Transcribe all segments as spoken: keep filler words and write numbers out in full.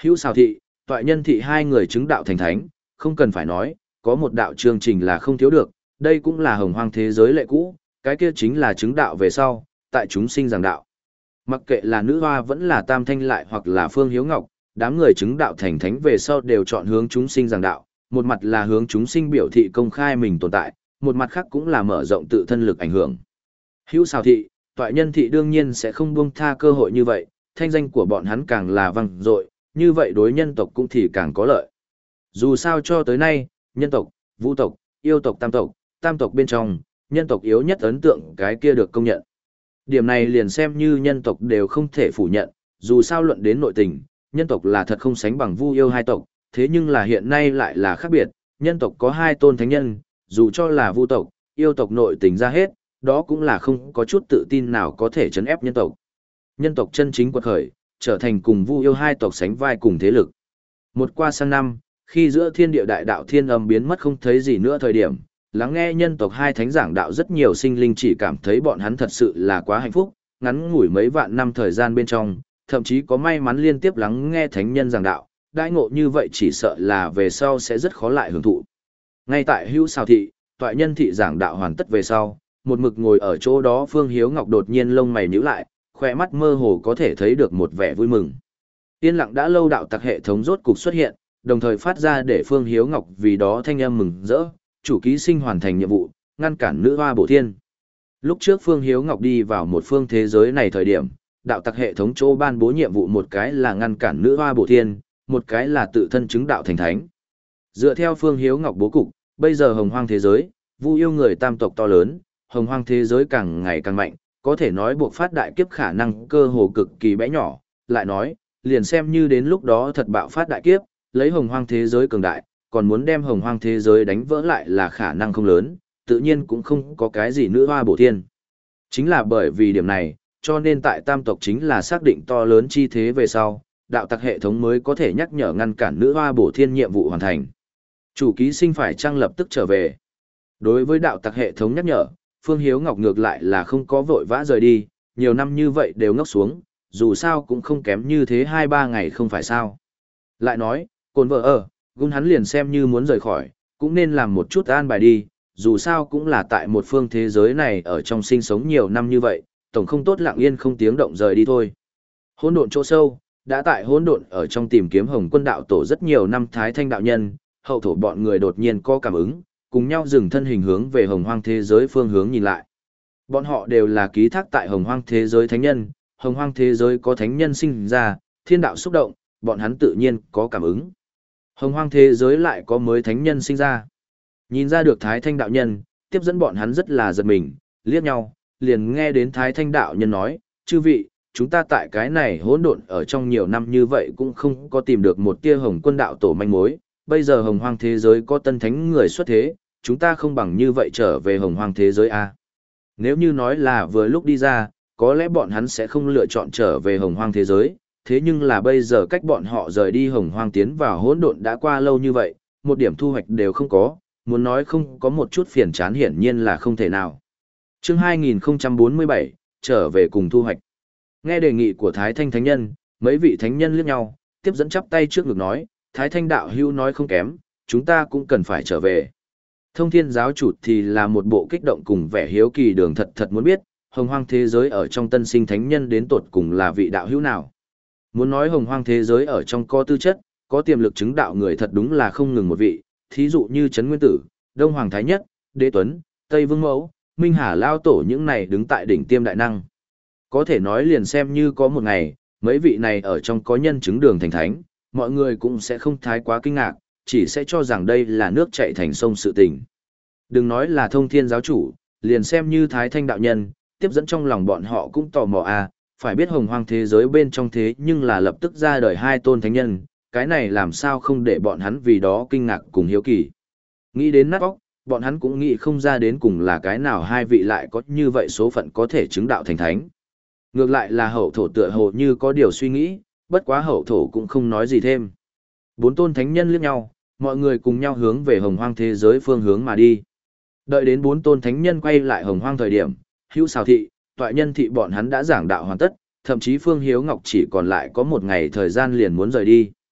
Hữu Sào Thị, Toại Nhân Thị hai người chứng đạo thành thánh, không cần phải nói, có một đạo chương trình là không thiếu được, đây cũng là hồng hoang thế giới lệ cũ, cái kia chính là chứng đạo về sau, tại chúng sinh giảng đạo. Mặc kệ là nữ hoa vẫn là Tam Thanh Lại hoặc là Phương Hiếu Ngọc, đám người chứng đạo thành thánh về sau đều chọn hướng chúng sinh giảng đạo, một mặt là hướng chúng sinh biểu thị công khai mình tồn tại, một mặt khác cũng là mở rộng tự thân lực ảnh hưởng. Hữu Sào Thị, Toại Nhân Thị đương nhiên sẽ không buông tha cơ hội như vậy, thanh danh của bọn hắn càng là vang dội, như vậy đối nhân tộc cũng thì càng có lợi. Dù sao cho tới nay, nhân tộc, vũ tộc, yêu tộc tam tộc, tam tộc bên trong, nhân tộc yếu nhất ấn tượng cái kia được công nhận. Điểm này liền xem như nhân tộc đều không thể phủ nhận, dù sao luận đến nội tình, nhân tộc là thật không sánh bằng vu yêu hai tộc, thế nhưng là hiện nay lại là khác biệt, nhân tộc có hai tôn thánh nhân, dù cho là vu tộc, yêu tộc nội tình ra hết, đó cũng là không có chút tự tin nào có thể chấn ép nhân tộc. Nhân tộc chân chính quật khởi, trở thành cùng vu yêu hai tộc sánh vai cùng thế lực. Một qua sang năm, khi giữa thiên địa đại đạo thiên âm biến mất không thấy gì nữa thời điểm, lắng nghe nhân tộc hai thánh giảng đạo rất nhiều sinh linh chỉ cảm thấy bọn hắn thật sự là quá hạnh phúc, ngắn ngủi mấy vạn năm thời gian bên trong, thậm chí có may mắn liên tiếp lắng nghe thánh nhân giảng đạo, đãi ngộ như vậy chỉ sợ là về sau sẽ rất khó lại hưởng thụ. Ngay tại Hữu Sào Thị, Toại Nhân Thị giảng đạo hoàn tất về sau, một mực ngồi ở chỗ đó Phương Hiếu Ngọc đột nhiên lông mày nhíu lại, khỏe mắt mơ hồ có thể thấy được một vẻ vui mừng. Yên lặng đã lâu đạo tặc hệ thống rốt cục xuất hiện, đồng thời phát ra để Phương Hiếu Ngọc vì đó thanh âm mừng rỡ, chủ ký sinh hoàn thành nhiệm vụ, ngăn cản nữ hoa bổ thiên. Lúc trước Phương Hiếu Ngọc đi vào một phương thế giới này thời điểm, đạo tặc hệ thống chỗ ban bố nhiệm vụ một cái là ngăn cản nữ hoa bổ thiên, một cái là tự thân chứng đạo thành thánh. Dựa theo Phương Hiếu Ngọc bố cục, bây giờ hồng hoang thế giới, vu yêu người tam tộc to lớn, hồng hoang thế giới càng ngày càng mạnh, có thể nói buộc phát đại kiếp khả năng cơ hồ cực kỳ bé nhỏ, lại nói, liền xem như đến lúc đó thật bạo phát đại kiếp, lấy hồng hoang thế giới cường đại, còn muốn đem hồng hoang thế giới đánh vỡ lại là khả năng không lớn, tự nhiên cũng không có cái gì nữ hoa bổ thiên. Chính là bởi vì điểm này, cho nên tại tam tộc chính là xác định to lớn chi thế về sau, đạo tặc hệ thống mới có thể nhắc nhở ngăn cản nữ hoa bổ thiên nhiệm vụ hoàn thành. Chủ ký sinh phải trang lập tức trở về. Đối với đạo tặc hệ thống nhắc nhở, Phương Hiếu Ngọc ngược lại là không có vội vã rời đi, nhiều năm như vậy đều ngốc xuống, dù sao cũng không kém như thế hai ba ngày không phải sao. Lại nói, cồn vợ ở, gun hắn liền xem như muốn rời khỏi, cũng nên làm một chút an bài đi, dù sao cũng là tại một phương thế giới này ở trong sinh sống nhiều năm như vậy, tổng không tốt lặng yên không tiếng động rời đi thôi. Hỗn độn chỗ sâu, đã tại hỗn độn ở trong tìm kiếm Hồng Quân đạo tổ rất nhiều năm Thái Thanh đạo nhân, hậu thổ bọn người đột nhiên có cảm ứng, cùng nhau dừng thân hình hướng về hồng hoang thế giới phương hướng nhìn lại. Bọn họ đều là ký thác tại hồng hoang thế giới thánh nhân, hồng hoang thế giới có thánh nhân sinh ra, thiên đạo xúc động, bọn hắn tự nhiên có cảm ứng. Hồng hoang thế giới lại có mới thánh nhân sinh ra. Nhìn ra được Thái Thanh đạo nhân, tiếp dẫn bọn hắn rất là giật mình, liếc nhau, liền nghe đến Thái Thanh đạo nhân nói, chư vị, chúng ta tại cái này hỗn độn ở trong nhiều năm như vậy cũng không có tìm được một tia Hồng Quân đạo tổ manh mối, bây giờ hồng hoang thế giới có tân thánh người xuất thế, chúng ta không bằng như vậy trở về hồng hoang thế giới a. Nếu như nói là vừa lúc đi ra, có lẽ bọn hắn sẽ không lựa chọn trở về hồng hoang thế giới, thế nhưng là bây giờ cách bọn họ rời đi hồng hoang tiến vào hỗn độn đã qua lâu như vậy, một điểm thu hoạch đều không có, muốn nói không có một chút phiền chán hiển nhiên là không thể nào. Chương hai nghìn không trăm bốn mươi bảy, trở về cùng thu hoạch. Nghe đề nghị của Thái Thanh Thánh Nhân, mấy vị thánh nhân liếc nhau, tiếp dẫn chắp tay trước ngực nói, Thái Thanh đạo hữu nói không kém, chúng ta cũng cần phải trở về. Thông Thiên giáo chủ thì là một bộ kích động cùng vẻ hiếu kỳ đường thật thật muốn biết, hồng hoang thế giới ở trong tân sinh thánh nhân đến tột cùng là vị đạo hữu nào. Muốn nói hồng hoang thế giới ở trong có tư chất, có tiềm lực chứng đạo người thật đúng là không ngừng một vị, thí dụ như Trấn Nguyên Tử, Đông Hoàng Thái Nhất, Đế Tuấn, Tây Vương Mẫu, Minh Hà Lao Tổ những này đứng tại đỉnh tiêm đại năng. Có thể nói liền xem như có một ngày, mấy vị này ở trong có nhân chứng đường thành thánh, mọi người cũng sẽ không thái quá kinh ngạc, chỉ sẽ cho rằng đây là nước chảy thành sông sự tình. Đừng nói là Thông Thiên giáo chủ, liền xem như Thái Thanh đạo nhân, tiếp dẫn trong lòng bọn họ cũng tò mò à, phải biết hồng hoang thế giới bên trong thế nhưng là lập tức ra đời hai tôn thánh nhân, cái này làm sao không để bọn hắn vì đó kinh ngạc cùng hiếu kỳ. Nghĩ đến nát óc, bọn hắn cũng nghĩ không ra đến cùng là cái nào hai vị lại có như vậy số phận có thể chứng đạo thành thánh. Ngược lại là hậu thổ tựa hồ như có điều suy nghĩ, bất quá hậu thổ cũng không nói gì thêm. Bốn tôn thánh nhân liếc nhau, mọi người cùng nhau hướng về hồng hoang thế giới phương hướng mà đi. Đợi đến bốn tôn thánh nhân quay lại hồng hoang thời điểm, Hữu Sào Thị, Toại Nhân Thị bọn hắn đã giảng đạo hoàn tất, thậm chí Phương Hiếu Ngọc chỉ còn lại có một ngày thời gian liền muốn rời đi.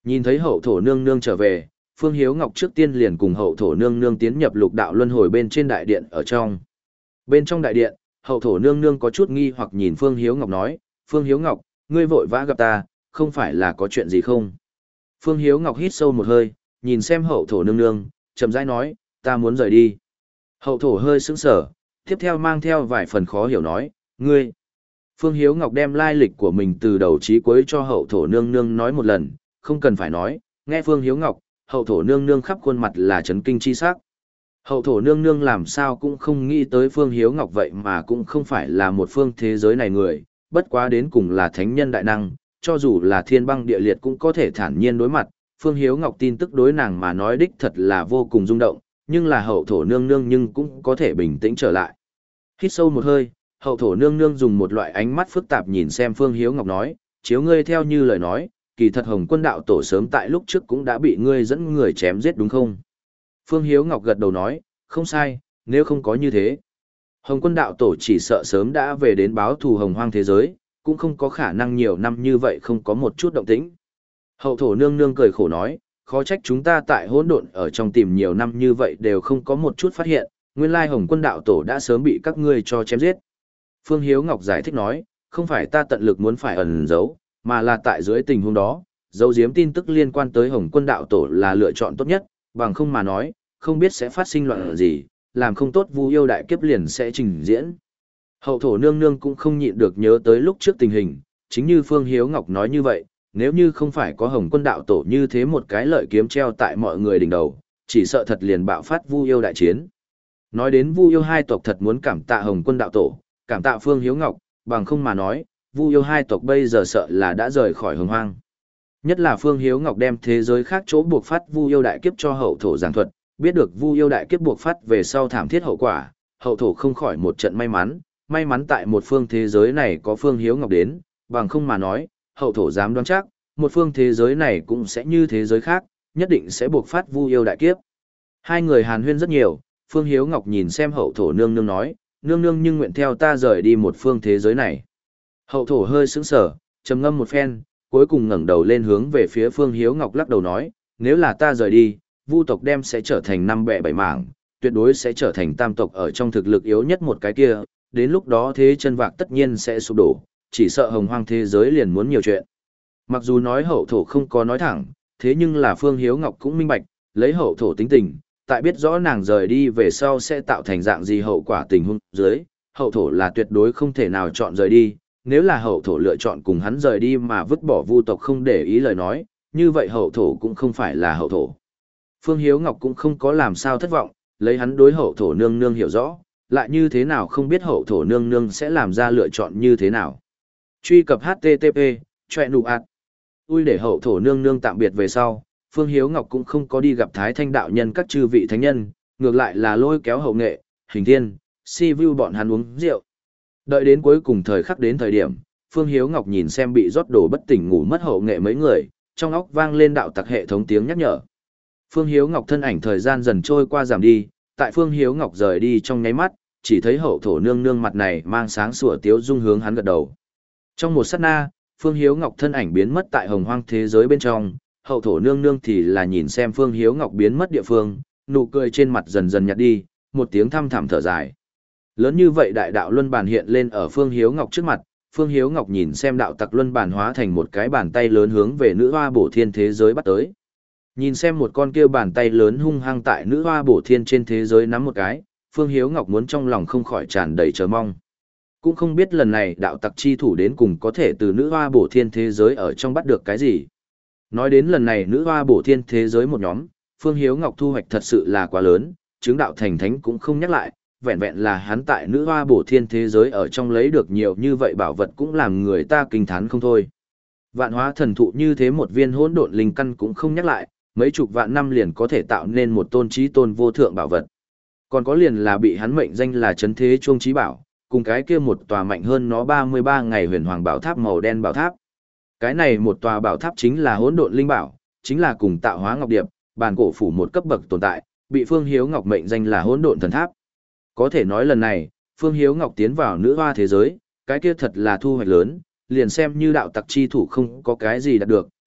Nhìn thấy hậu thổ nương nương trở về, Phương Hiếu Ngọc trước tiên liền cùng hậu thổ nương nương tiến nhập lục đạo luân hồi bên trên đại điện ở trong. Bên trong đại điện, hậu thổ nương nương có chút nghi hoặc nhìn Phương Hiếu Ngọc nói, Phương Hiếu Ngọc, ngươi vội vã gặp ta, không phải là có chuyện gì không? Phương Hiếu Ngọc hít sâu một hơi, nhìn xem hậu thổ nương nương, chậm rãi nói, ta muốn rời đi. Hậu thổ hơi sững sờ, tiếp theo mang theo vài phần khó hiểu nói, ngươi. Phương Hiếu Ngọc đem lai lịch của mình từ đầu chí cuối cho hậu thổ nương nương nói một lần, không cần phải nói, nghe Phương Hiếu Ngọc, hậu thổ nương nương khắp khuôn mặt là chấn kinh chi sắc. Hậu thổ nương nương làm sao cũng không nghĩ tới Phương Hiếu Ngọc vậy mà cũng không phải là một phương thế giới này người, bất quá đến cùng là thánh nhân đại năng, cho dù là thiên băng địa liệt cũng có thể thản nhiên đối mặt. Phương Hiếu Ngọc tin tức đối nàng mà nói đích thật là vô cùng rung động, nhưng là hậu thổ nương nương nhưng cũng có thể bình tĩnh trở lại. Hít sâu một hơi, hậu thổ nương nương dùng một loại ánh mắt phức tạp nhìn xem Phương Hiếu Ngọc nói, chiếu ngươi theo như lời nói, kỳ thật Hồng Quân đạo tổ sớm tại lúc trước cũng đã bị ngươi dẫn người chém giết đúng không? Phương Hiếu Ngọc gật đầu nói, không sai, nếu không có như thế. Hồng Quân đạo tổ chỉ sợ sớm đã về đến báo thù hồng hoang thế giới, cũng không có khả năng nhiều năm như vậy không có một chút động tĩnh. Hậu thổ nương nương cười khổ nói, khó trách chúng ta tại hỗn độn ở trong tìm nhiều năm như vậy đều không có một chút phát hiện, nguyên lai Hồng Quân đạo tổ đã sớm bị các ngươi cho chém giết. Phương Hiếu Ngọc giải thích nói, không phải ta tận lực muốn phải ẩn giấu, mà là tại dưới tình huống đó, giấu giếm tin tức liên quan tới Hồng Quân đạo tổ là lựa chọn tốt nhất, bằng không mà nói, không biết sẽ phát sinh loạn gì, làm không tốt Vu yêu đại kiếp liền sẽ trình diễn. Hậu thổ nương nương cũng không nhịn được nhớ tới lúc trước tình hình, chính như Phương Hiếu Ngọc nói như vậy, nếu như không phải có Hồng Quân đạo tổ như thế một cái lợi kiếm treo tại mọi người đỉnh đầu, chỉ sợ thật liền bạo phát Vu yêu đại chiến. Nói đến Vu yêu hai tộc thật muốn cảm tạ Hồng Quân đạo tổ, cảm tạ Phương Hiếu Ngọc, bằng không mà nói, Vu yêu hai tộc bây giờ sợ là đã rời khỏi hồng hoang. Nhất là Phương Hiếu Ngọc đem thế giới khác chỗ buộc phát Vu yêu đại kiếp cho hậu thổ giảng thuật, biết được Vu yêu đại kiếp buộc phát về sau thảm thiết hậu quả, hậu thổ không khỏi một trận may mắn, may mắn tại một phương thế giới này có Phương Hiếu Ngọc đến, bằng không mà nói, hậu thổ dám đoán chắc, một phương thế giới này cũng sẽ như thế giới khác, nhất định sẽ buộc phát Vu yêu đại kiếp. Hai người hàn huyên rất nhiều, Phương Hiếu Ngọc nhìn xem hậu thổ nương nương nói, nương nương nhưng nguyện theo ta rời đi một phương thế giới này. Hậu thổ hơi sững sờ, trầm ngâm một phen, cuối cùng ngẩng đầu lên hướng về phía Phương Hiếu Ngọc lắc đầu nói, nếu là ta rời đi, Vu tộc đem sẽ trở thành năm bè bảy mảng, tuyệt đối sẽ trở thành tam tộc ở trong thực lực yếu nhất một cái kia, đến lúc đó thế chân vạc tất nhiên sẽ sụp đổ, chỉ sợ hồng hoang thế giới liền muốn nhiều chuyện. Mặc dù nói hậu thổ không có nói thẳng, thế nhưng là Phương Hiếu Ngọc cũng minh bạch, lấy hậu thổ tính tình, tại biết rõ nàng rời đi về sau sẽ tạo thành dạng gì hậu quả tình huống dưới, hậu thổ là tuyệt đối không thể nào chọn rời đi, nếu là hậu thổ lựa chọn cùng hắn rời đi mà vứt bỏ Vu tộc không để ý lời nói, như vậy hậu thổ cũng không phải là hậu thổ. Phương Hiếu Ngọc cũng không có làm sao thất vọng, lấy hắn đối hậu thổ nương nương hiểu rõ, lại như thế nào không biết hậu thổ nương nương sẽ làm ra lựa chọn như thế nào. Truy cập hát tê tê pê, choẹ nụ ạt. Ui để hậu thổ nương nương tạm biệt về sau, Phương Hiếu Ngọc cũng không có đi gặp Thái Thanh đạo nhân các chư vị thánh nhân, ngược lại là lôi kéo hậu nghệ, hình thiên, si vu bọn hắn uống rượu. Đợi đến cuối cùng thời khắc đến thời điểm, Phương Hiếu Ngọc nhìn xem bị rót đổ bất tỉnh ngủ mất hậu nghệ mấy người, trong óc vang lên đạo tặc hệ thống tiếng nhắc nhở. Phương Hiếu Ngọc thân ảnh thời gian dần trôi qua giảm đi, tại Phương Hiếu Ngọc rời đi trong nháy mắt, chỉ thấy hậu thổ nương nương mặt này mang sáng sủa tiếu dung hướng hắn gật đầu. Trong một sát na, Phương Hiếu Ngọc thân ảnh biến mất tại hồng hoang thế giới bên trong, hậu thổ nương nương thì là nhìn xem Phương Hiếu Ngọc biến mất địa phương, nụ cười trên mặt dần dần nhạt đi, một tiếng thăm thẳm thở dài. Lớn như vậy đại đạo luân bàn hiện lên ở Phương Hiếu Ngọc trước mặt, Phương Hiếu Ngọc nhìn xem đạo tặc luân bàn hóa thành một cái bàn tay lớn hướng về nữ hoa bổ thiên thế giới bắt tới. Nhìn xem một con kia bàn tay lớn hung hăng tại nữ hoa bổ thiên trên thế giới nắm một cái, Phương Hiếu Ngọc muốn trong lòng không khỏi tràn đầy chờ mong. Cũng không biết lần này đạo tặc chi thủ đến cùng có thể từ nữ hoa bổ thiên thế giới ở trong bắt được cái gì. Nói đến lần này nữ hoa bổ thiên thế giới một nhóm, Phương Hiếu Ngọc thu hoạch thật sự là quá lớn, chứng đạo thành thánh cũng không nhắc lại, vẹn vẹn là hắn tại nữ hoa bổ thiên thế giới ở trong lấy được nhiều như vậy bảo vật cũng làm người ta kinh thán không thôi. Vạn hóa thần thụ như thế một viên hỗn độn linh căn cũng không nhắc lại, mấy chục vạn năm liền có thể tạo nên một tôn trí tôn vô thượng bảo vật. Còn có liền là bị hắn mệnh danh là chấn thế chuông trí bảo, cùng cái kia một tòa mạnh hơn nó ba mươi ba ngày huyền hoàng bảo tháp màu đen bảo tháp. Cái này một tòa bảo tháp chính là hỗn độn linh bảo, chính là cùng tạo hóa ngọc điệp, bàn cổ phủ một cấp bậc tồn tại, bị Phương Hiếu Ngọc mệnh danh là hỗn độn thần tháp. Có thể nói lần này, Phương Hiếu Ngọc tiến vào nữ hoa thế giới, cái kia thật là thu hoạch lớn, liền xem như đạo tặc chi thủ không có cái gì đạt được,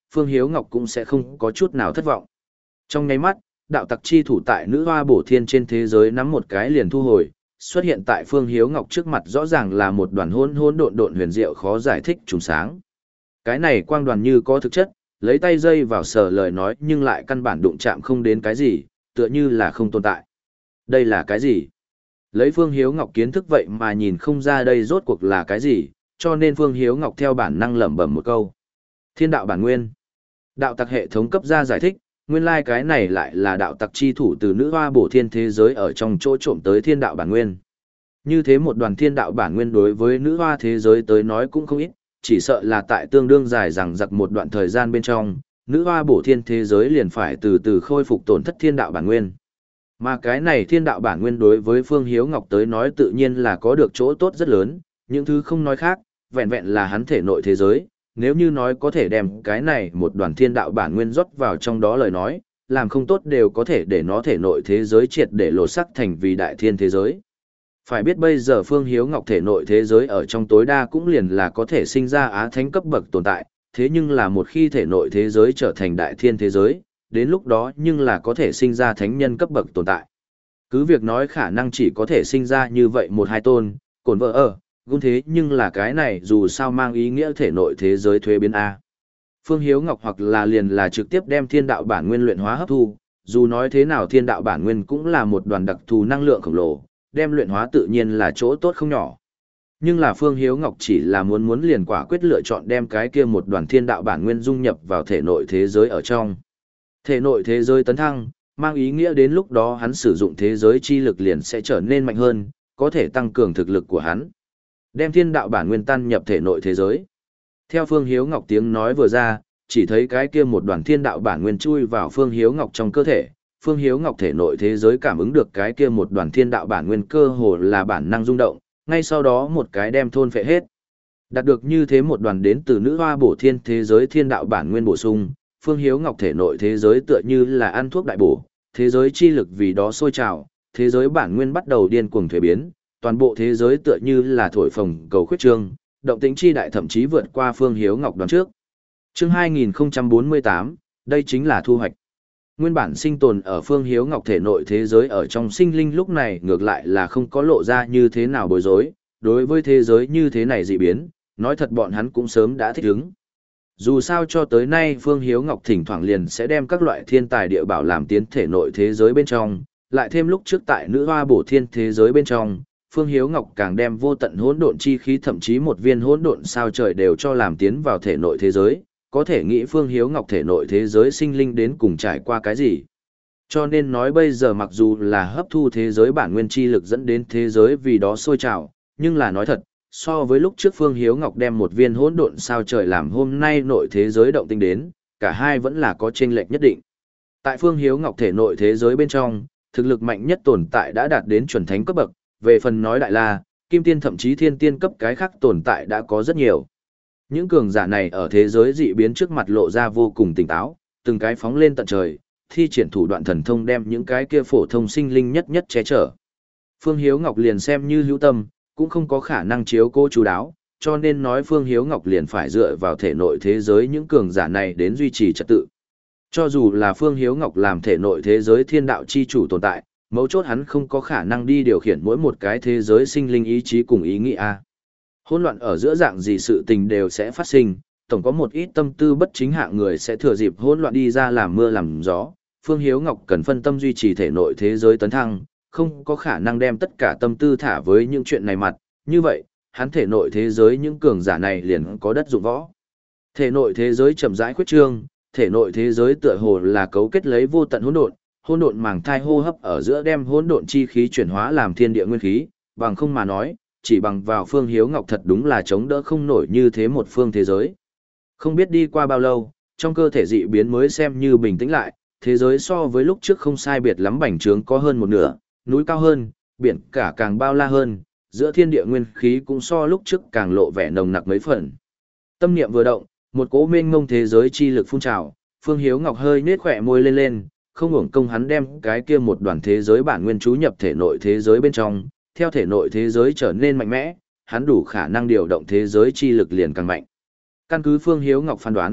Phương Hiếu Ngọc cũng sẽ không có chút nào thất vọng. Trong nháy mắt, đạo tặc chi thủ tại nữ hoa bổ thiên trên thế giới nắm một cái liền thu hồi, xuất hiện tại Phương Hiếu Ngọc trước mặt rõ ràng là một đoàn hỗn hỗn độn độn huyền diệu khó giải thích trùng sáng. Cái này quang đoàn như có thực chất, lấy tay dây vào sờ lời nói nhưng lại căn bản đụng chạm không đến cái gì, tựa như là không tồn tại. Đây là cái gì? Lấy Phương Hiếu Ngọc kiến thức vậy mà nhìn không ra đây rốt cuộc là cái gì, cho nên Phương Hiếu Ngọc theo bản năng lẩm bẩm một câu. Thiên đạo bản nguyên. Đạo tặc hệ thống cấp ra giải thích, nguyên lai like cái này lại là đạo tặc chi thủ từ nữ hoa bổ thiên thế giới ở trong chỗ trộm tới thiên đạo bản nguyên. Như thế một đoàn thiên đạo bản nguyên đối với nữ hoa thế giới tới nói cũng không ít, chỉ sợ là tại tương đương dài rằng giặc một đoạn thời gian bên trong, nữ hoa bổ thiên thế giới liền phải từ từ khôi phục tổn thất thiên đạo bản nguyên. Mà cái này thiên đạo bản nguyên đối với Phương Hiếu Ngọc tới nói tự nhiên là có được chỗ tốt rất lớn, những thứ không nói khác, vẹn vẹn là hắn thể nội thế giới, nếu như nói có thể đem cái này một đoàn thiên đạo bản nguyên rót vào trong đó lời nói, làm không tốt đều có thể để nó thể nội thế giới triệt để lột sắc thành vì đại thiên thế giới. Phải biết bây giờ Phương Hiếu Ngọc thể nội thế giới ở trong tối đa cũng liền là có thể sinh ra á thánh cấp bậc tồn tại, thế nhưng là một khi thể nội thế giới trở thành đại thiên thế giới, đến lúc đó nhưng là có thể sinh ra thánh nhân cấp bậc tồn tại. Cứ việc nói khả năng chỉ có thể sinh ra như vậy một hai tôn, cồn vợ ở, cũng thế nhưng là cái này dù sao mang ý nghĩa thể nội thế giới thuế biến A. Phương Hiếu Ngọc hoặc là liền là trực tiếp đem thiên đạo bản nguyên luyện hóa hấp thu, dù nói thế nào thiên đạo bản nguyên cũng là một đoàn đặc thù năng lượng khổng lồ, đem luyện hóa tự nhiên là chỗ tốt không nhỏ. Nhưng là Phương Hiếu Ngọc chỉ là muốn muốn liền quả quyết lựa chọn đem cái kia một đoàn thiên đạo bản nguyên dung nhập vào thể nội thế giới ở trong. Thể nội thế giới tấn thăng, mang ý nghĩa đến lúc đó hắn sử dụng thế giới chi lực liền sẽ trở nên mạnh hơn, có thể tăng cường thực lực của hắn. Đem thiên đạo bản nguyên tan nhập thể nội thế giới. Theo Phương Hiếu Ngọc tiếng nói vừa ra, chỉ thấy cái kia một đoàn thiên đạo bản nguyên chui vào Phương Hiếu Ngọc trong cơ thể. Phương Hiếu Ngọc thể nội thế giới cảm ứng được cái kia một đoàn thiên đạo bản nguyên cơ hồ là bản năng rung động, ngay sau đó một cái đem thôn phệ hết. Đạt được như thế một đoàn đến từ nữ hoa bổ thiên thế giới thiên đạo bản nguyên bổ sung, Phương Hiếu Ngọc thể nội thế giới tựa như là ăn thuốc đại bổ, thế giới chi lực vì đó sôi trào, thế giới bản nguyên bắt đầu điên cuồng thuế biến, toàn bộ thế giới tựa như là thổi phồng cầu khuyết trương, động tĩnh chi đại thậm chí vượt qua Phương Hiếu Ngọc đoán trước. Chương hai nghìn không trăm bốn mươi tám, đây chính là thu hoạch. Nguyên bản sinh tồn ở Phương Hiếu Ngọc thể nội thế giới ở trong sinh linh lúc này ngược lại là không có lộ ra như thế nào bối rối, đối với thế giới như thế này dị biến, nói thật bọn hắn cũng sớm đã thích ứng. Dù sao cho tới nay Phương Hiếu Ngọc thỉnh thoảng liền sẽ đem các loại thiên tài địa bảo làm tiến thể nội thế giới bên trong, lại thêm lúc trước tại nữ hoa bổ thiên thế giới bên trong, Phương Hiếu Ngọc càng đem vô tận hỗn độn chi khí thậm chí một viên hỗn độn sao trời đều cho làm tiến vào thể nội thế giới, có thể nghĩ Phương Hiếu Ngọc thể nội thế giới sinh linh đến cùng trải qua cái gì. Cho nên nói bây giờ mặc dù là hấp thu thế giới bản nguyên chi lực dẫn đến thế giới vì đó sôi trào, nhưng là nói thật, so với lúc trước Phương Hiếu Ngọc đem một viên hỗn độn sao trời làm hôm nay nội thế giới động tinh đến, cả hai vẫn là có chênh lệch nhất định. Tại Phương Hiếu Ngọc thể nội thế giới bên trong, thực lực mạnh nhất tồn tại đã đạt đến chuẩn thánh cấp bậc, về phần nói đại la, kim tiên thậm chí thiên tiên cấp cái khác tồn tại đã có rất nhiều. Những cường giả này ở thế giới dị biến trước mặt lộ ra vô cùng tỉnh táo, từng cái phóng lên tận trời, thi triển thủ đoạn thần thông đem những cái kia phổ thông sinh linh nhất nhất che chở. Phương Hiếu Ngọc liền xem như hữu tâm, cũng không có khả năng chiếu cố chú đáo, cho nên nói Phương Hiếu Ngọc liền phải dựa vào thể nội thế giới những cường giả này đến duy trì trật tự. Cho dù là Phương Hiếu Ngọc làm thể nội thế giới thiên đạo chi chủ tồn tại, mấu chốt hắn không có khả năng đi điều khiển mỗi một cái thế giới sinh linh ý chí cùng ý nghĩa. Hỗn loạn ở giữa dạng gì sự tình đều sẽ phát sinh, tổng có một ít tâm tư bất chính hạng người sẽ thừa dịp hỗn loạn đi ra làm mưa làm gió. Phương Hiếu Ngọc cần phân tâm duy trì thể nội thế giới tấn thăng, không có khả năng đem tất cả tâm tư thả với những chuyện này mặt, như vậy, hắn thể nội thế giới những cường giả này liền có đất dụng võ. Thể nội thế giới chậm rãi khuyết trương, thể nội thế giới tựa hồ là cấu kết lấy vô tận hỗn độn, hỗn độn màng thai hô hấp ở giữa đem hỗn độn chi khí chuyển hóa làm thiên địa nguyên khí, bằng không mà nói, chỉ bằng vào Phương Hiếu Ngọc thật đúng là chống đỡ không nổi như thế một phương thế giới. Không biết đi qua bao lâu, trong cơ thể dị biến mới xem như bình tĩnh lại, thế giới so với lúc trước không sai biệt lắm bành trướng có hơn một nửa, núi cao hơn, biển cả càng bao la hơn, giữa thiên địa nguyên khí cũng so lúc trước càng lộ vẻ nồng nặc mấy phần. Tâm niệm vừa động, một cỗ mênh mông thế giới chi lực phun trào, Phương Hiếu Ngọc hơi nết khỏe môi lên lên, không hưởng công hắn đem cái kia một đoàn thế giới bản nguyên chú nhập thể nội thế giới bên trong, theo thể nội thế giới trở nên mạnh mẽ, hắn đủ khả năng điều động thế giới chi lực liền càng mạnh. Căn cứ Phương Hiếu Ngọc phán đoán,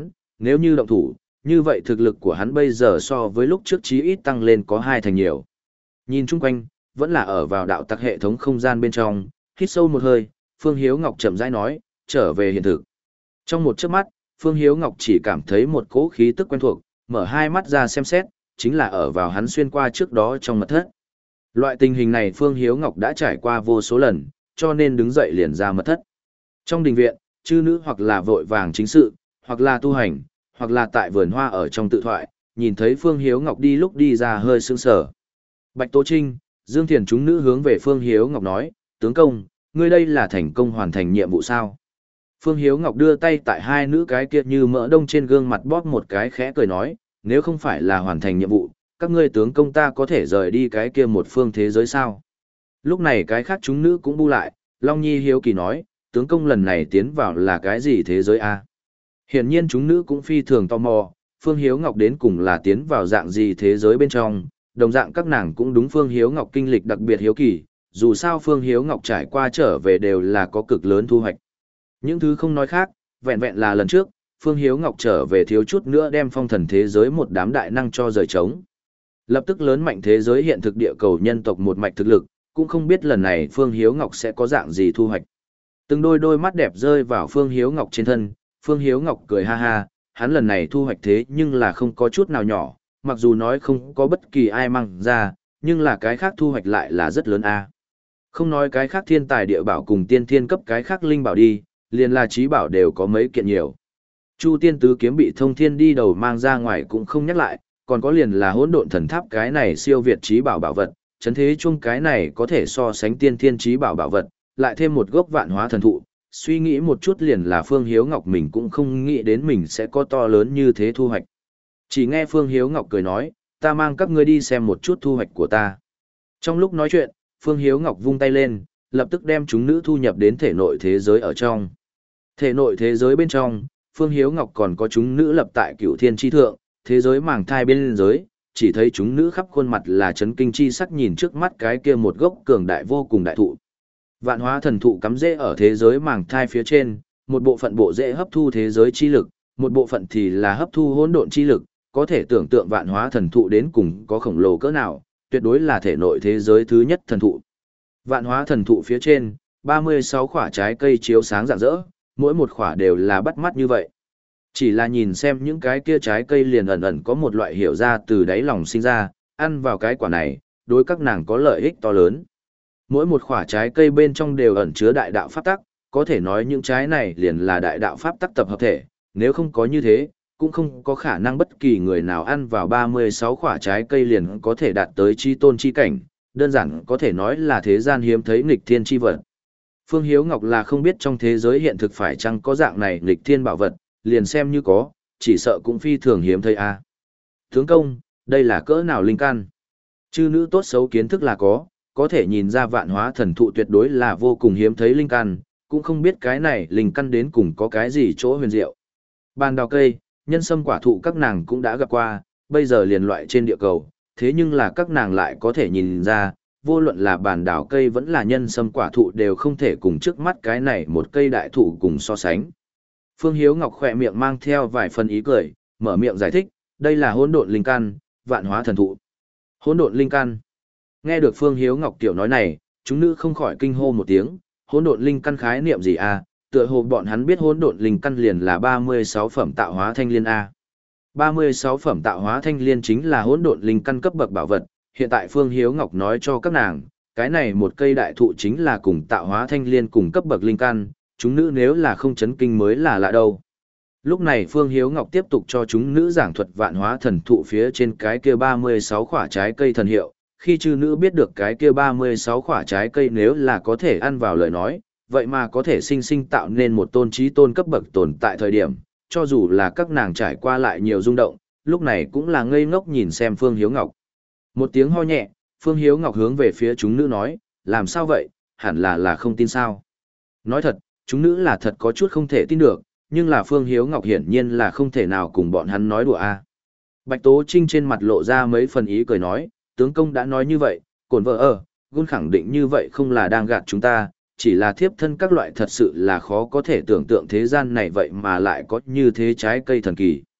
nếu như động thủ, như vậy thực lực của hắn bây giờ so với lúc trước chí ít tăng lên có hai thành nhiều. Nhìn chung quanh, vẫn là ở vào đạo tặc hệ thống không gian bên trong, hít sâu một hơi, Phương Hiếu Ngọc chậm rãi nói, trở về hiện thực. Trong một chớp mắt, Phương Hiếu Ngọc chỉ cảm thấy một cỗ khí tức quen thuộc, mở hai mắt ra xem xét, chính là ở vào hắn xuyên qua trước đó trong mật thất. Loại tình hình này Phương Hiếu Ngọc đã trải qua vô số lần, cho nên đứng dậy liền ra mật thất. Trong đình viện, chư nữ hoặc là vội vàng chính sự, hoặc là tu hành, hoặc là tại vườn hoa ở trong tự thoại, nhìn thấy Phương Hiếu Ngọc đi lúc đi ra hơi sững sờ. Bạch Tố Trinh, Dương Thiền chúng nữ hướng về Phương Hiếu Ngọc nói, tướng công, ngươi đây là thành công hoàn thành nhiệm vụ sao? Phương Hiếu Ngọc đưa tay tại hai nữ cái kia như mỡ đông trên gương mặt bóp một cái khẽ cười nói, nếu không phải là hoàn thành nhiệm vụ, các ngươi tướng công ta có thể rời đi cái kia một phương thế giới sao? Lúc này cái khác chúng nữ cũng bu lại, Long Nhi hiếu kỳ nói, tướng công lần này tiến vào là cái gì thế giới a? Hiển nhiên chúng nữ cũng phi thường tò mò, Phương Hiếu Ngọc đến cùng là tiến vào dạng gì thế giới bên trong, đồng dạng các nàng cũng đúng Phương Hiếu Ngọc kinh lịch đặc biệt hiếu kỳ, dù sao Phương Hiếu Ngọc trải qua trở về đều là có cực lớn thu hoạch. Những thứ không nói khác, vẹn vẹn là lần trước, Phương Hiếu Ngọc trở về thiếu chút nữa đem phong thần thế giới một đám đại năng cho rời trống. Lập tức lớn mạnh thế giới hiện thực địa cầu nhân tộc một mạch thực lực, cũng không biết lần này Phương Hiếu Ngọc sẽ có dạng gì thu hoạch. Từng đôi đôi mắt đẹp rơi vào Phương Hiếu Ngọc trên thân, Phương Hiếu Ngọc cười ha ha, hắn lần này thu hoạch thế nhưng là không có chút nào nhỏ, mặc dù nói không có bất kỳ ai mang ra, nhưng là cái khác thu hoạch lại là rất lớn a. Không nói cái khác thiên tài địa bảo cùng tiên thiên cấp cái khác linh bảo đi, liền là trí bảo đều có mấy kiện nhiều. Chu tiên tứ kiếm bị thông thiên đi đầu mang ra ngoài cũng không nhắc lại, còn có liền là hỗn độn thần tháp cái này siêu việt trí bảo bảo vật, chấn thế chung cái này có thể so sánh tiên thiên trí bảo bảo vật, lại thêm một gốc vạn hóa thần thụ, suy nghĩ một chút liền là Phương Hiếu Ngọc mình cũng không nghĩ đến mình sẽ có to lớn như thế thu hoạch. Chỉ nghe Phương Hiếu Ngọc cười nói, ta mang các ngươi đi xem một chút thu hoạch của ta. Trong lúc nói chuyện, Phương Hiếu Ngọc vung tay lên, lập tức đem chúng nữ thu nhập đến thể nội thế giới ở trong. Thể nội thế giới bên trong, Phương Hiếu Ngọc còn có chúng nữ lập tại Cửu Thiên chi thượng, thế giới màng thai bên giới, chỉ thấy chúng nữ khắp khuôn mặt là chấn kinh chi sắc nhìn trước mắt cái kia một gốc cường đại vô cùng đại thụ. Vạn hóa thần thụ cắm rễ ở thế giới màng thai phía trên, một bộ phận bộ rễ hấp thu thế giới chi lực, một bộ phận thì là hấp thu hỗn độn chi lực, có thể tưởng tượng vạn hóa thần thụ đến cùng có khổng lồ cỡ nào, tuyệt đối là thể nội thế giới thứ nhất thần thụ. Vạn hóa thần thụ phía trên, ba mươi sáu quả trái cây chiếu sáng rạng rỡ, mỗi một quả đều là bắt mắt như vậy. Chỉ là nhìn xem những cái kia trái cây liền ẩn ẩn có một loại hiểu ra từ đáy lòng sinh ra, ăn vào cái quả này, đối các nàng có lợi ích to lớn. Mỗi một quả trái cây bên trong đều ẩn chứa đại đạo pháp tắc, có thể nói những trái này liền là đại đạo pháp tắc tập hợp thể, nếu không có như thế, cũng không có khả năng bất kỳ người nào ăn vào ba mươi sáu quả trái cây liền có thể đạt tới chi tôn chi cảnh, đơn giản có thể nói là thế gian hiếm thấy nghịch thiên chi vật. Phương Hiếu Ngọc là không biết trong thế giới hiện thực phải chăng có dạng này nghịch thiên bảo vật, liền xem như có, chỉ sợ cũng phi thường hiếm thấy a. Tướng công, đây là cỡ nào linh căn? Chư nữ tốt xấu kiến thức là có, có thể nhìn ra vạn hóa thần thụ tuyệt đối là vô cùng hiếm thấy linh căn, cũng không biết cái này linh căn đến cùng có cái gì chỗ huyền diệu. Bàn đào cây, nhân sâm quả thụ các nàng cũng đã gặp qua, bây giờ liền loại trên địa cầu, thế nhưng là các nàng lại có thể nhìn ra, vô luận là bàn đào cây vẫn là nhân sâm quả thụ đều không thể cùng trước mắt cái này một cây đại thụ cùng so sánh. Phương Hiếu Ngọc khỏe miệng mang theo vài phần ý cười, mở miệng giải thích, đây là hỗn độn linh căn, vạn hóa thần thụ. Hỗn độn linh căn. Nghe được Phương Hiếu Ngọc tiểu nói này, chúng nữ không khỏi kinh hô một tiếng, hỗn độn linh căn khái niệm gì a? Tựa hồ bọn hắn biết hỗn độn linh căn liền là ba mươi sáu phẩm tạo hóa thanh liên a. ba mươi sáu phẩm tạo hóa thanh liên chính là hỗn độn linh căn cấp bậc bảo vật, hiện tại Phương Hiếu Ngọc nói cho các nàng, cái này một cây đại thụ chính là cùng tạo hóa thanh liên cùng cấp bậc linh căn, chúng nữ nếu là không chấn kinh mới là lạ đâu. Lúc này Phương Hiếu Ngọc tiếp tục cho chúng nữ giảng thuật vạn hóa thần thụ phía trên cái kia ba mươi sáu quả trái cây thần hiệu, khi chư nữ biết được cái kia ba mươi sáu quả trái cây nếu là có thể ăn vào lời nói, vậy mà có thể sinh sinh tạo nên một tôn trí tôn cấp bậc tồn tại thời điểm, cho dù là các nàng trải qua lại nhiều rung động, lúc này cũng là ngây ngốc nhìn xem Phương Hiếu Ngọc. Một tiếng ho nhẹ, Phương Hiếu Ngọc hướng về phía chúng nữ nói, làm sao vậy, hẳn là là không tin sao. Nói thật, chúng nữ là thật có chút không thể tin được, nhưng là Phương Hiếu Ngọc hiển nhiên là không thể nào cùng bọn hắn nói đùa a. Bạch Tố Trinh trên mặt lộ ra mấy phần ý cười nói, tướng công đã nói như vậy, cổn vợ ở, Gun khẳng định như vậy không là đang gạt chúng ta, chỉ là thiếp thân các loại thật sự là khó có thể tưởng tượng thế gian này vậy mà lại có như thế trái cây thần kỳ.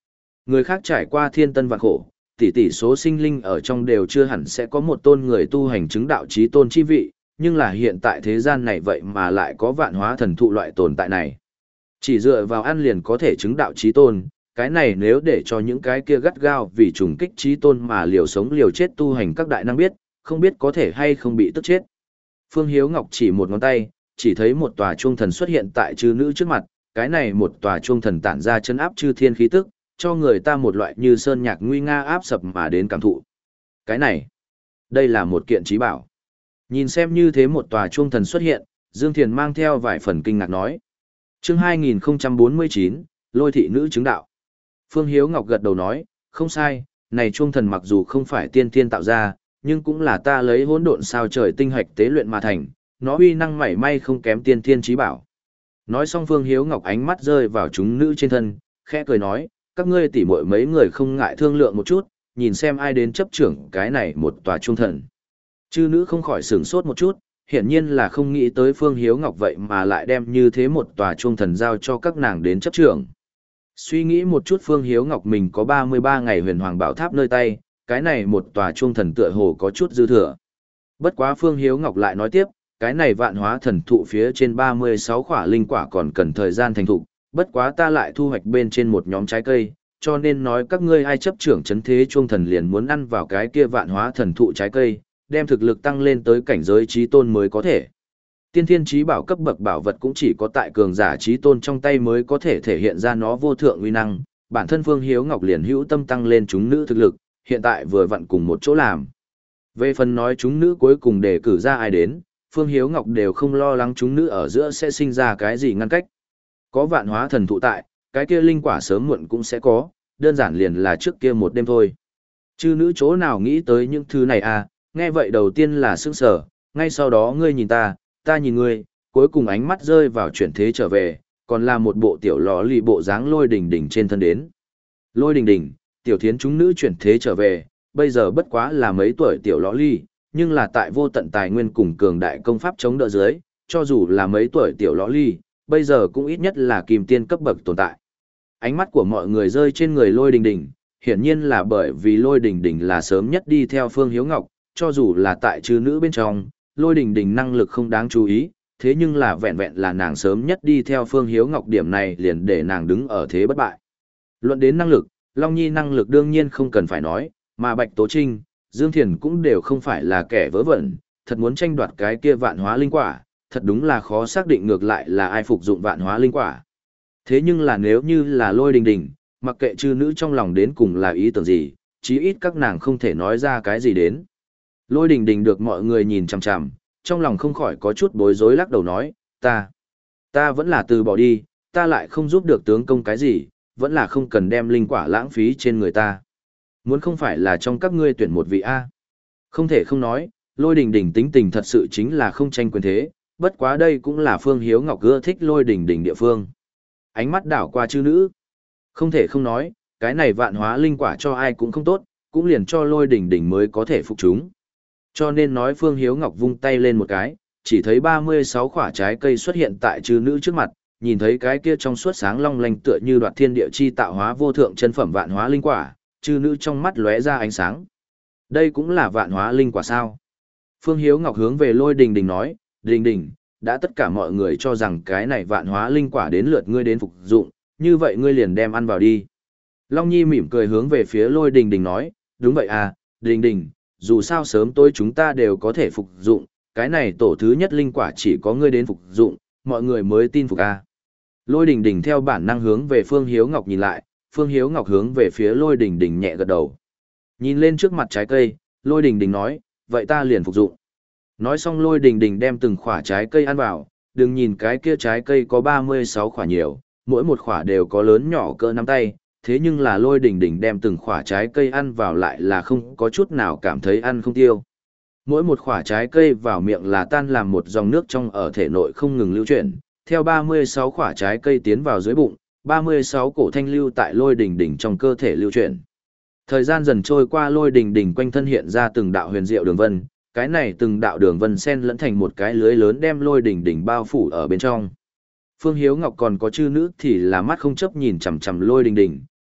Người khác trải qua thiên tân vạn khổ, tỷ tỷ số sinh linh ở trong đều chưa hẳn sẽ có một tôn người tu hành chứng đạo chí tôn chi vị, nhưng là hiện tại thế gian này vậy mà lại có vạn hóa thần thụ loại tồn tại này. Chỉ dựa vào ăn liền có thể chứng đạo chí tôn, cái này nếu để cho những cái kia gắt gao vì trùng kích chí tôn mà liều sống liều chết tu hành các đại năng biết, không biết có thể hay không bị tức chết. Phương Hiếu Ngọc chỉ một ngón tay, chỉ thấy một tòa chuông thần xuất hiện tại chư nữ trước mặt, cái này một tòa chuông thần tản ra chân áp chư thiên khí tức, cho người ta một loại như sơn nhạc nguy nga áp sập mà đến cảm thụ. Cái này, đây là một kiện trí bảo. Nhìn xem như thế một tòa chuông thần xuất hiện, Dương Thiền mang theo vài phần kinh ngạc nói. Chương hai nghìn không trăm bốn mươi chín, Lôi thị nữ chứng đạo. Phương Hiếu Ngọc gật đầu nói, không sai, này chuông thần mặc dù không phải tiên thiên tạo ra, nhưng cũng là ta lấy hỗn độn sao trời tinh hạch tế luyện mà thành, nó uy năng mảy may không kém tiên thiên trí bảo. Nói xong Phương Hiếu Ngọc ánh mắt rơi vào chúng nữ trên thân, khẽ cười nói, các ngươi tỉ muội mấy người không ngại thương lượng một chút, nhìn xem ai đến chấp trưởng cái này một tòa chuông thần. Chư nữ không khỏi sửng sốt một chút, hiển nhiên là không nghĩ tới Phương Hiếu Ngọc vậy mà lại đem như thế một tòa chuông thần giao cho các nàng đến chấp trưởng. Suy nghĩ một chút Phương Hiếu Ngọc mình có ba mươi ba ngày huyền hoàng bảo tháp nơi tay, cái này một tòa chuông thần tựa hồ có chút dư thừa. Bất quá Phương Hiếu Ngọc lại nói tiếp, cái này vạn hóa thần thụ phía trên ba mươi sáu khỏa linh quả còn cần thời gian thành thụ, bất quá ta lại thu hoạch bên trên một nhóm trái cây, cho nên nói các ngươi ai chấp trưởng chấn thế chuông thần liền muốn ăn vào cái kia vạn hóa thần thụ trái cây, đem thực lực tăng lên tới cảnh giới trí tôn mới có thể. Tiên thiên trí bảo cấp bậc bảo vật cũng chỉ có tại cường giả trí tôn trong tay mới có thể thể hiện ra nó vô thượng uy năng, bản thân Phương Hiếu Ngọc liền hữu tâm tăng lên chúng nữ thực lực, hiện tại vừa vặn cùng một chỗ làm. Về phần nói chúng nữ cuối cùng đề cử ra ai đến, Phương Hiếu Ngọc đều không lo lắng chúng nữ ở giữa sẽ sinh ra cái gì ngăn cách. Có vạn hóa thần thụ tại, cái kia linh quả sớm muộn cũng sẽ có, đơn giản liền là trước kia một đêm thôi. Chư nữ chỗ nào nghĩ tới những thứ này à, nghe vậy đầu tiên là sững sờ, ngay sau đó ngươi nhìn ta, ta nhìn ngươi, cuối cùng ánh mắt rơi vào chuyển thế trở về, còn là một bộ tiểu lò lì bộ dáng Lôi Đình Đình trên thân đến. Lôi Đình Đình, tiểu thiến chúng nữ chuyển thế trở về, bây giờ bất quá là mấy tuổi tiểu lò lì, nhưng là tại vô tận tài nguyên cùng cường đại công pháp chống đỡ dưới, cho dù là mấy tuổi tiểu lò lì, bây giờ cũng ít nhất là kim tiên cấp bậc tồn tại. Ánh mắt của mọi người rơi trên người Lôi Đình Đình, hiển nhiên là bởi vì Lôi Đình Đình là sớm nhất đi theo Phương Hiếu Ngọc, cho dù là tại chư nữ bên trong, Lôi Đình Đình năng lực không đáng chú ý, thế nhưng là vẹn vẹn là nàng sớm nhất đi theo Phương Hiếu Ngọc điểm này liền để nàng đứng ở thế bất bại. Luận đến năng lực, Long Nhi năng lực đương nhiên không cần phải nói, mà Bạch Tố Trinh, Dương Thiền cũng đều không phải là kẻ vớ vẩn, thật muốn tranh đoạt cái kia vạn hóa linh quả, thật đúng là khó xác định ngược lại là ai phục dụng vạn hóa linh quả. Thế nhưng là nếu như là Lôi Đình Đình, mặc kệ chư nữ trong lòng đến cùng là ý tưởng gì, chí ít các nàng không thể nói ra cái gì đến. Lôi Đình Đình được mọi người nhìn chằm chằm, trong lòng không khỏi có chút bối rối lắc đầu nói, ta, ta vẫn là từ bỏ đi, ta lại không giúp được tướng công cái gì, vẫn là không cần đem linh quả lãng phí trên người ta. Muốn không phải là trong các ngươi tuyển một vị A. Không thể không nói, Lôi Đình Đình tính tình thật sự chính là không tranh quyền thế, bất quá đây cũng là Phương Hiếu Ngọc ưa thích Lôi Đình Đình địa phương. Ánh mắt đảo qua chư nữ. Không thể không nói, cái này vạn hóa linh quả cho ai cũng không tốt, cũng liền cho Lôi Đình Đình mới có thể phục chúng. Cho nên nói Phương Hiếu Ngọc vung tay lên một cái, chỉ thấy ba mươi sáu quả trái cây xuất hiện tại chư nữ trước mặt, nhìn thấy cái kia trong suốt sáng long lanh tựa như đoạt thiên địa chi tạo hóa vô thượng chân phẩm vạn hóa linh quả, chư nữ trong mắt lóe ra ánh sáng. Đây cũng là vạn hóa linh quả sao? Phương Hiếu Ngọc hướng về Lôi Đình Đình nói, Đình Đình, đã tất cả mọi người cho rằng cái này vạn hóa linh quả đến lượt ngươi đến phục dụng, như vậy ngươi liền đem ăn vào đi. Long Nhi mỉm cười hướng về phía Lôi Đình Đình nói, đúng vậy à, Đình Đình, dù sao sớm tối chúng ta đều có thể phục dụng, cái này tổ thứ nhất linh quả chỉ có ngươi đến phục dụng, mọi người mới tin phục à. Lôi Đình Đình theo bản năng hướng về Phương Hiếu Ngọc nhìn lại, Phương Hiếu Ngọc hướng về phía Lôi Đình Đình nhẹ gật đầu. Nhìn lên trước mặt trái cây, Lôi Đình Đình nói, vậy ta liền phục dụng. Nói xong Lôi Đình Đình đem từng khỏa trái cây ăn vào, đừng nhìn cái kia trái cây có ba mươi sáu khỏa nhiều, mỗi một khỏa đều có lớn nhỏ cỡ nắm tay, thế nhưng là Lôi Đình Đình đem từng khỏa trái cây ăn vào lại là không có chút nào cảm thấy ăn không tiêu. Mỗi một khỏa trái cây vào miệng là tan làm một dòng nước trong ở thể nội không ngừng lưu chuyển, theo ba mươi sáu khỏa trái cây tiến vào dưới bụng, ba mươi sáu cổ thanh lưu tại Lôi Đình Đình trong cơ thể lưu chuyển. Thời gian dần trôi qua, Lôi Đình Đình quanh thân hiện ra từng đạo huyền diệu đường vân, cái này từng đạo đường vân xen lẫn thành một cái lưới lớn đem Lôi Đình Đình bao phủ ở bên trong. Phương Hiếu Ngọc còn có chư nữ thì là mắt không chấp nhìn chằm chằm Lôi Đình Đình,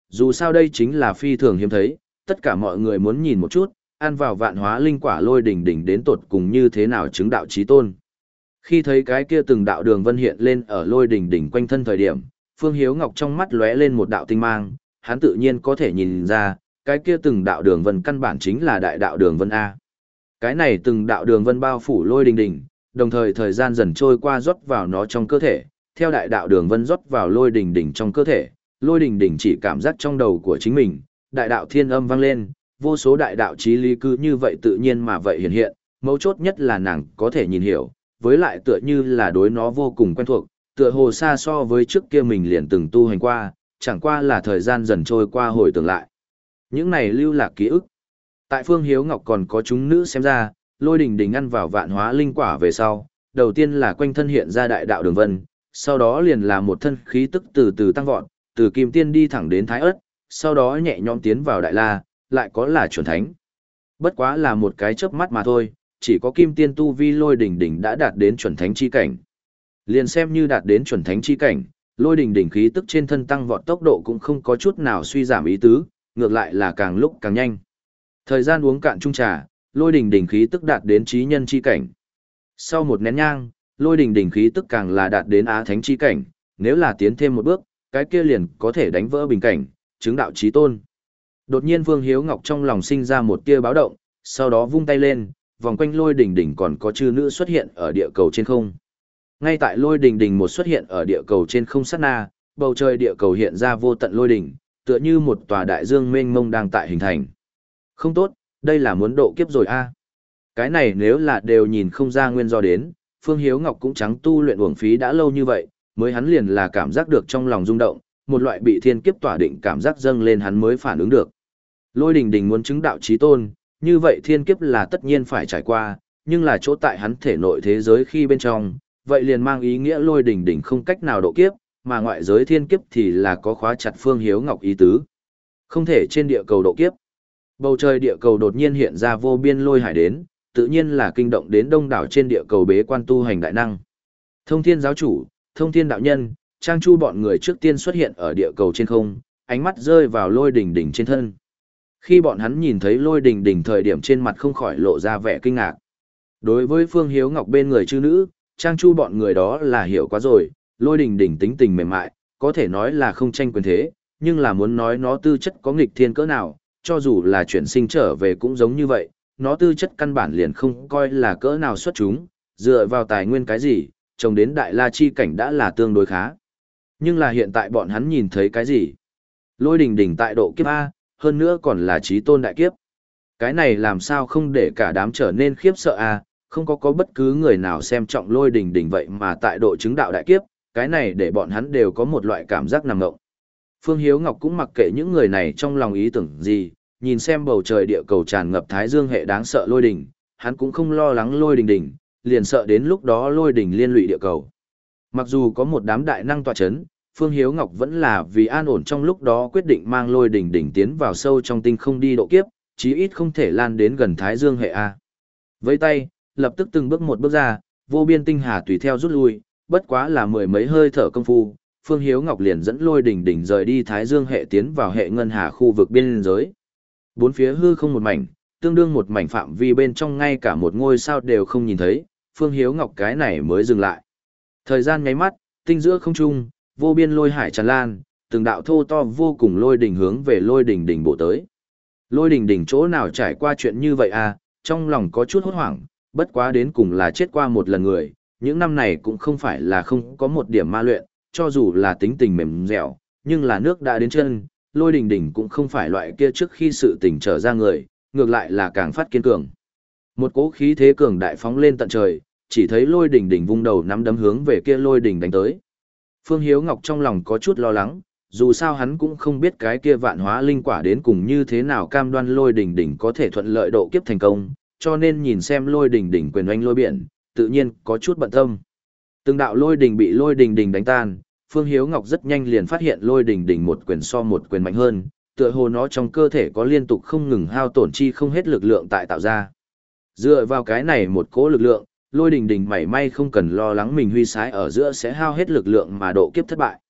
Dù sao đây chính là phi thường hiếm thấy, tất cả mọi người muốn nhìn một chút, ăn vào vạn hóa linh quả lôi đỉnh đỉnh đến tột cùng như thế nào chứng đạo chí tôn. Khi thấy cái kia từng đạo đường vân hiện lên ở lôi đỉnh đỉnh quanh thân thời điểm, Phương Hiếu Ngọc trong mắt lóe lên một đạo tinh mang, hắn tự nhiên có thể nhìn ra, cái kia từng đạo đường vân căn bản chính là đại đạo đường vân A. Cái này từng đạo đường vân bao phủ lôi đỉnh đỉnh, đồng thời thời gian dần trôi qua rót vào nó trong cơ thể, theo đại đạo đường vân rót vào lôi đỉnh đỉnh trong cơ thể, lôi đỉnh đỉnh chỉ cảm giác trong đầu của chính mình, đại đạo thiên âm vang lên, vô số đại đạo chí lý cứ như vậy tự nhiên mà vậy hiện hiện, mấu chốt nhất là nàng có thể nhìn hiểu, với lại tựa như là đối nó vô cùng quen thuộc, tựa hồ xa so với trước kia mình liền từng tu hành qua, chẳng qua là thời gian dần trôi qua hồi tưởng lại. Những này lưu lạc ký ức. Tại Phương Hiếu Ngọc còn có chúng nữ xem ra, lôi đỉnh đỉnh ăn vào vạn hóa linh quả về sau, đầu tiên là quanh thân hiện ra đại đạo đường vân, sau đó liền là một thân khí tức từ từ tăng vọt, từ kim tiên đi thẳng đến thái ất, sau đó nhẹ nhõm tiến vào đại la, lại có là chuẩn thánh. Bất quá là một cái chớp mắt mà thôi, chỉ có kim tiên tu vi lôi đỉnh đỉnh đã đạt đến chuẩn thánh chi cảnh. Liền xem như đạt đến chuẩn thánh chi cảnh, lôi đỉnh đỉnh khí tức trên thân tăng vọt tốc độ cũng không có chút nào suy giảm ý tứ, ngược lại là càng lúc càng nhanh. Thời gian uống cạn chung trà, lôi đỉnh đỉnh khí tức đạt đến chí nhân chi cảnh. Sau một nén nhang, lôi đỉnh đỉnh khí tức càng là đạt đến á thánh chi cảnh, nếu là tiến thêm một bước, cái kia liền có thể đánh vỡ bình cảnh, chứng đạo chí tôn. Đột nhiên Vương Hiếu Ngọc trong lòng sinh ra một tia báo động, sau đó vung tay lên, vòng quanh lôi đỉnh đỉnh còn có chư nữ xuất hiện ở địa cầu trên không. Ngay tại lôi đỉnh đỉnh một xuất hiện ở địa cầu trên không sát na, bầu trời địa cầu hiện ra vô tận lôi đỉnh, tựa như một tòa đại dương mênh mông đang tại hình thành. Không tốt, đây là muốn độ kiếp rồi a. Cái này nếu là đều nhìn không ra nguyên do đến, Phương Hiếu Ngọc cũng chẳng tu luyện uổng phí đã lâu như vậy, mới hắn liền là cảm giác được trong lòng rung động, một loại bị thiên kiếp tỏa định cảm giác dâng lên hắn mới phản ứng được. Lôi đỉnh đỉnh muốn chứng đạo chí tôn, như vậy thiên kiếp là tất nhiên phải trải qua, nhưng là chỗ tại hắn thể nội thế giới khi bên trong, vậy liền mang ý nghĩa lôi đỉnh đỉnh không cách nào độ kiếp, mà ngoại giới thiên kiếp thì là có khóa chặt Phương Hiếu Ngọc ý tứ. Không thể trên địa cầu độ kiếp. Bầu trời địa cầu đột nhiên hiện ra vô biên lôi hải đến, tự nhiên là kinh động đến đông đảo trên địa cầu bế quan tu hành đại năng. Thông Thiên giáo chủ, Thông Thiên đạo nhân, Trang Chu bọn người trước tiên xuất hiện ở địa cầu trên không, ánh mắt rơi vào lôi đỉnh đỉnh trên thân. Khi bọn hắn nhìn thấy lôi đỉnh đỉnh thời điểm trên mặt không khỏi lộ ra vẻ kinh ngạc. Đối với Phương Hiếu Ngọc bên người chư nữ, Trang Chu bọn người đó là hiểu quá rồi, lôi đỉnh đỉnh tính tình mềm mại, có thể nói là không tranh quyền thế, nhưng là muốn nói nó tư chất có nghịch thiên cỡ nào, cho dù là chuyển sinh trở về cũng giống như vậy, nó tư chất căn bản liền không coi là cỡ nào xuất chúng, dựa vào tài nguyên cái gì, trồng đến đại la chi cảnh đã là tương đối khá. Nhưng là hiện tại bọn hắn nhìn thấy cái gì? Lôi đỉnh đỉnh tại độ kiếp A, hơn nữa còn là chí tôn đại kiếp. Cái này làm sao không để cả đám trở nên khiếp sợ A, không có có bất cứ người nào xem trọng lôi đỉnh đỉnh vậy mà tại độ chứng đạo đại kiếp, cái này để bọn hắn đều có một loại cảm giác nằm ngộng. Phương Hiếu Ngọc cũng mặc kệ những người này trong lòng ý tưởng gì, nhìn xem bầu trời địa cầu tràn ngập thái dương hệ đáng sợ lôi đỉnh, hắn cũng không lo lắng lôi đỉnh đỉnh, liền sợ đến lúc đó lôi đỉnh liên lụy địa cầu. Mặc dù có một đám đại năng tọa chấn, Phương Hiếu Ngọc vẫn là vì an ổn trong lúc đó quyết định mang lôi đỉnh đỉnh tiến vào sâu trong tinh không đi độ kiếp, chí ít không thể lan đến gần thái dương hệ A. Với tay, lập tức từng bước một bước ra, vô biên tinh hà tùy theo rút lui, bất quá là mười mấy hơi thở công phu, Phương Hiếu Ngọc liền dẫn lôi đỉnh đỉnh rời đi thái dương hệ tiến vào hệ ngân hà khu vực biên giới. Bốn phía hư không một mảnh, tương đương một mảnh phạm vi bên trong ngay cả một ngôi sao đều không nhìn thấy, Phương Hiếu Ngọc cái này mới dừng lại. Thời gian nháy mắt, tinh giữa không trung, vô biên lôi hải tràn lan, từng đạo thô to vô cùng lôi đỉnh hướng về lôi đỉnh đỉnh bộ tới. Lôi đỉnh đỉnh chỗ nào trải qua chuyện như vậy à, trong lòng có chút hốt hoảng, bất quá đến cùng là chết qua một lần người, những năm này cũng không phải là không có một điểm ma luyện, cho dù là tính tình mềm dẻo, nhưng là nước đã đến chân, lôi đỉnh đỉnh cũng không phải loại kia trước khi sự tình trở ra người, ngược lại là càng phát kiên cường. Một cỗ khí thế cường đại phóng lên tận trời, chỉ thấy lôi đỉnh đỉnh vung đầu nắm đấm hướng về kia lôi đỉnh đánh tới. Phương Hiếu Ngọc trong lòng có chút lo lắng, dù sao hắn cũng không biết cái kia vạn hóa linh quả đến cùng như thế nào cam đoan lôi đỉnh đỉnh có thể thuận lợi độ kiếp thành công, cho nên nhìn xem lôi đỉnh đỉnh quyền oanh lôi biển, tự nhiên có chút bận tâm. Từng đạo lôi đỉnh bị lôi đỉnh đỉnh đánh tan, Phương Hiếu Ngọc rất nhanh liền phát hiện lôi đỉnh đỉnh một quyền so một quyền mạnh hơn, tựa hồ nó trong cơ thể có liên tục không ngừng hao tổn chi không hết lực lượng tại tạo ra. Dựa vào cái này một cỗ lực lượng, lôi đỉnh đỉnh mảy may không cần lo lắng mình huy sái ở giữa sẽ hao hết lực lượng mà độ kiếp thất bại.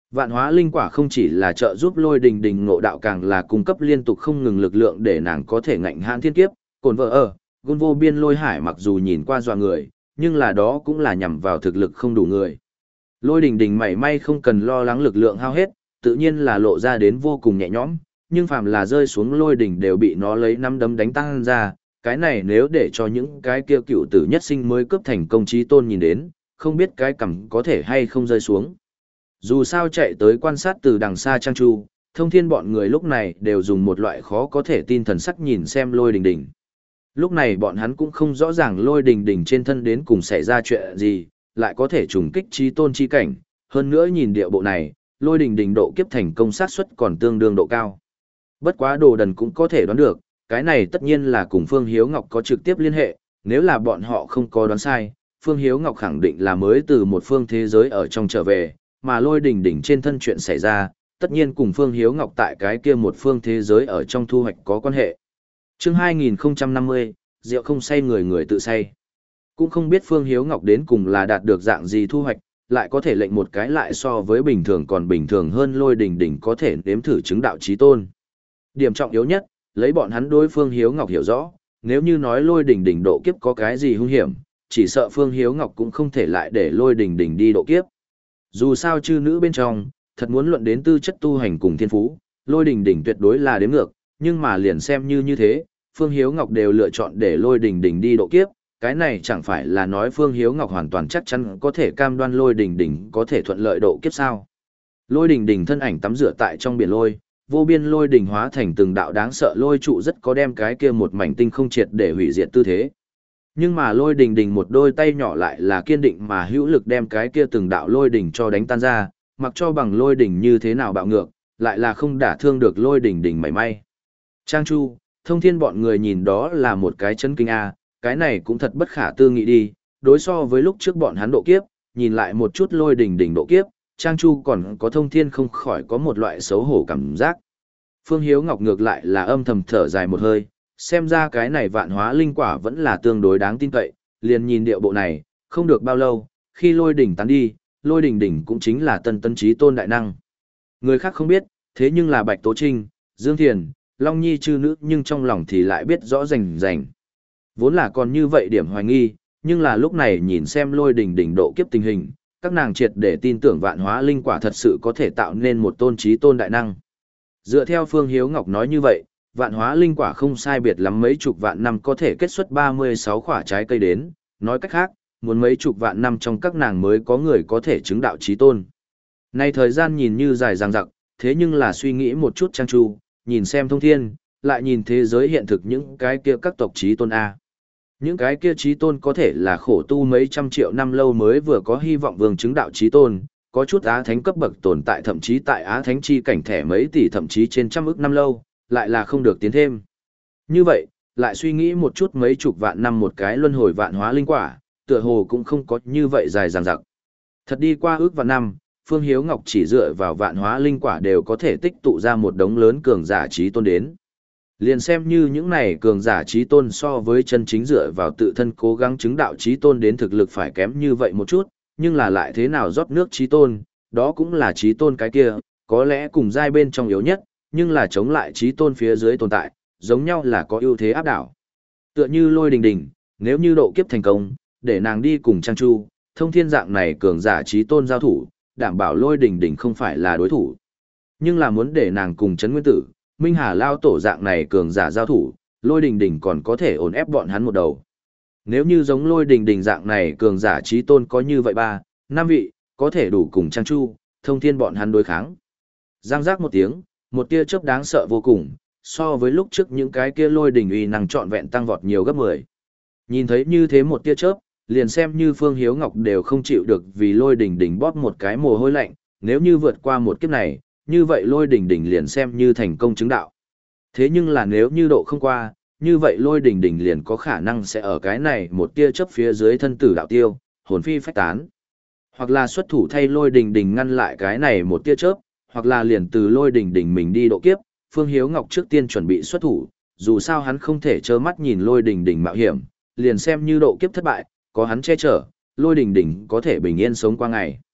Vạn hóa linh quả không chỉ là trợ giúp Lôi Đình Đình ngộ đạo, càng là cung cấp liên tục không ngừng lực lượng để nàng có thể ngạnh hãn thiên kiếp. Cồn vợ ở, gôn vô biên lôi hải mặc dù nhìn qua dọa người, nhưng là đó cũng là nhằm vào thực lực không đủ người. Lôi Đình Đình mảy may không cần lo lắng lực lượng hao hết, tự nhiên là lộ ra đến vô cùng nhẹ nhõm, nhưng phàm là rơi xuống lôi đỉnh đều bị nó lấy năm đấm đánh tăng ra. Cái này nếu để cho những cái kia cựu tử nhất sinh mới cướp thành công chí tôn nhìn đến, không biết cái cằm có thể hay không rơi xuống. Dù sao chạy tới quan sát từ đằng xa Trang Chu, Thông Thiên bọn người lúc này đều dùng một loại khó có thể tin thần sắc nhìn xem Lôi Đình Đình. Lúc này bọn hắn cũng không rõ ràng Lôi Đình Đình trên thân đến cùng xảy ra chuyện gì, lại có thể trùng kích chí tôn chi cảnh, hơn nữa nhìn địa bộ này, Lôi Đình Đình độ kiếp thành công sát suất còn tương đương độ cao. Bất quá Đồ Đần cũng có thể đoán được, cái này tất nhiên là cùng Phương Hiếu Ngọc có trực tiếp liên hệ, nếu là bọn họ không có đoán sai, Phương Hiếu Ngọc khẳng định là mới từ một phương thế giới ở trong trở về, mà Lôi Đình Đình trên thân chuyện xảy ra, tất nhiên cùng Phương Hiếu Ngọc tại cái kia một phương thế giới ở trong thu hoạch có quan hệ. Chương hai nghìn không trăm năm mươi, rượu không say người người tự say. Cũng không biết Phương Hiếu Ngọc đến cùng là đạt được dạng gì thu hoạch, lại có thể lệnh một cái lại so với bình thường còn bình thường hơn Lôi Đình Đình có thể nếm thử chứng đạo chí tôn. Điểm trọng yếu nhất, lấy bọn hắn đối Phương Hiếu Ngọc hiểu rõ, nếu như nói Lôi Đình Đình độ kiếp có cái gì hung hiểm, chỉ sợ Phương Hiếu Ngọc cũng không thể lại để Lôi Đình Đình đi độ kiếp. Dù sao chư nữ bên trong, thật muốn luận đến tư chất tu hành cùng thiên phú, Lôi Đình Đình tuyệt đối là đếm ngược, nhưng mà liền xem như như thế, Phương Hiếu Ngọc đều lựa chọn để Lôi Đình Đình đi độ kiếp, cái này chẳng phải là nói Phương Hiếu Ngọc hoàn toàn chắc chắn có thể cam đoan Lôi Đình Đình có thể thuận lợi độ kiếp sao. Lôi Đình Đình thân ảnh tắm rửa tại trong biển lôi, vô biên lôi đình hóa thành từng đạo đáng sợ lôi trụ, rất có đem cái kia một mảnh tinh không triệt để hủy diệt tư thế. Nhưng mà Lôi Đình Đình một đôi tay nhỏ lại là kiên định mà hữu lực đem cái kia từng đạo lôi đình cho đánh tan ra, mặc cho bằng lôi đình như thế nào bạo ngược, lại là không đả thương được Lôi Đình Đình mảy may. Trang Chu, Thông Thiên bọn người nhìn đó là một cái chấn kinh a, cái này cũng thật bất khả tư nghị đi, đối so với lúc trước bọn hắn độ kiếp, nhìn lại một chút Lôi Đình Đình độ kiếp, Trang Chu còn có Thông Thiên không khỏi có một loại xấu hổ cảm giác. Phương Hiếu Ngọc ngược lại là âm thầm thở dài một hơi, xem ra cái này vạn hóa linh quả vẫn là tương đối đáng tin cậy, liền nhìn điệu bộ này, không được bao lâu, khi Lôi Đỉnh tán đi, Lôi Đình Đình cũng chính là tân tân chí tôn đại năng. Người khác không biết, thế nhưng là Bạch Tố Trinh, Dương Thiền, Long Nhi chư nữ nhưng trong lòng thì lại biết rõ rành rành. Vốn là còn như vậy điểm hoài nghi, nhưng là lúc này nhìn xem Lôi Đình Đình độ kiếp tình hình, các nàng triệt để tin tưởng vạn hóa linh quả thật sự có thể tạo nên một tôn chí tôn đại năng. Dựa theo Phương Hiếu Ngọc nói như vậy, vạn hóa linh quả không sai biệt lắm mấy chục vạn năm có thể kết xuất ba mươi sáu quả trái cây đến, nói cách khác, muốn mấy chục vạn năm trong các nàng mới có người có thể chứng đạo chí tôn. Nay thời gian nhìn như dài dằng dặc, thế nhưng là suy nghĩ một chút Trang Chu, nhìn xem Thông Thiên, lại nhìn thế giới hiện thực những cái kia các tộc chí tôn A. Những cái kia chí tôn có thể là khổ tu mấy trăm triệu năm lâu mới vừa có hy vọng vương chứng đạo chí tôn, có chút Á Thánh cấp bậc tồn tại thậm chí tại Á Thánh chi cảnh thẻ mấy tỷ thậm chí trên trăm ức năm lâu, lại là không được tiến thêm. Như vậy, lại suy nghĩ một chút mấy chục vạn năm một cái luân hồi vạn hóa linh quả, tựa hồ cũng không có như vậy dài dằng dặc. Thật đi qua ước vạn năm, Phương Hiếu Ngọc chỉ dựa vào vạn hóa linh quả đều có thể tích tụ ra một đống lớn cường giả chí tôn đến. Liền xem như những này cường giả chí tôn so với chân chính dựa vào tự thân cố gắng chứng đạo chí tôn đến thực lực phải kém như vậy một chút, nhưng là lại thế nào rót nước chí tôn, đó cũng là chí tôn cái kia, có lẽ cùng giai bên trong yếu nhất, nhưng là chống lại chí tôn phía dưới tồn tại, giống nhau là có ưu thế áp đảo. Tựa như Lôi Đình Đình, nếu như độ kiếp thành công, để nàng đi cùng Trang Chu, Thông Thiên dạng này cường giả chí tôn giao thủ, đảm bảo Lôi Đình Đình không phải là đối thủ. Nhưng là muốn để nàng cùng Trấn Nguyên Tử, Minh Hà Lao Tổ dạng này cường giả giao thủ, Lôi Đình Đình còn có thể ổn ép bọn hắn một đầu. Nếu như giống Lôi Đình Đình dạng này cường giả chí tôn có như vậy ba, năm vị, có thể đủ cùng Trang Chu, Thông Thiên bọn hắn đối kháng. Giang giác một tiếng, một tia chớp đáng sợ vô cùng, so với lúc trước những cái kia Lôi Đình uy năng trọn vẹn tăng vọt nhiều gấp mười. Nhìn thấy như thế một tia chớp, liền xem như Phương Hiếu Ngọc đều không chịu được vì Lôi Đình Đình bóp một cái mồ hôi lạnh, nếu như vượt qua một kiếp này, như vậy Lôi Đình Đình liền xem như thành công chứng đạo. Thế nhưng là nếu như độ không qua, như vậy Lôi Đình Đình liền có khả năng sẽ ở cái này một tia chớp phía dưới thân tử đạo tiêu, hồn phi phách tán. Hoặc là xuất thủ thay Lôi Đình Đình ngăn lại cái này một tia chớp, hoặc là liền từ Lôi Đình Đình mình đi độ kiếp, Phương Hiếu Ngọc trước tiên chuẩn bị xuất thủ, dù sao hắn không thể trơ mắt nhìn Lôi Đình Đình mạo hiểm, liền xem như độ kiếp thất bại, có hắn che chở, Lôi Đình Đình có thể bình yên sống qua ngày.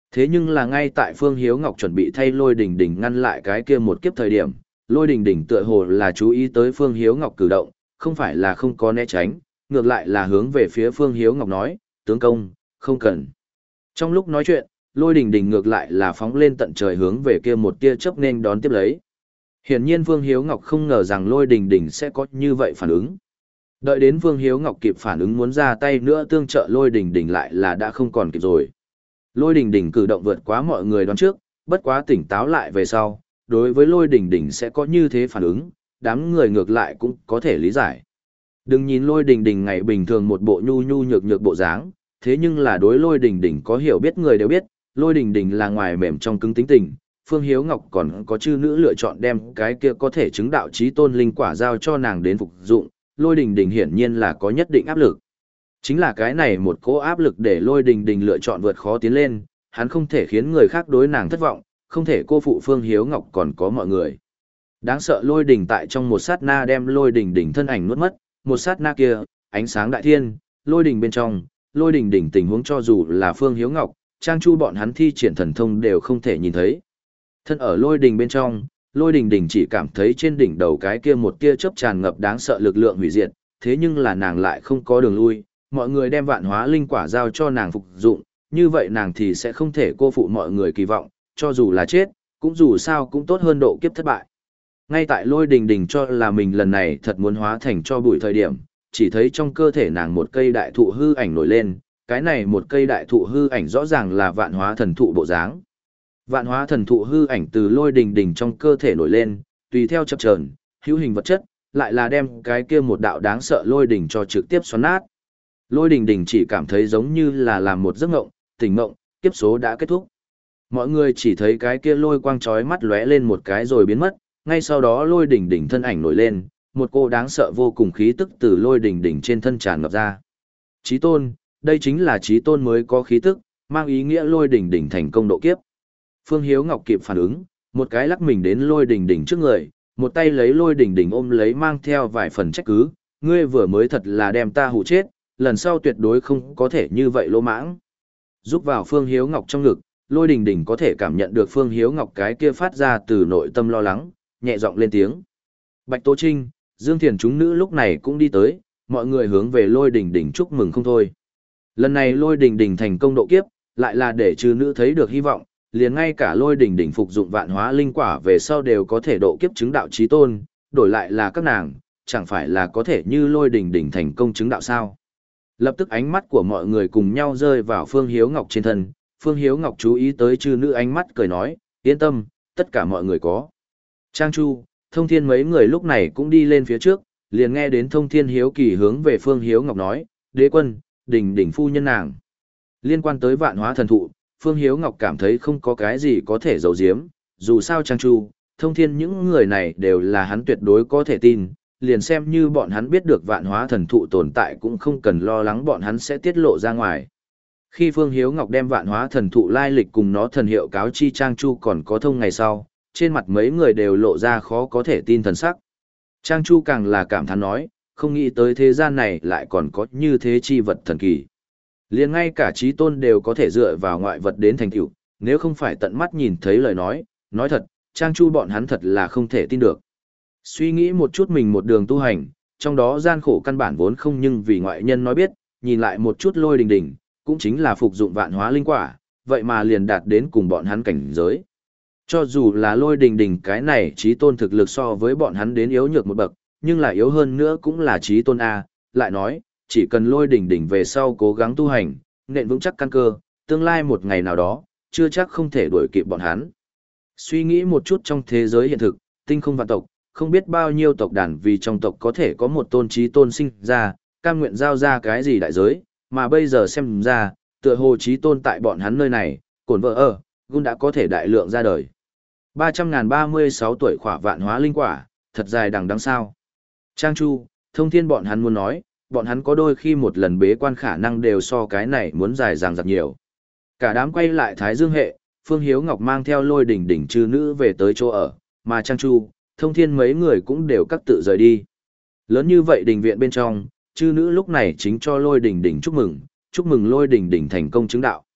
Thế nhưng là ngay tại Phương Hiếu Ngọc chuẩn bị thay Lôi Đình Đình ngăn lại cái kia một kiếp thời điểm, Lôi Đình Đình tựa hồ là chú ý tới Phương Hiếu Ngọc cử động, không phải là không có né tránh, ngược lại là hướng về phía Phương Hiếu Ngọc nói, tướng công, không cần. Trong lúc nói chuyện, Lôi Đình Đình ngược lại là phóng lên tận trời hướng về kia một tia chớp nên đón tiếp lấy. Hiển nhiên Phương Hiếu Ngọc không ngờ rằng Lôi Đình Đình sẽ có như vậy phản ứng. Đợi đến Phương Hiếu Ngọc kịp phản ứng muốn ra tay nữa tương trợ Lôi Đình Đình lại là đã không còn kịp rồi. Lôi Đình Đình cử động vượt quá mọi người đoán trước, bất quá tỉnh táo lại về sau, đối với Lôi Đình Đình sẽ có như thế phản ứng, đám người ngược lại cũng có thể lý giải. Đừng nhìn Lôi Đình Đình ngày bình thường một bộ nhu nhu nhược nhược bộ dáng, thế nhưng là đối Lôi Đình Đình có hiểu biết người đều biết, Lôi Đình Đình là ngoài mềm trong cứng tính tình, Phương Hiếu Ngọc còn có chư nữ lựa chọn đem cái kia có thể chứng đạo chí tôn linh quả giao cho nàng đến phục dụng, Lôi Đình Đình hiển nhiên là có nhất định áp lực. Chính là cái này một cỗ áp lực để Lôi Đình Đình lựa chọn vượt khó tiến lên, hắn không thể khiến người khác đối nàng thất vọng, không thể cô phụ Phương Hiếu Ngọc còn có mọi người. Đáng sợ Lôi Đình tại trong một sát na đem Lôi Đình Đình thân ảnh nuốt mất, một sát na kia, ánh sáng đại thiên, Lôi Đình bên trong, Lôi Đình Đình tình huống cho dù là Phương Hiếu Ngọc, Trang Chu bọn hắn thi triển thần thông đều không thể nhìn thấy. Thân ở Lôi Đình bên trong, Lôi Đình Đình chỉ cảm thấy trên đỉnh đầu cái kia một tia chớp tràn ngập đáng sợ lực lượng hủy diệt, thế nhưng là nàng lại không có đường lui, mọi người đem vạn hóa linh quả giao cho nàng phục dụng, như vậy nàng thì sẽ không thể cô phụ mọi người kỳ vọng, cho dù là chết, cũng dù sao cũng tốt hơn độ kiếp thất bại. Ngay tại Lôi Đình Đình cho là mình lần này thật muốn hóa thành cho bụi thời điểm, chỉ thấy trong cơ thể nàng một cây đại thụ hư ảnh nổi lên, cái này một cây đại thụ hư ảnh rõ ràng là vạn hóa thần thụ bộ dáng. Vạn hóa thần thụ hư ảnh từ Lôi Đình Đình trong cơ thể nổi lên, tùy theo chập chờn, hữu hình vật chất, lại là đem cái kia một đạo đáng sợ lôi đình cho trực tiếp xoắn nát. Lôi Đình Đình chỉ cảm thấy giống như là làm một giấc ngộng, tỉnh ngộng, kiếp số đã kết thúc. Mọi người chỉ thấy cái kia lôi quang chói mắt lóe lên một cái rồi biến mất, ngay sau đó Lôi Đình Đình thân ảnh nổi lên, một cô đáng sợ vô cùng khí tức từ Lôi Đình Đình trên thân tràn ngập ra. Chí tôn, đây chính là chí tôn mới có khí tức, mang ý nghĩa Lôi Đình Đình thành công độ kiếp. Phương Hiếu Ngọc kịp phản ứng, một cái lắc mình đến Lôi Đình Đình trước người, một tay lấy Lôi Đình Đình ôm lấy mang theo vài phần trách cứ, ngươi vừa mới thật là đem ta hù chết, lần sau tuyệt đối không có thể như vậy lỗ mãng. Giúp vào Phương Hiếu Ngọc trong ngực, Lôi Đình Đình có thể cảm nhận được Phương Hiếu Ngọc cái kia phát ra từ nội tâm lo lắng, nhẹ giọng lên tiếng. Bạch Tố Trinh, Dương Thiền chúng nữ lúc này cũng đi tới, mọi người hướng về Lôi Đình Đình chúc mừng không thôi. Lần này Lôi Đình Đình thành công độ kiếp, lại là để trừ nữ thấy được hy vọng, liền ngay cả Lôi Đình Đình phục dụng vạn hóa linh quả về sau đều có thể độ kiếp chứng đạo chí tôn, đổi lại là các nàng, chẳng phải là có thể như Lôi Đình Đình thành công chứng đạo sao. Lập tức ánh mắt của mọi người cùng nhau rơi vào Phương Hiếu Ngọc trên thân, Phương Hiếu Ngọc chú ý tới trừ nữ ánh mắt cười nói, yên tâm, tất cả mọi người có. Trang Chu, Thông Thiên mấy người lúc này cũng đi lên phía trước, liền nghe đến Thông Thiên hiếu kỳ hướng về Phương Hiếu Ngọc nói, đế quân, Đình Đình phu nhân nàng. Liên quan tới vạn hóa thần thụ, Phương Hiếu Ngọc cảm thấy không có cái gì có thể giấu giếm, dù sao Trang Chu, Thông Thiên những người này đều là hắn tuyệt đối có thể tin, liền xem như bọn hắn biết được vạn hóa thần thụ tồn tại cũng không cần lo lắng bọn hắn sẽ tiết lộ ra ngoài. Khi Phương Hiếu Ngọc đem vạn hóa thần thụ lai lịch cùng nó thần hiệu cáo chi Trang Chu còn có thông ngày sau, trên mặt mấy người đều lộ ra khó có thể tin thần sắc. Trang Chu càng là cảm thán nói, không nghĩ tới thế gian này lại còn có như thế chi vật thần kỳ. Liền ngay cả chí tôn đều có thể dựa vào ngoại vật đến thành tựu, nếu không phải tận mắt nhìn thấy lời nói, nói thật, Trang Chu bọn hắn thật là không thể tin được. Suy nghĩ một chút mình một đường tu hành, trong đó gian khổ căn bản vốn không nhưng vì ngoại nhân nói biết, nhìn lại một chút Lôi Đình Đình, cũng chính là phục dụng vạn hóa linh quả, vậy mà liền đạt đến cùng bọn hắn cảnh giới. Cho dù là Lôi Đình Đình cái này chí tôn thực lực so với bọn hắn đến yếu nhược một bậc, nhưng là yếu hơn nữa cũng là chí tôn A, lại nói, chỉ cần Lôi Đình Đình về sau cố gắng tu hành, nền vững chắc căn cơ, tương lai một ngày nào đó, chưa chắc không thể đuổi kịp bọn hắn. Suy nghĩ một chút trong thế giới hiện thực, tinh không vạn tộc, không biết bao nhiêu tộc đàn vì trong tộc có thể có một tôn chí tôn sinh ra, cam nguyện giao ra cái gì đại giới, mà bây giờ xem ra, tựa hồ chí tôn tại bọn hắn nơi này, cổn vợ ở, gun đã có thể đại lượng ra đời. ba trăm ngàn ba mươi sáu tuổi khỏa vạn hóa linh quả, thật dài đằng đằng sao. Trang Chu, Thông Thiên bọn hắn muốn nói, bọn hắn có đôi khi một lần bế quan khả năng đều so cái này muốn dài dằng dặc nhiều. Cả đám quay lại Thái Dương hệ, Phương Hiếu Ngọc mang theo Lôi Đình Đình chư nữ về tới chỗ ở, mà Trang Chu, Thông Thiên mấy người cũng đều các tự rời đi. Lớn như vậy đình viện bên trong, chư nữ lúc này chính cho Lôi Đình Đình chúc mừng, chúc mừng Lôi Đình Đình thành công chứng đạo.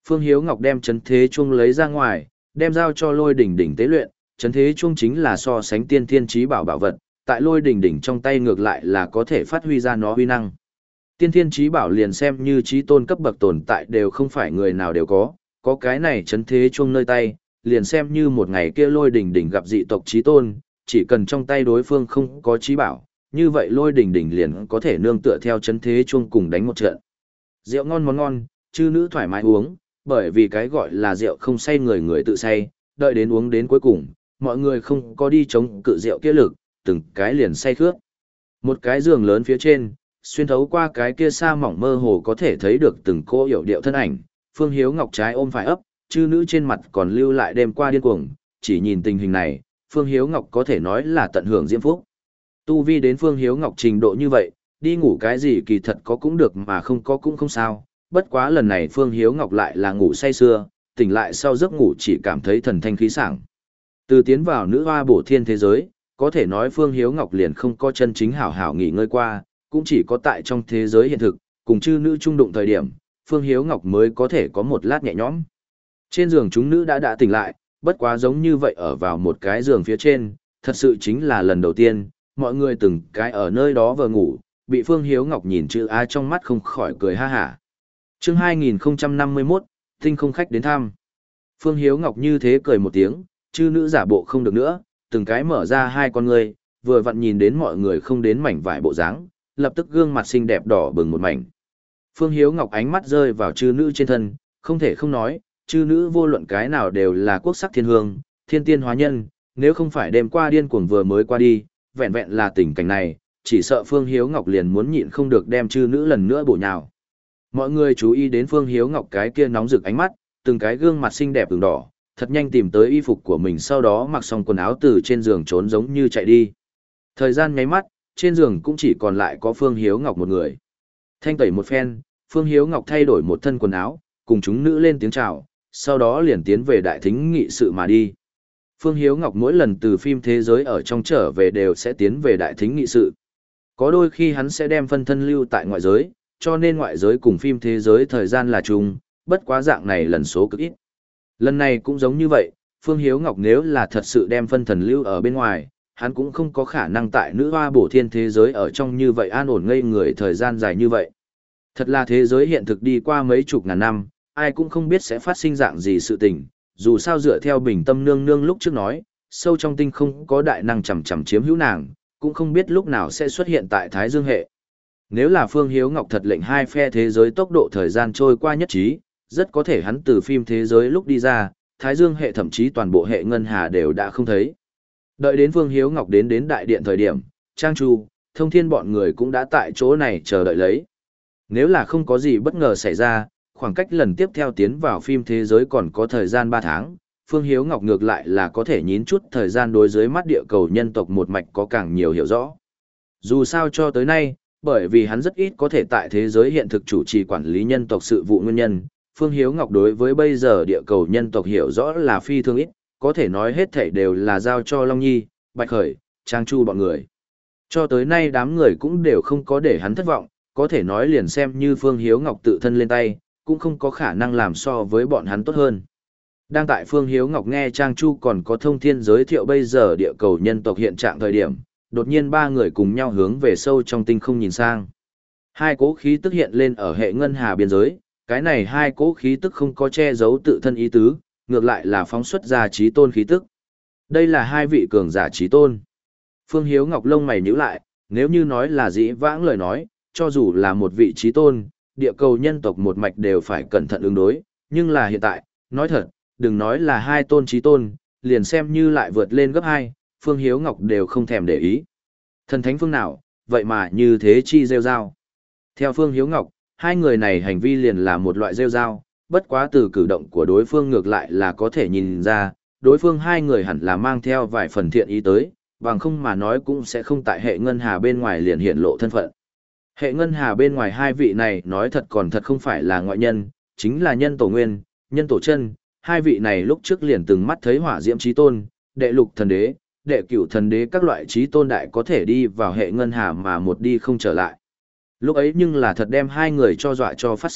Phương Hiếu Ngọc đem chấn thế chuông lấy ra ngoài, đem giao cho Lôi Đỉnh Đỉnh tế luyện, chấn thế chuông chính là so sánh tiên thiên chí bảo bảo vật, tại Lôi Đỉnh Đỉnh trong tay ngược lại là có thể phát huy ra nó uy năng. Tiên thiên chí bảo liền xem như chí tôn cấp bậc tồn tại đều không phải người nào đều có, có cái này chấn thế chuông nơi tay, liền xem như một ngày kia Lôi Đỉnh Đỉnh gặp dị tộc chí tôn, chỉ cần trong tay đối phương không có chí bảo, như vậy Lôi Đỉnh Đỉnh liền có thể nương tựa theo chấn thế chuông cùng đánh một trận. Rượu ngon món ngon, chư nữ thoải mái uống, bởi vì cái gọi là rượu không say người người tự say, đợi đến uống đến cuối cùng, mọi người không có đi chống cự rượu kia lực, từng cái liền say khướt. Một cái giường lớn phía trên, xuyên thấu qua cái kia xa mỏng mơ hồ có thể thấy được từng cô hiểu điệu thân ảnh, Phương Hiếu Ngọc trái ôm phải ấp, chư nữ trên mặt còn lưu lại đêm qua điên cuồng, chỉ nhìn tình hình này, Phương Hiếu Ngọc có thể nói là tận hưởng diễm phúc. Tu vi đến Phương Hiếu Ngọc trình độ như vậy, đi ngủ cái gì kỳ thật có cũng được mà không có cũng không sao, bất quá lần này Phương Hiếu Ngọc lại là ngủ say sưa, tỉnh lại sau giấc ngủ chỉ cảm thấy thần thanh khí sảng. Từ tiến vào nữ hoa bổ thiên thế giới, có thể nói Phương Hiếu Ngọc liền không có chân chính hảo hảo nghỉ ngơi qua, cũng chỉ có tại trong thế giới hiện thực, cùng chư nữ trung đụng thời điểm, Phương Hiếu Ngọc mới có thể có một lát nhẹ nhõm. Trên giường chúng nữ đã đã tỉnh lại, bất quá giống như vậy ở vào một cái giường phía trên, thật sự chính là lần đầu tiên, mọi người từng cái ở nơi đó vừa ngủ, bị Phương Hiếu Ngọc nhìn chữ A trong mắt không khỏi cười ha hả. Chương hai nghìn không trăm năm mươi mốt, tinh không khách đến thăm. Phương Hiếu Ngọc như thế cười một tiếng, chư nữ giả bộ không được nữa, từng cái mở ra hai con người, vừa vặn nhìn đến mọi người không đến mảnh vải bộ dáng, lập tức gương mặt xinh đẹp đỏ bừng một mảnh. Phương Hiếu Ngọc ánh mắt rơi vào chư nữ trên thân, không thể không nói, chư nữ vô luận cái nào đều là quốc sắc thiên hương, thiên tiên hóa nhân, nếu không phải đêm qua điên cuồng vừa mới qua đi, vẹn vẹn là tình cảnh này, chỉ sợ Phương Hiếu Ngọc liền muốn nhịn không được đem chư nữ lần nữa bổ nhào. Mọi người chú ý đến Phương Hiếu Ngọc cái kia nóng rực ánh mắt, từng cái gương mặt xinh đẹp ửng đỏ, thật nhanh tìm tới y phục của mình, sau đó mặc xong quần áo từ trên giường trốn giống như chạy đi. Thời gian nháy mắt, trên giường cũng chỉ còn lại có Phương Hiếu Ngọc một người. Thanh tẩy một phen, Phương Hiếu Ngọc thay đổi một thân quần áo, cùng chúng nữ lên tiếng chào, sau đó liền tiến về đại thính nghị sự mà đi. Phương Hiếu Ngọc mỗi lần từ phim thế giới ở trong trở về đều sẽ tiến về đại thính nghị sự. Có đôi khi hắn sẽ đem phân thân lưu tại ngoại giới, cho nên ngoại giới cùng phim thế giới thời gian là chung, bất quá dạng này lần số cực ít. Lần này cũng giống như vậy, Phương Hiếu Ngọc nếu là thật sự đem phân thần lưu ở bên ngoài, hắn cũng không có khả năng tại nữ hoa bổ thiên thế giới ở trong như vậy an ổn ngây người thời gian dài như vậy. Thật là thế giới hiện thực đi qua mấy chục ngàn năm, ai cũng không biết sẽ phát sinh dạng gì sự tình, dù sao dựa theo bình tâm nương nương lúc trước nói, sâu trong tinh không có đại năng chằm chằm chiếm hữu nàng, cũng không biết lúc nào sẽ xuất hiện tại Thái Dương hệ. Nếu là Phương Hiếu Ngọc thật lệnh hai phe thế giới tốc độ thời gian trôi qua nhất trí, rất có thể hắn từ phim thế giới lúc đi ra, Thái Dương hệ thậm chí toàn bộ hệ ngân hà đều đã không thấy. Đợi đến Phương Hiếu Ngọc đến đến đại điện thời điểm, Trang Chu, Thông Thiên bọn người cũng đã tại chỗ này chờ đợi lấy. Nếu là không có gì bất ngờ xảy ra, khoảng cách lần tiếp theo tiến vào phim thế giới còn có thời gian ba tháng, Phương Hiếu Ngọc ngược lại là có thể nhín chút thời gian đối dưới mắt địa cầu nhân tộc một mạch có càng nhiều hiểu rõ. Dù sao cho tới nay, bởi vì hắn rất ít có thể tại thế giới hiện thực chủ trì quản lý nhân tộc sự vụ nguyên nhân, Phương Hiếu Ngọc đối với bây giờ địa cầu nhân tộc hiểu rõ là phi thường ít, có thể nói hết thảy đều là giao cho Long Nhi, Bạch Khởi, Trang Chu bọn người. Cho tới nay đám người cũng đều không có để hắn thất vọng, có thể nói liền xem như Phương Hiếu Ngọc tự thân lên tay, cũng không có khả năng làm so với bọn hắn tốt hơn. Đang tại Phương Hiếu Ngọc nghe Trang Chu còn có Thông Thiên giới thiệu bây giờ địa cầu nhân tộc hiện trạng thời điểm, đột nhiên ba người cùng nhau hướng về sâu trong tinh không nhìn sang. Hai cỗ khí tức hiện lên ở hệ ngân hà biên giới, cái này hai cỗ khí tức không có che giấu tự thân ý tứ, ngược lại là phóng xuất ra trí tôn khí tức. Đây là hai vị cường giả trí tôn. Phương Hiếu Ngọc lông mày nhíu lại, nếu như nói là dĩ vãng lời nói, cho dù là một vị trí tôn, địa cầu nhân tộc một mạch đều phải cẩn thận ứng đối, nhưng là hiện tại, nói thật, đừng nói là hai tôn trí tôn, liền xem như lại vượt lên gấp hai, Phương Hiếu Ngọc đều không thèm để ý. Thần thánh phương nào, vậy mà như thế chi rêu rao. Theo Phương Hiếu Ngọc, hai người này hành vi liền là một loại rêu rao, bất quá từ cử động của đối phương ngược lại là có thể nhìn ra, đối phương hai người hẳn là mang theo vài phần thiện ý tới, bằng không mà nói cũng sẽ không tại hệ ngân hà bên ngoài liền hiện lộ thân phận. Hệ ngân hà bên ngoài hai vị này nói thật còn thật không phải là ngoại nhân, chính là nhân tổ nguyên, nhân tổ chân, hai vị này lúc trước liền từng mắt thấy hỏa diễm chí tôn, đệ lục thần đế, đệ cửu thần đế các loại chí tôn đại có thể đi vào hệ ngân hà mà một đi không trở lại. Lúc ấy nhưng là thật đem hai người cho dọa cho phát sợ,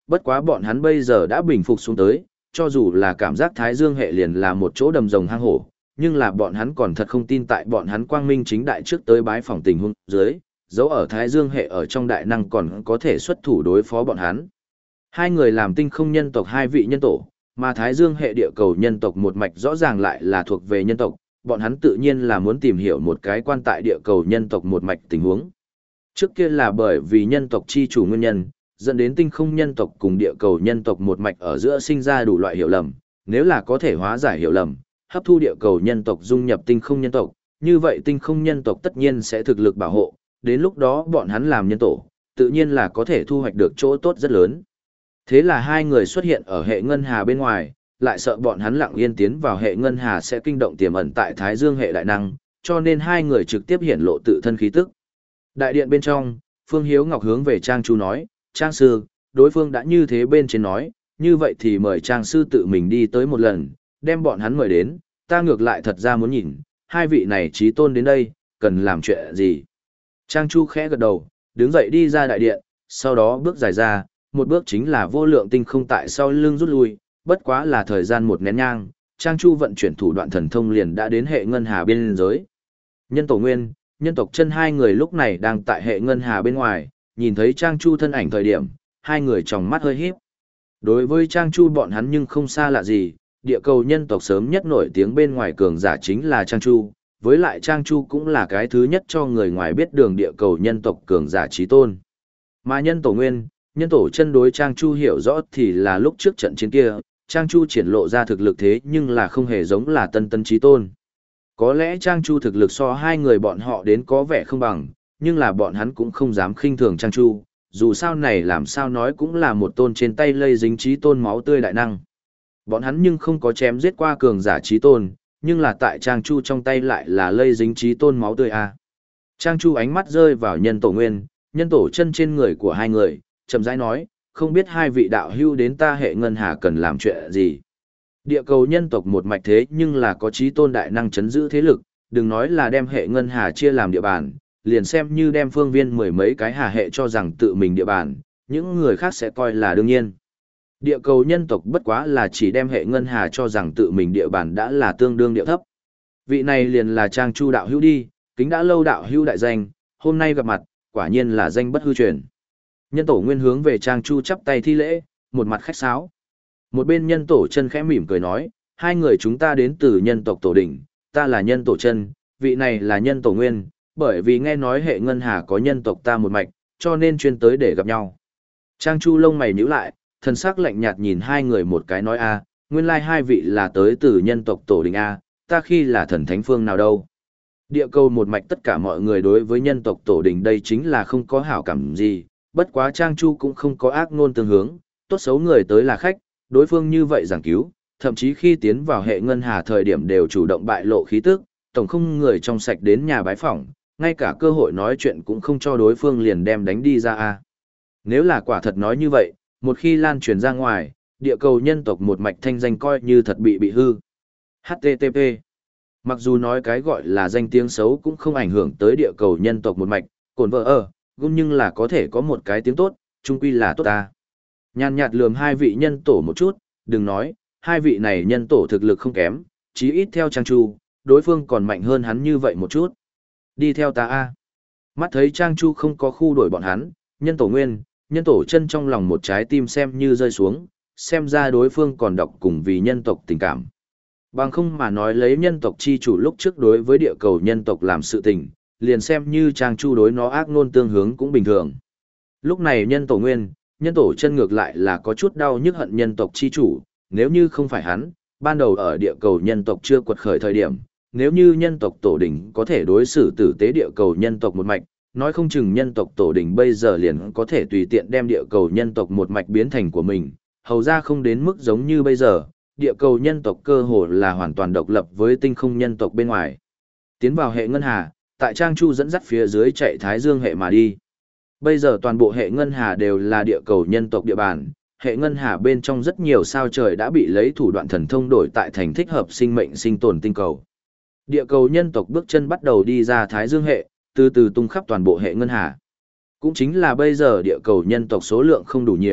bất quá bọn hắn bây giờ đã bình phục xuống tới, cho dù là cảm giác Thái Dương hệ liền là một chỗ đầm rồng hang hổ, nhưng là bọn hắn còn thật không tin tại bọn hắn quang minh chính đại trước tới bái phỏng tình huống dưới, dấu ở Thái Dương hệ ở trong đại năng còn có thể xuất thủ đối phó bọn hắn. Hai người làm tinh không nhân tộc hai vị nhân tổ, mà Thái Dương hệ địa cầu nhân tộc một mạch rõ ràng lại là thuộc về nhân tộc, bọn hắn tự nhiên là muốn tìm hiểu một cái quan tại địa cầu nhân tộc một mạch tình huống. Trước kia là bởi vì nhân tộc chi chủ nguyên nhân, dẫn đến tinh không nhân tộc cùng địa cầu nhân tộc một mạch ở giữa sinh ra đủ loại hiểu lầm, nếu là có thể hóa giải hiểu lầm, hấp thu địa cầu nhân tộc dung nhập tinh không nhân tộc, như vậy tinh không nhân tộc tất nhiên sẽ thực lực bảo hộ, đến lúc đó bọn hắn làm nhân tổ, tự nhiên là có thể thu hoạch được chỗ tốt rất lớn. Thế là hai người xuất hiện ở hệ ngân hà bên ngoài, lại sợ bọn hắn lặng yên tiến vào hệ ngân hà sẽ kinh động tiềm ẩn tại Thái Dương hệ đại năng, cho nên hai người trực tiếp hiển lộ tự thân khí tức. Đại điện bên trong, Phương Hiếu Ngọc hướng về Trang Chu nói, Trang sư, đối phương đã như thế bên trên nói, như vậy thì mời Trang sư tự mình đi tới một lần, đem bọn hắn mời đến, ta ngược lại thật ra muốn nhìn, hai vị này trí tôn đến đây, cần làm chuyện gì. Trang Chu khẽ gật đầu, đứng dậy đi ra đại điện, sau đó bước dài ra, một bước chính là vô lượng tinh không tại sau lưng rút lui, bất quá là thời gian một nén nhang, Trang Chu vận chuyển thủ đoạn thần thông liền đã đến hệ ngân hà biên giới. Nhân tổ nguyên, nhân tộc chân hai người lúc này đang tại hệ ngân hà bên ngoài, nhìn thấy Trang Chu thân ảnh thời điểm, hai người tròng mắt hơi híp. Đối với Trang Chu bọn hắn nhưng không xa lạ gì, địa cầu nhân tộc sớm nhất nổi tiếng bên ngoài cường giả chính là Trang Chu, với lại Trang Chu cũng là cái thứ nhất cho người ngoài biết đường địa cầu nhân tộc cường giả chí tôn. Mà nhân tổ nguyên, nhân tổ chân đối Trang Chu hiểu rõ thì là lúc trước trận chiến kia, Trang Chu triển lộ ra thực lực thế nhưng là không hề giống là tân tân chí tôn. Có lẽ Trang Chu thực lực so hai người bọn họ đến có vẻ không bằng, nhưng là bọn hắn cũng không dám khinh thường Trang Chu, dù sao này làm sao nói cũng là một tôn trên tay lây dính chí tôn máu tươi đại năng. Bọn hắn nhưng không có chém giết qua cường giả chí tôn, nhưng là tại Trang Chu trong tay lại là lây dính chí tôn máu tươi a. Trang Chu ánh mắt rơi vào nhân tổ nguyên, nhân tổ chân trên người của hai người, chậm rãi nói, không biết hai vị đạo hữu đến ta hệ ngân hà cần làm chuyện gì. Địa cầu nhân tộc một mạch thế nhưng là có chí tôn đại năng chấn giữ thế lực, đừng nói là đem hệ ngân hà chia làm địa bàn, liền xem như đem phương viên mười mấy cái hà hệ cho rằng tự mình địa bàn, những người khác sẽ coi là đương nhiên. Địa cầu nhân tộc bất quá là chỉ đem hệ ngân hà cho rằng tự mình địa bàn đã là tương đương địa thấp. Vị này liền là Trang Chu đạo hữu đi, kính đã lâu đạo hữu đại danh, hôm nay gặp mặt, quả nhiên là danh bất hư truyền. Nhân tổ nguyên hướng về Trang Chu chắp tay thi lễ, một mặt khách sáo. Một bên nhân tổ chân khẽ mỉm cười nói, hai người chúng ta đến từ nhân tộc tổ đỉnh, ta là nhân tổ chân, vị này là nhân tổ nguyên, bởi vì nghe nói hệ ngân hà có nhân tộc ta một mạch, cho nên chuyên tới để gặp nhau. Trang Chu lông mày nhíu lại, thần sắc lạnh nhạt nhìn hai người một cái nói a, nguyên lai hai vị là tới từ nhân tộc tổ đình a, ta khi là thần thánh phương nào đâu. Địa cầu một mạch tất cả mọi người đối với nhân tộc tổ đình đây chính là không có hảo cảm gì, bất quá Trang Chu cũng không có ác ngôn tương hướng, tốt xấu người tới là khách, đối phương như vậy giảng cứu, thậm chí khi tiến vào hệ ngân hà thời điểm đều chủ động bại lộ khí tức, tổng không người trong sạch đến nhà bái phỏng, ngay cả cơ hội nói chuyện cũng không cho đối phương liền đem đánh đi ra a. Nếu là quả thật nói như vậy, một khi lan truyền ra ngoài, địa cầu nhân tộc một mạch thanh danh coi như thật bị bị hư. hát tê tê pê Mặc dù nói cái gọi là danh tiếng xấu cũng không ảnh hưởng tới địa cầu nhân tộc một mạch, cồn vợ ở, cũng nhưng là có thể có một cái tiếng tốt, chung quy là tốt ta. Nhàn nhạt lườm hai vị nhân tổ một chút, đừng nói, hai vị này nhân tổ thực lực không kém, chí ít theo Trang Chu, đối phương còn mạnh hơn hắn như vậy một chút. Đi theo ta a. Mắt thấy Trang Chu không có khu đuổi bọn hắn, nhân tổ nguyên, nhân tổ chân trong lòng một trái tim xem như rơi xuống, xem ra đối phương còn đọc cùng vì nhân tộc tình cảm. Bằng không mà nói lấy nhân tộc chi chủ lúc trước đối với địa cầu nhân tộc làm sự tình, liền xem như Trang Chu đối nó ác nôn tương hướng cũng bình thường. Lúc này nhân tổ nguyên, nhân tổ chân ngược lại là có chút đau nhức hận nhân tộc chi chủ, nếu như không phải hắn, ban đầu ở địa cầu nhân tộc chưa quật khởi thời điểm, nếu như nhân tộc tổ đỉnh có thể đối xử tử tế địa cầu nhân tộc một mạch, nói không chừng nhân tộc tổ đỉnh bây giờ liền có thể tùy tiện đem địa cầu nhân tộc một mạch biến thành của mình, hầu ra không đến mức giống như bây giờ, địa cầu nhân tộc cơ hồ là hoàn toàn độc lập với tinh không nhân tộc bên ngoài. Tiến vào hệ ngân hà, tại Trang Chu dẫn dắt phía dưới chạy Thái Dương hệ mà đi. Bây giờ toàn bộ hệ ngân hà đều là địa cầu nhân tộc địa bàn, hệ ngân hà bên trong rất nhiều sao trời đã bị lấy thủ đoạn thần thông đổi tại thành thích hợp sinh mệnh sinh tồn tinh cầu. Địa cầu nhân tộc bước chân bắt đầu đi ra Thái Dương hệ, từ từ tung khắp toàn bộ hệ ngân hà. Cũng chính là bây giờ địa cầu nhân tộc số lượng không đủ nhiều,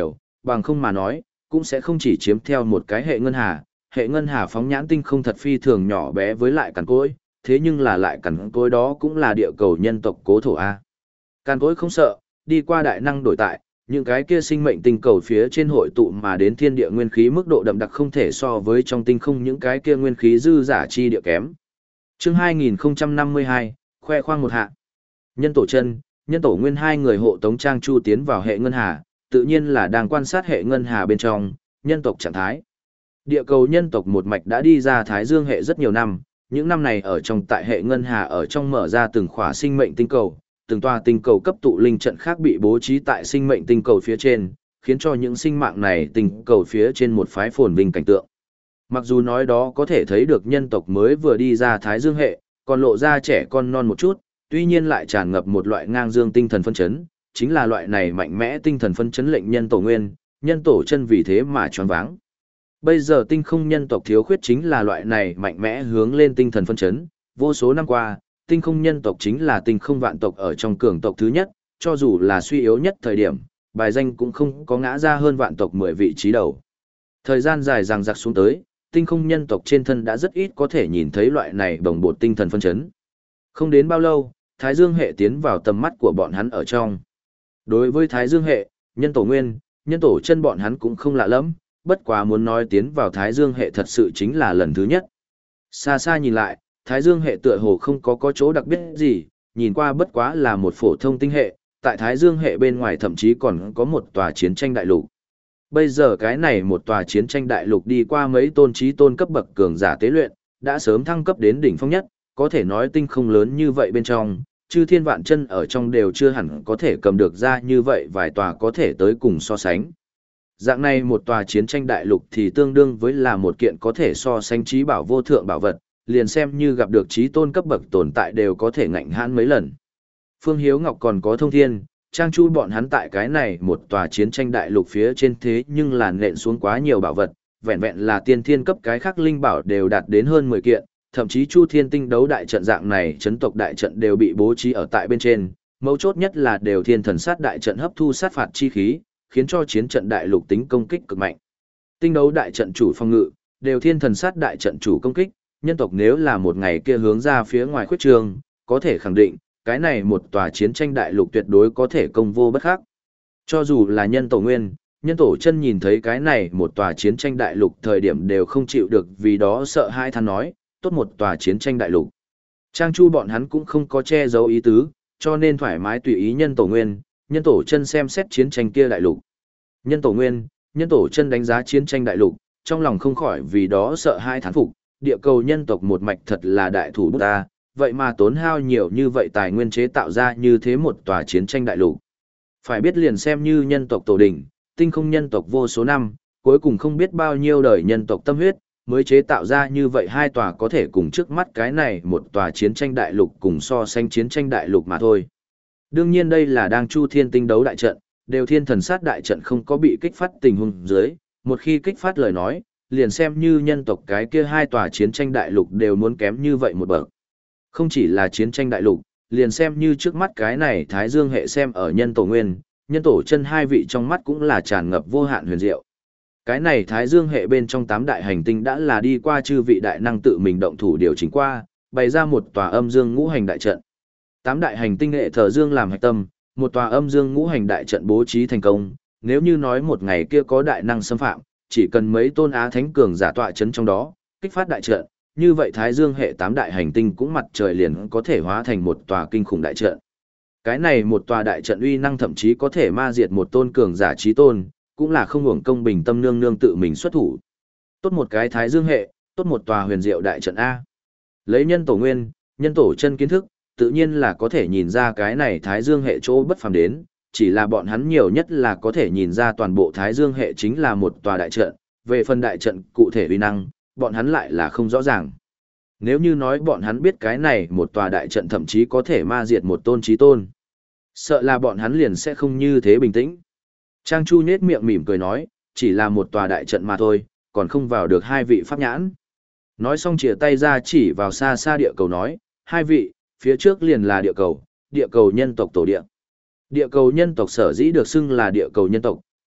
bằng không mà nói, cũng sẽ không chỉ chiếm theo một cái hệ ngân hà, hệ ngân hà phóng nhãn tinh không thật phi thường nhỏ bé với lại cằn cỗi, thế nhưng là lại cằn cỗi đó cũng là địa cầu nhân tộc cố thổ A. Cằn cỗi không sợ, đi qua đại năng đổi tại, những cái kia sinh mệnh tinh cầu phía trên hội tụ mà đến thiên địa nguyên khí mức độ đậm đặc không thể so với trong tinh không những cái kia nguyên khí dư giả chi địa kém. Chương hai nghìn không trăm năm mươi hai, khoe khoang một hạ. Nhân tổ chân, nhân tổ nguyên hai người hộ tống Trang Chu tiến vào hệ ngân hà, tự nhiên là đang quan sát hệ ngân hà bên trong, nhân tộc trạng thái. Địa cầu nhân tộc một mạch đã đi ra Thái Dương hệ rất nhiều năm, những năm này ở trong tại hệ ngân hà ở trong mở ra từng khỏa sinh mệnh tinh cầu, từng tòa tinh cầu cấp tụ linh trận khác bị bố trí tại sinh mệnh tinh cầu phía trên, khiến cho những sinh mạng này tinh cầu phía trên một phái phồn vinh cảnh tượng. Mặc dù nói đó có thể thấy được nhân tộc mới vừa đi ra Thái Dương hệ, còn lộ ra trẻ con non một chút, tuy nhiên lại tràn ngập một loại ngang dương tinh thần phân chấn, chính là loại này mạnh mẽ tinh thần phân chấn lệnh nhân tổ nguyên, nhân tổ chân vì thế mà choáng váng. Bây giờ tinh không nhân tộc thiếu khuyết chính là loại này mạnh mẽ hướng lên tinh thần phân chấn, vô số năm qua, tinh không nhân tộc chính là tinh không vạn tộc ở trong cường tộc thứ nhất, cho dù là suy yếu nhất thời điểm, bài danh cũng không có ngã ra hơn vạn tộc mười vị trí đầu. Thời gian dài dằng dặc xuống tới, tinh không nhân tộc trên thân đã rất ít có thể nhìn thấy loại này bồng bột tinh thần phân chấn. Không đến bao lâu, Thái Dương hệ tiến vào tầm mắt của bọn hắn ở trong. Đối với Thái Dương hệ, nhân tổ nguyên, nhân tổ chân bọn hắn cũng không lạ lắm, bất quá muốn nói tiến vào Thái Dương hệ thật sự chính là lần thứ nhất. Xa xa nhìn lại, Thái Dương hệ tựa hồ không có có chỗ đặc biệt gì, nhìn qua bất quá là một phổ thông tinh hệ, tại Thái Dương hệ bên ngoài thậm chí còn có một tòa chiến tranh đại lục. Bây giờ cái này một tòa chiến tranh đại lục đi qua mấy tôn trí tôn cấp bậc cường giả tế luyện, đã sớm thăng cấp đến đỉnh phong nhất, có thể nói tinh không lớn như vậy bên trong, chư thiên vạn chân ở trong đều chưa hẳn có thể cầm được ra như vậy vài tòa có thể tới cùng so sánh. Dạng này một tòa chiến tranh đại lục thì tương đương với là một kiện có thể so sánh trí bảo vô thượng bảo vật, liền xem như gặp được trí tôn cấp bậc tồn tại đều có thể ngạnh hãn mấy lần. Phương Hiếu Ngọc còn có thông thiên, Trang Chu bọn hắn tại cái này một tòa chiến tranh đại lục phía trên thế nhưng là nện xuống quá nhiều bảo vật, vẹn vẹn là tiên thiên cấp cái khác linh bảo đều đạt đến hơn mười kiện, thậm chí Chu Thiên Tinh đấu đại trận dạng này chấn tộc đại trận đều bị bố trí ở tại bên trên, mấu chốt nhất là đều thiên thần sát đại trận hấp thu sát phạt chi khí, khiến cho chiến trận đại lục tính công kích cực mạnh. Tinh đấu đại trận chủ phòng ngự, đều thiên thần sát đại trận chủ công kích, nhân tộc nếu là một ngày kia hướng ra phía ngoài khuyết trường, có thể khẳng định, cái này một tòa chiến tranh đại lục tuyệt đối có thể công vô bất khắc. Cho dù là nhân tổ nguyên, nhân tổ chân nhìn thấy cái này một tòa chiến tranh đại lục thời điểm đều không chịu được vì đó sợ hai than nói, tốt một tòa chiến tranh đại lục. Trang Chu bọn hắn cũng không có che giấu ý tứ, cho nên thoải mái tùy ý nhân tổ nguyên, nhân tổ chân xem xét chiến tranh kia đại lục. Nhân tổ nguyên, nhân tổ chân đánh giá chiến tranh đại lục, trong lòng không khỏi vì đó sợ hai thán phục, địa cầu nhân tộc một mạch thật là đại thủ bút ta, vậy mà tốn hao nhiều như vậy tài nguyên chế tạo ra như thế một tòa chiến tranh đại lục. Phải biết liền xem như nhân tộc tổ đỉnh, tinh không nhân tộc vô số năm, cuối cùng không biết bao nhiêu đời nhân tộc tâm huyết, mới chế tạo ra như vậy hai tòa có thể cùng trước mắt cái này một tòa chiến tranh đại lục cùng so sánh chiến tranh đại lục mà thôi. Đương nhiên đây là đang Chu Thiên Tinh đấu đại trận, đều thiên thần sát đại trận không có bị kích phát tình huống dưới, một khi kích phát lời nói, liền xem như nhân tộc cái kia hai tòa chiến tranh đại lục đều muốn kém như vậy một bậc. Không chỉ là chiến tranh đại lục, liền xem như trước mắt cái này Thái Dương hệ xem ở nhân tổ nguyên, nhân tổ chân hai vị trong mắt cũng là tràn ngập vô hạn huyền diệu. Cái này Thái Dương hệ bên trong tám đại hành tinh đã là đi qua chư vị đại năng tự mình động thủ điều chỉnh qua, bày ra một tòa âm dương ngũ hành đại trận. Tám đại hành tinh hệ thờ dương làm hạch tâm, một tòa âm dương ngũ hành đại trận bố trí thành công, nếu như nói một ngày kia có đại năng xâm phạm, chỉ cần mấy tôn á thánh cường giả tọa chấn trong đó, kích phát đại trận, như vậy Thái Dương hệ tám đại hành tinh cũng mặt trời liền có thể hóa thành một tòa kinh khủng đại trận. Cái này một tòa đại trận uy năng thậm chí có thể ma diệt một tôn cường giả chí tôn, cũng là không hưởng công bình tâm nương nương tự mình xuất thủ. Tốt một cái Thái Dương hệ, tốt một tòa huyền diệu đại trận A. Lấy nhân tổ nguyên, nhân tổ chân kiến thức, tự nhiên là có thể nhìn ra cái này Thái Dương hệ chỗ bất phàm đến, chỉ là bọn hắn nhiều nhất là có thể nhìn ra toàn bộ Thái Dương hệ chính là một tòa đại trận, về phần đại trận cụ thể uy năng, bọn hắn lại là không rõ ràng. Nếu như nói bọn hắn biết cái này một tòa đại trận thậm chí có thể ma diệt một tôn chí tôn, sợ là bọn hắn liền sẽ không như thế bình tĩnh. Trang Chu nhếch miệng mỉm cười nói, chỉ là một tòa đại trận mà thôi, còn không vào được hai vị pháp nhãn. Nói xong chìa tay ra chỉ vào xa xa địa cầu nói, hai vị, phía trước liền là địa cầu, địa cầu nhân tộc tổ địa. Địa cầu nhân tộc sở dĩ được xưng là địa cầu nhân tộc,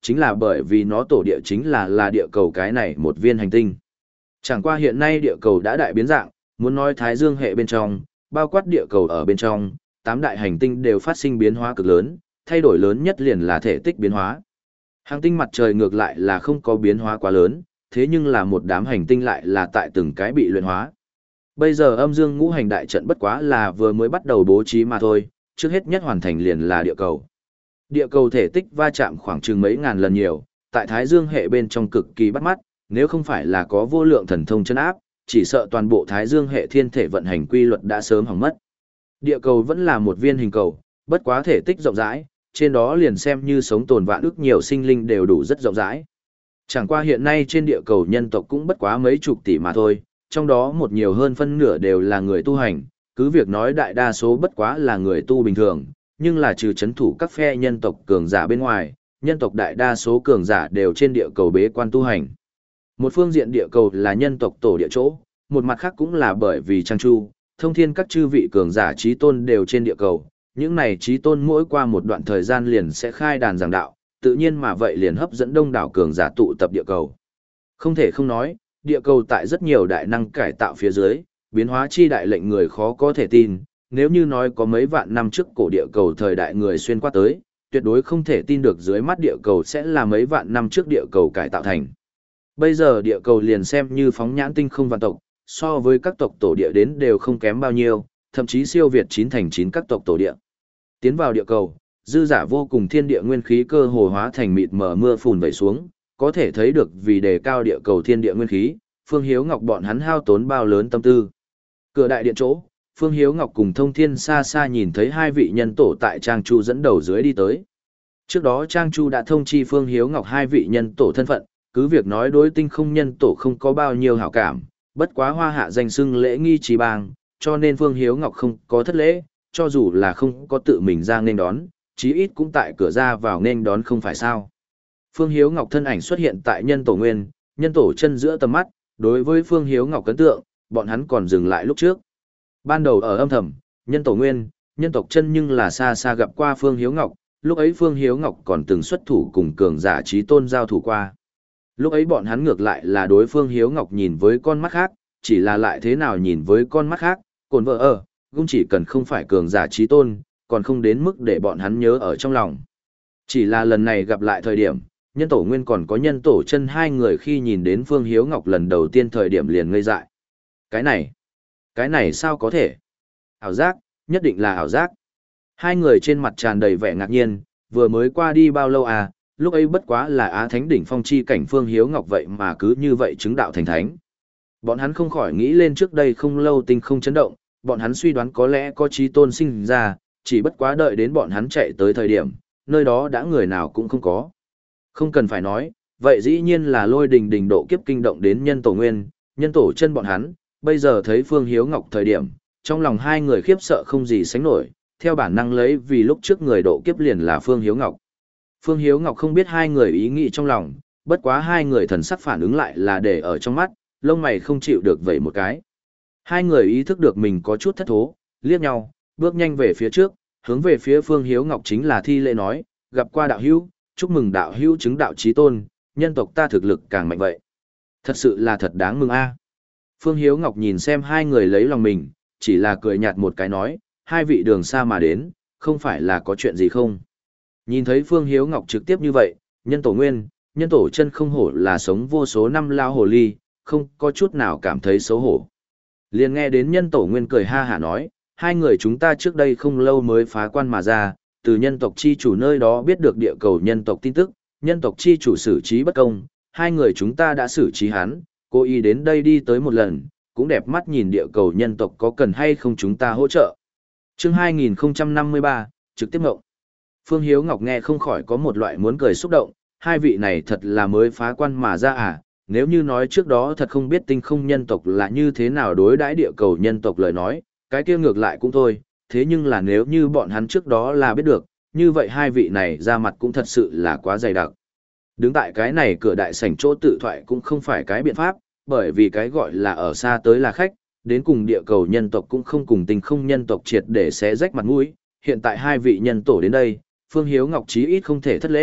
chính là bởi vì nó tổ địa chính là là địa cầu cái này một viên hành tinh. Chẳng qua hiện nay địa cầu đã đại biến dạng, muốn nói Thái Dương hệ bên trong, bao quát địa cầu ở bên trong, tám đại hành tinh đều phát sinh biến hóa cực lớn, thay đổi lớn nhất liền là thể tích biến hóa. Hành tinh mặt trời ngược lại là không có biến hóa quá lớn, thế nhưng là một đám hành tinh lại là tại từng cái bị luyện hóa. Bây giờ âm dương ngũ hành đại trận bất quá là vừa mới bắt đầu bố trí mà thôi, trước hết nhất hoàn thành liền là địa cầu. Địa cầu thể tích va chạm khoảng chừng mấy ngàn lần nhiều, tại Thái Dương hệ bên trong cực kỳ bắt mắt, nếu không phải là có vô lượng thần thông chân áp, chỉ sợ toàn bộ Thái Dương hệ thiên thể vận hành quy luật đã sớm hỏng mất. Địa cầu vẫn là một viên hình cầu, bất quá thể tích rộng rãi, trên đó liền xem như sống tồn vạn ức nhiều sinh linh đều đủ rất rộng rãi. Chẳng qua hiện nay trên địa cầu nhân tộc cũng bất quá mấy chục tỷ mà thôi, trong đó một nhiều hơn phân nửa đều là người tu hành, cứ việc nói đại đa số bất quá là người tu bình thường, nhưng là trừ chấn thủ các phe nhân tộc cường giả bên ngoài, nhân tộc đại đa số cường giả đều trên địa cầu bế quan tu hành. Một phương diện địa cầu là nhân tộc tổ địa chỗ, một mặt khác cũng là bởi vì Trang Chu, thông thiên các chư vị cường giả trí tôn đều trên địa cầu, những này trí tôn mỗi qua một đoạn thời gian liền sẽ khai đàn giảng đạo, tự nhiên mà vậy liền hấp dẫn đông đảo cường giả tụ tập địa cầu. Không thể không nói, địa cầu tại rất nhiều đại năng cải tạo phía dưới, biến hóa chi đại lệnh người khó có thể tin, nếu như nói có mấy vạn năm trước cổ địa cầu thời đại người xuyên qua tới, tuyệt đối không thể tin được dưới mắt địa cầu sẽ là mấy vạn năm trước địa cầu cải tạo thành. Bây giờ địa cầu liền xem như phóng nhãn tinh không vạn tộc, so với các tộc tổ địa đến đều không kém bao nhiêu, thậm chí siêu việt chín thành chín các tộc tổ địa. Tiến vào địa cầu, dư giả vô cùng thiên địa nguyên khí cơ hồ hóa thành mịt mờ mưa phùn vẩy xuống, có thể thấy được vì đề cao địa cầu thiên địa nguyên khí, Phương Hiếu Ngọc bọn hắn hao tốn bao lớn tâm tư. Cửa đại điện chỗ, Phương Hiếu Ngọc cùng Thông Thiên xa xa nhìn thấy hai vị nhân tổ tại Trang Chu dẫn đầu dưới đi tới. Trước đó Trang Chu đã thông chi Phương Hiếu Ngọc hai vị nhân tổ thân phận, cứ việc nói đối tinh không nhân tổ không có bao nhiêu hảo cảm, bất quá hoa hạ danh xưng lễ nghi trí bang, cho nên Phương Hiếu Ngọc không có thất lễ, cho dù là không có tự mình ra nên đón, chí ít cũng tại cửa ra vào nên đón không phải sao. Phương Hiếu Ngọc thân ảnh xuất hiện tại nhân tổ nguyên, nhân tổ chân giữa tầm mắt, đối với Phương Hiếu Ngọc ấn tượng, bọn hắn còn dừng lại lúc trước. Ban đầu ở âm thầm, nhân tổ nguyên, nhân tộc chân nhưng là xa xa gặp qua Phương Hiếu Ngọc, lúc ấy Phương Hiếu Ngọc còn từng xuất thủ cùng cường giả trí tôn giao thủ qua. Lúc ấy bọn hắn ngược lại là đối Phương Hiếu Ngọc nhìn với con mắt khác, chỉ là lại thế nào nhìn với con mắt khác, cồn vợ ở, cũng chỉ cần không phải cường giả trí tôn, còn không đến mức để bọn hắn nhớ ở trong lòng. Chỉ là lần này gặp lại thời điểm, nhân tổ nguyên còn có nhân tổ chân hai người khi nhìn đến Phương Hiếu Ngọc lần đầu tiên thời điểm liền ngây dại. Cái này, cái này sao có thể? Ảo giác, nhất định là ảo giác. Hai người trên mặt tràn đầy vẻ ngạc nhiên, vừa mới qua đi bao lâu à, lúc ấy bất quá là Á Thánh đỉnh phong chi cảnh Phương Hiếu Ngọc vậy mà cứ như vậy chứng đạo thành thánh. Bọn hắn không khỏi nghĩ lên trước đây không lâu tinh không chấn động, bọn hắn suy đoán có lẽ có chí tôn sinh ra, chỉ bất quá đợi đến bọn hắn chạy tới thời điểm, nơi đó đã người nào cũng không có. Không cần phải nói, vậy dĩ nhiên là lôi đình đình độ kiếp kinh động đến nhân tổ nguyên, nhân tổ chân bọn hắn, bây giờ thấy Phương Hiếu Ngọc thời điểm, trong lòng hai người khiếp sợ không gì sánh nổi, theo bản năng lấy vì lúc trước người độ kiếp liền là Phương Hiếu Ngọc. Phương Hiếu Ngọc không biết hai người ý nghĩ trong lòng, bất quá hai người thần sắc phản ứng lại là để ở trong mắt, lông mày không chịu được vẩy một cái. Hai người ý thức được mình có chút thất thố, liếc nhau, bước nhanh về phía trước, hướng về phía Phương Hiếu Ngọc chính là thi lễ nói, gặp qua đạo hữu, chúc mừng đạo hữu chứng đạo chí tôn, nhân tộc ta thực lực càng mạnh vậy. Thật sự là thật đáng mừng a. Phương Hiếu Ngọc nhìn xem hai người lấy lòng mình, chỉ là cười nhạt một cái nói, hai vị đường xa mà đến, không phải là có chuyện gì không. Nhìn thấy Phương Hiếu Ngọc trực tiếp như vậy, nhân tổ nguyên, nhân tổ chân không hổ là sống vô số năm lao hồ ly, không có chút nào cảm thấy xấu hổ. Liền nghe đến nhân tổ nguyên cười ha hả nói, hai người chúng ta trước đây không lâu mới phá quan mà ra, từ nhân tộc chi chủ nơi đó biết được địa cầu nhân tộc tin tức, nhân tộc chi chủ xử trí bất công, hai người chúng ta đã xử trí hắn, cố ý đến đây đi tới một lần, cũng đẹp mắt nhìn địa cầu nhân tộc có cần hay không chúng ta hỗ trợ. Chương hai nghìn không trăm năm mươi ba, trực tiếp ngộng. Phương Hiếu Ngọc nghe không khỏi có một loại muốn cười xúc động, hai vị này thật là mới phá quan mà ra à, nếu như nói trước đó thật không biết tinh không nhân tộc là như thế nào đối đãi địa cầu nhân tộc lời nói, cái kia ngược lại cũng thôi, thế nhưng là nếu như bọn hắn trước đó là biết được, như vậy hai vị này ra mặt cũng thật sự là quá dày đặc. Đứng tại cái này cửa đại sảnh chỗ tự thoại cũng không phải cái biện pháp, bởi vì cái gọi là ở xa tới là khách, đến cùng địa cầu nhân tộc cũng không cùng tinh không nhân tộc triệt để xé rách mặt mũi, hiện tại hai vị nhân tổ đến đây, Phương Hiếu Ngọc chí ít không thể thất lễ,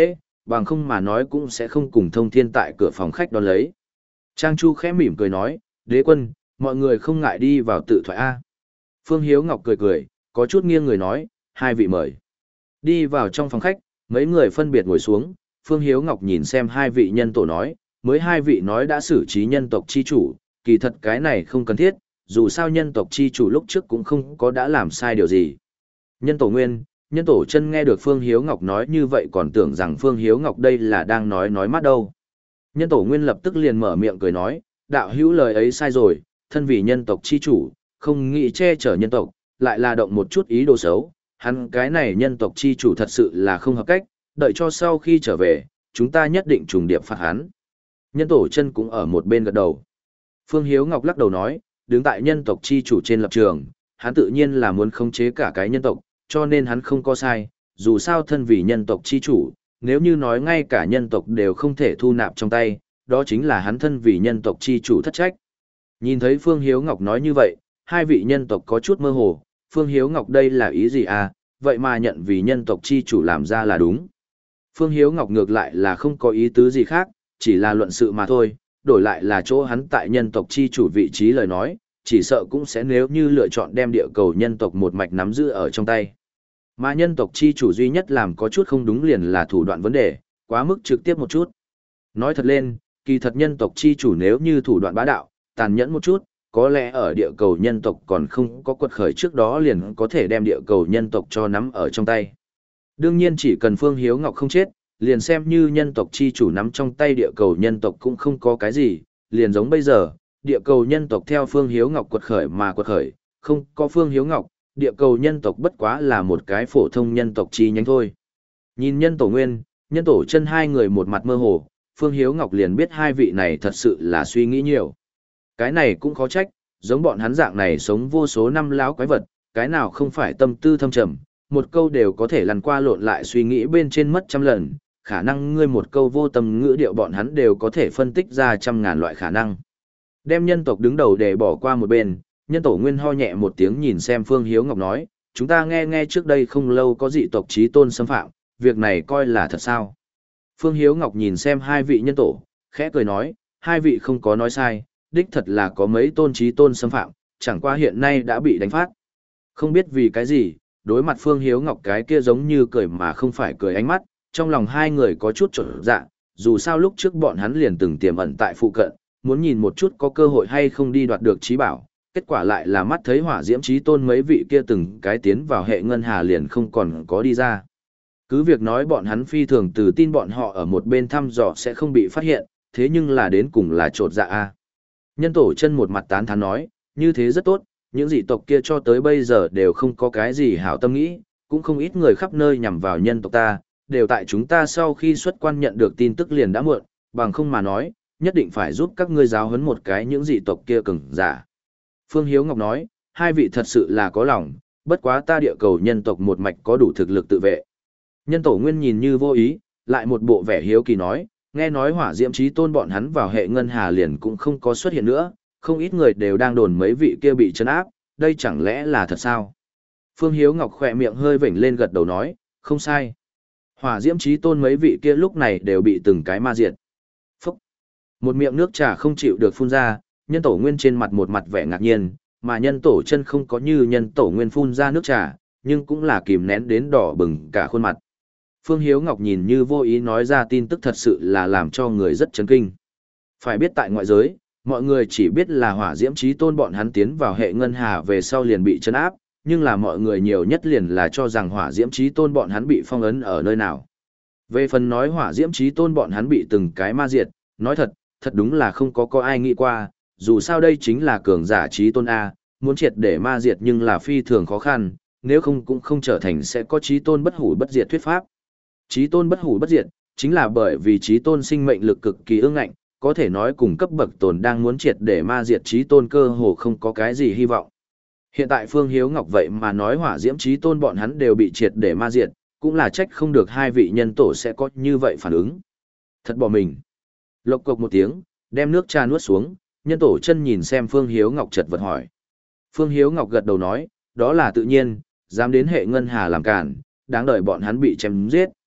bằng không mà nói cũng sẽ không cùng thông thiên tại cửa phòng khách đón lấy. Trang Chu khẽ mỉm cười nói, đế quân, mọi người không ngại đi vào tự thoại A. Phương Hiếu Ngọc cười cười, có chút nghiêng người nói, hai vị mời. Đi vào trong phòng khách, mấy người phân biệt ngồi xuống, Phương Hiếu Ngọc nhìn xem hai vị nhân tổ nói, mới hai vị nói đã xử trí nhân tộc chi chủ, kỳ thật cái này không cần thiết, dù sao nhân tộc chi chủ lúc trước cũng không có đã làm sai điều gì. Nhân tổ Nguyên, nhân tổ Chân nghe được Phương Hiếu Ngọc nói như vậy còn tưởng rằng Phương Hiếu Ngọc đây là đang nói nói mắt đâu. Nhân tổ Nguyên lập tức liền mở miệng cười nói, đạo hữu lời ấy sai rồi, thân vì nhân tộc chi chủ, không nghĩ che chở nhân tộc, lại là động một chút ý đồ xấu, hắn cái này nhân tộc chi chủ thật sự là không hợp cách, đợi cho sau khi trở về, chúng ta nhất định trùng điệp phạt hắn. Nhân tổ Chân cũng ở một bên gật đầu. Phương Hiếu Ngọc lắc đầu nói, đứng tại nhân tộc chi chủ trên lập trường, hắn tự nhiên là muốn khống chế cả cái nhân tộc, cho nên hắn không có sai, dù sao thân vì nhân tộc chi chủ, nếu như nói ngay cả nhân tộc đều không thể thu nạp trong tay, đó chính là hắn thân vì nhân tộc chi chủ thất trách. Nhìn thấy Phương Hiếu Ngọc nói như vậy, hai vị nhân tộc có chút mơ hồ, Phương Hiếu Ngọc đây là ý gì à, vậy mà nhận vì nhân tộc chi chủ làm ra là đúng. Phương Hiếu Ngọc ngược lại là không có ý tứ gì khác, chỉ là luận sự mà thôi, đổi lại là chỗ hắn tại nhân tộc chi chủ vị trí lời nói, chỉ sợ cũng sẽ nếu như lựa chọn đem địa cầu nhân tộc một mạch nắm giữ ở trong tay. Mà nhân tộc chi chủ duy nhất làm có chút không đúng liền là thủ đoạn vấn đề, quá mức trực tiếp một chút. Nói thật lên, kỳ thật nhân tộc chi chủ nếu như thủ đoạn bá đạo, tàn nhẫn một chút, có lẽ ở địa cầu nhân tộc còn không có quật khởi trước đó liền có thể đem địa cầu nhân tộc cho nắm ở trong tay. Đương nhiên chỉ cần Phương Hiếu Ngọc không chết, liền xem như nhân tộc chi chủ nắm trong tay địa cầu nhân tộc cũng không có cái gì, liền giống bây giờ, địa cầu nhân tộc theo Phương Hiếu Ngọc quật khởi mà quật khởi, không có Phương Hiếu Ngọc, địa cầu nhân tộc bất quá là một cái phổ thông nhân tộc chi nhánh thôi. Nhìn nhân tổ Nguyên, nhân tổ Chân hai người một mặt mơ hồ, Phương Hiếu Ngọc liền biết hai vị này thật sự là suy nghĩ nhiều. Cái này cũng khó trách, giống bọn hắn dạng này sống vô số năm láo quái vật, cái nào không phải tâm tư thâm trầm, một câu đều có thể lăn qua lộn lại suy nghĩ bên trên mất trăm lần, khả năng ngươi một câu vô tâm ngữ điệu bọn hắn đều có thể phân tích ra trăm ngàn loại khả năng. Đem nhân tộc đứng đầu để bỏ qua một bên, nhân tổ Nguyên ho nhẹ một tiếng nhìn xem Phương Hiếu Ngọc nói, chúng ta nghe nghe trước đây không lâu có dị tộc chí tôn xâm phạm, việc này coi là thật sao. Phương Hiếu Ngọc nhìn xem hai vị nhân tổ, khẽ cười nói, hai vị không có nói sai, đích thật là có mấy tôn chí tôn xâm phạm, chẳng qua hiện nay đã bị đánh phát. Không biết vì cái gì, đối mặt Phương Hiếu Ngọc cái kia giống như cười mà không phải cười ánh mắt, trong lòng hai người có chút trở dạ, dù sao lúc trước bọn hắn liền từng tiềm ẩn tại phụ cận, muốn nhìn một chút có cơ hội hay không đi đoạt được trí bảo, kết quả lại là mắt thấy hỏa diễm chí tôn mấy vị kia từng cái tiến vào hệ ngân hà liền không còn có đi ra. Cứ việc nói bọn hắn phi thường từ tin bọn họ ở một bên thăm dò sẽ không bị phát hiện, thế nhưng là đến cùng là trột dạ a. Nhân tổ Chân một mặt tán thán nói, như thế rất tốt, những dị tộc kia cho tới bây giờ đều không có cái gì hảo tâm nghĩ, cũng không ít người khắp nơi nhằm vào nhân tộc ta, đều tại chúng ta sau khi xuất quan nhận được tin tức liền đã muộn, bằng không mà nói, nhất định phải giúp các ngươi giáo huấn một cái những dị tộc kia cứng giả. Phương Hiếu Ngọc nói, hai vị thật sự là có lòng, bất quá ta địa cầu nhân tộc một mạch có đủ thực lực tự vệ. Nhân tổ Nguyên nhìn như vô ý, lại một bộ vẻ hiếu kỳ nói, nghe nói hỏa diễm chí tôn bọn hắn vào hệ ngân hà liền cũng không có xuất hiện nữa, không ít người đều đang đồn mấy vị kia bị trấn áp, đây chẳng lẽ là thật sao? Phương Hiếu Ngọc khỏe miệng hơi vểnh lên gật đầu nói, không sai. Hỏa diễm chí tôn mấy vị kia lúc này đều bị từng cái ma diệt. Phúc! Một miệng nước trà không chịu được phun ra, nhân tổ Nguyên trên mặt một mặt vẻ ngạc nhiên, mà nhân tổ Chân không có như nhân tổ Nguyên phun ra nước trà, nhưng cũng là kìm nén đến đỏ bừng cả khuôn mặt. Phương Hiếu Ngọc nhìn như vô ý nói ra tin tức thật sự là làm cho người rất chấn kinh. Phải biết tại ngoại giới, mọi người chỉ biết là hỏa diễm chí tôn bọn hắn tiến vào hệ ngân hà về sau liền bị trấn áp, nhưng là mọi người nhiều nhất liền là cho rằng hỏa diễm chí tôn bọn hắn bị phong ấn ở nơi nào. Về phần nói hỏa diễm chí tôn bọn hắn bị từng cái ma diệt, nói thật, thật đúng là không có có ai nghĩ qua, dù sao đây chính là cường giả chí tôn A, muốn triệt để ma diệt nhưng là phi thường khó khăn, nếu không cũng không trở thành sẽ có chí tôn bất hủ bất diệt thuyết pháp. Chí tôn bất hủ bất diệt, chính là bởi vì chí tôn sinh mệnh lực cực kỳ ương ngạnh, có thể nói cùng cấp bậc tồn đang muốn triệt để ma diệt chí tôn cơ hồ không có cái gì hy vọng. Hiện tại Phương Hiếu Ngọc vậy mà nói hỏa diễm chí tôn bọn hắn đều bị triệt để ma diệt, cũng là trách không được hai vị nhân tổ sẽ có như vậy phản ứng. Thật bỏ mình. Lộc cộc một tiếng, đem nước trà nuốt xuống, nhân tổ Chân nhìn xem Phương Hiếu Ngọc chật vật hỏi. Phương Hiếu Ngọc gật đầu nói, đó là tự nhiên, dám đến hệ ngân hà làm cản, đáng đợi bọn hắn bị chém giết.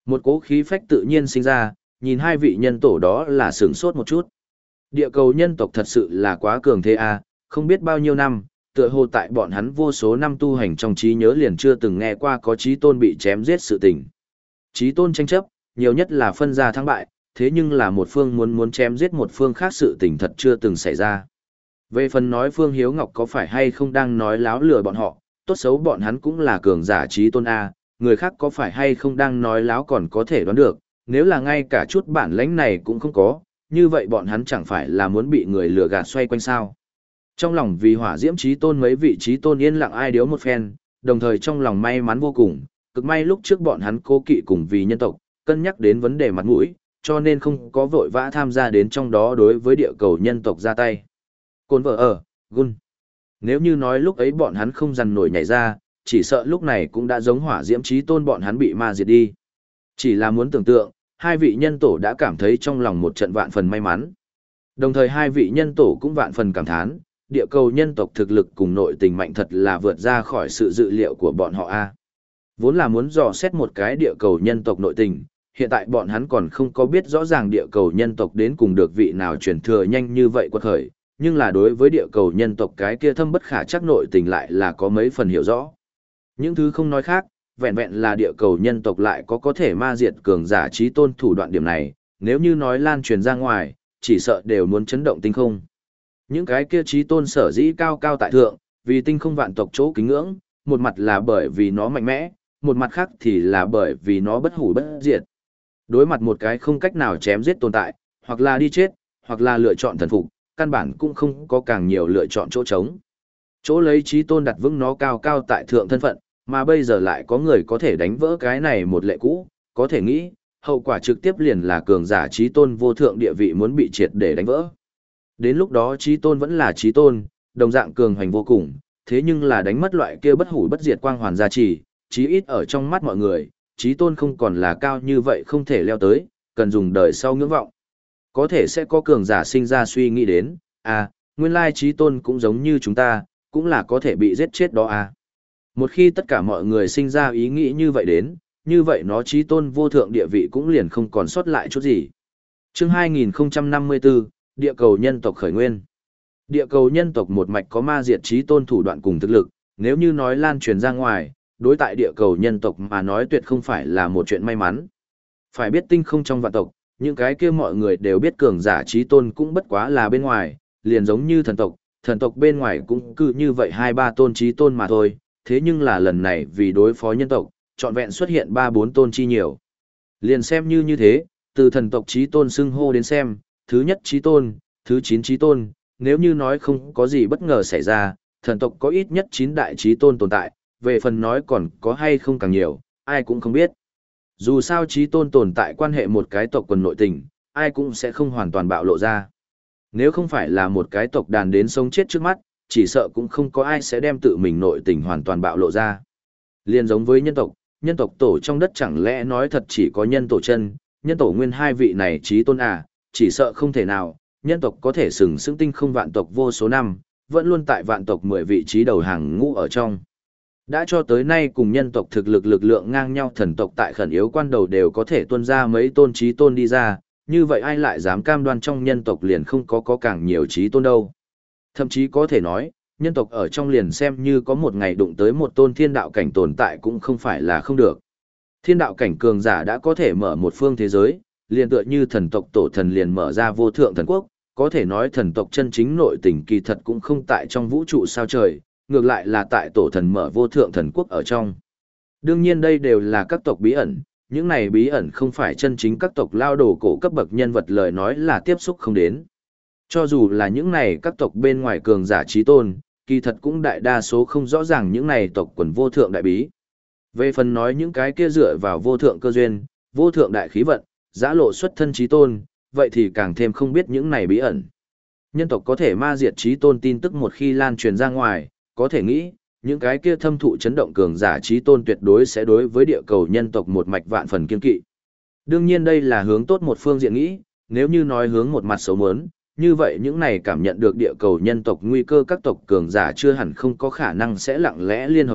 Một cỗ khí phách tự nhiên sinh ra, nhìn hai vị nhân tổ đó là sửng sốt một chút. Địa cầu nhân tộc thật sự là quá cường thế a, không biết bao nhiêu năm, tựa hồ tại bọn hắn vô số năm tu hành trong trí nhớ liền chưa từng nghe qua có chí tôn bị chém giết sự tình. Chí tôn tranh chấp, nhiều nhất là phân ra thắng bại, thế nhưng là một phương muốn muốn chém giết một phương khác sự tình thật chưa từng xảy ra. Về phần nói Phương Hiếu Ngọc có phải hay không đang nói láo lừa bọn họ, tốt xấu bọn hắn cũng là cường giả chí tôn A, người khác có phải hay không đang nói láo còn có thể đoán được, nếu là ngay cả chút bản lãnh này cũng không có, như vậy bọn hắn chẳng phải là muốn bị người lừa gạt xoay quanh sao. Trong lòng vì hỏa diễm chí tôn mấy vị chí tôn yên lặng ai điếu một phen, đồng thời trong lòng may mắn vô cùng, cực may lúc trước bọn hắn cố kỵ cùng vì nhân tộc, cân nhắc đến vấn đề mặt mũi, cho nên không có vội vã tham gia đến trong đó đối với địa cầu nhân tộc ra tay. Côn vợ ở, gun. Nếu như nói lúc ấy bọn hắn không dằn nổi nhảy ra, chỉ sợ lúc này cũng đã giống hỏa diễm chí tôn bọn hắn bị ma diệt đi. Chỉ là muốn tưởng tượng, hai vị nhân tổ đã cảm thấy trong lòng một trận vạn phần may mắn. Đồng thời hai vị nhân tổ cũng vạn phần cảm thán, địa cầu nhân tộc thực lực cùng nội tình mạnh thật là vượt ra khỏi sự dự liệu của bọn họ a. Vốn là muốn dò xét một cái địa cầu nhân tộc nội tình, hiện tại bọn hắn còn không có biết rõ ràng địa cầu nhân tộc đến cùng được vị nào truyền thừa nhanh như vậy quật khởi, nhưng là đối với địa cầu nhân tộc cái kia thâm bất khả chắc nội tình lại là có mấy phần hiểu rõ. Những thứ không nói khác, vẹn vẹn là địa cầu nhân tộc lại có có thể ma diệt cường giả trí tôn thủ đoạn điểm này, nếu như nói lan truyền ra ngoài, chỉ sợ đều muốn chấn động tinh không. Những cái kia trí tôn sở dĩ cao cao tại thượng, vì tinh không vạn tộc chỗ kính ngưỡng, một mặt là bởi vì nó mạnh mẽ, một mặt khác thì là bởi vì nó bất hủ bất diệt. Đối mặt một cái không cách nào chém giết tồn tại, hoặc là đi chết, hoặc là lựa chọn thần phục, căn bản cũng không có càng nhiều lựa chọn chỗ trống. Chỗ lấy trí tôn đặt vững nó cao cao tại thượng thân phận, mà bây giờ lại có người có thể đánh vỡ cái này một lệ cũ, có thể nghĩ, hậu quả trực tiếp liền là cường giả trí tôn vô thượng địa vị muốn bị triệt để đánh vỡ. Đến lúc đó trí tôn vẫn là trí tôn, đồng dạng cường hoành vô cùng, thế nhưng là đánh mất loại kia bất hủ bất diệt quang hoàn gia trì, chí ít ở trong mắt mọi người, trí tôn không còn là cao như vậy không thể leo tới, cần dùng đời sau ngưỡng vọng. Có thể sẽ có cường giả sinh ra suy nghĩ đến, à, nguyên lai trí tôn cũng giống như chúng ta, cũng là có thể bị giết chết đó à. Một khi tất cả mọi người sinh ra ý nghĩ như vậy đến, như vậy nó trí tôn vô thượng địa vị cũng liền không còn sót lại chút gì. Chương hai nghìn không trăm năm mươi tư, Địa cầu nhân tộc khởi nguyên. Địa cầu nhân tộc một mạch có ma diệt trí tôn thủ đoạn cùng thực lực, nếu như nói lan truyền ra ngoài, đối tại địa cầu nhân tộc mà nói tuyệt không phải là một chuyện may mắn. Phải biết tinh không trong vạn tộc, những cái kia mọi người đều biết cường giả trí tôn cũng bất quá là bên ngoài, liền giống như thần tộc, thần tộc bên ngoài cũng cứ như vậy hai ba tôn trí tôn mà thôi, thế nhưng là lần này vì đối phó nhân tộc, trọn vẹn xuất hiện ba bốn tôn chi nhiều. Liền xem như như thế, từ thần tộc trí tôn xưng hô đến xem, thứ nhất trí tôn, thứ chín trí tôn, nếu như nói không có gì bất ngờ xảy ra, thần tộc có ít nhất chín đại trí tôn tồn tại, về phần nói còn có hay không càng nhiều, ai cũng không biết. Dù sao trí tôn tồn tại quan hệ một cái tộc quần nội tình, ai cũng sẽ không hoàn toàn bạo lộ ra. Nếu không phải là một cái tộc đàn đến sống chết trước mắt, chỉ sợ cũng không có ai sẽ đem tự mình nội tình hoàn toàn bạo lộ ra. Liên giống với nhân tộc, nhân tộc tổ trong đất chẳng lẽ nói thật chỉ có nhân tổ chân, nhân tổ nguyên hai vị này trí tôn à, chỉ sợ không thể nào, nhân tộc có thể sừng sững tinh không vạn tộc vô số năm, vẫn luôn tại vạn tộc mười vị trí đầu hàng ngũ ở trong. Đã cho tới nay cùng nhân tộc thực lực lực lượng ngang nhau thần tộc tại khẩn yếu quan đầu đều có thể tuân ra mấy tôn trí tôn đi ra, như vậy ai lại dám cam đoan trong nhân tộc liền không có có càng nhiều trí tôn đâu. Thậm chí có thể nói, nhân tộc ở trong liền xem như có một ngày đụng tới một tôn thiên đạo cảnh tồn tại cũng không phải là không được. Thiên đạo cảnh cường giả đã có thể mở một phương thế giới, liền tựa như thần tộc tổ thần liền mở ra vô thượng thần quốc, có thể nói thần tộc chân chính nội tình kỳ thật cũng không tại trong vũ trụ sao trời, ngược lại là tại tổ thần mở vô thượng thần quốc ở trong. Đương nhiên đây đều là các tộc bí ẩn, những này bí ẩn không phải chân chính các tộc lao đồ cổ cấp bậc nhân vật lời nói là tiếp xúc không đến. Cho dù là những này các tộc bên ngoài cường giả trí tôn, kỳ thật cũng đại đa số không rõ ràng những này tộc quần vô thượng đại bí. Về phần nói những cái kia dựa vào vô thượng cơ duyên, vô thượng đại khí vận, giã lộ xuất thân trí tôn, vậy thì càng thêm không biết những này bí ẩn. Nhân tộc có thể ma diệt trí tôn tin tức một khi lan truyền ra ngoài, có thể nghĩ, những cái kia thâm thụ chấn động cường giả trí tôn tuyệt đối sẽ đối với địa cầu nhân tộc một mạch vạn phần kiên kỵ. Đương nhiên đây là hướng tốt một phương diện nghĩ, nếu như nói hướng một mặt xấu mớn, như vậy những này cảm nhận được địa cầu nhân tộc nguy cơ các tộc cường giả chưa hẳn không có khả năng sẽ lặng lẽ liên hợp lại,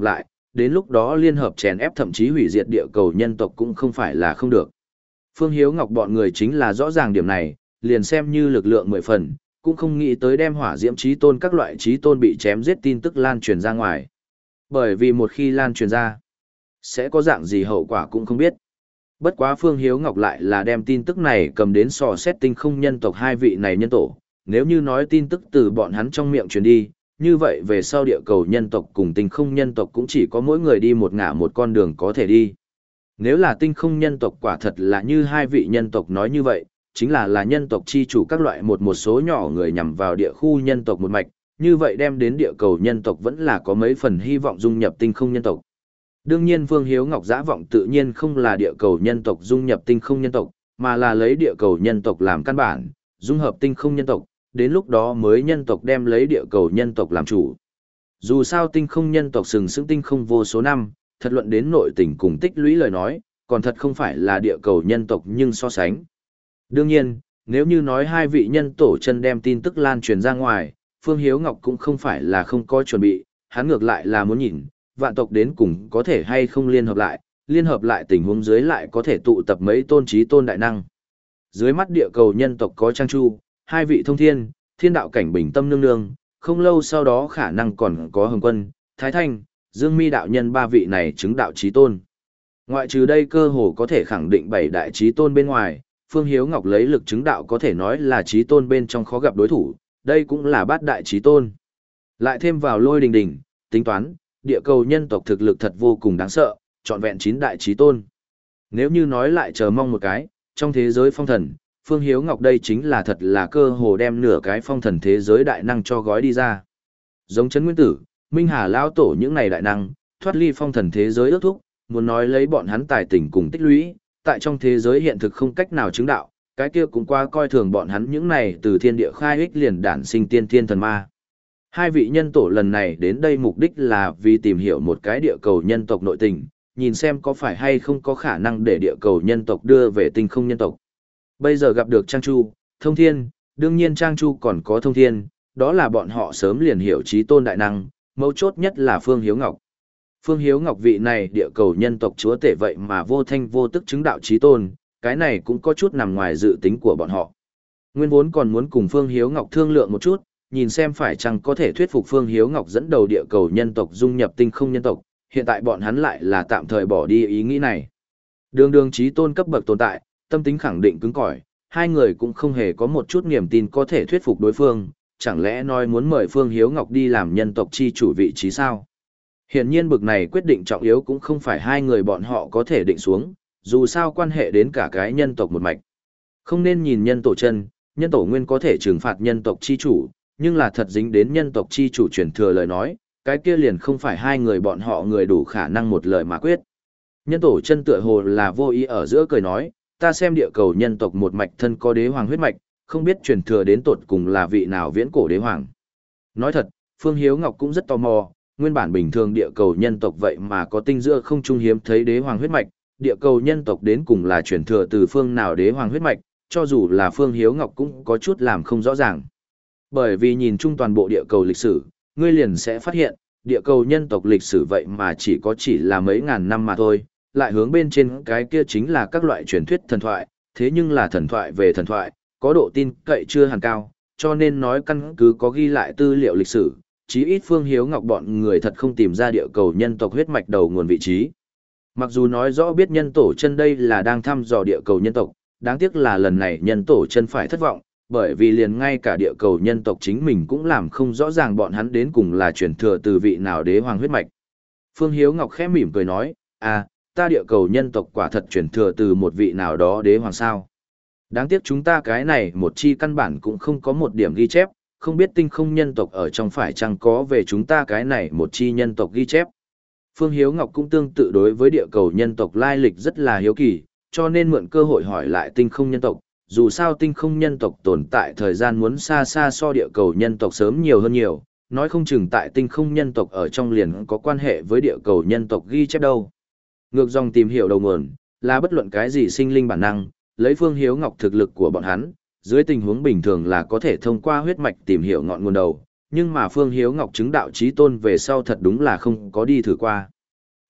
đến lúc đó liên hợp chèn ép thậm chí hủy diệt địa cầu nhân tộc cũng không phải là không được. Phương Hiếu Ngọc bọn người chính là rõ ràng điểm này, liền xem như lực lượng mười phần, cũng không nghĩ tới đem hỏa diễm chí tôn các loại chí tôn bị chém giết tin tức lan truyền ra ngoài. Bởi vì một khi lan truyền ra, sẽ có dạng gì hậu quả cũng không biết. Bất quá Phương Hiếu Ngọc lại là đem tin tức này cầm đến sò xét tinh không nhân tộc hai vị này nhân tổ. Nếu như nói tin tức từ bọn hắn trong miệng truyền đi, như vậy về sau địa cầu nhân tộc cùng tinh không nhân tộc cũng chỉ có mỗi người đi một ngả một con đường có thể đi. Nếu là tinh không nhân tộc quả thật là như hai vị nhân tộc nói như vậy, chính là là nhân tộc chi chủ các loại một một số nhỏ người nhằm vào địa khu nhân tộc một mạch, như vậy đem đến địa cầu nhân tộc vẫn là có mấy phần hy vọng dung nhập tinh không nhân tộc. Đương nhiên Phương Hiếu Ngọc dã vọng tự nhiên không là địa cầu nhân tộc dung nhập tinh không nhân tộc, mà là lấy địa cầu nhân tộc làm căn bản, dung hợp tinh không nhân tộc, đến lúc đó mới nhân tộc đem lấy địa cầu nhân tộc làm chủ. Dù sao tinh không nhân tộc sừng sững tinh không vô số năm, thật luận đến nội tình cùng tích lũy lời nói, còn thật không phải là địa cầu nhân tộc nhưng so sánh. Đương nhiên, nếu như nói hai vị nhân tổ chân đem tin tức lan truyền ra ngoài, Phương Hiếu Ngọc cũng không phải là không có chuẩn bị, hắn ngược lại là muốn nhìn, vạn tộc đến cùng có thể hay không liên hợp lại, liên hợp lại tình huống dưới lại có thể tụ tập mấy tôn trí tôn đại năng. Dưới mắt địa cầu nhân tộc có Trang Chu, hai vị thông thiên, thiên đạo cảnh bình tâm nương nương, không lâu sau đó khả năng còn có Hồng Quân, Thái Thanh, Dương Mi đạo nhân ba vị này chứng đạo trí tôn. Ngoại trừ đây cơ hồ có thể khẳng định bảy đại trí tôn bên ngoài, Phương Hiếu Ngọc lấy lực chứng đạo có thể nói là trí tôn bên trong khó gặp đối thủ, đây cũng là bát đại trí tôn. Lại thêm vào Lôi Đình Đình, tính toán, địa cầu nhân tộc thực lực thật vô cùng đáng sợ, trọn vẹn chín đại trí tôn. Nếu như nói lại chờ mong một cái, trong thế giới phong thần, Phương Hiếu Ngọc đây chính là thật là cơ hồ đem nửa cái phong thần thế giới đại năng cho gói đi ra. Giống Trấn Nguyên Tử, Minh Hà Lão Tổ những này đại năng, thoát ly phong thần thế giới ước thúc, muốn nói lấy bọn hắn tài tình cùng tích lũy, tại trong thế giới hiện thực không cách nào chứng đạo, cái kia cũng qua coi thường bọn hắn những này từ thiên địa khai ích liền đản sinh tiên thiên thần ma. Hai vị nhân tổ lần này đến đây mục đích là vì tìm hiểu một cái địa cầu nhân tộc nội tình, nhìn xem có phải hay không có khả năng để địa cầu nhân tộc đưa về tinh không nhân tộc. Bây giờ gặp được Trang Chu, Thông Thiên, đương nhiên Trang Chu còn có Thông Thiên, đó là bọn họ sớm liền hiểu trí tôn đại năng, mấu chốt nhất là Phương Hiếu Ngọc. Phương Hiếu Ngọc vị này địa cầu nhân tộc chúa tể vậy mà vô thanh vô tức chứng đạo trí tôn, cái này cũng có chút nằm ngoài dự tính của bọn họ. Nguyên vốn còn muốn cùng Phương Hiếu Ngọc thương lượng một chút, nhìn xem phải chăng có thể thuyết phục Phương Hiếu Ngọc dẫn đầu địa cầu nhân tộc dung nhập tinh không nhân tộc, hiện tại bọn hắn lại là tạm thời bỏ đi ý nghĩ này. Đường đường trí tôn cấp bậc tồn tại, tâm tính khẳng định cứng cỏi, hai người cũng không hề có một chút niềm tin có thể thuyết phục đối phương, chẳng lẽ nói muốn mời Phương Hiếu Ngọc đi làm nhân tộc chi chủ vị trí sao? Hiển nhiên bực này quyết định trọng yếu cũng không phải hai người bọn họ có thể định xuống, dù sao quan hệ đến cả cái nhân tộc một mạch. Không nên nhìn nhân tổ chân, nhân tổ nguyên có thể trừng phạt nhân tộc chi chủ, nhưng là thật dính đến nhân tộc chi chủ truyền thừa lời nói, cái kia liền không phải hai người bọn họ người đủ khả năng một lời mà quyết. Nhân tổ chân tựa hồ là vô ý ở giữa cười nói, ta xem địa cầu nhân tộc một mạch thân có đế hoàng huyết mạch, không biết truyền thừa đến tột cùng là vị nào viễn cổ đế hoàng. Nói thật, Phương Hiếu Ngọc cũng rất tò mò, nguyên bản bình thường địa cầu nhân tộc vậy mà có tinh giữa không trung hiếm thấy đế hoàng huyết mạch, địa cầu nhân tộc đến cùng là truyền thừa từ phương nào đế hoàng huyết mạch, cho dù là Phương Hiếu Ngọc cũng có chút làm không rõ ràng. Bởi vì nhìn chung toàn bộ địa cầu lịch sử, ngươi liền sẽ phát hiện, địa cầu nhân tộc lịch sử vậy mà chỉ có chỉ là mấy ngàn năm mà thôi, lại hướng bên trên cái kia chính là các loại truyền thuyết thần thoại, thế nhưng là thần thoại về thần thoại, có độ tin cậy chưa hẳn cao, cho nên nói căn cứ có ghi lại tư liệu lịch sử, chí ít Phương Hiếu Ngọc bọn người thật không tìm ra địa cầu nhân tộc huyết mạch đầu nguồn vị trí. Mặc dù nói rõ biết nhân tổ chân đây là đang thăm dò địa cầu nhân tộc, đáng tiếc là lần này nhân tổ chân phải thất vọng, bởi vì liền ngay cả địa cầu nhân tộc chính mình cũng làm không rõ ràng bọn hắn đến cùng là truyền thừa từ vị nào đế hoàng huyết mạch. Phương Hiếu Ngọc khẽ mỉm cười nói, à, ta địa cầu nhân tộc quả thật truyền thừa từ một vị nào đó đế hoàng sao. Đáng tiếc chúng ta cái này một chi căn bản cũng không có một điểm ghi chép, không biết tinh không nhân tộc ở trong phải chăng có về chúng ta cái này một chi nhân tộc ghi chép. Phương Hiếu Ngọc cũng tương tự đối với địa cầu nhân tộc lai lịch rất là hiếu kỳ, cho nên mượn cơ hội hỏi lại tinh không nhân tộc, dù sao tinh không nhân tộc tồn tại thời gian muốn xa xa so địa cầu nhân tộc sớm nhiều hơn nhiều, nói không chừng tại tinh không nhân tộc ở trong liền có quan hệ với địa cầu nhân tộc ghi chép đâu. Ngược dòng tìm hiểu đầu nguồn, là bất luận cái gì sinh linh bản năng, lấy Phương Hiếu Ngọc thực lực của bọn hắn, dưới tình huống bình thường là có thể thông qua huyết mạch tìm hiểu ngọn nguồn đầu, nhưng mà Phương Hiếu Ngọc chứng đạo chí tôn về sau thật đúng là không có đi thử qua.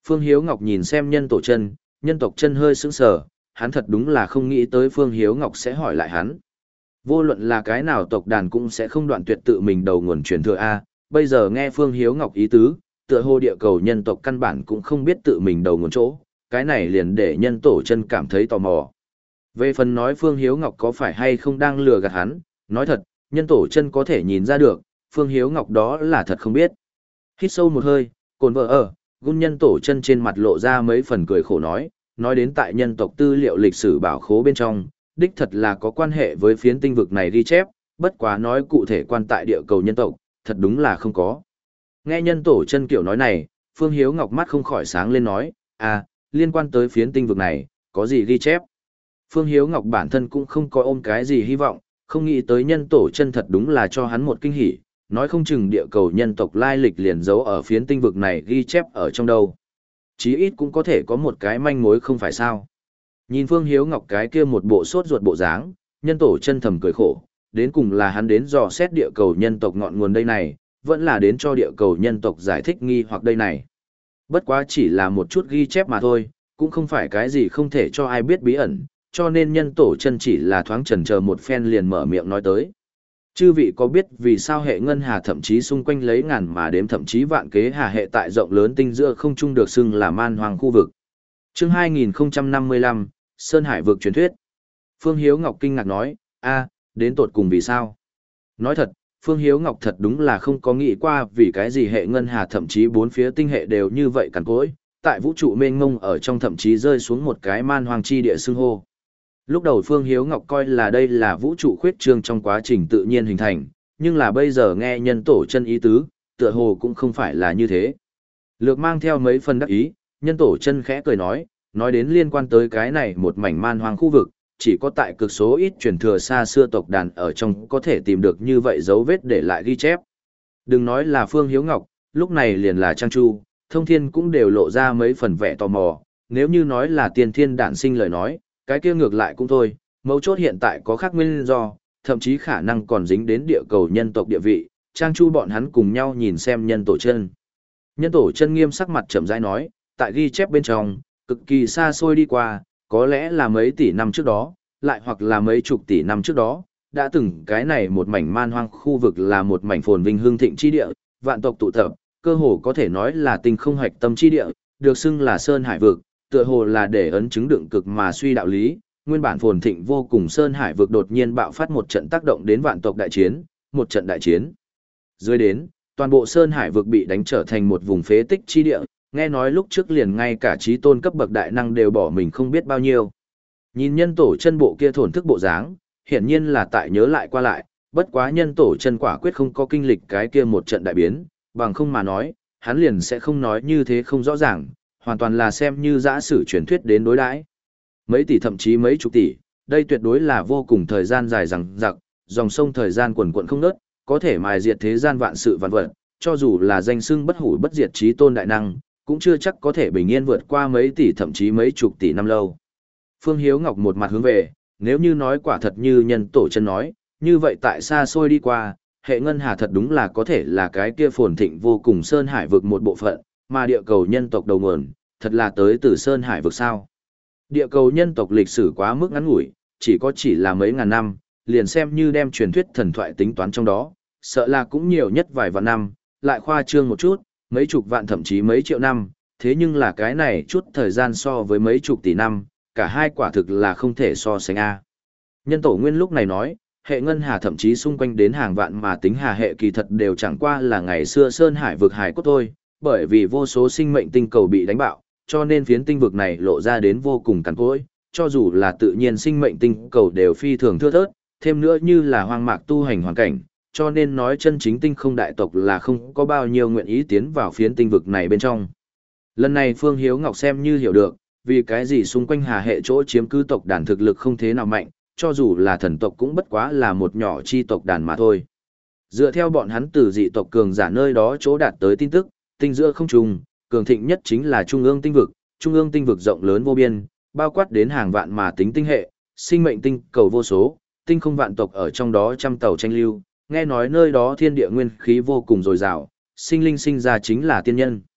Phương Hiếu Ngọc nhìn xem nhân tổ chân, nhân tộc chân hơi sững sờ, hắn thật đúng là không nghĩ tới Phương Hiếu Ngọc sẽ hỏi lại hắn. Vô luận là cái nào tộc đàn cũng sẽ không đoạn tuyệt tự mình đầu nguồn truyền thừa A, bây giờ nghe Phương Hiếu Ngọc ý tứ, tựa hồ địa cầu nhân tộc căn bản cũng không biết tự mình đầu nguồn chỗ, cái này liền để nhân tổ chân cảm thấy tò mò. Về phần nói Phương Hiếu Ngọc có phải hay không đang lừa gạt hắn, nói thật, nhân tổ chân có thể nhìn ra được, Phương Hiếu Ngọc đó là thật không biết. Hít sâu một hơi, cồn vợ ở, gun nhân tổ chân trên mặt lộ ra mấy phần cười khổ nói, nói đến tại nhân tộc tư liệu lịch sử bảo khố bên trong, đích thật là có quan hệ với phiến tinh vực này ghi chép, bất quá nói cụ thể quan tại địa cầu nhân tộc, thật đúng là không có. Nghe nhân tổ chân kiểu nói này, Phương Hiếu Ngọc mắt không khỏi sáng lên nói, à, liên quan tới phiến tinh vực này, có gì ghi chép? Phương Hiếu Ngọc bản thân cũng không có ôm cái gì hy vọng, không nghĩ tới nhân tổ chân thật đúng là cho hắn một kinh hỉ, nói không chừng địa cầu nhân tộc lai lịch liền giấu ở phiến tinh vực này ghi chép ở trong đâu. Chí ít cũng có thể có một cái manh mối không phải sao. Nhìn Phương Hiếu Ngọc cái kia một bộ sốt ruột bộ dáng, nhân tổ chân thầm cười khổ, đến cùng là hắn đến dò xét địa cầu nhân tộc ngọn nguồn đây này, vẫn là đến cho địa cầu nhân tộc giải thích nghi hoặc đây này. Bất quá chỉ là một chút ghi chép mà thôi, cũng không phải cái gì không thể cho ai biết bí ẩn, cho nên nhân tổ chân chỉ là thoáng chần chờ một phen liền mở miệng nói tới. Chư vị có biết vì sao hệ ngân hà thậm chí xung quanh lấy ngàn mà đếm thậm chí vạn kế hà hệ tại rộng lớn tinh giữa không trung được xưng là man hoang khu vực. Chương hai nghìn không trăm năm mươi lăm, Sơn Hải vực truyền thuyết. Phương Hiếu Ngọc kinh ngạc nói, a, đến tột cùng vì sao? Nói thật, Phương Hiếu Ngọc thật đúng là không có nghĩ qua vì cái gì hệ ngân hà thậm chí bốn phía tinh hệ đều như vậy cằn cỗi, tại vũ trụ mênh mông ở trong thậm chí rơi xuống một cái man hoang chi địa xưng hô. Lúc đầu Phương Hiếu Ngọc coi là đây là vũ trụ khuyết trương trong quá trình tự nhiên hình thành, nhưng là bây giờ nghe nhân tổ chân ý tứ, tựa hồ cũng không phải là như thế. Lược mang theo mấy phần đắc ý, nhân tổ chân khẽ cười nói, nói đến liên quan tới cái này một mảnh man hoang khu vực, chỉ có tại cực số ít truyền thừa xa xưa tộc đàn ở trong có thể tìm được như vậy dấu vết để lại ghi chép. Đừng nói là Phương Hiếu Ngọc, lúc này liền là Trang Chu, Thông Thiên cũng đều lộ ra mấy phần vẻ tò mò, nếu như nói là tiền thiên đản sinh lời nói, cái kia ngược lại cũng thôi, mấu chốt hiện tại có khác nguyên do, thậm chí khả năng còn dính đến địa cầu nhân tộc địa vị, Trang Chu bọn hắn cùng nhau nhìn xem nhân tổ chân. Nhân tổ chân nghiêm sắc mặt chậm rãi nói, tại ghi chép bên trong, cực kỳ xa xôi đi qua, có lẽ là mấy tỷ năm trước đó, lại hoặc là mấy chục tỷ năm trước đó, đã từng cái này một mảnh man hoang khu vực là một mảnh phồn vinh hương thịnh chi địa, vạn tộc tụ tập, cơ hồ có thể nói là tinh không hoạch tâm chi địa, được xưng là Sơn Hải vực, tựa hồ là để ấn chứng đựng cực mà suy đạo lý, nguyên bản phồn thịnh vô cùng Sơn Hải vực đột nhiên bạo phát một trận tác động đến vạn tộc đại chiến, một trận đại chiến. Dưới đến, toàn bộ Sơn Hải vực bị đánh trở thành một vùng phế tích chi địa, nghe nói lúc trước liền ngay cả chí tôn cấp bậc đại năng đều bỏ mình không biết bao nhiêu. Nhìn nhân tổ chân bộ kia thổn thức bộ dáng, hiển nhiên là tại nhớ lại qua lại, bất quá nhân tổ chân quả quyết không có kinh lịch cái kia một trận đại biến, bằng không mà nói, hắn liền sẽ không nói như thế không rõ ràng, hoàn toàn là xem như giã sử truyền thuyết đến đối đãi. Mấy tỷ thậm chí mấy chục tỷ, đây tuyệt đối là vô cùng thời gian dài dằng dặc, dòng sông thời gian quần quận không ngớt, có thể mài diệt thế gian vạn sự vạn vật, cho dù là danh xưng bất hủ bất diệt chí tôn đại năng, cũng chưa chắc có thể bình yên vượt qua mấy tỷ thậm chí mấy chục tỷ năm lâu. Phương Hiếu Ngọc một mặt hướng về, nếu như nói quả thật như nhân tổ chân nói, như vậy tại xa xôi đi qua, hệ ngân hà thật đúng là có thể là cái kia phồn thịnh vô cùng Sơn Hải vực một bộ phận, mà địa cầu nhân tộc đầu nguồn, thật là tới từ Sơn Hải vực sao. Địa cầu nhân tộc lịch sử quá mức ngắn ngủi, chỉ có chỉ là mấy ngàn năm, liền xem như đem truyền thuyết thần thoại tính toán trong đó, sợ là cũng nhiều nhất vài vạn năm, lại khoa trương một chút, mấy chục vạn thậm chí mấy triệu năm, thế nhưng là cái này chút thời gian so với mấy chục tỷ năm, cả hai quả thực là không thể so sánh a. Nhân tổ nguyên lúc này nói, hệ ngân hà thậm chí xung quanh đến hàng vạn mà tính hà hệ kỳ thật đều chẳng qua là ngày xưa Sơn Hải vực hải cốt thôi, bởi vì vô số sinh mệnh tinh cầu bị đánh bạo, cho nên phiến tinh vực này lộ ra đến vô cùng cằn cỗi, cho dù là tự nhiên sinh mệnh tinh cầu đều phi thường thưa thớt, thêm nữa như là hoang mạc tu hành hoàn cảnh, cho nên nói chân chính tinh không đại tộc là không có bao nhiêu nguyện ý tiến vào phiến tinh vực này bên trong. Lần này Phương Hiếu Ngọc xem như hiểu được, vì cái gì xung quanh hà hệ chỗ chiếm cứ tộc đàn thực lực không thế nào mạnh, cho dù là thần tộc cũng bất quá là một nhỏ chi tộc đàn mà thôi. Dựa theo bọn hắn từ dị tộc cường giả nơi đó chỗ đạt tới tin tức, tinh giữa không trùng, cường thịnh nhất chính là trung ương tinh vực, trung ương tinh vực rộng lớn vô biên, bao quát đến hàng vạn mà tính tinh hệ, sinh mệnh tinh cầu vô số, tinh không vạn tộc ở trong đó trăm tàu tranh lưu, nghe nói nơi đó thiên địa nguyên khí vô cùng dồi dào, sinh linh sinh ra chính là tiên nhân.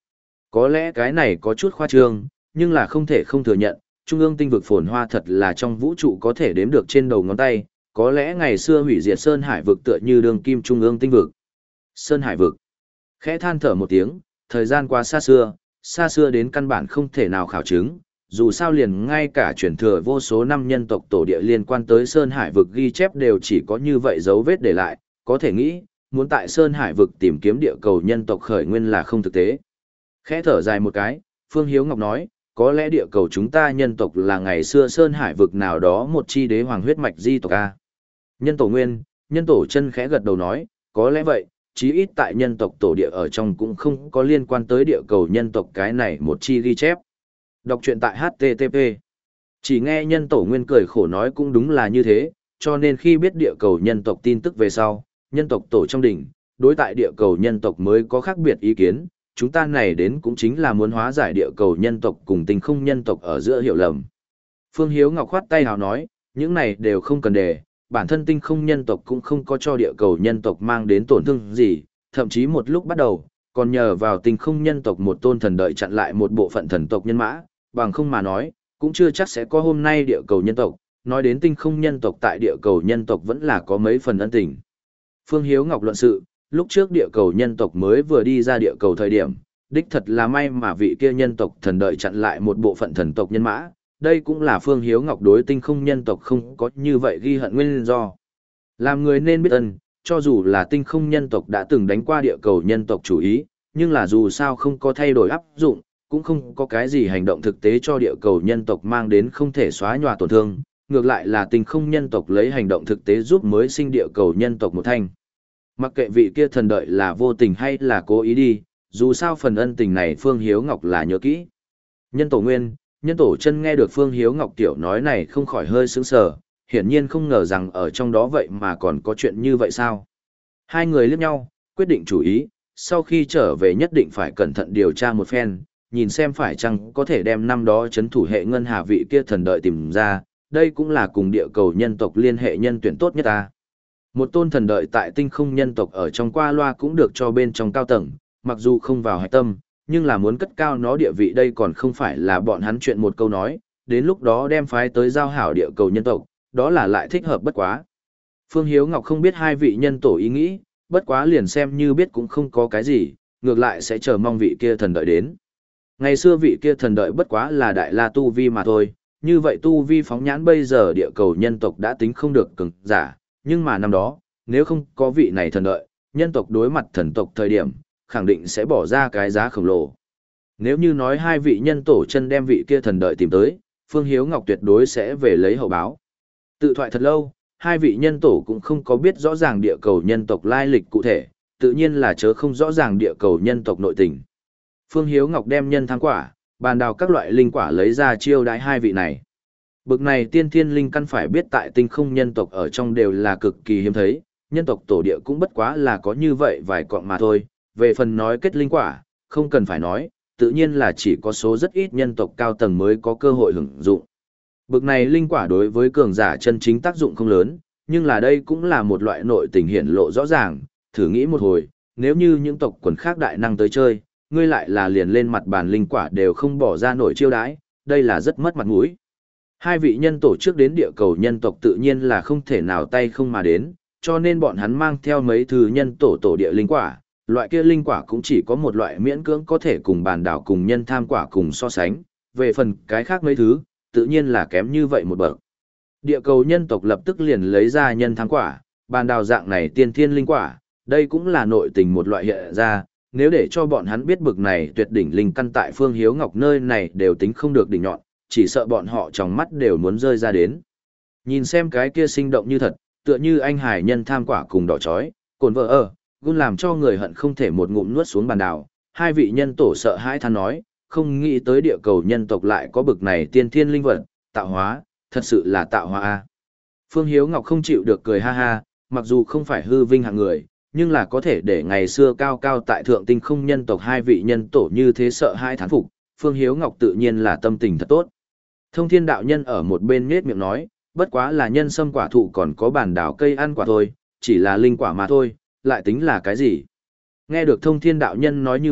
Có lẽ cái này có chút khoa trương, nhưng là không thể không thừa nhận, trung ương tinh vực phồn hoa thật là trong vũ trụ có thể đếm được trên đầu ngón tay, có lẽ ngày xưa hủy diệt Sơn Hải vực tựa như đường kim trung ương tinh vực. Sơn Hải vực. Khẽ than thở một tiếng, thời gian quá xa xưa, xa xưa đến căn bản không thể nào khảo chứng, dù sao liền ngay cả truyền thừa vô số năm nhân tộc tổ địa liên quan tới Sơn Hải vực ghi chép đều chỉ có như vậy dấu vết để lại, có thể nghĩ, muốn tại Sơn Hải vực tìm kiếm địa cầu nhân tộc khởi nguyên là không thực tế. Khẽ thở dài một cái, Phương Hiếu Ngọc nói, có lẽ địa cầu chúng ta nhân tộc là ngày xưa Sơn Hải vực nào đó một chi đế hoàng huyết mạch di tộc A. Nhân tổ nguyên, nhân tổ chân khẽ gật đầu nói, có lẽ vậy, chí ít tại nhân tộc tổ địa ở trong cũng không có liên quan tới địa cầu nhân tộc cái này một chi ghi chép. Đọc truyện tại hát tê tê pê. Chỉ nghe nhân tổ nguyên cười khổ nói cũng đúng là như thế, cho nên khi biết địa cầu nhân tộc tin tức về sau, nhân tộc tổ trong đỉnh, đối tại địa cầu nhân tộc mới có khác biệt ý kiến, chúng ta này đến cũng chính là muốn hóa giải địa cầu nhân tộc cùng tinh không nhân tộc ở giữa hiểu lầm. Phương Hiếu Ngọc khoát tay hào nói, những này đều không cần đề, bản thân tinh không nhân tộc cũng không có cho địa cầu nhân tộc mang đến tổn thương gì, thậm chí một lúc bắt đầu, còn nhờ vào tinh không nhân tộc một tôn thần đợi chặn lại một bộ phận thần tộc nhân mã, bằng không mà nói, cũng chưa chắc sẽ có hôm nay địa cầu nhân tộc, nói đến tinh không nhân tộc tại địa cầu nhân tộc vẫn là có mấy phần ân tình. Phương Hiếu Ngọc luận sự, lúc trước địa cầu nhân tộc mới vừa đi ra địa cầu thời điểm, đích thật là may mà vị kia nhân tộc thần đợi chặn lại một bộ phận thần tộc nhân mã, đây cũng là Phương Hiếu Ngọc đối tinh không nhân tộc không có như vậy ghi hận nguyên do. Làm người nên biết ân, cho dù là tinh không nhân tộc đã từng đánh qua địa cầu nhân tộc chủ ý, nhưng là dù sao không có thay đổi áp dụng, cũng không có cái gì hành động thực tế cho địa cầu nhân tộc mang đến không thể xóa nhòa tổn thương, ngược lại là tinh không nhân tộc lấy hành động thực tế giúp mới sinh địa cầu nhân tộc một thanh. Mặc kệ vị kia thần đợi là vô tình hay là cố ý đi, dù sao phần ân tình này Phương Hiếu Ngọc là nhớ kỹ. Nhân tổ nguyên, nhân tổ chân nghe được Phương Hiếu Ngọc tiểu nói này không khỏi hơi sững sờ, hiển nhiên không ngờ rằng ở trong đó vậy mà còn có chuyện như vậy sao. Hai người liếc nhau, quyết định chủ ý, sau khi trở về nhất định phải cẩn thận điều tra một phen, nhìn xem phải chăng có thể đem năm đó chấn thủ hệ ngân hà vị kia thần đợi tìm ra, đây cũng là cùng địa cầu nhân tộc liên hệ nhân tuyển tốt nhất ta. Một tôn thần đợi tại tinh không nhân tộc ở trong qua loa cũng được cho bên trong cao tầng, mặc dù không vào hạch tâm, nhưng là muốn cất cao nó địa vị đây còn không phải là bọn hắn chuyện một câu nói, đến lúc đó đem phái tới giao hảo địa cầu nhân tộc, đó là lại thích hợp bất quá. Phương Hiếu Ngọc không biết hai vị nhân tổ ý nghĩ, bất quá liền xem như biết cũng không có cái gì, ngược lại sẽ chờ mong vị kia thần đợi đến. Ngày xưa vị kia thần đợi bất quá là đại la tu vi mà thôi, như vậy tu vi phóng nhãn bây giờ địa cầu nhân tộc đã tính không được cường giả, nhưng mà năm đó, nếu không có vị này thần đợi, nhân tộc đối mặt thần tộc thời điểm, khẳng định sẽ bỏ ra cái giá khổng lồ. Nếu như nói hai vị nhân tổ chân đem vị kia thần đợi tìm tới, Phương Hiếu Ngọc tuyệt đối sẽ về lấy hậu báo. Tự thoại thật lâu, hai vị nhân tổ cũng không có biết rõ ràng địa cầu nhân tộc lai lịch cụ thể, tự nhiên là chớ không rõ ràng địa cầu nhân tộc nội tình. Phương Hiếu Ngọc đem nhân thắng quả, bàn đào các loại linh quả lấy ra chiêu đãi hai vị này. Bực này tiên thiên linh căn phải biết tại tinh không nhân tộc ở trong đều là cực kỳ hiếm thấy, nhân tộc tổ địa cũng bất quá là có như vậy vài cọng mà thôi, về phần nói kết linh quả, không cần phải nói, tự nhiên là chỉ có số rất ít nhân tộc cao tầng mới có cơ hội hưởng dụng. Bực này linh quả đối với cường giả chân chính tác dụng không lớn, nhưng là đây cũng là một loại nội tình hiển lộ rõ ràng, thử nghĩ một hồi, nếu như những tộc quần khác đại năng tới chơi, ngươi lại là liền lên mặt bàn linh quả đều không bỏ ra nổi chiêu đãi, đây là rất mất mặt mũi. Hai vị nhân tổ trước đến địa cầu nhân tộc tự nhiên là không thể nào tay không mà đến, cho nên bọn hắn mang theo mấy thứ nhân tổ tổ địa linh quả, loại kia linh quả cũng chỉ có một loại miễn cưỡng có thể cùng bàn đảo cùng nhân tham quả cùng so sánh, về phần cái khác mấy thứ, tự nhiên là kém như vậy một bậc. Địa cầu nhân tộc lập tức liền lấy ra nhân tham quả, bàn đào dạng này tiên thiên linh quả, đây cũng là nội tình một loại hiện ra, nếu để cho bọn hắn biết bực này tuyệt đỉnh linh căn tại Phương Hiếu Ngọc nơi này đều tính không được đỉnh nhọn, chỉ sợ bọn họ trong mắt đều muốn rơi ra đến. Nhìn xem cái kia sinh động như thật, tựa như anh hải nhân tham quả cùng đỏ chói, cồn vợ ở, gun làm cho người hận không thể một ngụm nuốt xuống bàn đào, hai vị nhân tổ sợ hãi than nói, không nghĩ tới địa cầu nhân tộc lại có bực này tiên thiên linh vật, tạo hóa, thật sự là tạo hóa a. Phương Hiếu Ngọc không chịu được cười ha ha, mặc dù không phải hư vinh hạng người, nhưng là có thể để ngày xưa cao cao tại thượng tinh không nhân tộc hai vị nhân tổ như thế sợ hãi thán phục, Phương Hiếu Ngọc tự nhiên là tâm tình thật tốt. Thông Thiên đạo nhân ở một bên nhếch miệng nói, bất quá là nhân sâm quả thụ còn có bản đảo cây ăn quả thôi, chỉ là linh quả mà thôi, lại tính là cái gì? Nghe được Thông Thiên đạo nhân nói như vậy,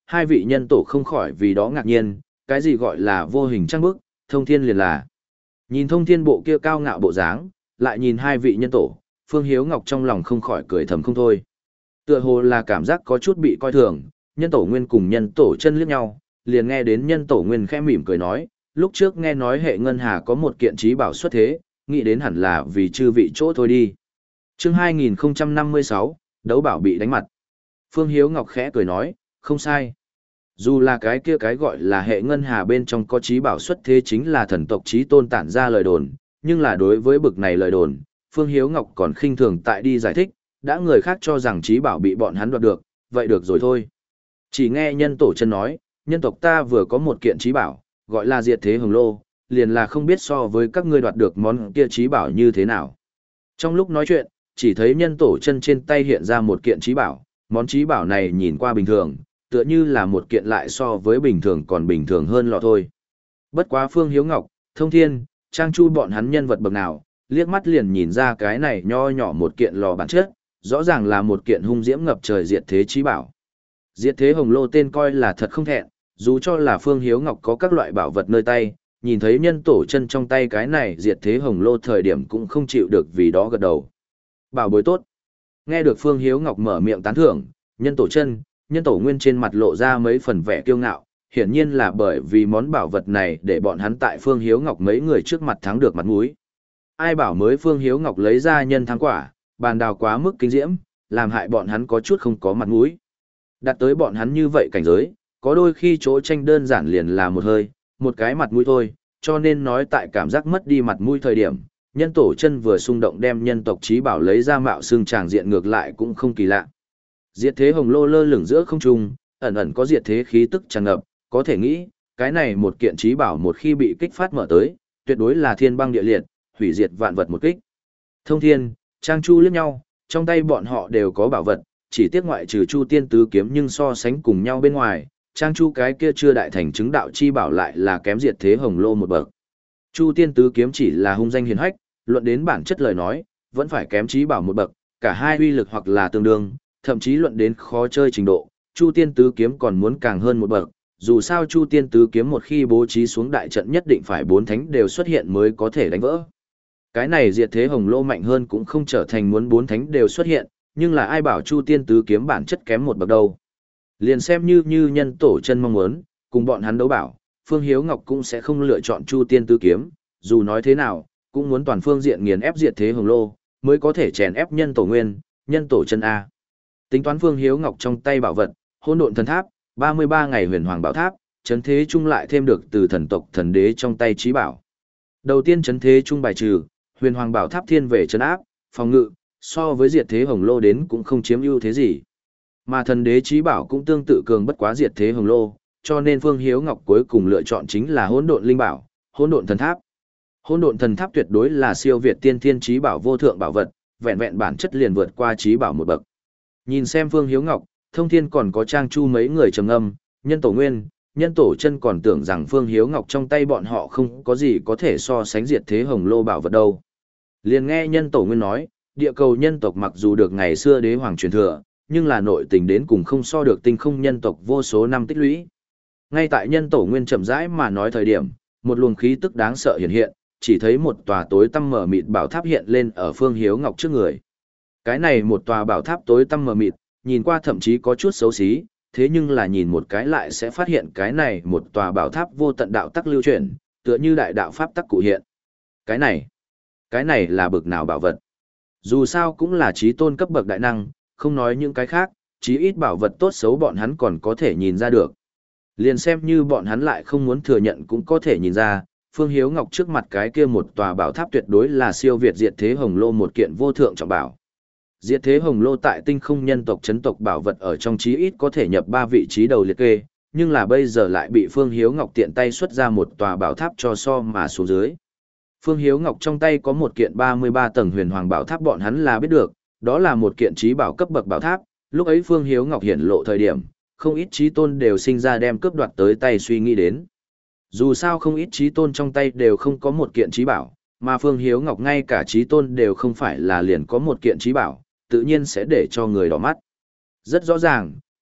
hai vị nhân tổ không khỏi vì đó ngạc nhiên, cái gì gọi là vô hình trang bức, thông thiên liền là. Nhìn thông thiên bộ kia cao ngạo bộ dáng, lại nhìn hai vị nhân tổ, Phương Hiếu Ngọc trong lòng không khỏi cười thầm không thôi. Tựa hồ là cảm giác có chút bị coi thường, nhân tổ nguyên cùng nhân tổ chân liếc nhau, liền nghe đến nhân tổ nguyên khẽ mỉm cười nói, lúc trước nghe nói hệ ngân hà có một kiện trí bảo xuất thế, nghĩ đến hẳn là vì chư vị chỗ thôi đi. Chương hai nghìn không trăm năm mươi sáu, đấu bảo bị đánh mặt. Phương Hiếu Ngọc khẽ cười nói, không sai. Dù là cái kia cái gọi là hệ ngân hà bên trong có trí bảo xuất thế chính là thần tộc trí tôn tản ra lời đồn, nhưng là đối với bực này lời đồn, Phương Hiếu Ngọc còn khinh thường tại đi giải thích, đã người khác cho rằng trí bảo bị bọn hắn đoạt được, vậy được rồi thôi. Chỉ nghe nhân tổ chân nói, nhân tộc ta vừa có một kiện trí bảo, gọi là diệt thế hồng lô, liền là không biết so với các ngươi đoạt được món kia trí bảo như thế nào. Trong lúc nói chuyện, chỉ thấy nhân tổ chân trên tay hiện ra một kiện trí bảo, món trí bảo này nhìn qua bình thường, tựa như là một kiện lại so với bình thường còn bình thường hơn lọ thôi. Bất quá Phương Hiếu Ngọc, Thông Thiên, Trang Chu bọn hắn nhân vật bậc nào, liếc mắt liền nhìn ra cái này nho nhỏ một kiện lò bản chất, rõ ràng là một kiện hung diễm ngập trời diệt thế trí bảo. Diệt thế hồng lô tên coi là thật không thẹn, dù cho là Phương Hiếu Ngọc có các loại bảo vật nơi tay, nhìn thấy nhân tổ chân trong tay cái này diệt thế hồng lô thời điểm cũng không chịu được vì đó gật đầu. Bảo bối tốt. Nghe được Phương Hiếu Ngọc mở miệng tán thưởng, nhân tổ chân, nhân tổ nguyên trên mặt lộ ra mấy phần vẻ kiêu ngạo, hiển nhiên là bởi vì món bảo vật này để bọn hắn tại Phương Hiếu Ngọc mấy người trước mặt thắng được mặt mũi. Ai bảo mới Phương Hiếu Ngọc lấy ra nhân thắng quả, bàn đào quá mức kinh diễm, làm hại bọn hắn có chút không có mặt mũi. Đặt tới bọn hắn như vậy cảnh giới, có đôi khi chỗ tranh đơn giản liền là một hơi, một cái mặt mũi thôi, cho nên nói tại cảm giác mất đi mặt mũi thời điểm, nhân tổ chân vừa xung động đem nhân tộc trí bảo lấy ra mạo xương tràng diện ngược lại cũng không kỳ lạ. Diệt thế hồng lô lơ lửng giữa không trung, ẩn ẩn có diệt thế khí tức tràn ngập, có thể nghĩ, cái này một kiện trí bảo một khi bị kích phát mở tới, tuyệt đối là thiên băng địa liệt, hủy diệt vạn vật một kích. Thông Thiên, Trang Chu liếc nhau, trong tay bọn họ đều có bảo vật, chỉ tiếc ngoại trừ Chu Tiên tứ kiếm nhưng so sánh cùng nhau bên ngoài, Trang Chu cái kia chưa đại thành chứng đạo chi bảo lại là kém diệt thế hồng lô một bậc. Chu Tiên tứ kiếm chỉ là hung danh hiển hách, luận đến bản chất lời nói, vẫn phải kém trí bảo một bậc, cả hai uy lực hoặc là tương đương, thậm chí luận đến khó chơi trình độ, Chu Tiên tứ kiếm còn muốn càng hơn một bậc, dù sao Chu Tiên tứ kiếm một khi bố trí xuống đại trận nhất định phải bốn thánh đều xuất hiện mới có thể đánh vỡ. Cái này diệt thế hồng lô mạnh hơn cũng không trở thành muốn bốn thánh đều xuất hiện, nhưng là ai bảo Chu Tiên tứ kiếm bản chất kém một bậc đâu. Liền xem như như nhân tổ chân mong muốn, cùng bọn hắn đấu bảo, Phương Hiếu Ngọc cũng sẽ không lựa chọn Chu Tiên tứ kiếm, dù nói thế nào, cũng muốn toàn phương diện nghiền ép diệt thế hồng lô, mới có thể chèn ép nhân tổ nguyên, nhân tổ chân A. Tính toán Phương Hiếu Ngọc trong tay bảo vật, hỗn độn thần tháp, ba mươi ba ngày huyền hoàng bảo tháp, chấn thế chung lại thêm được từ thần tộc thần đế trong tay trí bảo. Đầu tiên chấn thế chung bài trừ, huyền hoàng bảo tháp thiên về chấn áp, phòng ngự, so với diệt thế hồng lô đến cũng không chiếm ưu thế gì. Mà thần đế trí bảo cũng tương tự cường bất quá diệt thế hồng lô, cho nên Phương Hiếu Ngọc cuối cùng lựa chọn chính là hỗn độn linh bảo, hỗn độn thần tháp. Hỗn độn thần tháp tuyệt đối là siêu việt tiên thiên trí bảo vô thượng bảo vật, vẹn vẹn bản chất liền vượt qua trí bảo một bậc. Nhìn xem Phương Hiếu Ngọc, Thông Thiên còn có Trang Chu mấy người trầm âm, nhân tổ nguyên, nhân tổ chân còn tưởng rằng Phương Hiếu Ngọc trong tay bọn họ không có gì có thể so sánh diệt thế hồng lô bảo vật đâu. Liền nghe nhân tổ nguyên nói, địa cầu nhân tộc mặc dù được ngày xưa đế hoàng truyền thừa, nhưng là nội tình đến cùng không so được tinh không nhân tộc vô số năm tích lũy. Ngay tại nhân tổ nguyên chậm rãi mà nói thời điểm, một luồng khí tức đáng sợ hiện hiện, chỉ thấy một tòa tối tăm mờ mịt bảo tháp hiện lên ở Phương Hiếu Ngọc trước người. Cái này một tòa bảo tháp tối tăm mờ mịt, nhìn qua thậm chí có chút xấu xí, thế nhưng là nhìn một cái lại sẽ phát hiện cái này một tòa bảo tháp vô tận đạo tắc lưu chuyển, tựa như đại đạo pháp tắc cụ hiện. Cái này, cái này là bực nào bảo vật? Dù sao cũng là trí tôn cấp bậc đại năng, không nói những cái khác, chí ít bảo vật tốt xấu bọn hắn còn có thể nhìn ra được. Liền xem như bọn hắn lại không muốn thừa nhận cũng có thể nhìn ra, Phương Hiếu Ngọc trước mặt cái kia một tòa bảo tháp tuyệt đối là siêu việt diệt thế hồng lô một kiện vô thượng trọng bảo. Diệt thế hồng lô tại tinh không nhân tộc chấn tộc bảo vật ở trong chí ít có thể nhập ba vị trí đầu liệt kê, nhưng là bây giờ lại bị Phương Hiếu Ngọc tiện tay xuất ra một tòa bảo tháp cho so mà xuống dưới. Phương Hiếu Ngọc trong tay có một kiện ba mươi ba tầng huyền hoàng bảo tháp bọn hắn là biết được, đó là một kiện trí bảo cấp bậc bảo tháp, lúc ấy Phương Hiếu Ngọc hiển lộ thời điểm, không ít trí tôn đều sinh ra đem cướp đoạt tới tay suy nghĩ đến. Dù sao không ít trí tôn trong tay đều không có một kiện trí bảo, mà Phương Hiếu Ngọc ngay cả trí tôn đều không phải là liền có một kiện trí bảo, tự nhiên sẽ để cho người đỏ mắt. Rất rõ ràng,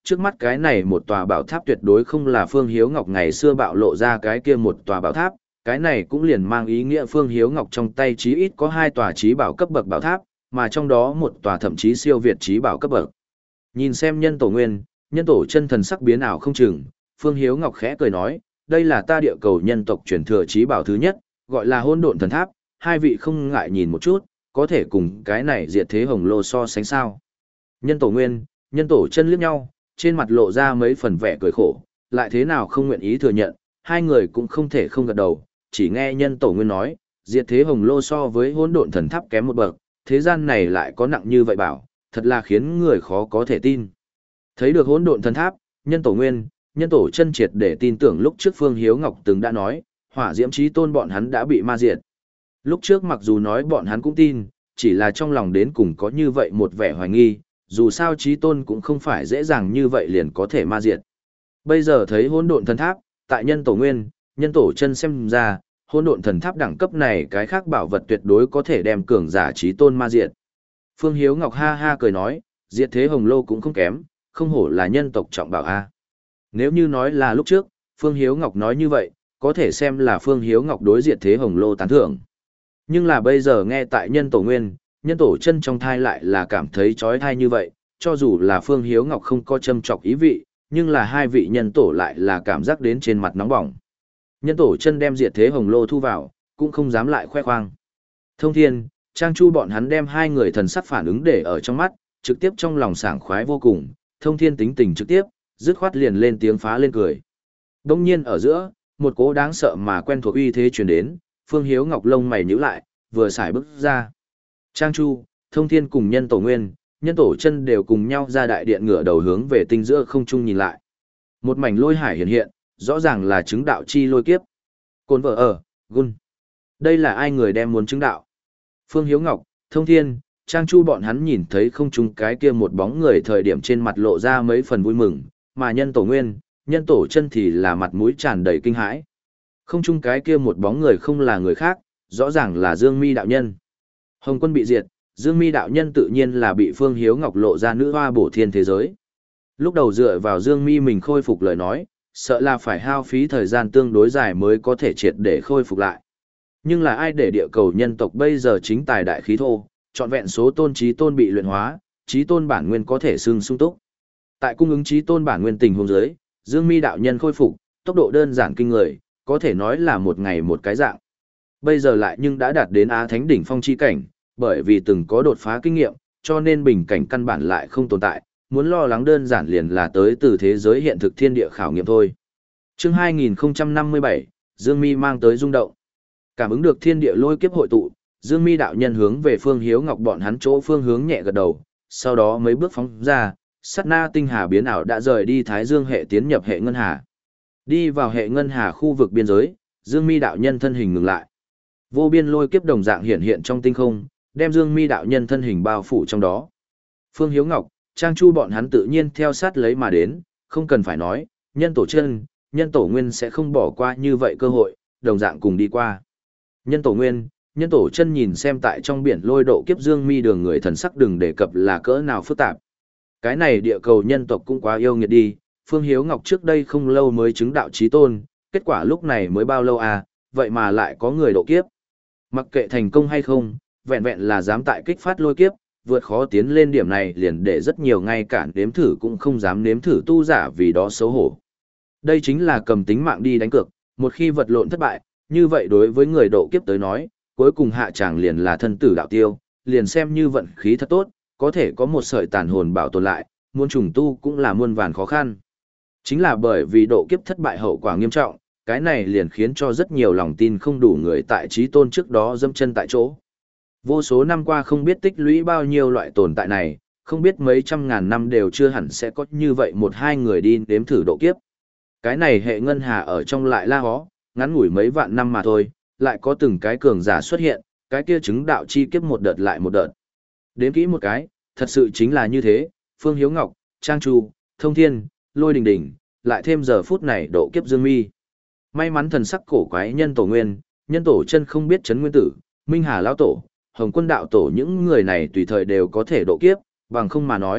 trước mắt cái này một tòa bảo tháp tuyệt đối không là Phương Hiếu Ngọc ngày xưa bạo lộ ra cái kia một tòa bảo tháp, cái này cũng liền mang ý nghĩa Phương Hiếu Ngọc trong tay chí ít có hai tòa chí bảo cấp bậc bảo tháp, mà trong đó một tòa thậm chí siêu việt chí bảo cấp bậc. Nhìn xem nhân tổ nguyên, nhân tổ chân thần sắc biến ảo không chừng, Phương Hiếu Ngọc khẽ cười nói, đây là ta địa cầu nhân tộc truyền thừa chí bảo thứ nhất, gọi là Hỗn Độn Thần Tháp, hai vị không ngại nhìn một chút, có thể cùng cái này diệt thế hồng lô so sánh sao. Nhân tổ nguyên, nhân tổ chân liếc nhau, trên mặt lộ ra mấy phần vẻ cười khổ, lại thế nào không nguyện ý thừa nhận, hai người cũng không thể không gật đầu, chỉ nghe nhân tổ nguyên nói, diệt thế hồng lô so với hỗn độn thần tháp kém một bậc, thế gian này lại có nặng như vậy bảo, thật là khiến người khó có thể tin. Thấy được hỗn độn thần tháp, nhân tổ nguyên, nhân tổ chân triệt để tin tưởng lúc trước Phương Hiếu Ngọc từng đã nói, hỏa diễm chí tôn bọn hắn đã bị ma diệt. Lúc trước mặc dù nói bọn hắn cũng tin, chỉ là trong lòng đến cùng có như vậy một vẻ hoài nghi, dù sao chí tôn cũng không phải dễ dàng như vậy liền có thể ma diệt. Bây giờ thấy hỗn độn thần tháp, tại nhân tổ nguyên, nhân tổ chân xem ra, hỗn độn thần tháp đẳng cấp này cái khác bảo vật tuyệt đối có thể đem cường giả chí tôn ma diệt. Phương Hiếu Ngọc ha ha cười nói, diệt thế hồng lô cũng không kém, không hổ là nhân tộc trọng bảo a. Nếu như nói là lúc trước, Phương Hiếu Ngọc nói như vậy, có thể xem là Phương Hiếu Ngọc đối diệt thế hồng lô tán thưởng. Nhưng là bây giờ nghe tại nhân tổ nguyên, nhân tổ chân trong thai lại là cảm thấy trói thai như vậy, cho dù là Phương Hiếu Ngọc không có châm chọc ý vị, nhưng là hai vị nhân tổ lại là cảm giác đến trên mặt nóng bỏng. Nhân tổ chân đem diệt thế hồng lô thu vào, cũng không dám lại khoe khoang. Thông Thiên, Trang Chu bọn hắn đem hai người thần sắc phản ứng để ở trong mắt, trực tiếp trong lòng sảng khoái vô cùng, Thông Thiên tính tình trực tiếp, dứt khoát liền lên tiếng phá lên cười. Đông nhiên ở giữa, một cỗ đáng sợ mà quen thuộc uy thế truyền đến, Phương Hiếu Ngọc lông mày nhíu lại, vừa xài bước ra. Trang Chu, Thông Thiên cùng nhân tổ nguyên, nhân tổ chân đều cùng nhau ra đại điện ngửa đầu hướng về tinh giữa không trung nhìn lại. Một mảnh lôi hải hiện hiện, rõ ràng là chứng đạo chi lôi kiếp. Côn vợ ở, gun. Đây là ai người đem muốn chứng đạo? Phương Hiếu Ngọc, Thông Thiên, Trang Chu bọn hắn nhìn thấy không trung cái kia một bóng người thời điểm trên mặt lộ ra mấy phần vui mừng, mà nhân tổ nguyên, nhân tổ chân thì là mặt mũi tràn đầy kinh hãi. Không trung cái kia một bóng người không là người khác, rõ ràng là Dương Mi đạo nhân. Hồng Quân bị diệt, Dương Mi đạo nhân tự nhiên là bị Phương Hiếu Ngọc lộ ra nữ hoa bổ thiên thế giới. Lúc đầu dựa vào Dương Mi mình khôi phục lời nói, sợ là phải hao phí thời gian tương đối dài mới có thể triệt để khôi phục lại. Nhưng là ai để địa cầu nhân tộc bây giờ chính tài đại khí thô, trọn vẹn số tôn trí tôn bị luyện hóa, trí tôn bản nguyên có thể xưng sung túc. Tại cung ứng trí tôn bản nguyên tình huống dưới, Dương Mi đạo nhân khôi phục, tốc độ đơn giản kinh người, có thể nói là một ngày một cái dạng. Bây giờ lại nhưng đã đạt đến Á Thánh đỉnh phong chi cảnh, bởi vì từng có đột phá kinh nghiệm, cho nên bình cảnh căn bản lại không tồn tại, muốn lo lắng đơn giản liền là tới từ thế giới hiện thực thiên địa khảo nghiệm thôi. Chương hai nghìn không trăm năm mươi bảy, Dương Mi mang tới rung động. Cảm ứng được thiên địa lôi kiếp hội tụ, Dương Mi đạo nhân hướng về Phương Hiếu Ngọc bọn hắn chỗ phương hướng nhẹ gật đầu, sau đó mấy bước phóng ra, sát na tinh hà biến ảo đã rời đi Thái Dương hệ tiến nhập hệ ngân hà. Đi vào hệ ngân hà khu vực biên giới, Dương Mi đạo nhân thân hình ngừng lại. Vô biên lôi kiếp đồng dạng hiện hiện trong tinh không, đem Dương Mi đạo nhân thân hình bao phủ trong đó. Phương Hiếu Ngọc, Trang Chu bọn hắn tự nhiên theo sát lấy mà đến, không cần phải nói, nhân tổ chân, nhân tổ nguyên sẽ không bỏ qua như vậy cơ hội, đồng dạng cùng đi qua. Nhân tổ nguyên, nhân tổ chân nhìn xem tại trong biển lôi độ kiếp Dương Mi đường người thần sắc đừng đề cập là cỡ nào phức tạp. Cái này địa cầu nhân tộc cũng quá yêu nghiệt đi, Phương Hiếu Ngọc trước đây không lâu mới chứng đạo chí tôn, kết quả lúc này mới bao lâu à, vậy mà lại có người độ kiếp. Mặc kệ thành công hay không, vẹn vẹn là dám tại kích phát lôi kiếp, vượt khó tiến lên điểm này liền để rất nhiều ngay cả nếm thử cũng không dám nếm thử tu giả vì đó xấu hổ. Đây chính là cầm tính mạng đi đánh cược, một khi vật lộn thất bại, như vậy đối với người độ kiếp tới nói, cuối cùng hạ tràng liền là thân tử đạo tiêu, liền xem như vận khí thật tốt, có thể có một sợi tàn hồn bảo tồn lại, muốn trùng tu cũng là muôn vàn khó khăn. Chính là bởi vì độ kiếp thất bại hậu quả nghiêm trọng, cái này liền khiến cho rất nhiều lòng tin không đủ người tại trí tôn trước đó dâm chân tại chỗ. Vô số năm qua không biết tích lũy bao nhiêu loại tồn tại này, không biết mấy trăm ngàn năm đều chưa hẳn sẽ có như vậy một hai người đi đếm thử độ kiếp. Cái này hệ ngân hà ở trong lại la hó, ngắn ngủi mấy vạn năm mà thôi, lại có từng cái cường giả xuất hiện, cái kia chứng đạo chi kiếp một đợt lại một đợt. Đếm kỹ một cái, thật sự chính là như thế, Phương Hiếu Ngọc, Trang Chu, Thông Thiên, Lôi Đình Đình, lại thêm giờ phút này độ kiếp Dương Mi. May mắn thần sắc cổ quái nhân tổ nguyên, nhân tổ chân không biết chấn nguyên tử, Minh Hà lão tổ, Hồng Quân đạo tổ những người này tùy thời đều có thể độ kiếp, bằng không mà nói,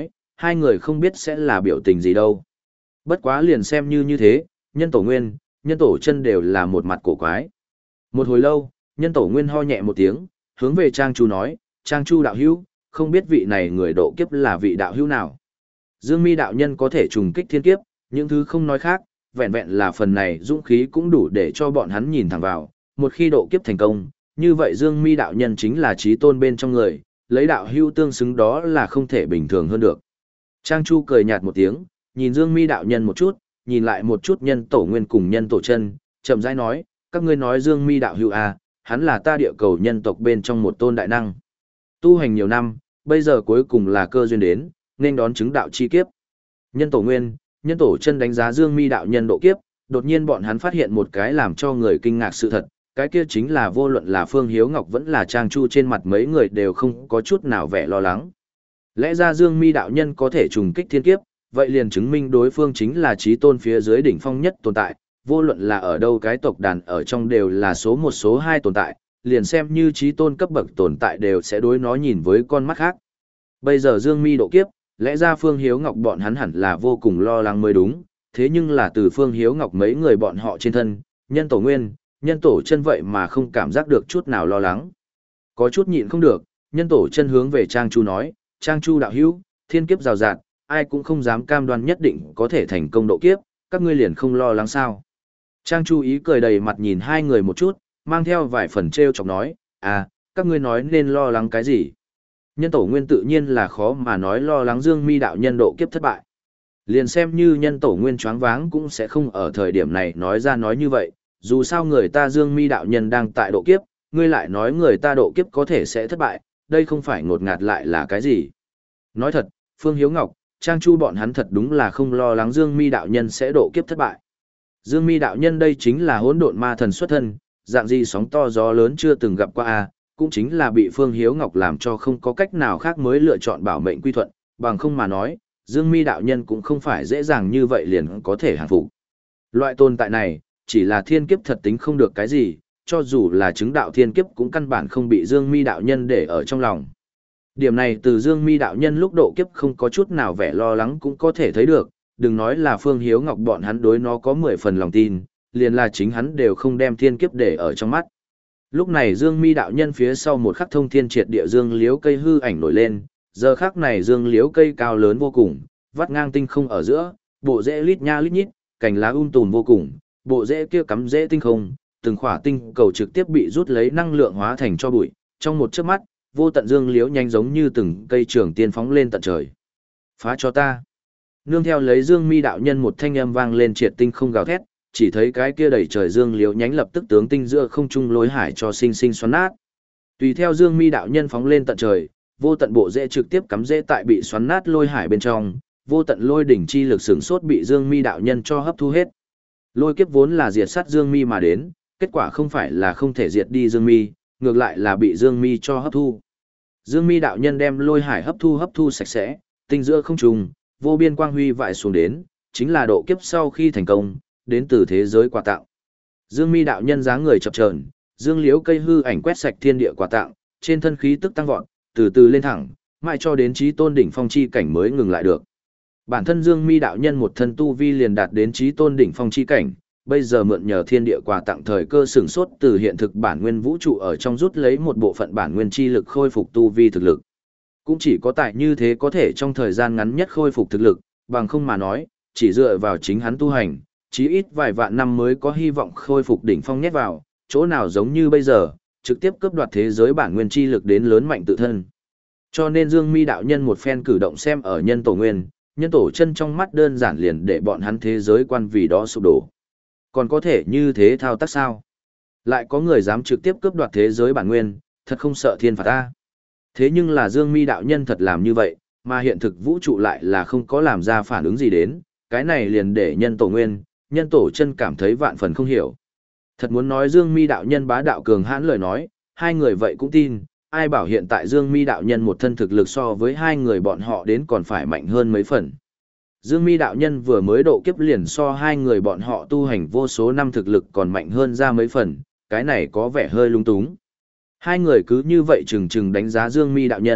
hai người không biết sẽ là biểu tình gì đâu. Bất quá liền xem như như thế, nhân tổ nguyên, nhân tổ chân đều là một mặt cổ quái. Một hồi lâu, nhân tổ nguyên ho nhẹ một tiếng, hướng về Trang Chu nói, Trang Chu đạo hữu, không biết vị này người độ kiếp là vị đạo hữu nào. Dương mi đạo nhân có thể trùng kích thiên kiếp, những thứ không nói khác, vẹn vẹn là phần này dũng khí cũng đủ để cho bọn hắn nhìn thẳng vào, một khi độ kiếp thành công, như vậy Dương mi đạo nhân chính là trí tôn bên trong người, lấy đạo hữu tương xứng đó là không thể bình thường hơn được. Trang Chu cười nhạt một tiếng, nhìn Dương mi đạo nhân một chút, nhìn lại một chút nhân tổ nguyên cùng nhân tổ chân, chậm rãi nói, các ngươi nói Dương mi đạo hữu à, hắn là ta địa cầu nhân tộc bên trong một tôn đại năng. Tu hành nhiều năm, bây giờ cuối cùng là cơ duyên đến, nên đón chứng đạo chi kiếp. Nhân tổ nguyên, nhân tổ chân đánh giá Dương mi đạo nhân độ kiếp, đột nhiên bọn hắn phát hiện một cái làm cho người kinh ngạc sự thật, cái kia chính là vô luận là Phương Hiếu Ngọc vẫn là Trang Chu trên mặt mấy người đều không có chút nào vẻ lo lắng. Lẽ ra Dương mi đạo nhân có thể trùng kích thiên kiếp, vậy liền chứng minh đối phương chính là trí tôn phía dưới đỉnh phong nhất tồn tại, vô luận là ở đâu cái tộc đàn ở trong đều là số một số hai tồn tại, liền xem như trí tôn cấp bậc tồn tại đều sẽ đối nó nhìn với con mắt khác. Bây giờ Dương mi độ kiếp, lẽ ra Phương Hiếu Ngọc bọn hắn hẳn là vô cùng lo lắng mới đúng, thế nhưng là từ Phương Hiếu Ngọc mấy người bọn họ trên thân, nhân tổ nguyên, nhân tổ chân vậy mà không cảm giác được chút nào lo lắng. Có chút nhịn không được, nhân tổ chân hướng về Trang Chu nói, Trang Chu đạo hữu, thiên kiếp rào rạt, ai cũng không dám cam đoan nhất định có thể thành công độ kiếp, các ngươi liền không lo lắng sao. Trang Chu ý cười đầy mặt nhìn hai người một chút, mang theo vài phần trêu chọc nói, à, các ngươi nói nên lo lắng cái gì? Nhân tổ nguyên tự nhiên là khó mà nói lo lắng Dương mi đạo nhân độ kiếp thất bại. Liền xem như nhân tổ nguyên choáng váng cũng sẽ không ở thời điểm này nói ra nói như vậy, dù sao người ta Dương mi đạo nhân đang tại độ kiếp, ngươi lại nói người ta độ kiếp có thể sẽ thất bại, đây không phải ngột ngạt lại là cái gì. Nói thật, Phương Hiếu Ngọc, Trang Chu bọn hắn thật đúng là không lo lắng Dương mi đạo nhân sẽ độ kiếp thất bại. Dương mi đạo nhân đây chính là hỗn độn ma thần xuất thân, dạng gì sóng to gió lớn chưa từng gặp qua a, cũng chính là bị Phương Hiếu Ngọc làm cho không có cách nào khác mới lựa chọn bảo mệnh quy thuận, bằng không mà nói, Dương mi đạo nhân cũng không phải dễ dàng như vậy liền có thể hàng phục. Loại tồn tại này, chỉ là thiên kiếp thật tính không được cái gì, cho dù là chứng đạo thiên kiếp cũng căn bản không bị Dương mi đạo nhân để ở trong lòng. Điểm này từ Dương mi đạo nhân lúc độ kiếp không có chút nào vẻ lo lắng cũng có thể thấy được, đừng nói là Phương Hiếu Ngọc bọn hắn đối nó có mười phần lòng tin, liền là chính hắn đều không đem thiên kiếp để ở trong mắt. Lúc này Dương mi đạo nhân phía sau một khắc thông thiên triệt địa dương liễu cây hư ảnh nổi lên, giờ khắc này dương liễu cây cao lớn vô cùng, vắt ngang tinh không ở giữa, bộ rễ lít nha lít nhít, cành lá um tùm vô cùng, bộ rễ kia cắm rễ tinh không, từng khỏa tinh cầu trực tiếp bị rút lấy năng lượng hóa thành cho bụi, trong một chớp mắt, vô tận dương liễu nhanh giống như từng cây trường tiên phóng lên tận trời. Phá cho ta. Nương theo lấy Dương mi đạo nhân một thanh âm vang lên triệt tinh không gào thét, chỉ thấy cái kia đầy trời dương liễu nhánh lập tức tướng tinh giữa không trung lối hải cho sinh sinh xoắn nát. Tùy theo Dương mi đạo nhân phóng lên tận trời, vô tận bộ rễ trực tiếp cắm rễ tại bị xoắn nát lôi hải bên trong, vô tận lôi đỉnh chi lực sửng sốt bị Dương mi đạo nhân cho hấp thu hết. Lôi kiếp vốn là diệt sát Dương mi mà đến, kết quả không phải là không thể diệt đi Dương mi, ngược lại là bị Dương mi cho hấp thu. Dương mi đạo nhân đem lôi hải hấp thu hấp thu sạch sẽ, tinh giữa không trung, vô biên quang huy vãi xuống đến, chính là độ kiếp sau khi thành công, đến từ thế giới quà tặng. Dương mi đạo nhân dáng người chập chờn, dương liễu cây hư ảnh quét sạch thiên địa quà tặng, trên thân khí tức tăng vọt, từ từ lên thẳng, mãi cho đến chí tôn đỉnh phong chi cảnh mới ngừng lại được. Bản thân Dương mi đạo nhân một thân tu vi liền đạt đến chí tôn đỉnh phong chi cảnh, bây giờ mượn nhờ thiên địa quà tặng thời cơ sửng sốt từ hiện thực bản nguyên vũ trụ ở trong rút lấy một bộ phận bản nguyên chi lực khôi phục tu vi thực lực. Cũng chỉ có tại như thế có thể trong thời gian ngắn nhất khôi phục thực lực, bằng không mà nói, chỉ dựa vào chính hắn tu hành, chí ít vài vạn năm mới có hy vọng khôi phục đỉnh phong nhét vào, chỗ nào giống như bây giờ, trực tiếp cướp đoạt thế giới bản nguyên chi lực đến lớn mạnh tự thân. Cho nên Dương mi đạo nhân một phen cử động xem ở nhân tổ nguyên, nhân tổ chân trong mắt đơn giản liền để bọn hắn thế giới quan vì đó sụp đổ. Còn có thể như thế thao tác sao? Lại có người dám trực tiếp cướp đoạt thế giới bản nguyên, thật không sợ thiên phạt ta. Thế nhưng là Dương mi đạo nhân thật làm như vậy, mà hiện thực vũ trụ lại là không có làm ra phản ứng gì đến, cái này liền để nhân tổ nguyên, nhân tổ chân cảm thấy vạn phần không hiểu. Thật muốn nói Dương mi đạo nhân bá đạo cường hãn lời nói, hai người vậy cũng tin, ai bảo hiện tại Dương mi đạo nhân một thân thực lực so với hai người bọn họ đến còn phải mạnh hơn mấy phần. Dương mi đạo nhân vừa mới độ kiếp liền so hai người bọn họ tu hành vô số năm thực lực còn mạnh hơn ra mấy phần, cái này có vẻ hơi lung túng. Hai người cứ như vậy chừng chừng đánh giá Dương mi đạo nhân,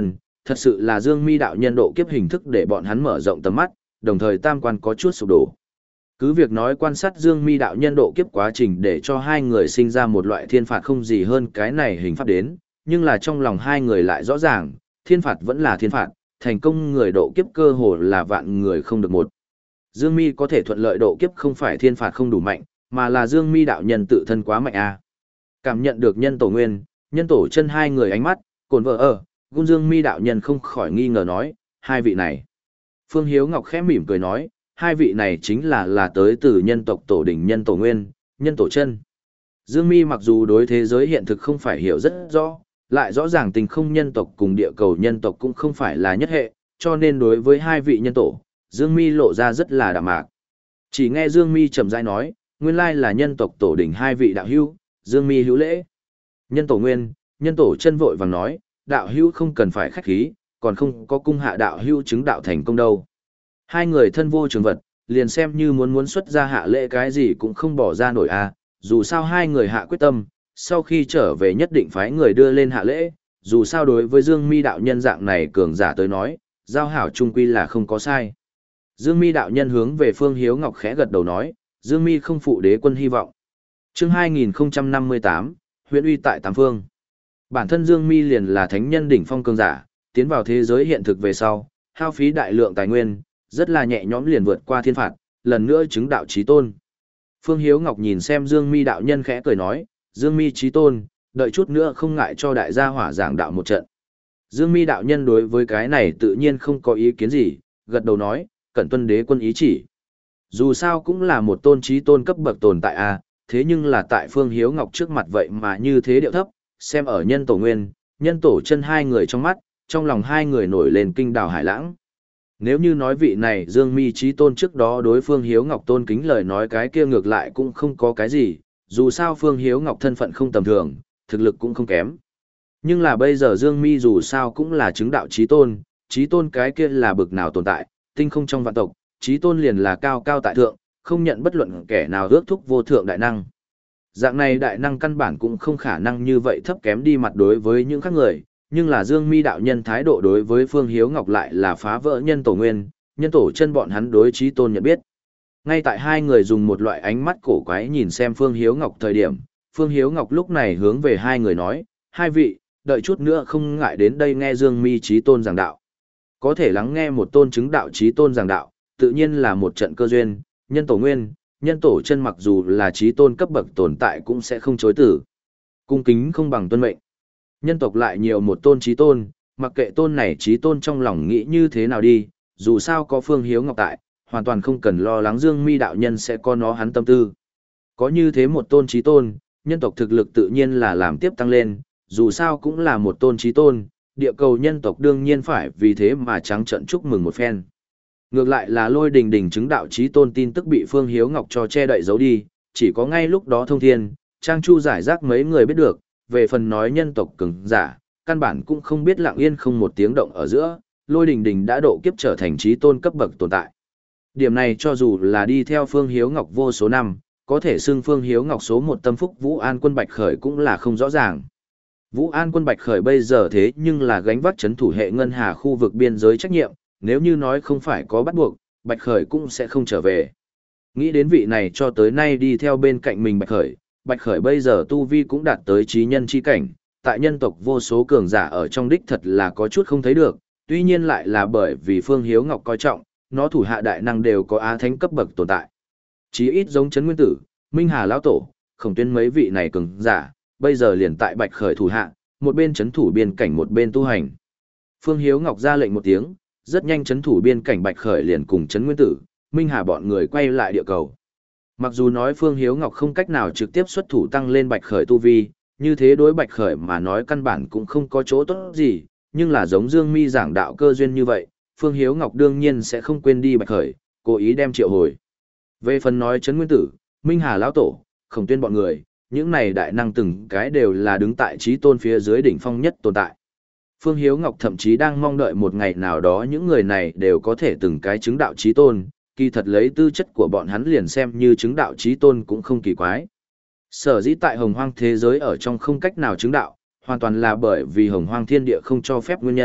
thật sự là Dương Mi đạo nhân độ kiếp hình thức để bọn hắn mở rộng tầm mắt, đồng thời tam quan có chút sụp đổ. Cứ việc nói quan sát Dương Mi đạo nhân độ kiếp quá trình để cho hai người sinh ra một loại thiên phạt không gì hơn cái này hình pháp đến, nhưng là trong lòng hai người lại rõ ràng, thiên phạt vẫn là thiên phạt, thành công người độ kiếp cơ hồ là vạn người không được một. Dương Mi có thể thuận lợi độ kiếp không phải thiên phạt không đủ mạnh, mà là Dương Mi đạo nhân tự thân quá mạnh a. À. Cảm nhận được nhân tổ nguyên, nhân tổ chân hai người ánh mắt, cồn vợ ở, Gun Dương Mi đạo nhân không khỏi nghi ngờ nói, hai vị này. Phương Hiếu Ngọc khẽ mỉm cười nói, hai vị này chính là là tới từ nhân tộc tổ đỉnh nhân tổ nguyên, nhân tổ chân. Dương Mi mặc dù đối thế giới hiện thực không phải hiểu rất rõ, lại rõ ràng tình không nhân tộc cùng địa cầu nhân tộc cũng không phải là nhất hệ, cho nên đối với hai vị nhân tổ, Dương Mi lộ ra rất là đạm mạc. Chỉ nghe Dương Mi trầm rãi nói, nguyên lai là nhân tộc tổ đỉnh hai vị đạo hữu, Dương Mi hữu lễ. Nhân tổ nguyên, nhân tổ chân vội vàng nói, đạo hữu không cần phải khách khí, còn không có cung hạ đạo hữu chứng đạo thành công đâu. Hai người thân vô trường vật, liền xem như muốn muốn xuất ra hạ lễ cái gì cũng không bỏ ra nổi a. Dù sao hai người hạ quyết tâm, sau khi trở về nhất định phái người đưa lên hạ lễ, dù sao đối với Dương Mi đạo nhân dạng này cường giả tới nói, giao hảo trung quy là không có sai. Dương Mi đạo nhân hướng về Phương Hiếu Ngọc khẽ gật đầu nói, Dương Mi không phụ đế quân hy vọng. Chương hai nghìn không trăm năm mươi tám, huyện uy tại tám phương. Bản thân Dương Mi liền là thánh nhân đỉnh phong cường giả, tiến vào thế giới hiện thực về sau, hao phí đại lượng tài nguyên, rất là nhẹ nhõm liền vượt qua thiên phạt, lần nữa chứng đạo chí tôn. Phương Hiếu Ngọc nhìn xem Dương Mi đạo nhân khẽ cười nói, Dương Mi chí tôn, đợi chút nữa không ngại cho đại gia hỏa giảng đạo một trận. Dương Mi đạo nhân đối với cái này tự nhiên không có ý kiến gì, gật đầu nói, cẩn tuân đế quân ý chỉ. Dù sao cũng là một tôn chí tôn cấp bậc tồn tại a, thế nhưng là tại Phương Hiếu Ngọc trước mặt vậy mà như thế điệu thấp, xem ở nhân tổ nguyên, nhân tổ chân hai người trong mắt, trong lòng hai người nổi lên kinh đào hải lãng. Nếu như nói vị này Dương Mi chí tôn trước đó đối Phương Hiếu Ngọc tôn kính lời nói cái kia ngược lại cũng không có cái gì, dù sao Phương Hiếu Ngọc thân phận không tầm thường, thực lực cũng không kém. Nhưng là bây giờ Dương Mi dù sao cũng là chứng đạo chí tôn, chí tôn cái kia là bực nào tồn tại, tinh không trong vạn tộc, chí tôn liền là cao cao tại thượng, không nhận bất luận kẻ nào ước thúc vô thượng đại năng. Dạng này đại năng căn bản cũng không khả năng như vậy thấp kém đi mặt đối với những khác người, nhưng là Dương Mi đạo nhân thái độ đối với Phương Hiếu Ngọc lại là phá vỡ nhân tổ nguyên, nhân tổ chân bọn hắn đối chí tôn nhận biết. Ngay tại hai người dùng một loại ánh mắt cổ quái nhìn xem Phương Hiếu Ngọc thời điểm, Phương Hiếu Ngọc lúc này hướng về hai người nói, hai vị, đợi chút nữa không ngại đến đây nghe Dương Mi chí tôn giảng đạo. Có thể lắng nghe một tôn chứng đạo chí tôn giảng đạo, tự nhiên là một trận cơ duyên, nhân tổ nguyên, nhân tổ chân mặc dù là chí tôn cấp bậc tồn tại cũng sẽ không chối tử. Cung kính không bằng tuân mệnh. Nhân tộc lại nhiều một tôn chí tôn, mặc kệ tôn này chí tôn trong lòng nghĩ như thế nào đi, dù sao có Phương Hiếu Ngọc tại, hoàn toàn không cần lo lắng Dương Mi đạo nhân sẽ có nó hắn tâm tư. Có như thế một tôn chí tôn, nhân tộc thực lực tự nhiên là làm tiếp tăng lên, dù sao cũng là một tôn chí tôn, địa cầu nhân tộc đương nhiên phải vì thế mà trắng trận chúc mừng một phen. Ngược lại là Lôi Đình Đình chứng đạo chí tôn tin tức bị Phương Hiếu Ngọc cho che đậy giấu đi, chỉ có ngay lúc đó Thông Thiên, Trang Chu giải rác mấy người biết được, về phần nói nhân tộc cường giả, căn bản cũng không biết lặng yên không một tiếng động ở giữa, Lôi Đình Đình đã độ kiếp trở thành chí tôn cấp bậc tồn tại. Điểm này cho dù là đi theo Phương Hiếu Ngọc vô số năm, có thể xưng Phương Hiếu Ngọc số một tâm phúc Vũ An Quân Bạch Khởi cũng là không rõ ràng. Vũ An Quân Bạch Khởi bây giờ thế nhưng là gánh vác chấn thủ hệ ngân hà khu vực biên giới trách nhiệm, nếu như nói không phải có bắt buộc, Bạch Khởi cũng sẽ không trở về. Nghĩ đến vị này cho tới nay đi theo bên cạnh mình Bạch Khởi, Bạch Khởi bây giờ tu vi cũng đạt tới trí nhân chi cảnh, tại nhân tộc vô số cường giả ở trong đích thật là có chút không thấy được, tuy nhiên lại là bởi vì Phương Hiếu Ngọc coi trọng, nó thủ hạ đại năng đều có á thánh cấp bậc tồn tại. Chí ít giống Trấn Nguyên Tử, Minh Hà lão tổ, Khổng Tuyên mấy vị này cường giả, bây giờ liền tại Bạch Khởi thủ hạ, một bên trấn thủ biên cảnh một bên tu hành. Phương Hiếu Ngọc ra lệnh một tiếng, rất nhanh trấn thủ biên cảnh Bạch Khởi liền cùng Trấn Nguyên Tử, Minh Hà bọn người quay lại địa cầu. Mặc dù nói Phương Hiếu Ngọc không cách nào trực tiếp xuất thủ tăng lên Bạch Khởi tu vi, như thế đối Bạch Khởi mà nói căn bản cũng không có chỗ tốt gì, nhưng là giống Dương Mi giảng đạo cơ duyên như vậy, Phương Hiếu Ngọc đương nhiên sẽ không quên đi Bạch Khởi, cố ý đem triệu hồi. Về phần nói Trấn Nguyên Tử, Minh Hà lão tổ, Khổng Tuyên bọn người, những này đại năng từng cái đều là đứng tại chí tôn phía dưới đỉnh phong nhất tồn tại. Phương Hiếu Ngọc thậm chí đang mong đợi một ngày nào đó những người này đều có thể từng cái chứng đạo chí tôn, kỳ thật lấy tư chất của bọn hắn liền xem như chứng đạo chí tôn cũng không kỳ quái. Sở dĩ tại hồng hoang thế giới ở trong không cách nào chứng đạo, hoàn toàn là bởi vì hồng hoang thiên địa không cho phép nguyên nhân,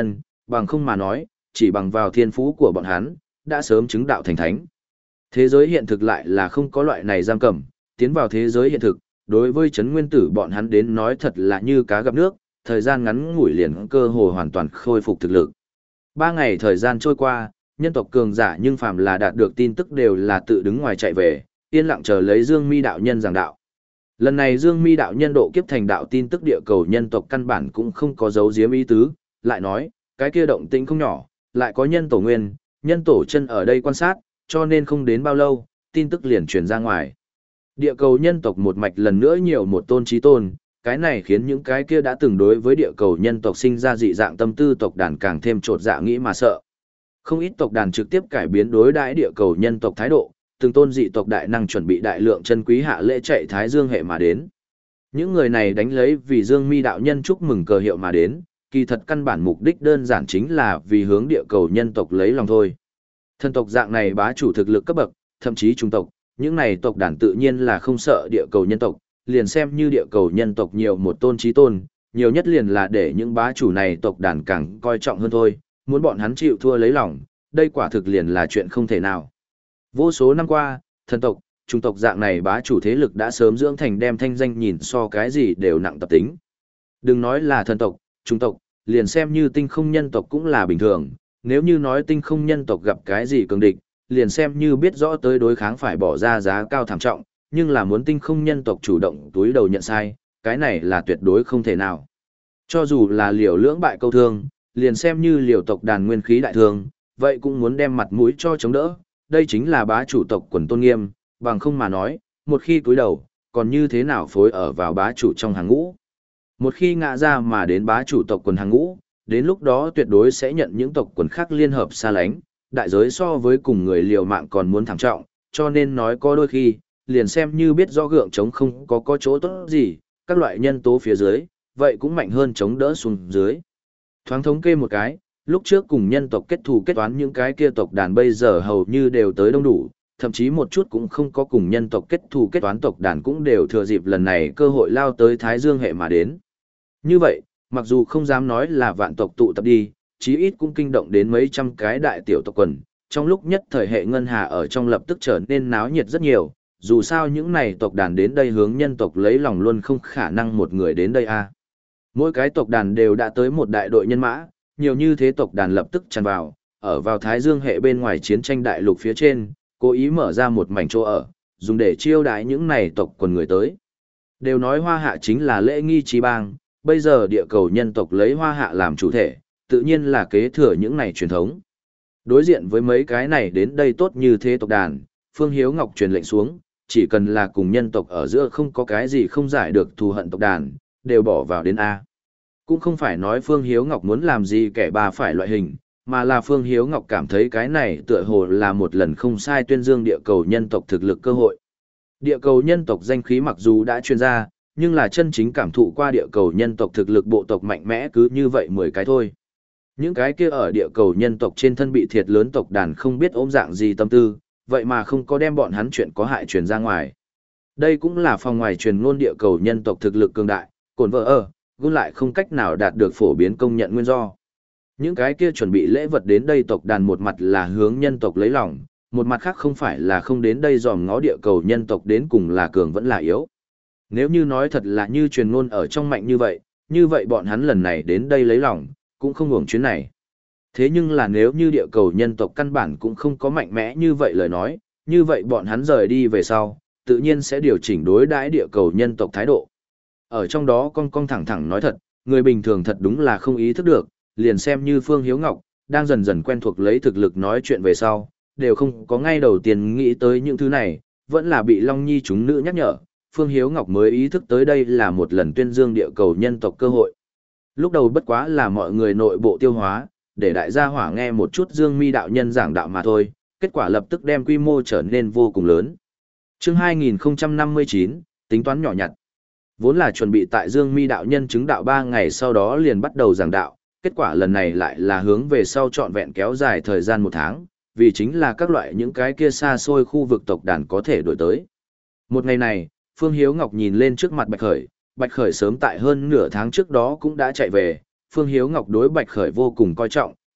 bằng không mà nói, chỉ bằng vào thiên phú của bọn hắn, đã sớm chứng đạo thành thánh. Thế giới hiện thực lại là không có loại này giam cầm, tiến vào thế giới hiện thực, đối với chấn nguyên tử bọn hắn đến nói thật là như cá gặp nước, thời gian ngắn ngủi liền cơ hồ hoàn toàn khôi phục thực lực. Ba ngày thời gian trôi qua, nhân tộc cường giả nhưng phàm là đạt được tin tức đều là tự đứng ngoài chạy về, yên lặng chờ lấy Dương Mi đạo nhân giảng đạo. Lần này Dương Mi đạo nhân độ kiếp thành đạo tin tức địa cầu nhân tộc căn bản cũng không có dấu giếm ý tứ, lại nói, cái kia động tĩnh không nhỏ, lại có nhân tổ nguyên, nhân tổ chân ở đây quan sát, cho nên không đến bao lâu, tin tức liền truyền ra ngoài. Địa cầu nhân tộc một mạch lần nữa nhiều một tôn chí tôn, cái này khiến những cái kia đã từng đối với địa cầu nhân tộc sinh ra dị dạng tâm tư tộc đàn càng thêm trột dạ nghĩ mà sợ. Không ít tộc đàn trực tiếp cải biến đối đãi địa cầu nhân tộc thái độ, từng tôn dị tộc đại năng chuẩn bị đại lượng chân quý hạ lễ chạy Thái Dương hệ mà đến. Những người này đánh lấy vì Dương Mi đạo nhân chúc mừng cờ hiệu mà đến, kỳ thật căn bản mục đích đơn giản chính là vì hướng địa cầu nhân tộc lấy lòng thôi. Thân tộc dạng này bá chủ thực lực cấp bậc, thậm chí trung tộc, những này tộc đàn tự nhiên là không sợ địa cầu nhân tộc, liền xem như địa cầu nhân tộc nhiều một tôn chí tôn, nhiều nhất liền là để những bá chủ này tộc đàn càng coi trọng hơn thôi, muốn bọn hắn chịu thua lấy lòng, đây quả thực liền là chuyện không thể nào. Vô số năm qua, thần tộc, trung tộc dạng này bá chủ thế lực đã sớm dưỡng thành đem thanh danh nhìn so cái gì đều nặng tập tính. Đừng nói là thần tộc, trung tộc, liền xem như tinh không nhân tộc cũng là bình thường, nếu như nói tinh không nhân tộc gặp cái gì cường địch, liền xem như biết rõ tới đối kháng phải bỏ ra giá cao thảm trọng, nhưng là muốn tinh không nhân tộc chủ động túi đầu nhận sai, cái này là tuyệt đối không thể nào. Cho dù là liều lưỡng bại câu thương, liền xem như liều tộc đàn nguyên khí đại thương, vậy cũng muốn đem mặt mũi cho chống đỡ, đây chính là bá chủ tộc quần tôn nghiêm, bằng không mà nói, một khi túi đầu, còn như thế nào phối ở vào bá chủ trong hàng ngũ. Một khi ngã ra mà đến bá chủ tộc quần hàng ngũ, đến lúc đó tuyệt đối sẽ nhận những tộc quần khác liên hợp xa lánh, đại giới so với cùng người liều mạng còn muốn thảm trọng, cho nên nói có đôi khi, liền xem như biết rõ gượng chống không có có chỗ tốt gì, các loại nhân tố phía dưới, vậy cũng mạnh hơn chống đỡ xuống dưới. Thoáng thống kê một cái, lúc trước cùng nhân tộc kết thù kết toán những cái kia tộc đàn bây giờ hầu như đều tới đông đủ, thậm chí một chút cũng không có cùng nhân tộc kết thù kết toán tộc đàn cũng đều thừa dịp lần này cơ hội lao tới Thái Dương hệ mà đến. Như vậy, mặc dù không dám nói là vạn tộc tụ tập đi, chí ít cũng kinh động đến mấy trăm cái đại tiểu tộc quần, trong lúc nhất thời hệ ngân hà ở trong lập tức trở nên náo nhiệt rất nhiều, dù sao những này tộc đàn đến đây hướng nhân tộc lấy lòng luôn không khả năng một người đến đây a. Mỗi cái tộc đàn đều đã tới một đại đội nhân mã, nhiều như thế tộc đàn lập tức tràn vào, ở vào Thái Dương hệ bên ngoài chiến tranh đại lục phía trên, cố ý mở ra một mảnh chỗ ở, dùng để chiêu đãi những này tộc quần người tới. Đều nói Hoa Hạ chính là lễ nghi trí bang, bây giờ địa cầu nhân tộc lấy Hoa Hạ làm chủ thể, tự nhiên là kế thừa những này truyền thống. Đối diện với mấy cái này đến đây tốt như thế tộc đàn, Phương Hiếu Ngọc truyền lệnh xuống, chỉ cần là cùng nhân tộc ở giữa không có cái gì không giải được thù hận tộc đàn, đều bỏ vào đến A. Cũng không phải nói Phương Hiếu Ngọc muốn làm gì kẻ bà phải loại hình, mà là Phương Hiếu Ngọc cảm thấy cái này tựa hồ là một lần không sai tuyên dương địa cầu nhân tộc thực lực cơ hội. Địa cầu nhân tộc danh khí mặc dù đã truyền ra, nhưng là chân chính cảm thụ qua địa cầu nhân tộc thực lực bộ tộc mạnh mẽ cứ như vậy mười cái thôi. Những cái kia ở địa cầu nhân tộc trên thân bị thiệt lớn tộc đàn không biết ốm dạng gì tâm tư, vậy mà không có đem bọn hắn chuyện có hại truyền ra ngoài. Đây cũng là phòng ngoài truyền ngôn địa cầu nhân tộc thực lực cường đại, cồn vợ ở, gôn lại không cách nào đạt được phổ biến công nhận nguyên do. Những cái kia chuẩn bị lễ vật đến đây tộc đàn một mặt là hướng nhân tộc lấy lòng, một mặt khác không phải là không đến đây dòm ngó địa cầu nhân tộc đến cùng là cường vẫn là yếu. Nếu như nói thật là như truyền ngôn ở trong mạnh như vậy, như vậy bọn hắn lần này đến đây lấy lòng, cũng không hưởng chuyến này. Thế nhưng là nếu như địa cầu nhân tộc căn bản cũng không có mạnh mẽ như vậy lời nói, như vậy bọn hắn rời đi về sau, tự nhiên sẽ điều chỉnh đối đãi địa cầu nhân tộc thái độ. Ở trong đó con con thẳng thẳng nói thật, người bình thường thật đúng là không ý thức được, liền xem như Phương Hiếu Ngọc, đang dần dần quen thuộc lấy thực lực nói chuyện về sau, đều không có ngay đầu tiên nghĩ tới những thứ này, vẫn là bị Long Nhi chúng nữ nhắc nhở, Phương Hiếu Ngọc mới ý thức tới đây là một lần tuyên dương địa cầu nhân tộc cơ hội. Lúc đầu bất quá là mọi người nội bộ tiêu hóa, để đại gia hỏa nghe một chút Dương Mi đạo nhân giảng đạo mà thôi, kết quả lập tức đem quy mô trở nên vô cùng lớn. Chương hai nghìn không trăm năm mươi chín, tính toán nhỏ nhặt. Vốn là chuẩn bị tại Dương Mi đạo nhân chứng đạo ba ngày sau đó liền bắt đầu giảng đạo, kết quả lần này lại là hướng về sau trọn vẹn kéo dài thời gian một tháng, vì chính là các loại những cái kia xa xôi khu vực tộc đàn có thể đổi tới. Một ngày này, Phương Hiếu Ngọc nhìn lên trước mặt Bạch Khởi, Bạch Khởi sớm tại hơn nửa tháng trước đó cũng đã chạy về, Phương Hiếu Ngọc đối Bạch Khởi vô cùng coi trọng,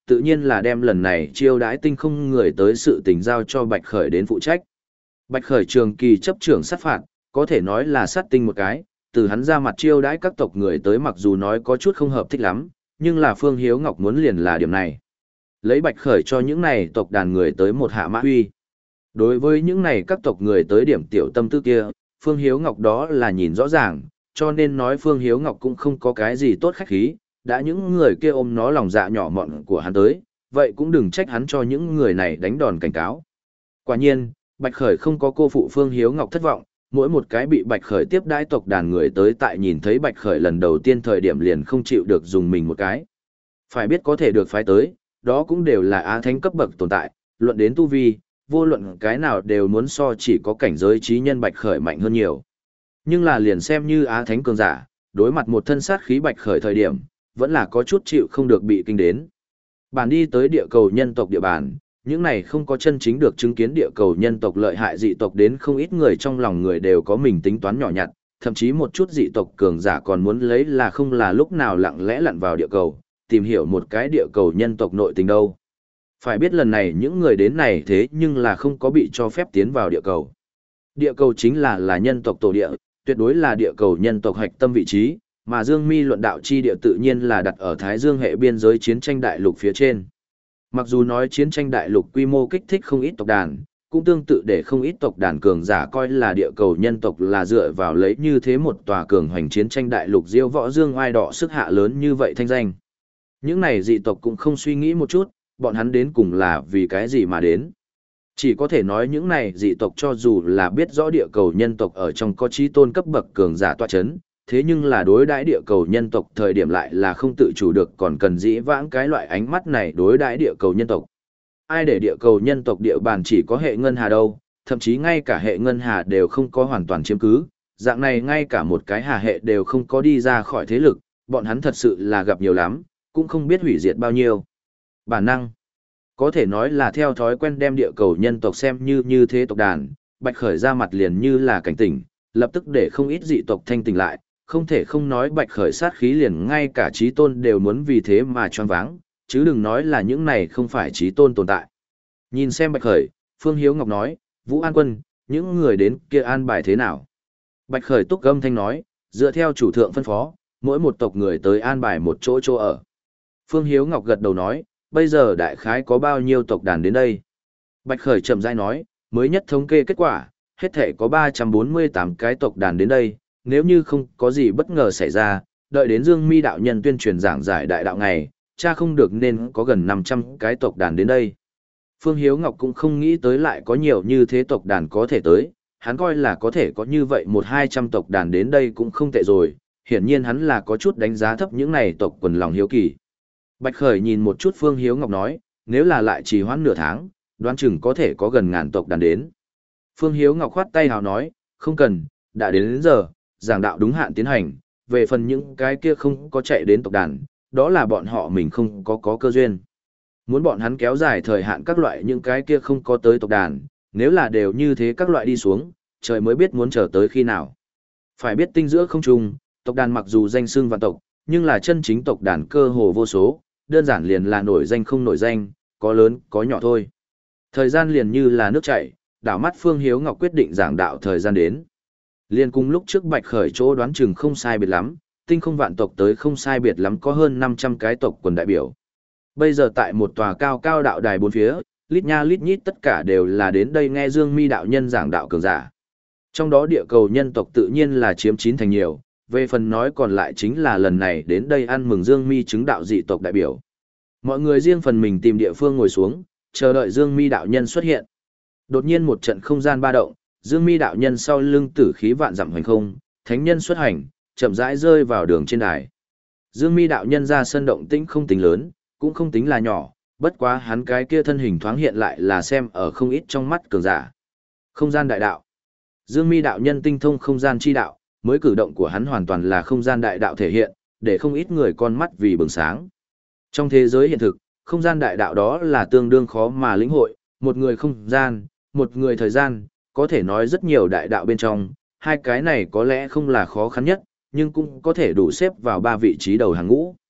tự nhiên là đem lần này chiêu đãi tinh không người tới sự tình giao cho Bạch Khởi đến phụ trách. Bạch Khởi trường kỳ chấp trưởng sát phạt, có thể nói là sát tinh một cái, từ hắn ra mặt chiêu đãi các tộc người tới mặc dù nói có chút không hợp thích lắm, nhưng là Phương Hiếu Ngọc muốn liền là điểm này. Lấy Bạch Khởi cho những này tộc đàn người tới một hạ mã huy. Đối với những này các tộc người tới điểm tiểu tâm tư kia, Phương Hiếu Ngọc đó là nhìn rõ ràng, cho nên nói Phương Hiếu Ngọc cũng không có cái gì tốt khách khí, đã những người kia ôm nó lòng dạ nhỏ mọn của hắn tới, vậy cũng đừng trách hắn cho những người này đánh đòn cảnh cáo. Quả nhiên, Bạch Khởi không có cô phụ Phương Hiếu Ngọc thất vọng, mỗi một cái bị Bạch Khởi tiếp đãi tộc đàn người tới tại nhìn thấy Bạch Khởi lần đầu tiên thời điểm liền không chịu được dùng mình một cái. Phải biết có thể được phái tới, đó cũng đều là á thánh cấp bậc tồn tại, luận đến tu vi, vô luận cái nào đều muốn so chỉ có cảnh giới trí nhân Bạch Khởi mạnh hơn nhiều. Nhưng là liền xem như á thánh cường giả, đối mặt một thân sát khí Bạch Khởi thời điểm, vẫn là có chút chịu không được bị kinh đến. Bàn đi tới địa cầu nhân tộc địa bàn, những này không có chân chính được chứng kiến địa cầu nhân tộc lợi hại dị tộc đến không ít người trong lòng người đều có mình tính toán nhỏ nhặt, thậm chí một chút dị tộc cường giả còn muốn lấy là không là lúc nào lặng lẽ lặn vào địa cầu, tìm hiểu một cái địa cầu nhân tộc nội tình đâu. Phải biết lần này những người đến này thế nhưng là không có bị cho phép tiến vào địa cầu. Địa cầu chính là là nhân tộc tổ địa, tuyệt đối là địa cầu nhân tộc hạch tâm vị trí, mà Dương Mi luận đạo chi địa tự nhiên là đặt ở Thái Dương hệ biên giới chiến tranh đại lục phía trên. Mặc dù nói chiến tranh đại lục quy mô kích thích không ít tộc đàn, cũng tương tự để không ít tộc đàn cường giả coi là địa cầu nhân tộc là dựa vào lấy như thế một tòa cường hoành chiến tranh đại lục diêu võ dương oai đỏ sức hạ lớn như vậy thanh danh. Những này dị tộc cũng không suy nghĩ một chút, bọn hắn đến cùng là vì cái gì mà đến. Chỉ có thể nói những này dị tộc cho dù là biết rõ địa cầu nhân tộc ở trong có chí tôn cấp bậc cường giả tọa chấn, thế nhưng là đối đãi địa cầu nhân tộc thời điểm lại là không tự chủ được còn cần dĩ vãng cái loại ánh mắt này đối đãi địa cầu nhân tộc. Ai để địa cầu nhân tộc địa bàn chỉ có hệ ngân hà đâu, thậm chí ngay cả hệ ngân hà đều không có hoàn toàn chiếm cứ, dạng này ngay cả một cái hà hệ đều không có đi ra khỏi thế lực, bọn hắn thật sự là gặp nhiều lắm, cũng không biết hủy diệt bao nhiêu. Bản năng, có thể nói là theo thói quen đem địa cầu nhân tộc xem như như thế tộc đàn, Bạch Khởi ra mặt liền như là cảnh tỉnh, lập tức để không ít dị tộc thanh tỉnh lại, không thể không nói Bạch Khởi sát khí liền ngay cả chí tôn đều muốn vì thế mà choáng váng, chứ đừng nói là những này không phải chí tôn tồn tại. Nhìn xem Bạch Khởi, Phương Hiếu Ngọc nói, Vũ An Quân, những người đến kia an bài thế nào? Bạch Khởi túc âm thanh nói, dựa theo chủ thượng phân phó, mỗi một tộc người tới an bài một chỗ chỗ ở. Phương Hiếu Ngọc gật đầu nói, bây giờ đại khái có bao nhiêu tộc đàn đến đây? Bạch Khởi chậm rãi nói, mới nhất thống kê kết quả, hết thể có ba trăm bốn mươi tám cái tộc đàn đến đây, nếu như không có gì bất ngờ xảy ra, đợi đến Dương Mi đạo nhân tuyên truyền giảng giải đại đạo ngày, cha không được nên có gần năm trăm cái tộc đàn đến đây. Phương Hiếu Ngọc cũng không nghĩ tới lại có nhiều như thế tộc đàn có thể tới, hắn coi là có thể có như vậy một hai trăm tộc đàn đến đây cũng không tệ rồi, hiển nhiên hắn là có chút đánh giá thấp những này tộc quần lòng hiếu kỳ. Bạch Khởi nhìn một chút Phương Hiếu Ngọc nói, nếu là lại trì hoãn nửa tháng, đoán chừng có thể có gần ngàn tộc đàn đến. Phương Hiếu Ngọc khoát tay hào nói, không cần, đã đến, đến giờ, giảng đạo đúng hạn tiến hành, về phần những cái kia không có chạy đến tộc đàn, đó là bọn họ mình không có có cơ duyên. Muốn bọn hắn kéo dài thời hạn các loại những cái kia không có tới tộc đàn, nếu là đều như thế các loại đi xuống, trời mới biết muốn chờ tới khi nào. Phải biết tinh giữa không trung, tộc đàn mặc dù danh xưng vạn tộc, nhưng là chân chính tộc đàn cơ hồ vô số, đơn giản liền là nổi danh không nổi danh, có lớn, có nhỏ thôi. Thời gian liền như là nước chảy, đảo mắt Phương Hiếu Ngọc quyết định giảng đạo thời gian đến. Liên cùng lúc trước Bạch Khởi chỗ đoán chừng không sai biệt lắm, tinh không vạn tộc tới không sai biệt lắm có hơn năm trăm cái tộc quần đại biểu. Bây giờ tại một tòa cao cao đạo đài bốn phía, lít nha lít nhít tất cả đều là đến đây nghe Dương Mi đạo nhân giảng đạo cường giả. Trong đó địa cầu nhân tộc tự nhiên là chiếm chín thành nhiều, về phần nói còn lại chính là lần này đến đây ăn mừng Dương Mi chứng đạo dị tộc đại biểu. Mọi người riêng phần mình tìm địa phương ngồi xuống, chờ đợi Dương Mi đạo nhân xuất hiện. Đột nhiên một trận không gian ba động, Dương Mi đạo nhân sau lưng tử khí vạn dặm hoành không, thánh nhân xuất hành, chậm rãi rơi vào đường trên đài. Dương Mi đạo nhân ra sân động tĩnh không tính lớn, cũng không tính là nhỏ, bất quá hắn cái kia thân hình thoáng hiện lại là xem ở không ít trong mắt cường giả. Không gian đại đạo. Dương Mi đạo nhân tinh thông không gian chi đạo, mới cử động của hắn hoàn toàn là không gian đại đạo thể hiện, để không ít người con mắt vì bừng sáng. Trong thế giới hiện thực, không gian đại đạo đó là tương đương khó mà lĩnh hội, một người không gian, một người thời gian, có thể nói rất nhiều đại đạo bên trong, hai cái này có lẽ không là khó khăn nhất, nhưng cũng có thể đủ xếp vào ba vị trí đầu hàng ngũ.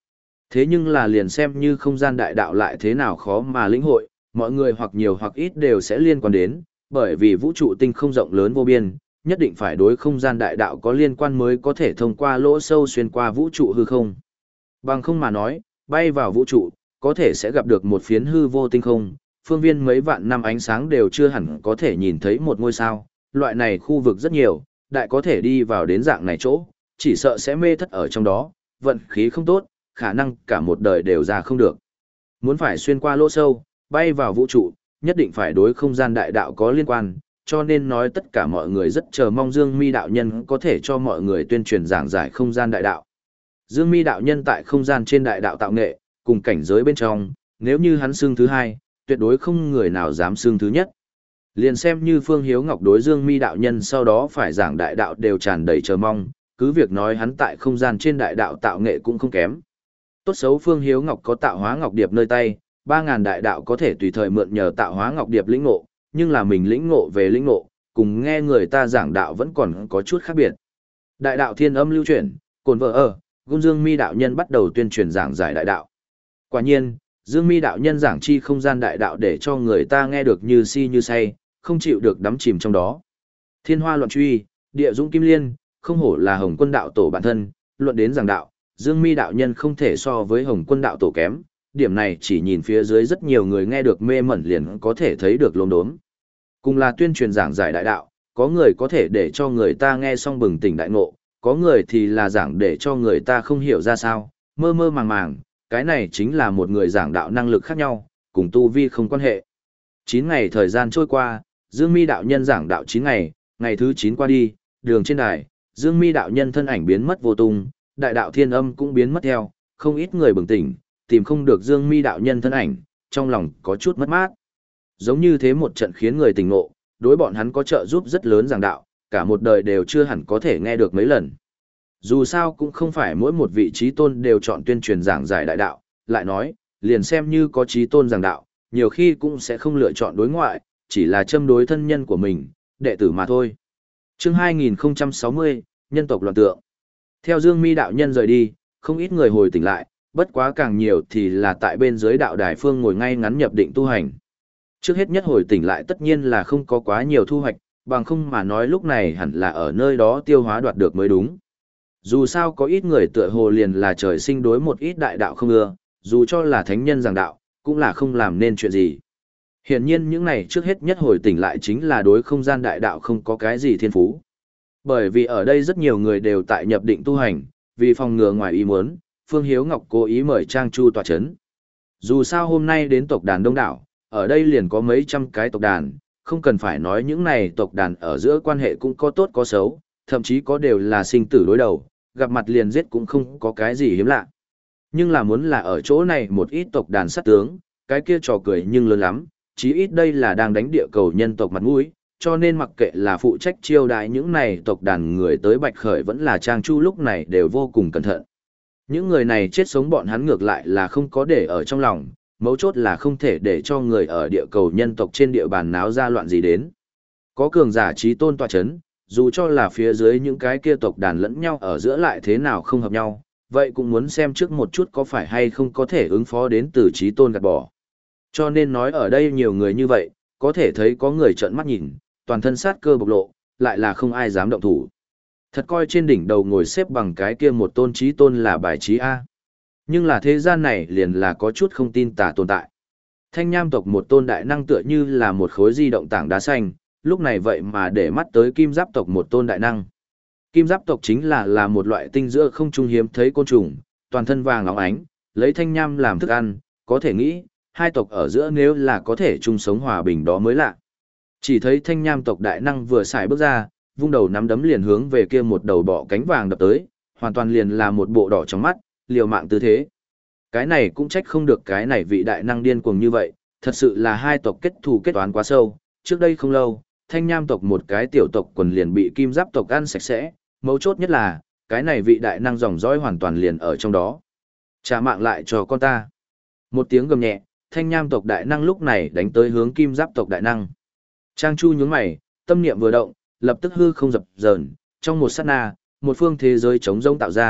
Thế nhưng là liền xem như không gian đại đạo lại thế nào khó mà lĩnh hội, mọi người hoặc nhiều hoặc ít đều sẽ liên quan đến, bởi vì vũ trụ tinh không rộng lớn vô biên, nhất định phải đối không gian đại đạo có liên quan mới có thể thông qua lỗ sâu xuyên qua vũ trụ hư không. Bằng không mà nói, bay vào vũ trụ, có thể sẽ gặp được một phiến hư vô tinh không, phương viên mấy vạn năm ánh sáng đều chưa hẳn có thể nhìn thấy một ngôi sao, loại này khu vực rất nhiều, đại có thể đi vào đến dạng này chỗ, chỉ sợ sẽ mê thất ở trong đó, vận khí không tốt, khả năng cả một đời đều ra không được. Muốn phải xuyên qua lỗ sâu, bay vào vũ trụ, nhất định phải đối không gian đại đạo có liên quan, cho nên nói tất cả mọi người rất chờ mong Dương Mi đạo nhân có thể cho mọi người tuyên truyền giảng giải không gian đại đạo. Dương Mi đạo nhân tại không gian trên đại đạo tạo nghệ, cùng cảnh giới bên trong, nếu như hắn xưng thứ hai, tuyệt đối không người nào dám xưng thứ nhất. Liền xem như Phương Hiếu Ngọc đối Dương Mi đạo nhân sau đó phải giảng đại đạo đều tràn đầy chờ mong, cứ việc nói hắn tại không gian trên đại đạo tạo nghệ cũng không kém. Tốt xấu Phương Hiếu Ngọc có tạo hóa ngọc điệp nơi tay, ba ngàn đại đạo có thể tùy thời mượn nhờ tạo hóa ngọc điệp lĩnh ngộ, nhưng là mình lĩnh ngộ về lĩnh ngộ, cùng nghe người ta giảng đạo vẫn còn có chút khác biệt. Đại đạo thiên âm lưu chuyển, cồn vợ ở, Gung Dương Mi đạo nhân bắt đầu tuyên truyền giảng giải đại đạo. Quả nhiên, Dương Mi đạo nhân giảng chi không gian đại đạo để cho người ta nghe được như si như say, không chịu được đắm chìm trong đó. Thiên hoa loạn truy, địa dũng kim liên, không hổ là Hồng Quân đạo tổ bản thân, luận đến giảng đạo, Dương Mi đạo nhân không thể so với Hồng Quân đạo tổ kém, điểm này chỉ nhìn phía dưới rất nhiều người nghe được mê mẩn liền có thể thấy được lốm đốm. Cùng là tuyên truyền giảng giải đại đạo, có người có thể để cho người ta nghe xong bừng tỉnh đại ngộ, có người thì là giảng để cho người ta không hiểu ra sao, mơ mơ màng màng, cái này chính là một người giảng đạo năng lực khác nhau, cùng tu vi không quan hệ. chín ngày thời gian trôi qua, Dương Mi đạo nhân giảng đạo chín ngày, ngày thứ chín qua đi, đường trên đài, Dương Mi đạo nhân thân ảnh biến mất vô tung, đại đạo thiên âm cũng biến mất theo, không ít người bừng tỉnh, tìm không được Dương Mi đạo nhân thân ảnh, trong lòng có chút mất mát. Giống như thế một trận khiến người tỉnh ngộ, đối bọn hắn có trợ giúp rất lớn giảng đạo, cả một đời đều chưa hẳn có thể nghe được mấy lần. Dù sao cũng không phải mỗi một vị trí tôn đều chọn tuyên truyền giảng giải đại đạo, lại nói, liền xem như có trí tôn giảng đạo, nhiều khi cũng sẽ không lựa chọn đối ngoại, chỉ là châm đối thân nhân của mình, đệ tử mà thôi. Chương hai nghìn không trăm sáu mươi, nhân tộc loạn tượng. Theo Dương Mi đạo nhân rời đi, không ít người hồi tỉnh lại, bất quá càng nhiều thì là tại bên dưới đạo đài phương ngồi ngay ngắn nhập định tu hành. Trước hết nhất hồi tỉnh lại tất nhiên là không có quá nhiều thu hoạch, bằng không mà nói lúc này hẳn là ở nơi đó tiêu hóa đoạt được mới đúng. Dù sao có ít người tựa hồ liền là trời sinh đối một ít đại đạo không ưa, dù cho là thánh nhân giảng đạo, cũng là không làm nên chuyện gì. Hiển nhiên những này trước hết nhất hồi tỉnh lại chính là đối không gian đại đạo không có cái gì thiên phú. Bởi vì ở đây rất nhiều người đều tại nhập định tu hành, vì phòng ngừa ngoài ý muốn, Phương Hiếu Ngọc cố ý mời Trang Chu tọa chấn. Dù sao hôm nay đến tộc đàn đông đảo, ở đây liền có mấy trăm cái tộc đàn, không cần phải nói những này tộc đàn ở giữa quan hệ cũng có tốt có xấu, thậm chí có đều là sinh tử đối đầu, gặp mặt liền giết cũng không có cái gì hiếm lạ. Nhưng là muốn là ở chỗ này một ít tộc đàn sát tướng, cái kia trò cười nhưng lớn lắm, chí ít đây là đang đánh địa cầu nhân tộc mặt mũi, cho nên mặc kệ là phụ trách chiêu đãi những này tộc đàn người tới Bạch Khởi vẫn là Trang Chu lúc này đều vô cùng cẩn thận. Những người này chết sống bọn hắn ngược lại là không có để ở trong lòng, mấu chốt là không thể để cho người ở địa cầu nhân tộc trên địa bàn náo ra loạn gì đến. Có cường giả trí tôn tọa chấn, dù cho là phía dưới những cái kia tộc đàn lẫn nhau ở giữa lại thế nào không hợp nhau, vậy cũng muốn xem trước một chút có phải hay không có thể ứng phó đến từ trí tôn gạt bỏ. Cho nên nói ở đây nhiều người như vậy, có thể thấy có người trợn mắt nhìn, toàn thân sát cơ bộc lộ, lại là không ai dám động thủ. Thật coi trên đỉnh đầu ngồi xếp bằng cái kia một tôn trí tôn là bài trí A. Nhưng là thế gian này liền là có chút không tin tà tồn tại. Thanh nham tộc một tôn đại năng tựa như là một khối di động tảng đá xanh, lúc này vậy mà để mắt tới kim giáp tộc một tôn đại năng. Kim giáp tộc chính là là một loại tinh giữa không trung hiếm thấy côn trùng, toàn thân vàng óng ánh, lấy thanh nham làm thức ăn, có thể nghĩ, hai tộc ở giữa nếu là có thể chung sống hòa bình đó mới lạ. Chỉ thấy thanh nham tộc đại năng vừa xài bước ra, vung đầu nắm đấm liền hướng về kia một đầu bọ cánh vàng đập tới, hoàn toàn liền là một bộ đỏ trong mắt, liều mạng tư thế. Cái này cũng trách không được cái này vị đại năng điên cuồng như vậy, thật sự là hai tộc kết thù kết toán quá sâu, trước đây không lâu, thanh nham tộc một cái tiểu tộc quần liền bị kim giáp tộc ăn sạch sẽ, mấu chốt nhất là, cái này vị đại năng dòng dõi hoàn toàn liền ở trong đó. Trả mạng lại cho con ta. Một tiếng gầm nhẹ, thanh nham tộc đại năng lúc này đánh tới hướng kim giáp tộc đại năng. Trang Chu nhướng mày, tâm niệm vừa động, lập tức hư không dập dờn, trong một sát na, một phương thế giới trống rỗng tạo ra,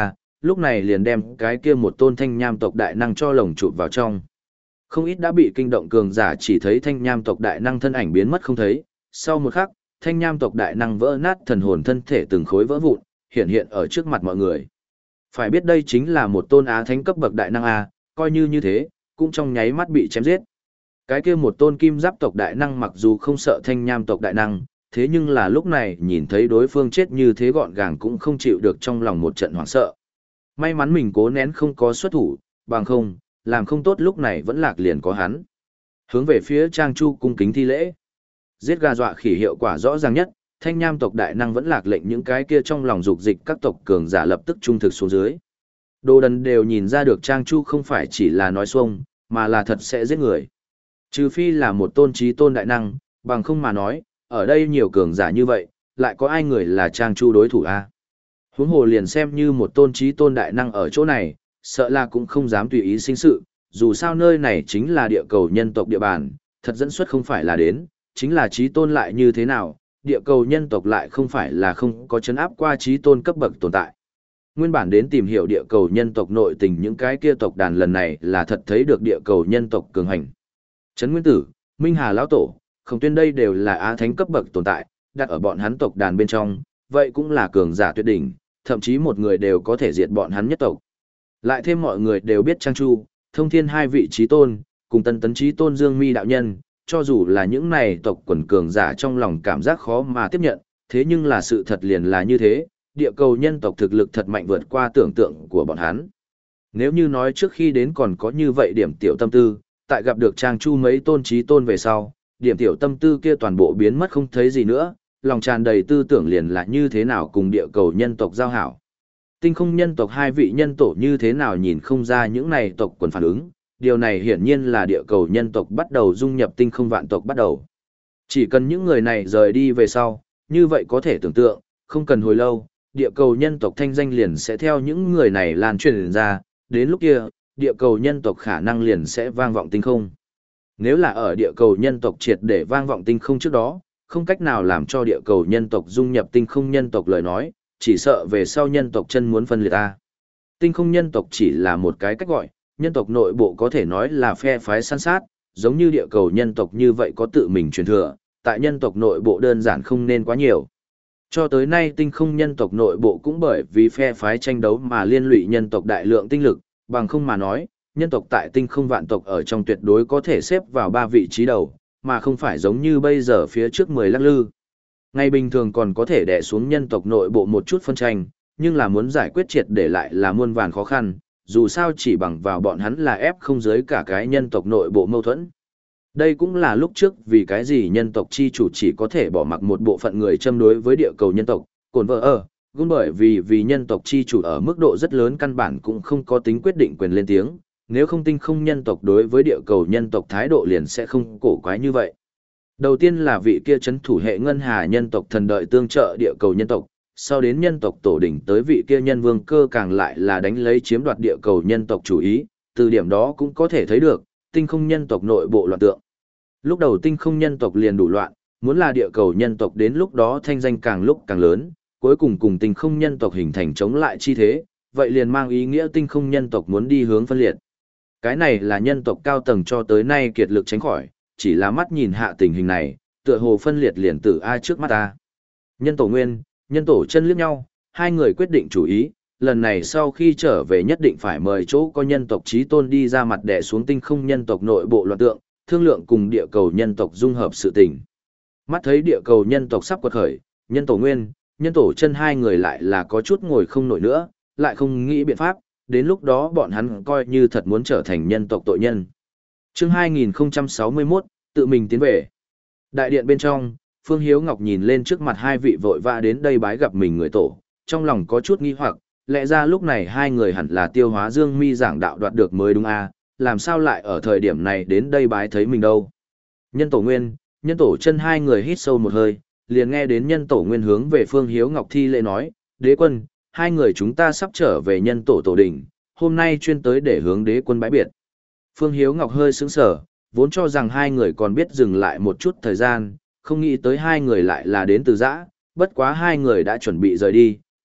lúc này liền đem cái kia một tôn thanh nham tộc đại năng cho lồng chụp vào trong. Không ít đã bị kinh động cường giả chỉ thấy thanh nham tộc đại năng thân ảnh biến mất không thấy, sau một khắc, thanh nham tộc đại năng vỡ nát thần hồn thân thể từng khối vỡ vụn, hiện hiện ở trước mặt mọi người. Phải biết đây chính là một tôn á thánh cấp bậc đại năng a, coi như như thế, cũng trong nháy mắt bị chém giết. Cái kia một tôn kim giáp tộc đại năng mặc dù không sợ thanh nham tộc đại năng, thế nhưng là lúc này nhìn thấy đối phương chết như thế gọn gàng cũng không chịu được trong lòng một trận hoảng sợ. May mắn mình cố nén không có xuất thủ, bằng không, làm không tốt lúc này vẫn lạc liền có hắn. Hướng về phía Trang Chu cung kính thi lễ. Giết gà dọa khỉ hiệu quả rõ ràng nhất, thanh nham tộc đại năng vẫn lạc lệnh những cái kia trong lòng dục dịch các tộc cường giả lập tức trung thực xuống dưới. Đồ đần đều nhìn ra được Trang Chu không phải chỉ là nói xuông, mà là thật sẽ giết người. Trừ phi là một tôn trí tôn đại năng, bằng không mà nói, ở đây nhiều cường giả như vậy, lại có ai người là Trang Chu đối thủ a? Huống hồ liền xem như một tôn trí tôn đại năng ở chỗ này, sợ là cũng không dám tùy ý sinh sự, dù sao nơi này chính là địa cầu nhân tộc địa bàn, thật dẫn xuất không phải là đến, chính là trí tôn lại như thế nào, địa cầu nhân tộc lại không phải là không có chấn áp qua trí tôn cấp bậc tồn tại. Nguyên bản đến tìm hiểu địa cầu nhân tộc nội tình những cái kia tộc đàn lần này là thật thấy được địa cầu nhân tộc cường hành. Trấn Nguyên Tử, Minh Hà Lão Tổ, Khổng Tuyên đây đều là á thánh cấp bậc tồn tại, đặt ở bọn hắn tộc đàn bên trong, vậy cũng là cường giả tuyệt đỉnh, thậm chí một người đều có thể diệt bọn hắn nhất tộc. Lại thêm mọi người đều biết Trang Chu, Thông Thiên hai vị chí tôn, cùng Tân Tấn chí tôn Dương Mi đạo nhân, cho dù là những này tộc quần cường giả trong lòng cảm giác khó mà tiếp nhận, thế nhưng là sự thật liền là như thế, địa cầu nhân tộc thực lực thật mạnh vượt qua tưởng tượng của bọn hắn. Nếu như nói trước khi đến còn có như vậy điểm tiểu tâm tư, tại gặp được Trang Chu mấy tôn chí tôn về sau, điểm tiểu tâm tư kia toàn bộ biến mất không thấy gì nữa, lòng tràn đầy tư tưởng liền là như thế nào cùng địa cầu nhân tộc giao hảo. Tinh không nhân tộc hai vị nhân tổ như thế nào nhìn không ra những này tộc quần phản ứng, điều này hiển nhiên là địa cầu nhân tộc bắt đầu dung nhập tinh không vạn tộc bắt đầu. Chỉ cần những người này rời đi về sau, như vậy có thể tưởng tượng, không cần hồi lâu, địa cầu nhân tộc thanh danh liền sẽ theo những người này lan truyền ra, đến lúc kia, địa cầu nhân tộc khả năng liền sẽ vang vọng tinh không. Nếu là ở địa cầu nhân tộc triệt để vang vọng tinh không trước đó, không cách nào làm cho địa cầu nhân tộc dung nhập tinh không nhân tộc lời nói, chỉ sợ về sau nhân tộc chân muốn phân liệt ta. Tinh không nhân tộc chỉ là một cái cách gọi, nhân tộc nội bộ có thể nói là phe phái săn sát, giống như địa cầu nhân tộc như vậy có tự mình truyền thừa, tại nhân tộc nội bộ đơn giản không nên quá nhiều. Cho tới nay tinh không nhân tộc nội bộ cũng bởi vì phe phái tranh đấu mà liên lụy nhân tộc đại lượng tinh lực, bằng không mà nói, nhân tộc tại tinh không vạn tộc ở trong tuyệt đối có thể xếp vào ba vị trí đầu, mà không phải giống như bây giờ phía trước mười lắc lư. Ngày bình thường còn có thể đè xuống nhân tộc nội bộ một chút phân tranh, nhưng là muốn giải quyết triệt để lại là muôn vàn khó khăn, dù sao chỉ bằng vào bọn hắn là ép không giới cả cái nhân tộc nội bộ mâu thuẫn. Đây cũng là lúc trước vì cái gì nhân tộc chi chủ chỉ có thể bỏ mặc một bộ phận người châm đối với địa cầu nhân tộc, cồn vợ ở, cũng bởi vì vì nhân tộc chi chủ ở mức độ rất lớn căn bản cũng không có tính quyết định quyền lên tiếng, nếu không tinh không nhân tộc đối với địa cầu nhân tộc thái độ liền sẽ không cổ quái như vậy. Đầu tiên là vị kia chấn thủ hệ ngân hà nhân tộc thần đợi tương trợ địa cầu nhân tộc, sau đến nhân tộc tổ đỉnh tới vị kia nhân vương cơ càng lại là đánh lấy chiếm đoạt địa cầu nhân tộc chủ ý, từ điểm đó cũng có thể thấy được, tinh không nhân tộc nội bộ loạn tượng. Lúc đầu tinh không nhân tộc liền đủ loạn, muốn là địa cầu nhân tộc đến lúc đó thanh danh càng lúc càng lớn, cuối cùng cùng tinh không nhân tộc hình thành chống lại chi thế, vậy liền mang ý nghĩa tinh không nhân tộc muốn đi hướng phân liệt. Cái này là nhân tộc cao tầng cho tới nay kiệt lực tránh khỏi, chỉ là mắt nhìn hạ tình hình này, tựa hồ phân liệt liền tử ai trước mắt ta. Nhân tổ nguyên, nhân tổ chân liếc nhau, hai người quyết định chủ ý, lần này sau khi trở về nhất định phải mời chỗ có nhân tộc chí tôn đi ra mặt đè xuống tinh không nhân tộc nội bộ loạn tượng, thương lượng cùng địa cầu nhân tộc dung hợp sự tình. Mắt thấy địa cầu nhân tộc sắp quật khởi, nhân tổ nguyên, nhân tổ chân hai người lại là có chút ngồi không nổi nữa, lại không nghĩ biện pháp, đến lúc đó bọn hắn coi như thật muốn trở thành nhân tộc tội nhân. Chương hai nghìn không trăm sáu mươi mốt, tự mình tiến về. Đại điện bên trong, Phương Hiếu Ngọc nhìn lên trước mặt hai vị vội vã đến đây bái gặp mình người tổ, trong lòng có chút nghi hoặc, lẽ ra lúc này hai người hẳn là Tiêu Hóa Dương Mi giảng đạo đoạt được mới đúng a, làm sao lại ở thời điểm này đến đây bái thấy mình đâu. Nhân tổ nguyên, nhân tổ chân hai người hít sâu một hơi, liền nghe đến nhân tổ nguyên hướng về Phương Hiếu Ngọc thi lễ nói, đế quân, hai người chúng ta sắp trở về nhân tổ tổ đình, hôm nay chuyên tới để hướng đế quân bái biệt. Phương Hiếu Ngọc hơi sững sờ, vốn cho rằng hai người còn biết dừng lại một chút thời gian, không nghĩ tới hai người lại là đến từ giã, bất quá hai người đã chuẩn bị rời đi,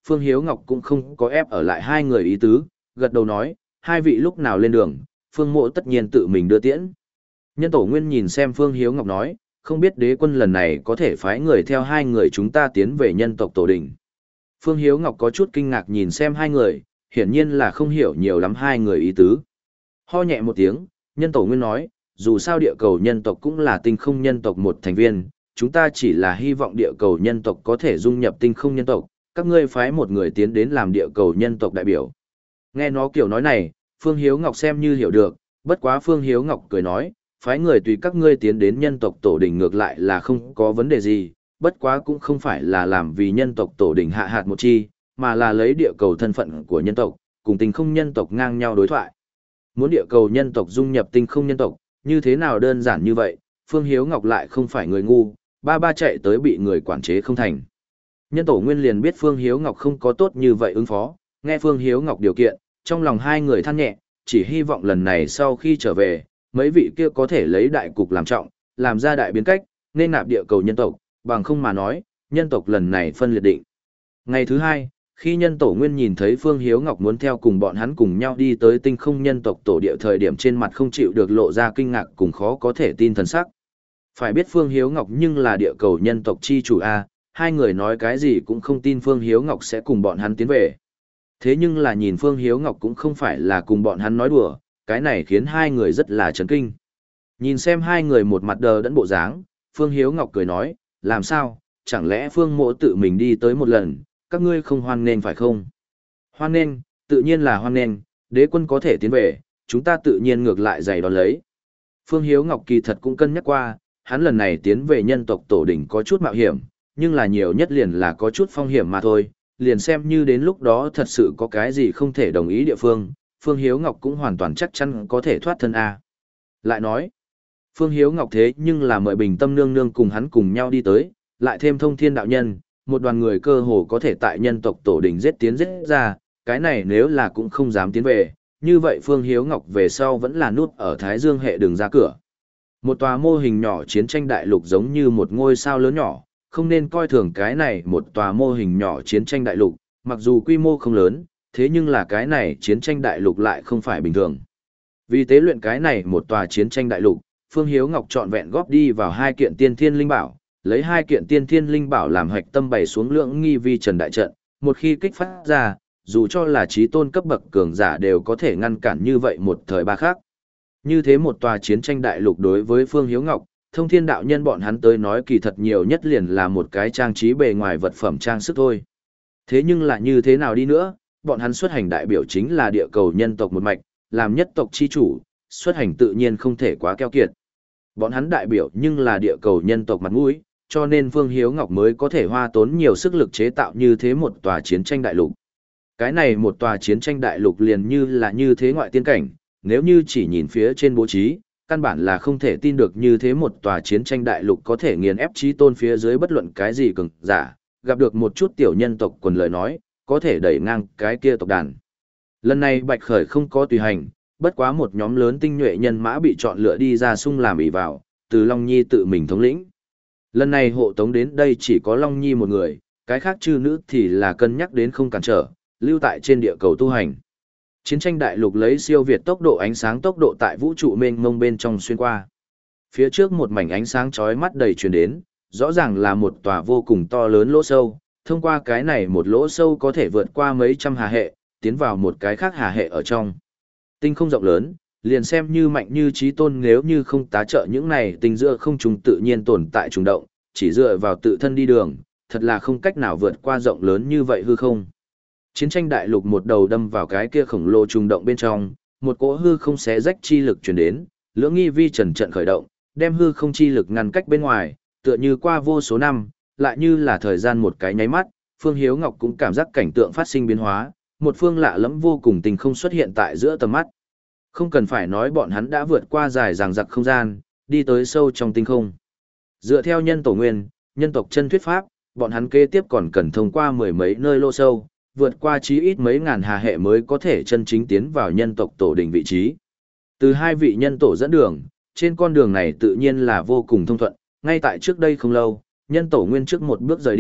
Phương Hiếu Ngọc cũng không có ép ở lại hai người ý tứ, gật đầu nói, hai vị lúc nào lên đường, Phương Mộ tất nhiên tự mình đưa tiễn. Nhân tổ nguyên nhìn xem Phương Hiếu Ngọc nói, không biết đế quân lần này có thể phái người theo hai người chúng ta tiến về nhân tộc tổ đỉnh. Phương Hiếu Ngọc có chút kinh ngạc nhìn xem hai người, hiển nhiên là không hiểu nhiều lắm hai người ý tứ. Ho nhẹ một tiếng, nhân tổ nguyên nói, dù sao địa cầu nhân tộc cũng là tinh không nhân tộc một thành viên, chúng ta chỉ là hy vọng địa cầu nhân tộc có thể dung nhập tinh không nhân tộc, các ngươi phái một người tiến đến làm địa cầu nhân tộc đại biểu. Nghe nó kiểu nói này, Phương Hiếu Ngọc xem như hiểu được, bất quá Phương Hiếu Ngọc cười nói, phái người tùy các ngươi tiến đến nhân tộc tổ đỉnh ngược lại là không có vấn đề gì, bất quá cũng không phải là làm vì nhân tộc tổ đỉnh hạ hạt một chi, mà là lấy địa cầu thân phận của nhân tộc, cùng tinh không nhân tộc ngang nhau đối thoại. Muốn địa cầu nhân tộc dung nhập tinh không nhân tộc, như thế nào đơn giản như vậy, Phương Hiếu Ngọc lại không phải người ngu, ba ba chạy tới bị người quản chế không thành. Nhân tổ nguyên liền biết Phương Hiếu Ngọc không có tốt như vậy ứng phó, nghe Phương Hiếu Ngọc điều kiện, trong lòng hai người than nhẹ, chỉ hy vọng lần này sau khi trở về, mấy vị kia có thể lấy đại cục làm trọng, làm ra đại biến cách, nên nạp địa cầu nhân tộc, bằng không mà nói, nhân tộc lần này phân liệt định. Ngày thứ hai, khi nhân tổ nguyên nhìn thấy Phương Hiếu Ngọc muốn theo cùng bọn hắn cùng nhau đi tới tinh không nhân tộc tổ địa thời điểm trên mặt không chịu được lộ ra kinh ngạc cùng khó có thể tin thần sắc. Phải biết Phương Hiếu Ngọc nhưng là địa cầu nhân tộc chi chủ A, hai người nói cái gì cũng không tin Phương Hiếu Ngọc sẽ cùng bọn hắn tiến về. Thế nhưng là nhìn Phương Hiếu Ngọc cũng không phải là cùng bọn hắn nói đùa, cái này khiến hai người rất là chấn kinh. Nhìn xem hai người một mặt đờ đẫn bộ dáng, Phương Hiếu Ngọc cười nói, làm sao, chẳng lẽ Phương Mộ tự mình đi tới một lần, các ngươi không hoan nghênh phải không? Hoan nghênh, tự nhiên là hoan nghênh, đế quân có thể tiến về, chúng ta tự nhiên ngược lại giày đón lấy. Phương Hiếu Ngọc kỳ thật cũng cân nhắc qua, hắn lần này tiến về nhân tộc tổ đỉnh có chút mạo hiểm, nhưng là nhiều nhất liền là có chút phong hiểm mà thôi, liền xem như đến lúc đó thật sự có cái gì không thể đồng ý địa phương, Phương Hiếu Ngọc cũng hoàn toàn chắc chắn có thể thoát thân A. Lại nói, Phương Hiếu Ngọc thế nhưng là mời Bình Tâm Nương Nương cùng hắn cùng nhau đi tới, lại thêm Thông Thiên Đạo Nhân, một đoàn người cơ hồ có thể tại nhân tộc tổ đỉnh giết tiến giết ra, cái này nếu là cũng không dám tiến về, như vậy Phương Hiếu Ngọc về sau vẫn là nút ở Thái Dương hệ đường ra cửa. Một tòa mô hình nhỏ chiến tranh đại lục giống như một ngôi sao lớn nhỏ, không nên coi thường cái này một tòa mô hình nhỏ chiến tranh đại lục, mặc dù quy mô không lớn, thế nhưng là cái này chiến tranh đại lục lại không phải bình thường. Vì tế luyện cái này một tòa chiến tranh đại lục, Phương Hiếu Ngọc trọn vẹn góp đi vào hai kiện tiên thiên linh bảo, lấy hai kiện tiên thiên linh bảo làm hạch tâm bày xuống lượng nghi vi trần đại trận, một khi kích phát ra, dù cho là trí tôn cấp bậc cường giả đều có thể ngăn cản như vậy một thời ba khác. Như thế một tòa chiến tranh đại lục đối với Phương Hiếu Ngọc, Thông Thiên Đạo Nhân bọn hắn tới nói kỳ thật nhiều nhất liền là một cái trang trí bề ngoài vật phẩm trang sức thôi. Thế nhưng là như thế nào đi nữa, bọn hắn xuất hành đại biểu chính là địa cầu nhân tộc một mạch, làm nhất tộc chi chủ, xuất hành tự nhiên không thể quá keo kiệt. Bọn hắn đại biểu nhưng là địa cầu nhân tộc mặt mũi, cho nên Phương Hiếu Ngọc mới có thể hoa tốn nhiều sức lực chế tạo như thế một tòa chiến tranh đại lục. Cái này một tòa chiến tranh đại lục liền như là như thế ngoại tiên cảnh, nếu như chỉ nhìn phía trên bố trí, căn bản là không thể tin được như thế một tòa chiến tranh đại lục có thể nghiền ép chí tôn phía dưới bất luận cái gì cường giả, gặp được một chút tiểu nhân tộc quần lời nói, có thể đẩy ngang cái kia tộc đàn. Lần này Bạch Khởi không có tùy hành, bất quá một nhóm lớn tinh nhuệ nhân mã bị chọn lựa đi ra sung làm ỷ vào, từ Long Nhi tự mình thống lĩnh. Lần này hộ tống đến đây chỉ có Long Nhi một người, cái khác chư nữ thì là cân nhắc đến không cản trở, lưu tại trên địa cầu tu hành. Chiến tranh đại lục lấy siêu việt tốc độ ánh sáng tốc độ tại vũ trụ mênh mông bên trong xuyên qua. Phía trước một mảnh ánh sáng chói mắt đầy truyền đến, rõ ràng là một tòa vô cùng to lớn lỗ sâu, thông qua cái này một lỗ sâu có thể vượt qua mấy trăm hà hệ, tiến vào một cái khác hà hệ ở trong. Tinh không rộng lớn, liền xem như mạnh như trí tôn nếu như không tá trợ những này tinh giữa không trùng tự nhiên tồn tại trùng động, chỉ dựa vào tự thân đi đường, thật là không cách nào vượt qua rộng lớn như vậy hư không. Chiến tranh đại lục một đầu đâm vào cái kia khổng lồ trùng động bên trong, một cỗ hư không xé rách chi lực truyền đến, lưỡng nghi vi trần trận khởi động, đem hư không chi lực ngăn cách bên ngoài, tựa như qua vô số năm, lại như là thời gian một cái nháy mắt, Phương Hiếu Ngọc cũng cảm giác cảnh tượng phát sinh biến hóa, một phương lạ lẫm vô cùng tình không xuất hiện tại giữa tầm mắt. Không cần phải nói bọn hắn đã vượt qua dài dằng dặc không gian, đi tới sâu trong tinh không. Dựa theo nhân tổ nguyên, nhân tộc chân thuyết pháp, bọn hắn kế tiếp còn cần thông qua mười mấy nơi lô sâu, vượt qua chí ít mấy ngàn hà hệ mới có thể chân chính tiến vào nhân tộc tổ đỉnh vị trí. Từ hai vị nhân tổ dẫn đường, trên con đường này tự nhiên là vô cùng thông thuận, ngay tại trước đây không lâu, nhân tổ nguyên trước một bước rời đi,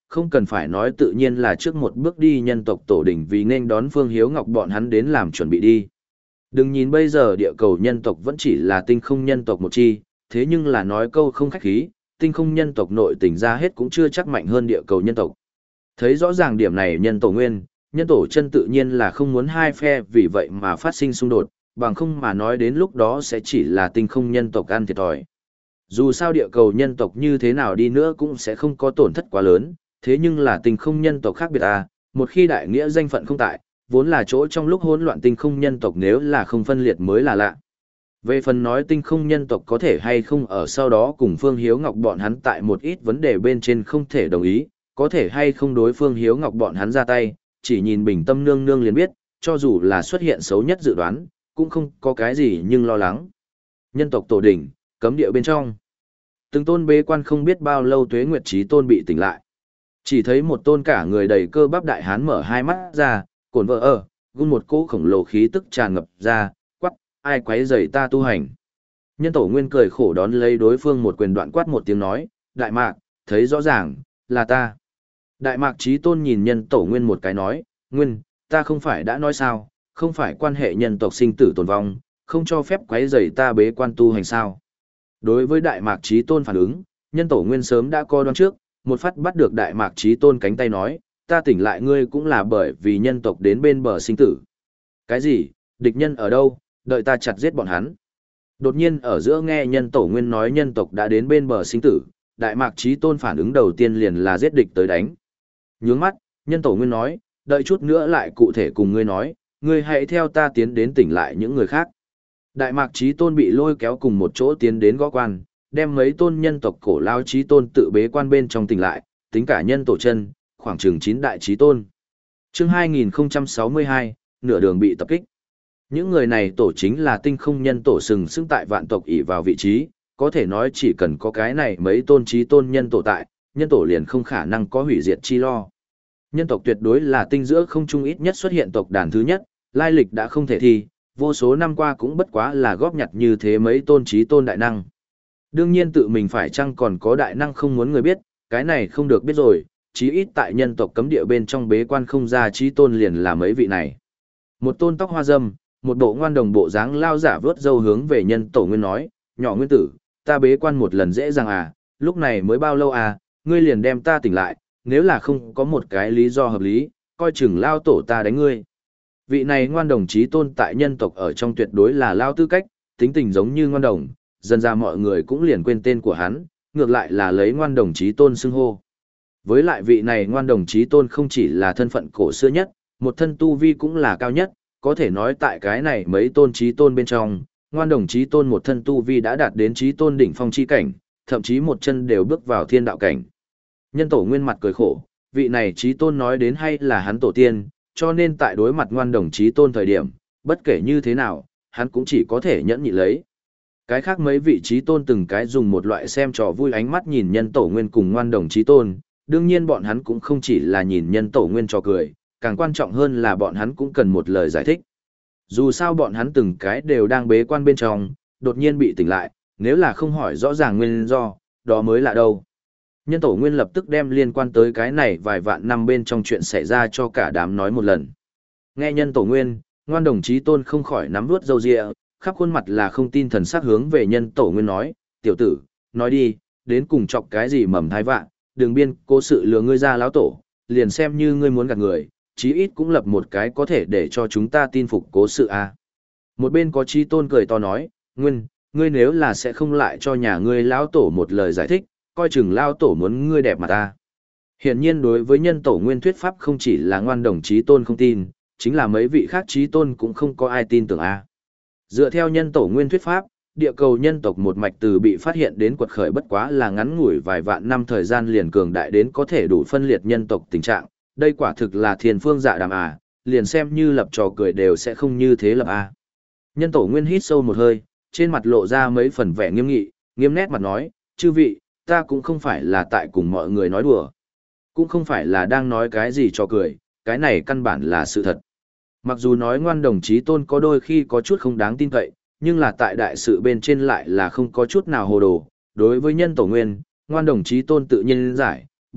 không cần phải nói tự nhiên là trước một bước đi nhân tộc tổ đỉnh vì nên đón Phương Hiếu Ngọc bọn hắn đến làm chuẩn bị đi. Đừng nhìn bây giờ địa cầu nhân tộc vẫn chỉ là tinh không nhân tộc một chi, thế nhưng là nói câu không khách khí, tinh không nhân tộc nội tình ra hết cũng chưa chắc mạnh hơn địa cầu nhân tộc. Thấy rõ ràng điểm này nhân tổ nguyên, nhân tổ chân tự nhiên là không muốn hai phe vì vậy mà phát sinh xung đột, bằng không mà nói đến lúc đó sẽ chỉ là tinh không nhân tộc ăn thiệt thòi. Dù sao địa cầu nhân tộc như thế nào đi nữa cũng sẽ không có tổn thất quá lớn, thế nhưng là tinh không nhân tộc khác biệt à, một khi đại nghĩa danh phận không tại, vốn là chỗ trong lúc hỗn loạn tinh không nhân tộc nếu là không phân liệt mới là lạ. Về phần nói tinh không nhân tộc có thể hay không ở sau đó cùng Phương Hiếu Ngọc bọn hắn tại một ít vấn đề bên trên không thể đồng ý, có thể hay không đối Phương Hiếu Ngọc bọn hắn ra tay, chỉ nhìn Bình Tâm nương nương liền biết, cho dù là xuất hiện xấu nhất dự đoán, cũng không có cái gì nhưng lo lắng. Nhân tộc tổ đỉnh, cấm địa bên trong. Từng tôn bế quan không biết bao lâu Tuế Nguyệt Chí Tôn bị tỉnh lại. Chỉ thấy một tôn cả người đầy cơ bắp đại hán mở hai mắt ra, cồn vợ ở, gun một cỗ khổng lồ khí tức tràn ngập ra, quắc, ai quấy rầy ta tu hành. Nhân tổ nguyên cười khổ đón lấy đối phương một quyền đoạn quát một tiếng nói, đại mạc, thấy rõ ràng, là ta. Đại mạc Chí Tôn nhìn nhân tổ nguyên một cái nói, nguyên, ta không phải đã nói sao, không phải quan hệ nhân tộc sinh tử tồn vong, không cho phép quấy rầy ta bế quan tu hành sao. Đối với Đại Mạc Chí Tôn phản ứng, nhân tổ nguyên sớm đã coi đoán trước, một phát bắt được Đại Mạc Chí Tôn cánh tay nói, ta tỉnh lại ngươi cũng là bởi vì nhân tộc đến bên bờ sinh tử. Cái gì, địch nhân ở đâu, đợi ta chặt giết bọn hắn. Đột nhiên ở giữa nghe nhân tổ nguyên nói nhân tộc đã đến bên bờ sinh tử, Đại Mạc Chí Tôn phản ứng đầu tiên liền là giết địch tới đánh. Nhướng mắt, nhân tổ nguyên nói, đợi chút nữa lại cụ thể cùng ngươi nói, ngươi hãy theo ta tiến đến tỉnh lại những người khác. Đại Mạc Chí Tôn bị lôi kéo cùng một chỗ tiến đến gõ quan, đem mấy tôn nhân tộc cổ lao Chí Tôn tự bế quan bên trong tỉnh lại, tính cả nhân tổ chân, khoảng chừng chín đại Chí Tôn. Chương hai nghìn không trăm sáu mươi hai, nửa đường bị tập kích. Những người này tổ chính là tinh không nhân tổ sừng sững tại vạn tộc ỷ vào vị trí, có thể nói chỉ cần có cái này mấy tôn Chí Tôn nhân tổ tại, nhân tổ liền không khả năng có hủy diệt chi lo. Nhân tộc tuyệt đối là tinh giữa không trung ít nhất xuất hiện tộc đàn thứ nhất, lai lịch đã không thể thi, vô số năm qua cũng bất quá là góp nhặt như thế mấy tôn Chí Tôn đại năng. Đương nhiên tự mình phải chăng còn có đại năng không muốn người biết, cái này không được biết rồi, chí ít tại nhân tộc cấm địa bên trong bế quan không ra Chí Tôn liền là mấy vị này. Một tôn tóc hoa râm, một bộ ngoan đồng bộ dáng lao giả vớt râu hướng về nhân tổ nguyên nói, nhỏ nguyên tử, ta bế quan một lần dễ dàng à, lúc này mới bao lâu à, ngươi liền đem ta tỉnh lại, nếu là không có một cái lý do hợp lý, coi chừng lao tổ ta đánh ngươi. Vị này ngoan đồng Chí Tôn tại nhân tộc ở trong tuyệt đối là lao tư cách, tính tình giống như ngoan đồng, dần ra mọi người cũng liền quên tên của hắn, ngược lại là lấy ngoan đồng Chí Tôn xưng hô. Với lại vị này ngoan đồng Chí Tôn không chỉ là thân phận cổ xưa nhất, một thân tu vi cũng là cao nhất, có thể nói tại cái này mấy tôn Chí Tôn bên trong, ngoan đồng Chí Tôn một thân tu vi đã đạt đến Chí Tôn đỉnh phong chi cảnh, thậm chí một chân đều bước vào thiên đạo cảnh. Nhân tổ nguyên mặt cười khổ, vị này Chí Tôn nói đến hay là hắn tổ tiên, cho nên tại đối mặt ngoan đồng Chí Tôn thời điểm, bất kể như thế nào, hắn cũng chỉ có thể nhẫn nhị lấy. Cái khác mấy vị Chí Tôn từng cái dùng một loại xem trò vui ánh mắt nhìn nhân tổ nguyên cùng ngoan đồng Chí Tôn, đương nhiên bọn hắn cũng không chỉ là nhìn nhân tổ nguyên trò cười, càng quan trọng hơn là bọn hắn cũng cần một lời giải thích. Dù sao bọn hắn từng cái đều đang bế quan bên trong, đột nhiên bị tỉnh lại, nếu là không hỏi rõ ràng nguyên do, đó mới là đâu. Nhân tổ nguyên lập tức đem liên quan tới cái này vài vạn năm bên trong chuyện xảy ra cho cả đám nói một lần. Nghe nhân tổ nguyên, ngoan đồng Chí Tôn không khỏi nắm vuốt râu ria, khắp khuôn mặt là không tin thần sắc hướng về nhân tổ nguyên nói, tiểu tử, nói đi, đến cùng chọc cái gì mầm thai vạn, đừng biên cố sự lừa ngươi ra láo tổ, liền xem như ngươi muốn gạt người, chí ít cũng lập một cái có thể để cho chúng ta tin phục cố sự a. Một bên có Chí Tôn cười to nói, nguyên, ngươi nếu là sẽ không lại cho nhà ngươi lão tổ một lời giải thích, coi chừng lao tổ muốn ngươi đẹp mà ta. Hiển nhiên đối với nhân tổ nguyên thuyết pháp không chỉ là ngoan đồng Chí Tôn không tin, chính là mấy vị khác Chí Tôn cũng không có ai tin tưởng a. Dựa theo nhân tổ nguyên thuyết pháp, địa cầu nhân tộc một mạch từ bị phát hiện đến quật khởi bất quá là ngắn ngủi vài vạn năm thời gian liền cường đại đến có thể đủ phân liệt nhân tộc tình trạng, đây quả thực là thiên phương dạ đàm à, liền xem như lập trò cười đều sẽ không như thế lập a. Nhân tổ nguyên hít sâu một hơi, trên mặt lộ ra mấy phần vẻ nghiêm nghị, nghiêm nét mặt nói, chư vị, ta cũng không phải là tại cùng mọi người nói đùa, cũng không phải là đang nói cái gì cho cười, cái này căn bản là sự thật. Mặc dù nói ngoan đồng Chí Tôn có đôi khi có chút không đáng tin cậy, nhưng là tại đại sự bên trên lại là không có chút nào hồ đồ. Đối với nhân tổ nguyên, ngoan đồng Chí Tôn tự nhiên giải,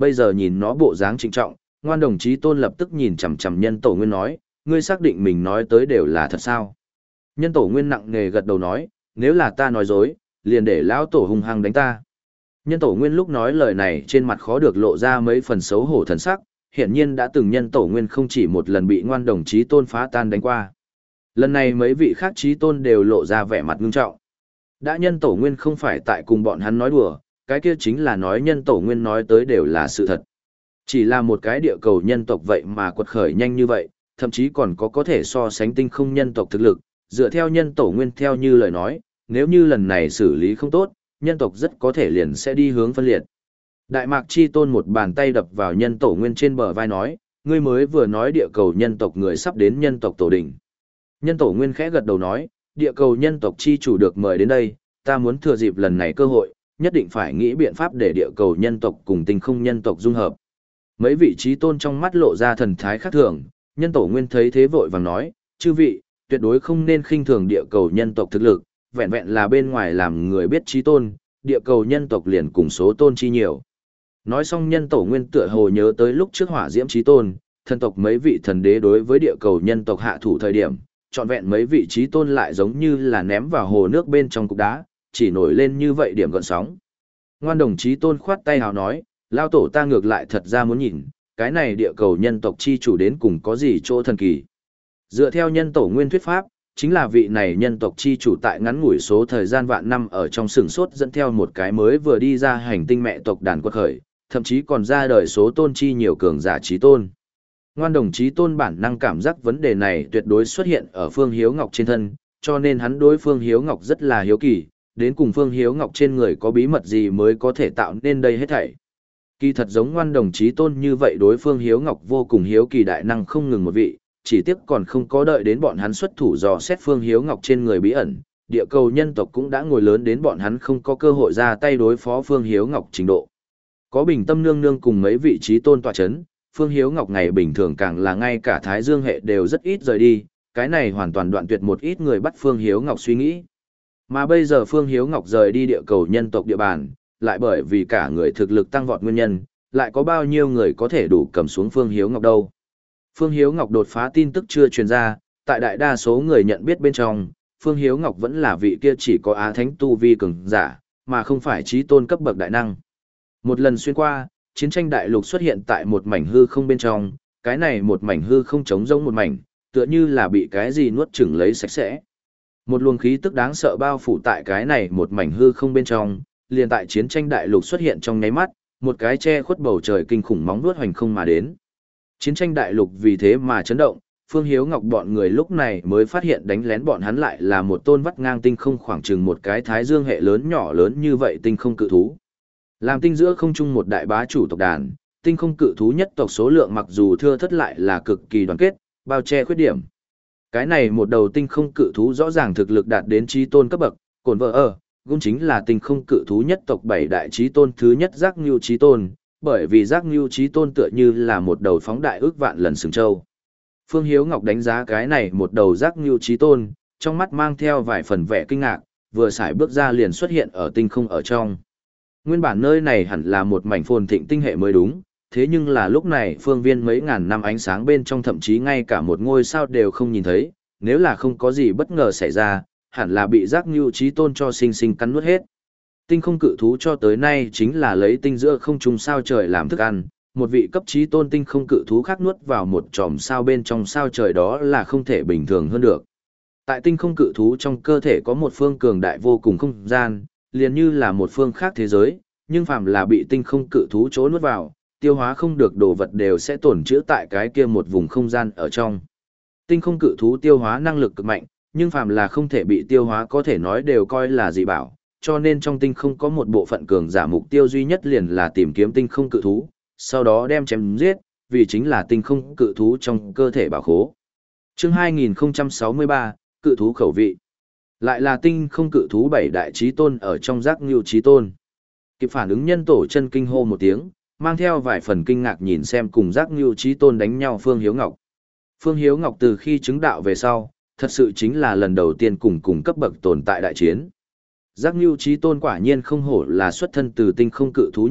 bây giờ nhìn nó bộ dáng trịnh trọng, ngoan đồng chí tôn lập tức nhìn chằm chằm nhân tổ nguyên nói, ngươi xác định mình nói tới đều là thật sao? Nhân tổ nguyên nặng nề gật đầu nói, nếu là ta nói dối, liền để lão tổ hung hăng đánh ta. Nhân tổ nguyên lúc nói lời này trên mặt khó được lộ ra mấy phần xấu hổ thần sắc, hiển nhiên đã từng nhân tổ nguyên không chỉ một lần bị ngoan đồng chí tôn phá tan đánh qua. Lần này mấy vị khác chí tôn đều lộ ra vẻ mặt ngưng trọng. Đã nhân tổ nguyên không phải tại cùng bọn hắn nói đùa, cái kia chính là nói nhân tổ nguyên nói tới đều là sự thật. Chỉ là một cái địa cầu nhân tộc vậy mà quật khởi nhanh như vậy, thậm chí còn có có thể so sánh tinh không nhân tộc thực lực, dựa theo nhân tổ nguyên theo như lời nói, nếu như lần này xử lý không tốt, nhân tộc rất có thể liền sẽ đi hướng phân liệt. Đại Mạc Chi Tôn một bàn tay đập vào nhân tổ nguyên trên bờ vai nói, ngươi mới vừa nói địa cầu nhân tộc người sắp đến nhân tộc tổ đỉnh. Nhân tổ nguyên khẽ gật đầu nói, địa cầu nhân tộc chi chủ được mời đến đây, ta muốn thừa dịp lần này cơ hội, nhất định phải nghĩ biện pháp để địa cầu nhân tộc cùng tinh không nhân tộc dung hợp. Mấy vị trí tôn trong mắt lộ ra thần thái khác thường, nhân tổ nguyên thấy thế vội vàng nói, chư vị, tuyệt đối không nên khinh thường địa cầu nhân tộc thực lực, vẹn vẹn là bên ngoài làm người biết trí tôn, địa cầu nhân tộc liền cùng số tôn chi nhiều. Nói xong nhân tổ nguyên tựa hồ nhớ tới lúc trước hỏa diễm trí tôn, thần tộc mấy vị thần đế đối với địa cầu nhân tộc hạ thủ thời điểm, trọn vẹn mấy vị trí tôn lại giống như là ném vào hồ nước bên trong cục đá, chỉ nổi lên như vậy điểm gợn sóng. Ngoan đồng chí tôn khoát tay hào nói, lao tổ ta ngược lại thật ra muốn nhìn, cái này địa cầu nhân tộc chi chủ đến cùng có gì chỗ thần kỳ. Dựa theo nhân tổ nguyên thuyết pháp, chính là vị này nhân tộc chi chủ tại ngắn ngủi số thời gian vạn năm ở trong sừng sốt dẫn theo một cái mới vừa đi ra hành tinh mẹ tộc đàn quật khởi, thậm chí còn ra đời số tôn chi nhiều cường giả trí tôn. Ngoan đồng chí tôn bản năng cảm giác vấn đề này tuyệt đối xuất hiện ở Phương Hiếu Ngọc trên thân, cho nên hắn đối Phương Hiếu Ngọc rất là hiếu kỳ, đến cùng Phương Hiếu Ngọc trên người có bí mật gì mới có thể tạo nên đây hết thảy. Kỳ thật giống ngoan đồng chí tôn như vậy đối Phương Hiếu Ngọc vô cùng hiếu kỳ đại năng không ngừng một vị, chỉ tiếc còn không có đợi đến bọn hắn xuất thủ dò xét Phương Hiếu Ngọc trên người bí ẩn, địa cầu nhân tộc cũng đã ngồi lớn đến bọn hắn không có cơ hội ra tay đối phó Phương Hiếu Ngọc trình độ. Có Bình Tâm nương nương cùng mấy vị trí tôn tọa chấn, Phương Hiếu Ngọc ngày bình thường càng là ngay cả Thái Dương hệ đều rất ít rời đi, cái này hoàn toàn đoạn tuyệt một ít người bắt Phương Hiếu Ngọc suy nghĩ. Mà bây giờ Phương Hiếu Ngọc rời đi địa cầu nhân tộc địa bàn, lại bởi vì cả người thực lực tăng vọt nguyên nhân, lại có bao nhiêu người có thể đủ cầm xuống Phương Hiếu Ngọc đâu. Phương Hiếu Ngọc đột phá tin tức chưa truyền ra, tại đại đa số người nhận biết bên trong, Phương Hiếu Ngọc vẫn là vị kia chỉ có Á Thánh tu vi cường giả, mà không phải chí tôn cấp bậc đại năng. Một lần xuyên qua, chiến tranh đại lục xuất hiện tại một mảnh hư không bên trong, cái này một mảnh hư không trống rỗng một mảnh, tựa như là bị cái gì nuốt chửng lấy sạch sẽ. Một luồng khí tức đáng sợ bao phủ tại cái này một mảnh hư không bên trong, liền tại chiến tranh đại lục xuất hiện trong nháy mắt, một cái che khuất bầu trời kinh khủng móng vuốt hoành không mà đến. Chiến tranh đại lục vì thế mà chấn động, Phương Hiếu Ngọc bọn người lúc này mới phát hiện đánh lén bọn hắn lại là một tôn vắt ngang tinh không khoảng chừng một cái thái dương hệ lớn nhỏ lớn như vậy tinh không cự thú. Làm tinh giữa không trung một đại bá chủ tộc đàn, tinh không cự thú nhất tộc số lượng mặc dù thưa thất lại là cực kỳ đoàn kết, bao che khuyết điểm. Cái này một đầu tinh không cự thú rõ ràng thực lực đạt đến chí tôn cấp bậc, cổn vợ ở, cũng chính là tinh không cự thú nhất tộc bảy đại chí tôn thứ nhất Giác Ngưu chí tôn, bởi vì Giác Ngưu chí tôn tựa như là một đầu phóng đại ước vạn lần sừng châu. Phương Hiếu Ngọc đánh giá cái này một đầu Giác Ngưu chí tôn, trong mắt mang theo vài phần vẻ kinh ngạc, vừa xài bước ra liền xuất hiện ở tinh không ở trong. Nguyên bản nơi này hẳn là một mảnh phồn thịnh tinh hệ mới đúng, thế nhưng là lúc này phương viên mấy ngàn năm ánh sáng bên trong thậm chí ngay cả một ngôi sao đều không nhìn thấy, nếu là không có gì bất ngờ xảy ra, hẳn là bị Giác Ngưu chí tôn cho sinh sinh cắn nuốt hết. Tinh không cự thú cho tới nay chính là lấy tinh giữa không trung sao trời làm thức ăn, một vị cấp chí tôn tinh không cự thú khác nuốt vào một chòm sao bên trong sao trời đó là không thể bình thường hơn được. Tại tinh không cự thú trong cơ thể có một phương cường đại vô cùng không gian, liền như là một phương khác thế giới, nhưng phàm là bị tinh không cự thú chỗ nuốt vào, tiêu hóa không được đồ vật đều sẽ tổn trữ tại cái kia một vùng không gian ở trong. Tinh không cự thú tiêu hóa năng lực cực mạnh, nhưng phàm là không thể bị tiêu hóa có thể nói đều coi là dị bảo, cho nên trong tinh không có một bộ phận cường giả mục tiêu duy nhất liền là tìm kiếm tinh không cự thú, sau đó đem chém giết, vì chính là tinh không cự thú trong cơ thể bảo khố. Chương hai nghìn không trăm sáu mươi ba, cự thú khẩu vị. Lại là tinh không cự thú bảy đại chí tôn ở trong Giác Ngưu chí tôn. Kịp phản ứng nhân tổ chân kinh hô một tiếng, mang theo vài phần kinh ngạc nhìn xem cùng Giác Ngưu chí tôn đánh nhau Phương Hiếu Ngọc. Phương Hiếu Ngọc từ khi chứng đạo về sau, thật sự chính là lần đầu tiên cùng cùng cấp bậc tồn tại đại chiến. Giác Ngưu chí tôn quả nhiên không hổ là xuất thân từ tinh không cự thú nhất tộc,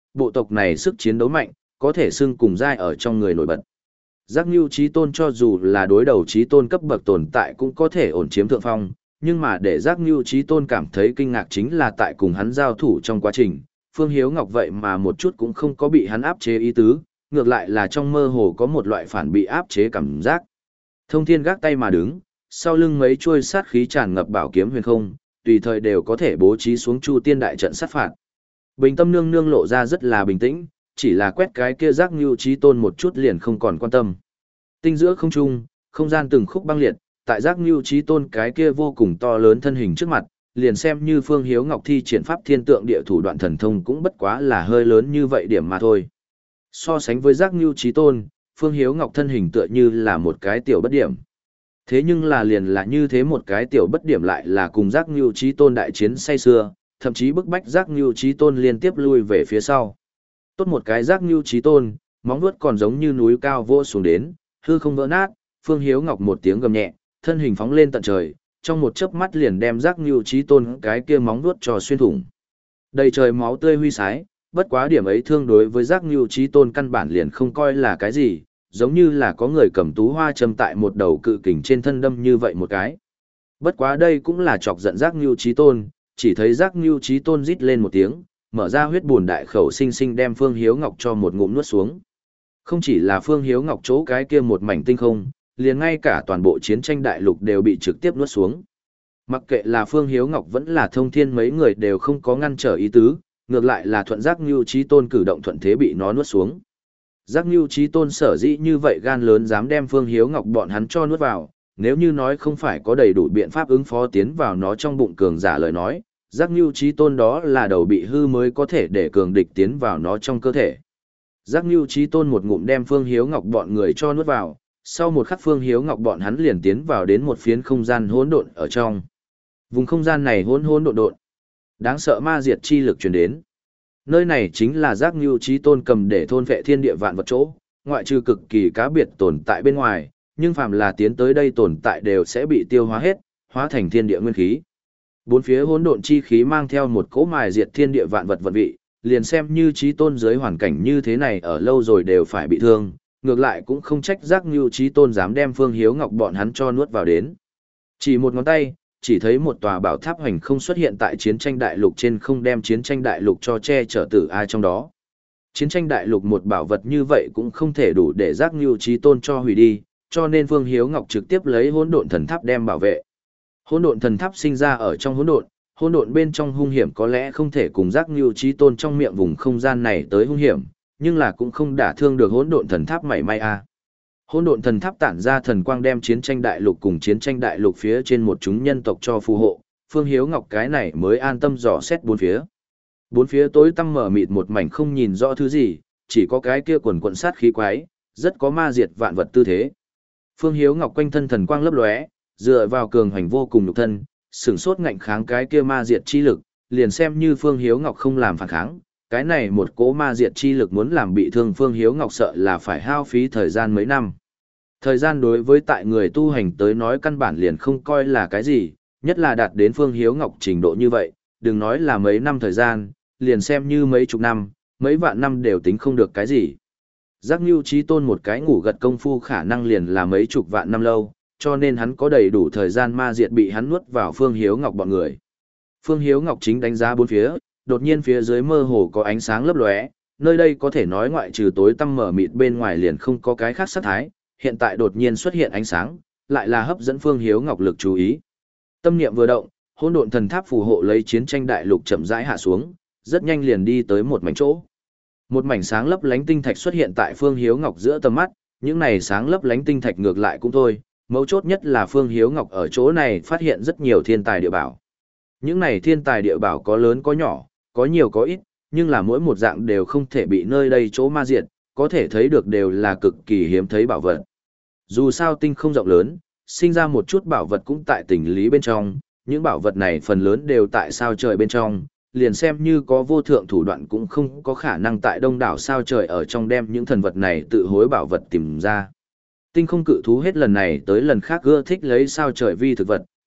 bộ tộc này sức chiến đấu mạnh, có thể xưng cùng giai ở trong người nổi bật. Giác Nưu Chí Tôn cho dù là đối đầu Chí Tôn cấp bậc tồn tại cũng có thể ổn chiếm thượng phong, nhưng mà để Giác Nưu Chí Tôn cảm thấy kinh ngạc chính là tại cùng hắn giao thủ trong quá trình, Phương Hiếu Ngọc vậy mà một chút cũng không có bị hắn áp chế ý tứ, ngược lại là trong mơ hồ có một loại phản bị áp chế cảm giác. Thông Thiên gác tay mà đứng, sau lưng mấy chuôi sát khí tràn ngập bảo kiếm huyền không, tùy thời đều có thể bố trí xuống Chu Tiên đại trận sát phạt. Bình Tâm Nương Nương lộ ra rất là bình tĩnh, chỉ là quét cái kia Giác Nưu Chí Tôn một chút liền không còn quan tâm. Tinh giữa không trung, không gian từng khúc băng liệt, tại Giác Nưu Chí Tôn cái kia vô cùng to lớn thân hình trước mặt, liền xem như Phương Hiếu Ngọc thi triển pháp thiên tượng địa thủ đoạn thần thông cũng bất quá là hơi lớn như vậy điểm mà thôi. So sánh với Giác Nưu Chí Tôn, Phương Hiếu Ngọc thân hình tựa như là một cái tiểu bất điểm. Thế nhưng là liền là như thế một cái tiểu bất điểm lại là cùng Giác Nưu Chí Tôn đại chiến say xưa, thậm chí bức bách Giác Nưu Chí Tôn liên tiếp lui về phía sau. Tốt một cái Giác Nưu Chí Tôn, móng vuốt còn giống như núi cao vỗ xuống đến, hư không vỡ nát, Phương Hiếu Ngọc một tiếng gầm nhẹ, thân hình phóng lên tận trời, trong một chớp mắt liền đem Giác Nưu Chí Tôn cái kia móng vuốt cho xuyên thủng. Đầy trời máu tươi huy sái, bất quá điểm ấy thương đối với Giác Nưu Chí Tôn căn bản liền không coi là cái gì, giống như là có người cầm tú hoa châm tại một đầu cự kình trên thân đâm như vậy một cái. Bất quá đây cũng là chọc giận Giác Nưu Chí Tôn, chỉ thấy Giác Nưu Chí Tôn rít lên một tiếng, mở ra huyết buồn đại khẩu sinh sinh đem Phương Hiếu Ngọc cho một ngụm nuốt xuống. Không chỉ là Phương Hiếu Ngọc chỗ cái kia một mảnh tinh không, liền ngay cả toàn bộ chiến tranh đại lục đều bị trực tiếp nuốt xuống. Mặc kệ là Phương Hiếu Ngọc vẫn là Thông Thiên mấy người đều không có ngăn trở ý tứ, ngược lại là thuận Giác Nưu Chí Tôn cử động thuận thế bị nó nuốt xuống. Giác Nưu Chí Tôn sở dĩ như vậy gan lớn dám đem Phương Hiếu Ngọc bọn hắn cho nuốt vào, nếu như nói không phải có đầy đủ biện pháp ứng phó tiến vào nó trong bụng cường giả lời nói, Giác Nưu Chí Tôn đó là đầu bị hư mới có thể để cường địch tiến vào nó trong cơ thể. Giác Nưu Chí Tôn một ngụm đem Phương Hiếu Ngọc bọn người cho nuốt vào, sau một khắc Phương Hiếu Ngọc bọn hắn liền tiến vào đến một phiến không gian hỗn độn ở trong. Vùng không gian này hỗn hỗn độn độn, đáng sợ ma diệt chi lực truyền đến. Nơi này chính là Giác Nưu Chí Tôn cầm để thôn vệ thiên địa vạn vật chỗ, ngoại trừ cực kỳ cá biệt tồn tại bên ngoài, nhưng phàm là tiến tới đây tồn tại đều sẽ bị tiêu hóa hết, hóa thành thiên địa nguyên khí. Bốn phía hỗn độn chi khí mang theo một cỗ mài diệt thiên địa vạn vật vận vị, liền xem như Chí Tôn dưới hoàn cảnh như thế này ở lâu rồi đều phải bị thương, ngược lại cũng không trách Giác Nưu Chí Tôn dám đem Phương Hiếu Ngọc bọn hắn cho nuốt vào đến. Chỉ một ngón tay, chỉ thấy một tòa bảo tháp hoành không xuất hiện tại chiến tranh đại lục trên không đem chiến tranh đại lục cho che chở tử ai trong đó. Chiến tranh đại lục một bảo vật như vậy cũng không thể đủ để Giác Nưu Chí Tôn cho hủy đi, cho nên Phương Hiếu Ngọc trực tiếp lấy hỗn độn thần tháp đem bảo vệ. Hỗn độn thần tháp sinh ra ở trong hỗn độn, hỗn độn bên trong hung hiểm có lẽ không thể cùng Giác Nưu Chí Tôn trong miệng vùng không gian này tới hung hiểm, nhưng là cũng không đả thương được hỗn độn thần tháp mảy may a. Hỗn độn thần tháp tản ra thần quang đem chiến tranh đại lục cùng chiến tranh đại lục phía trên một chúng nhân tộc cho phù hộ, Phương Hiếu Ngọc cái này mới an tâm dò xét bốn phía. Bốn phía tối tăm mở mịt một mảnh không nhìn rõ thứ gì, chỉ có cái kia quần quần sát khí quái, rất có ma diệt vạn vật tư thế. Phương Hiếu Ngọc quanh thân thần quang lấp lóe, dựa vào cường hành vô cùng nhục thân, sửng sốt ngạnh kháng cái kia ma diệt chi lực, liền xem như Phương Hiếu Ngọc không làm phản kháng, cái này một cỗ ma diệt chi lực muốn làm bị thương Phương Hiếu Ngọc sợ là phải hao phí thời gian mấy năm. Thời gian đối với tại người tu hành tới nói căn bản liền không coi là cái gì, nhất là đạt đến Phương Hiếu Ngọc trình độ như vậy, đừng nói là mấy năm thời gian, liền xem như mấy chục năm, mấy vạn năm đều tính không được cái gì. Giác Nưu Chí Tôn một cái ngủ gật công phu khả năng liền là mấy chục vạn năm lâu, cho nên hắn có đầy đủ thời gian ma diệt bị hắn nuốt vào Phương Hiếu Ngọc bọn người. Phương Hiếu Ngọc chính đánh giá bốn phía, đột nhiên phía dưới mơ hồ có ánh sáng lấp lóe, nơi đây có thể nói ngoại trừ tối tăm mở mịt bên ngoài liền không có cái khác sát thái, hiện tại đột nhiên xuất hiện ánh sáng, lại là hấp dẫn Phương Hiếu Ngọc lực chú ý. Tâm niệm vừa động, hỗn độn thần tháp phù hộ lấy chiến tranh đại lục chậm rãi hạ xuống, rất nhanh liền đi tới một mảnh chỗ. Một mảnh sáng lấp lánh tinh thạch xuất hiện tại Phương Hiếu Ngọc giữa tầm mắt, những này sáng lấp lánh tinh thạch ngược lại cũng thôi, mấu chốt nhất là Phương Hiếu Ngọc ở chỗ này phát hiện rất nhiều thiên tài địa bảo. Những này thiên tài địa bảo có lớn có nhỏ, có nhiều có ít, nhưng là mỗi một dạng đều không thể bị nơi đây chỗ ma diệt, có thể thấy được đều là cực kỳ hiếm thấy bảo vật. Dù sao tinh không rộng lớn, sinh ra một chút bảo vật cũng tại tình lý bên trong, những bảo vật này phần lớn đều tại sao trời bên trong, liền xem như có vô thượng thủ đoạn cũng không có khả năng tại đông đảo sao trời ở trong đem những thần vật này tự hối bảo vật tìm ra. Tinh không cự thú hết lần này tới lần khác ưa thích lấy sao trời vi thực vật,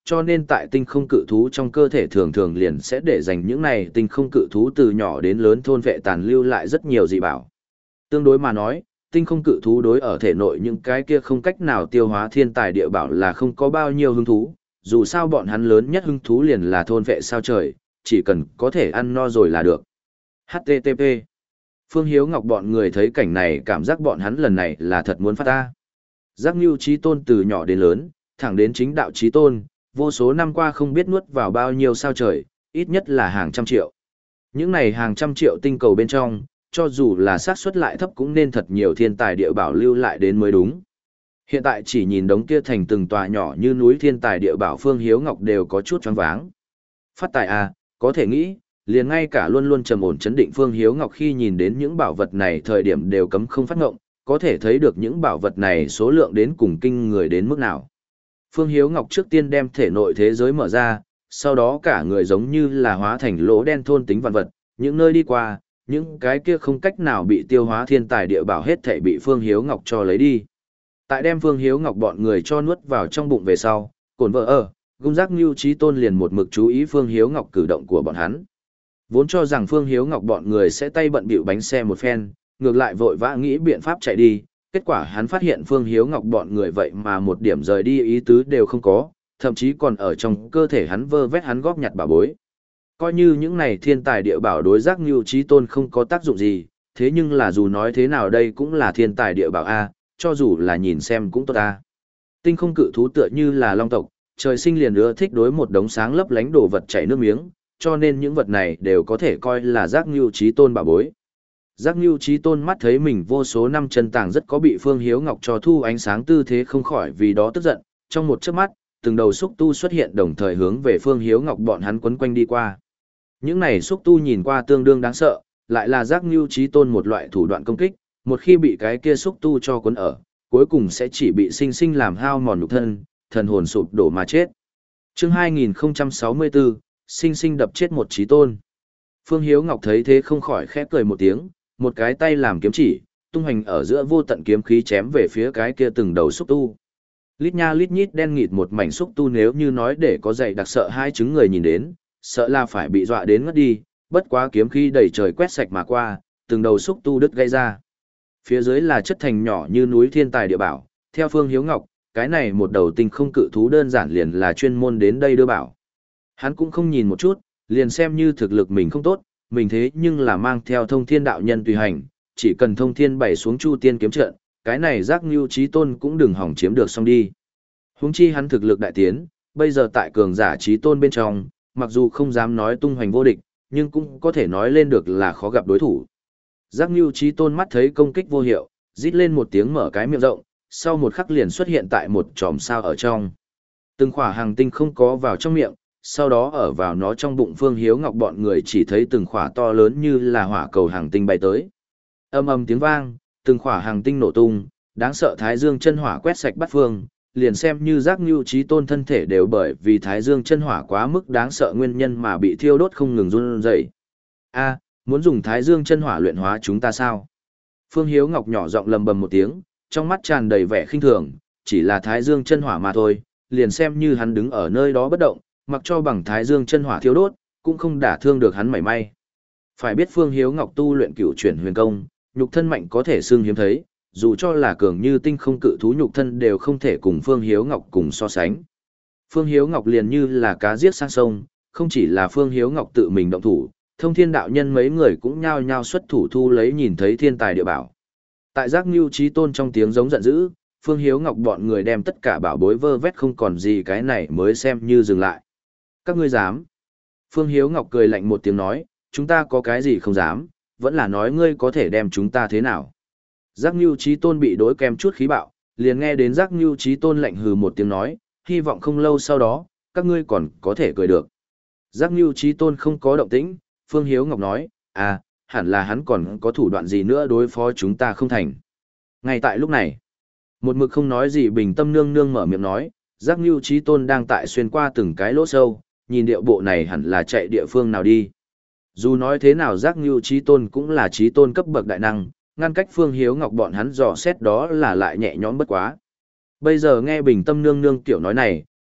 cho nên tại tinh không cự thú trong cơ thể thường thường liền sẽ để dành những này tinh không cự thú từ nhỏ đến lớn thôn vệ tàn lưu lại rất nhiều dị bảo. Tương đối mà nói, tinh không cự thú đối ở thể nội những cái kia không cách nào tiêu hóa thiên tài địa bảo là không có bao nhiêu hứng thú, dù sao bọn hắn lớn nhất hứng thú liền là thôn vệ sao trời, chỉ cần có thể ăn no rồi là được. hát tê tê pê Phương Hiếu Ngọc bọn người thấy cảnh này cảm giác bọn hắn lần này là thật muốn phát ta. Giác Nưu Chí Tôn từ nhỏ đến lớn, thẳng đến chính đạo Chí Tôn, vô số năm qua không biết nuốt vào bao nhiêu sao trời, ít nhất là hàng trăm triệu. Những này hàng trăm triệu tinh cầu bên trong, cho dù là xác suất lại thấp cũng nên thật nhiều thiên tài địa bảo lưu lại đến mới đúng. Hiện tại chỉ nhìn đống kia thành từng tòa nhỏ như núi thiên tài địa bảo Phương Hiếu Ngọc đều có chút choáng váng. Phát tài à, có thể nghĩ, liền ngay cả luôn luôn trầm ổn chấn định Phương Hiếu Ngọc khi nhìn đến những bảo vật này thời điểm đều cấm không phát ngộng, có thể thấy được những bảo vật này số lượng đến cùng kinh người đến mức nào. Phương Hiếu Ngọc trước tiên đem thể nội thế giới mở ra, sau đó cả người giống như là hóa thành lỗ đen thôn tính vạn vật, những nơi đi qua, những cái kia không cách nào bị tiêu hóa thiên tài địa bảo hết thảy bị Phương Hiếu Ngọc cho lấy đi. Tại đem Phương Hiếu Ngọc bọn người cho nuốt vào trong bụng về sau, cồn vợ ở, Gung Giác Nưu Chí Tôn liền một mực chú ý Phương Hiếu Ngọc cử động của bọn hắn. Vốn cho rằng Phương Hiếu Ngọc bọn người sẽ tay bận bịu bánh xe một phen, ngược lại vội vã nghĩ biện pháp chạy đi, kết quả hắn phát hiện Phương Hiếu Ngọc bọn người vậy mà một điểm rời đi ý tứ đều không có, thậm chí còn ở trong cơ thể hắn vơ vét hắn góp nhặt bảo bối. Coi như những này thiên tài địa bảo đối Giác Nưu Chí Tôn không có tác dụng gì, thế nhưng là dù nói thế nào đây cũng là thiên tài địa bảo a, cho dù là nhìn xem cũng tốt a. Tinh không cự thú tựa như là long tộc, trời sinh liền ưa thích đối một đống sáng lấp lánh đồ vật chảy nước miếng, cho nên những vật này đều có thể coi là Giác Nưu Chí Tôn bảo bối. Giác Nưu Chí Tôn mắt thấy mình vô số năm chân tàng rất có bị Phương Hiếu Ngọc cho thu ánh sáng tư thế không khỏi vì đó tức giận, trong một chớp mắt, từng đầu xúc tu xuất hiện đồng thời hướng về Phương Hiếu Ngọc bọn hắn quấn quanh đi qua. Những này xúc tu nhìn qua tương đương đáng sợ, lại là Giác Nưu Chí Tôn một loại thủ đoạn công kích, một khi bị cái kia xúc tu cho quấn ở, cuối cùng sẽ chỉ bị sinh sinh làm hao mòn nhục thân, thần hồn sụp đổ mà chết. Chương hai nghìn không trăm sáu mươi bốn, sinh sinh đập chết một Chí Tôn. Phương Hiếu Ngọc thấy thế không khỏi khẽ cười một tiếng, một cái tay làm kiếm chỉ, tung hành ở giữa vô tận kiếm khí chém về phía cái kia từng đầu xúc tu. Lít nha lít nhít đen nghịt một mảnh xúc tu, nếu như nói để có dạy đặc sợ hai chứng người nhìn đến, sợ là phải bị dọa đến ngất đi, bất quá kiếm khí đầy trời quét sạch mà qua, từng đầu xúc tu đứt gây ra. Phía dưới là chất thành nhỏ như núi thiên tài địa bảo, theo Phương Hiếu Ngọc, cái này một đầu tinh không cự thú đơn giản liền là chuyên môn đến đây đưa bảo. Hắn cũng không nhìn một chút, liền xem như thực lực mình không tốt, mình thế nhưng là mang theo thông thiên đạo nhân tùy hành, chỉ cần thông thiên bày xuống chu tiên kiếm trận, cái này Giác Nưu Chí Tôn cũng đừng hỏng chiếm được xong đi. Huống chi hắn thực lực đại tiến, bây giờ tại cường giả Chí Tôn bên trong, mặc dù không dám nói tung hoành vô địch, nhưng cũng có thể nói lên được là khó gặp đối thủ. Giác Nưu Chí Tôn mắt thấy công kích vô hiệu, rít lên một tiếng mở cái miệng rộng, sau một khắc liền xuất hiện tại một chòm sao ở trong. Từng khỏa hàng tinh không có vào trong miệng, sau đó ở vào nó trong bụng Phương Hiếu Ngọc bọn người chỉ thấy từng khỏa to lớn như là hỏa cầu hàng tinh bay tới. Âm ầm tiếng vang, từng khỏa hàng tinh nổ tung, đáng sợ Thái Dương chân hỏa quét sạch bát phương, liền xem như Giác Nưu Chí Tôn thân thể đều bởi vì Thái Dương chân hỏa quá mức đáng sợ nguyên nhân mà bị thiêu đốt không ngừng run rẩy. A, muốn dùng Thái Dương chân hỏa luyện hóa chúng ta sao? Phương Hiếu Ngọc nhỏ giọng lầm bầm một tiếng, trong mắt tràn đầy vẻ khinh thường, chỉ là Thái Dương chân hỏa mà thôi, liền xem như hắn đứng ở nơi đó bất động, mặc cho bằng Thái Dương chân hỏa thiêu đốt, cũng không đả thương được hắn mảy may. Phải biết Phương Hiếu Ngọc tu luyện Cửu Chuyển Huyền Công, nhục thân mạnh có thể xương hiếm thấy, dù cho là cường như tinh không cự thú nhục thân đều không thể cùng Phương Hiếu Ngọc cùng so sánh. Phương Hiếu Ngọc liền như là cá giết sang sông, không chỉ là Phương Hiếu Ngọc tự mình động thủ, Thông Thiên đạo nhân mấy người cũng nhao nhao xuất thủ thu lấy nhìn thấy thiên tài địa bảo. Tại Giác Nưu Chí Tôn trong tiếng giống giận dữ, Phương Hiếu Ngọc bọn người đem tất cả bảo bối vơ vét không còn gì, cái này mới xem như dừng lại. Các ngươi dám? Phương Hiếu Ngọc cười lạnh một tiếng nói, chúng ta có cái gì không dám, vẫn là nói ngươi có thể đem chúng ta thế nào. Giác Nưu Chí Tôn bị đối kèm chút khí bạo, liền nghe đến Giác Nưu Chí Tôn lạnh hừ một tiếng nói, hy vọng không lâu sau đó, các ngươi còn có thể cười được. Giác Nưu Chí Tôn không có động tĩnh, Phương Hiếu Ngọc nói, à, hẳn là hắn còn có thủ đoạn gì nữa đối phó chúng ta không thành. Ngay tại lúc này, một mực không nói gì Bình Tâm nương nương mở miệng nói, Giác Nưu Chí Tôn đang tại xuyên qua từng cái lỗ sâu, nhìn điệu bộ này hẳn là chạy địa phương nào đi. Dù nói thế nào Giác Nưu Chí Tôn cũng là Chí Tôn cấp bậc đại năng, ngăn cách Phương Hiếu Ngọc bọn hắn dò xét đó là lại nhẹ nhõm bất quá. Bây giờ nghe Bình Tâm nương nương tiểu nói này,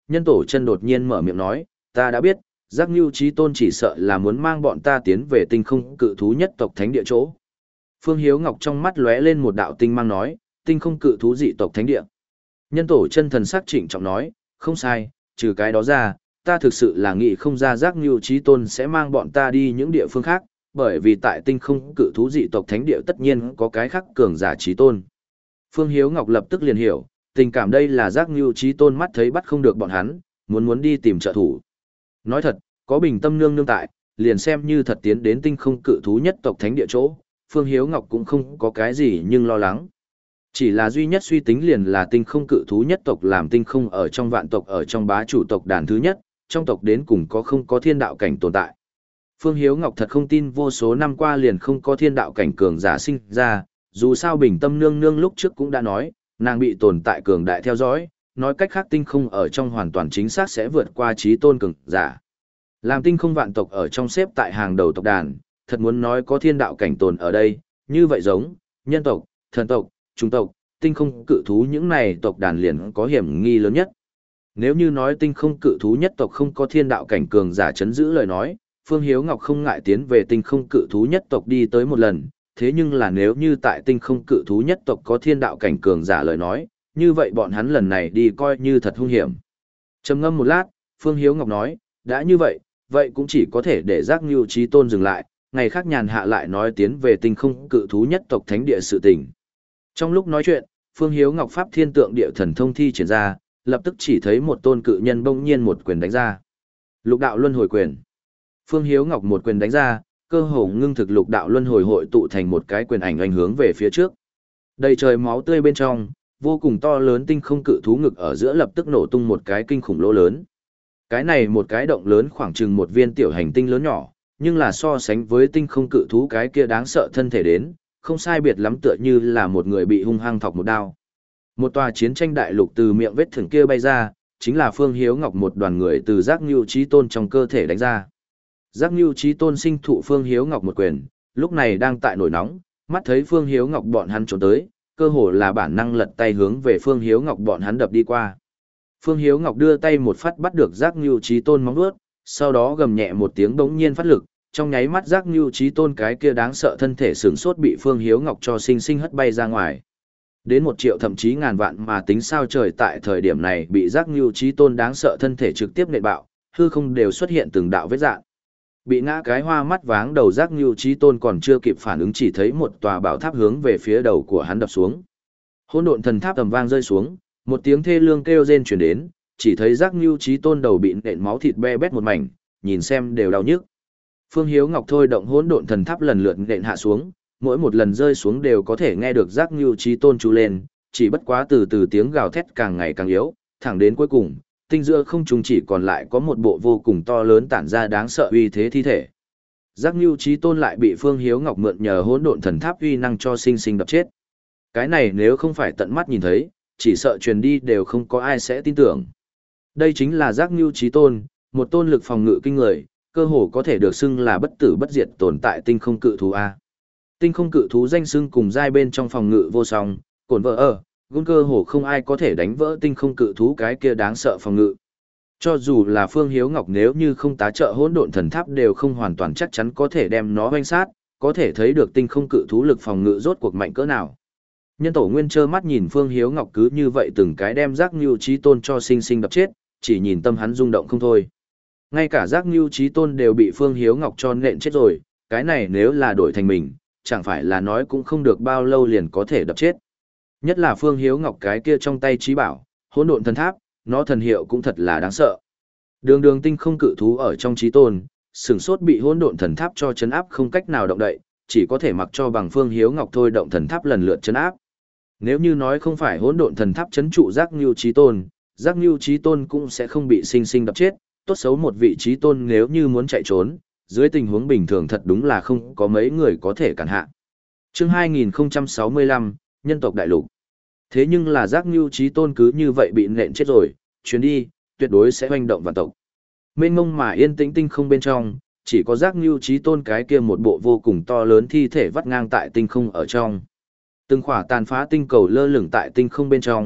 Nhân tổ chân đột nhiên mở miệng nói, ta đã biết, giác ngưu trí tôn chỉ sợ là muốn mang bọn ta tiến về tinh không cự thú nhất tộc thánh địa chỗ. Phương Hiếu Ngọc trong mắt lóe lên một đạo tinh mang nói, tinh không cự thú dị tộc thánh địa. Nhân tổ chân thần sắc trịnh trọng nói, không sai, trừ cái đó ra, ta thực sự là nghĩ không ra giác ngưu trí tôn sẽ mang bọn ta đi những địa phương khác, bởi vì tại tinh không cự thú dị tộc thánh địa tất nhiên có cái khác cường giả trí tôn. Phương Hiếu Ngọc lập tức liền hiểu, tình cảm đây là giác ngưu trí tôn mắt thấy bắt không được bọn hắn, muốn muốn đi tìm trợ thủ. Nói thật, có bình tâm nương nương tại, liền xem như thật tiến đến tinh không cự thú nhất tộc thánh địa chỗ, Phương Hiếu Ngọc cũng không có cái gì nhưng lo lắng. Chỉ là duy nhất suy tính liền là tinh không cự thú nhất tộc làm tinh không ở trong vạn tộc ở trong bá chủ tộc đàn thứ nhất, trong tộc đến cùng có không có thiên đạo cảnh tồn tại. Phương Hiếu Ngọc thật không tin vô số năm qua liền không có thiên đạo cảnh cường giả sinh ra, dù sao bình tâm nương nương lúc trước cũng đã nói, nàng bị tồn tại cường đại theo dõi, nói cách khác tinh không ở trong hoàn toàn chính xác sẽ vượt qua trí tôn cường giả. Làm tinh không vạn tộc ở trong xếp tại hàng đầu tộc đàn, thật muốn nói có thiên đạo cảnh tồn ở đây, như vậy giống, nhân tộc, thần tộc, trung tộc, tinh không cự thú những này tộc đàn liền có hiểm nghi lớn nhất. Nếu như nói tinh không cự thú nhất tộc không có thiên đạo cảnh cường giả chấn giữ lời nói, Phương Hiếu Ngọc không ngại tiến về tinh không cự thú nhất tộc đi tới một lần, thế nhưng là nếu như tại tinh không cự thú nhất tộc có thiên đạo cảnh cường giả lời nói, như vậy bọn hắn lần này đi coi như thật hung hiểm. Trầm ngâm một lát, Phương Hiếu Ngọc nói, đã như vậy, vậy cũng chỉ có thể để giác ngưu trí tôn dừng lại, ngày khác nhàn hạ lại nói tiến về tinh không cự thú nhất tộc thánh địa sự tình. Trong lúc nói chuyện, Phương Hiếu Ngọc Pháp Thiên Tượng Địa Thần Thông thi triển ra, lập tức chỉ thấy một tôn cự nhân bỗng nhiên một quyền đánh ra. Lục đạo luân hồi quyền. Phương Hiếu Ngọc một quyền đánh ra, cơ hồ ngưng thực lục đạo luân hồi hội tụ thành một cái quyền ảnh ảnh hướng về phía trước. Đầy trời máu tươi bên trong, vô cùng to lớn tinh không cự thú ngực ở giữa lập tức nổ tung một cái kinh khủng lỗ lớn. Cái này một cái động lớn khoảng chừng một viên tiểu hành tinh lớn nhỏ, nhưng là so sánh với tinh không cự thú cái kia đáng sợ thân thể đến, không sai biệt lắm tựa như là một người bị hung hăng thọc một đao. Một tòa chiến tranh đại lục từ miệng vết thương kia bay ra, chính là Phương Hiếu Ngọc một đoàn người từ giác ngưu trí tôn trong cơ thể đánh ra. Giác ngưu trí tôn sinh thụ Phương Hiếu Ngọc một quyền, lúc này đang tại nổi nóng, mắt thấy Phương Hiếu Ngọc bọn hắn trốn tới, cơ hồ là bản năng lật tay hướng về Phương Hiếu Ngọc bọn hắn đập đi qua. Phương Hiếu Ngọc đưa tay một phát bắt được giác ngưu trí tôn móng vuốt, sau đó gầm nhẹ một tiếng bỗng nhiên phát lực, trong nháy mắt giác ngưu trí tôn cái kia đáng sợ thân thể sửng sốt bị Phương Hiếu Ngọc cho sinh sinh hất bay ra ngoài. Đến một triệu thậm chí ngàn vạn mà tính sao trời tại thời điểm này bị giác ngưu trí tôn đáng sợ thân thể trực tiếp nện bạo, hư không đều xuất hiện từng đạo vết rạn. Bị ngã cái hoa mắt váng đầu giác ngưu trí tôn còn chưa kịp phản ứng chỉ thấy một tòa bảo tháp hướng về phía đầu của hắn đập xuống. Hỗn độn thần tháp tầm vang rơi xuống, một tiếng thê lương kêu rên truyền đến, chỉ thấy giác ngưu trí tôn đầu bị nện máu thịt be bét một mảnh, nhìn xem đều đau nhức. Phương Hiếu Ngọc thôi động hỗn độn thần tháp lần lượt nện hạ xuống, mỗi một lần rơi xuống đều có thể nghe được giác ngưu trí tôn chú lên, chỉ bất quá từ từ tiếng gào thét càng ngày càng yếu, thẳng đến cuối cùng, tinh giữa không trung chỉ còn lại có một bộ vô cùng to lớn tản ra đáng sợ uy thế thi thể. Giác ngưu trí tôn lại bị Phương Hiếu Ngọc mượn nhờ hỗn độn thần tháp uy năng cho sinh sinh đập chết. Cái này nếu không phải tận mắt nhìn thấy, chỉ sợ truyền đi đều không có ai sẽ tin tưởng. Đây chính là giác ngưu trí tôn, một tôn lực phòng ngự kinh người, cơ hồ có thể được xưng là bất tử bất diệt tồn tại tinh không cự thú A. Tinh không cự thú danh xưng cùng giai bên trong phòng ngự vô song, cổn vợ ở, gôn cơ hồ không ai có thể đánh vỡ tinh không cự thú cái kia đáng sợ phòng ngự. Cho dù là Phương Hiếu Ngọc nếu như không tá trợ hỗn độn thần tháp đều không hoàn toàn chắc chắn có thể đem nó hoanh sát, có thể thấy được tinh không cự thú lực phòng ngự rốt cuộc mạnh cỡ nào. Nhân tổ nguyên trơ mắt nhìn Phương Hiếu Ngọc cứ như vậy từng cái đem giác ngưu trí tôn cho sinh sinh đập chết, chỉ nhìn tâm hắn rung động không thôi. Ngay cả giác ngưu trí tôn đều bị Phương Hiếu Ngọc cho nện chết rồi, cái này nếu là đổi thành mình, chẳng phải là nói cũng không được bao lâu liền có thể đập chết. Nhất là Phương Hiếu Ngọc cái kia trong tay trí bảo, hỗn độn thần tháp, nó thần hiệu cũng thật là đáng sợ. Đường đường tinh không cự thú ở trong trí tôn, sửng sốt bị hỗn độn thần tháp cho chấn áp không cách nào động đậy, chỉ có thể mặc cho bằng Phương Hiếu Ngọc thôi động thần tháp lần lượt chấn áp. Nếu như nói không phải hỗn độn thần tháp chấn trụ giác ngưu trí tôn, giác ngưu trí tôn cũng sẽ không bị sinh sinh đập chết, tốt xấu một vị trí tôn nếu như muốn chạy trốn, dưới tình huống bình thường thật đúng là không có mấy người có thể cản hạ. Chương hai nghìn không trăm sáu mươi lăm, Nhân tộc đại lục. Thế nhưng là giác ngưu trí tôn cứ như vậy bị nện chết rồi, chuyến đi, tuyệt đối sẽ hoành động vạn tộc. Mênh mông mà yên tĩnh tinh không bên trong, chỉ có giác ngưu trí tôn cái kia một bộ vô cùng to lớn thi thể vắt ngang tại tinh không ở trong. Từng khỏa tàn phá tinh cầu lơ lửng tại tinh không bên trong,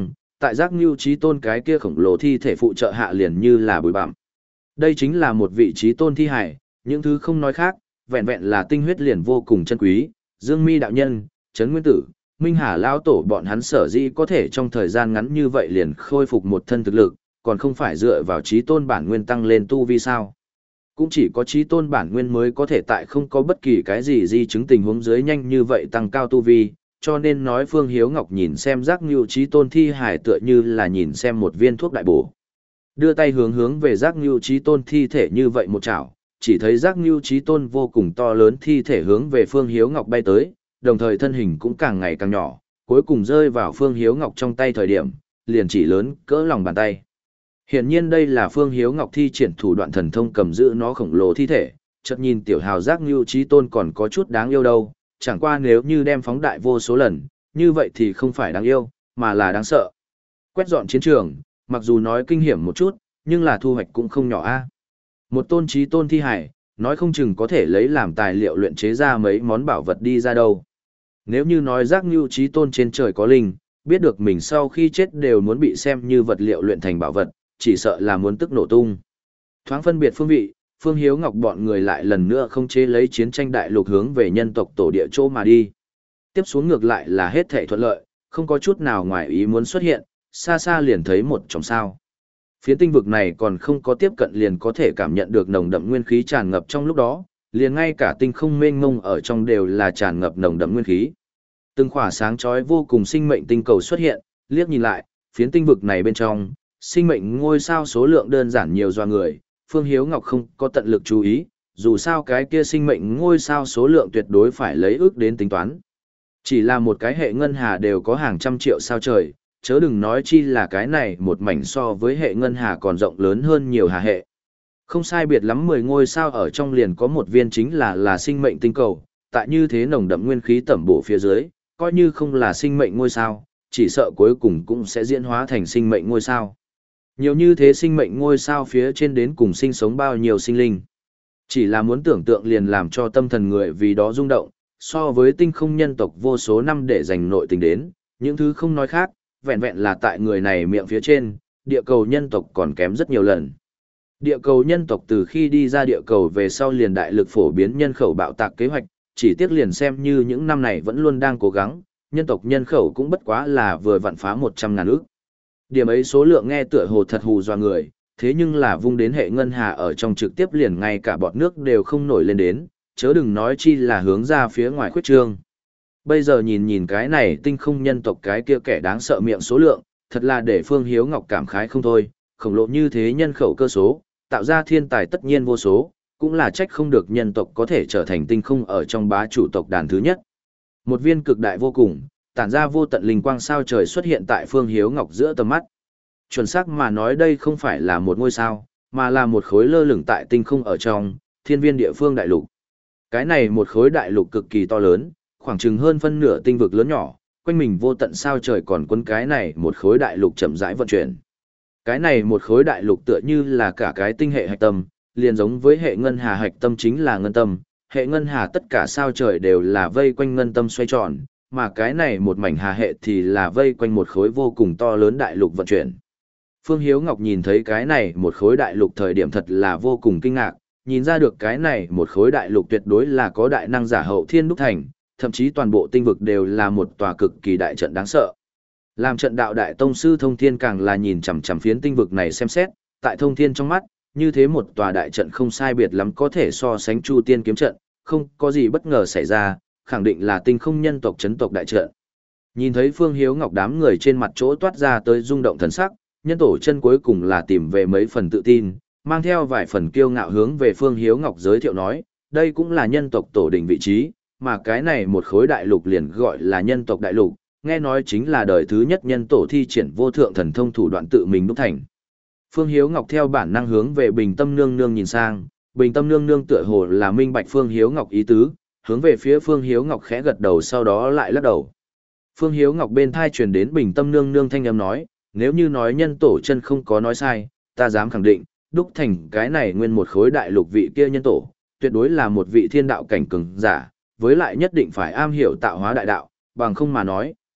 tại giác ngưu trí tôn cái kia khổng lồ thi thể phụ trợ hạ liền như là bụi bặm. Đây chính là một vị trí tôn thi hải, những thứ không nói khác, vẹn vẹn là tinh huyết liền vô cùng chân quý. Dương Mi đạo nhân, Trấn Nguyên Tử, Minh Hà lão tổ bọn hắn sở dĩ có thể trong thời gian ngắn như vậy liền khôi phục một thân thực lực, còn không phải dựa vào trí tôn bản nguyên tăng lên tu vi sao? Cũng chỉ có trí tôn bản nguyên mới có thể tại không có bất kỳ cái gì di chứng tình huống dưới nhanh như vậy tăng cao tu vi, cho nên nói Phương Hiếu Ngọc nhìn xem giác ngưu trí tôn thi hải tựa như là nhìn xem một viên thuốc đại bổ. Đưa tay hướng hướng về giác ngưu trí tôn thi thể như vậy một chảo, chỉ thấy giác ngưu trí tôn vô cùng to lớn thi thể hướng về Phương Hiếu Ngọc bay tới, đồng thời thân hình cũng càng ngày càng nhỏ, cuối cùng rơi vào Phương Hiếu Ngọc trong tay thời điểm, liền chỉ lớn cỡ lòng bàn tay. Hiển nhiên đây là Phương Hiếu Ngọc thi triển thủ đoạn thần thông cầm giữ nó khổng lồ thi thể, chợt nhìn tiểu hào giác ngưu trí tôn còn có chút đáng yêu đâu, chẳng qua nếu như đem phóng đại vô số lần, như vậy thì không phải đáng yêu, mà là đáng sợ. Quét dọn chiến trường, mặc dù nói kinh hiểm một chút, nhưng là thu hoạch cũng không nhỏ a. Một tôn trí tôn thi hải, nói không chừng có thể lấy làm tài liệu luyện chế ra mấy món bảo vật đi ra đâu. Nếu như nói giác ngưu trí tôn trên trời có linh, biết được mình sau khi chết đều muốn bị xem như vật liệu luyện thành bảo vật, chỉ sợ là muốn tức nổ tung. Thoáng phân biệt phương vị, Phương Hiếu Ngọc bọn người lại lần nữa không chế lấy chiến tranh đại lục hướng về nhân tộc tổ địa chỗ mà đi. Tiếp xuống ngược lại là hết thảy thuận lợi, không có chút nào ngoài ý muốn xuất hiện, xa xa liền thấy một chòm sao. Phiến tinh vực này còn không có tiếp cận liền có thể cảm nhận được nồng đậm nguyên khí tràn ngập trong lúc đó, liền ngay cả tinh không mênh mông ở trong đều là tràn ngập nồng đậm nguyên khí. Từng khỏa sáng chói vô cùng sinh mệnh tinh cầu xuất hiện, liếc nhìn lại, phiến tinh vực này bên trong, sinh mệnh ngôi sao số lượng đơn giản nhiều doa người, Phương Hiếu Ngọc không có tận lực chú ý, dù sao cái kia sinh mệnh ngôi sao số lượng tuyệt đối phải lấy ước đến tính toán. Chỉ là một cái hệ ngân hà đều có hàng trăm triệu sao trời, chớ đừng nói chi là cái này một mảnh so với hệ ngân hà còn rộng lớn hơn nhiều hà hệ. Không sai biệt lắm mười ngôi sao ở trong liền có một viên chính là là sinh mệnh tinh cầu, tại như thế nồng đậm nguyên khí tẩm bổ phía dưới, coi như không là sinh mệnh ngôi sao, chỉ sợ cuối cùng cũng sẽ diễn hóa thành sinh mệnh ngôi sao. Nhiều như thế sinh mệnh ngôi sao phía trên đến cùng sinh sống bao nhiêu sinh linh. Chỉ là muốn tưởng tượng liền làm cho tâm thần người vì đó rung động, so với tinh không nhân tộc vô số năm để dành nội tình đến, những thứ không nói khác, vẹn vẹn là tại người này miệng phía trên, địa cầu nhân tộc còn kém rất nhiều lần. Địa cầu nhân tộc từ khi đi ra địa cầu về sau liền đại lực phổ biến nhân khẩu bạo tạc kế hoạch, chỉ tiếc liền xem như những năm này vẫn luôn đang cố gắng, nhân tộc nhân khẩu cũng bất quá là vừa vặn phá một trăm ngàn ước. Điểm ấy số lượng nghe tựa hồ thật hù dọa người, thế nhưng là vung đến hệ ngân hà ở trong trực tiếp liền ngay cả bọt nước đều không nổi lên đến, chớ đừng nói chi là hướng ra phía ngoài khuyết trương. Bây giờ nhìn nhìn cái này tinh không nhân tộc cái kia kẻ đáng sợ miệng số lượng, thật là để Phương Hiếu Ngọc cảm khái không thôi, khổng lồ như thế nhân khẩu cơ số, tạo ra thiên tài tất nhiên vô số, cũng là trách không được nhân tộc có thể trở thành tinh không ở trong bá chủ tộc đàn thứ nhất. Một viên cực đại vô cùng, tản ra vô tận linh quang sao trời xuất hiện tại Phương Hiếu Ngọc giữa tầm mắt. Chuẩn xác mà nói đây không phải là một ngôi sao, mà là một khối lơ lửng tại tinh không ở trong, thiên viên địa phương đại lục. Cái này một khối đại lục cực kỳ to lớn, khoảng chừng hơn phân nửa tinh vực lớn nhỏ, quanh mình vô tận sao trời còn quấn cái này một khối đại lục chậm rãi vận chuyển. Cái này một khối đại lục tựa như là cả cái tinh hệ hạch tâm, liền giống với hệ ngân hà hạch tâm chính là ngân tâm, hệ ngân hà tất cả sao trời đều là vây quanh ngân tâm xoay tròn, mà cái này một mảnh hà hệ thì là vây quanh một khối vô cùng to lớn đại lục vận chuyển. Phương Hiếu Ngọc nhìn thấy cái này một khối đại lục thời điểm thật là vô cùng kinh ngạc, nhìn ra được cái này một khối đại lục tuyệt đối là có đại năng giả hậu thiên đúc thành, thậm chí toàn bộ tinh vực đều là một tòa cực kỳ đại trận đáng sợ. Làm trận đạo đại tông sư Thông Thiên càng là nhìn chằm chằm phiến tinh vực này xem xét, tại Thông Thiên trong mắt, như thế một tòa đại trận không sai biệt lắm có thể so sánh Chu Tiên kiếm trận, không có gì bất ngờ xảy ra, khẳng định là tinh không nhân tộc chấn tộc đại trận. Nhìn thấy Phương Hiếu Ngọc đám người trên mặt chỗ toát ra tới rung động thần sắc, nhân tổ chân cuối cùng là tìm về mấy phần tự tin, mang theo vài phần kiêu ngạo hướng về Phương Hiếu Ngọc giới thiệu nói, đây cũng là nhân tộc tổ đỉnh vị trí, mà cái này một khối đại lục liền gọi là nhân tộc đại lục, nghe nói chính là đời thứ nhất nhân tổ thi triển vô thượng thần thông thủ đoạn tự mình đúc thành. Phương Hiếu Ngọc theo bản năng hướng về Bình Tâm Nương Nương nhìn sang, Bình Tâm Nương Nương tựa hồ là minh bạch Phương Hiếu Ngọc ý tứ, hướng về phía Phương Hiếu Ngọc khẽ gật đầu sau đó lại lắc đầu. Phương Hiếu Ngọc bên thai truyền đến Bình Tâm Nương Nương thanh âm nói, nếu như nói nhân tổ chân không có nói sai, ta dám khẳng định, đúc thành cái này nguyên một khối đại lục vị kia nhân tổ, tuyệt đối là một vị thiên đạo cảnh cường giả, với lại nhất định phải am hiểu tạo hóa đại đạo, bằng không mà nói,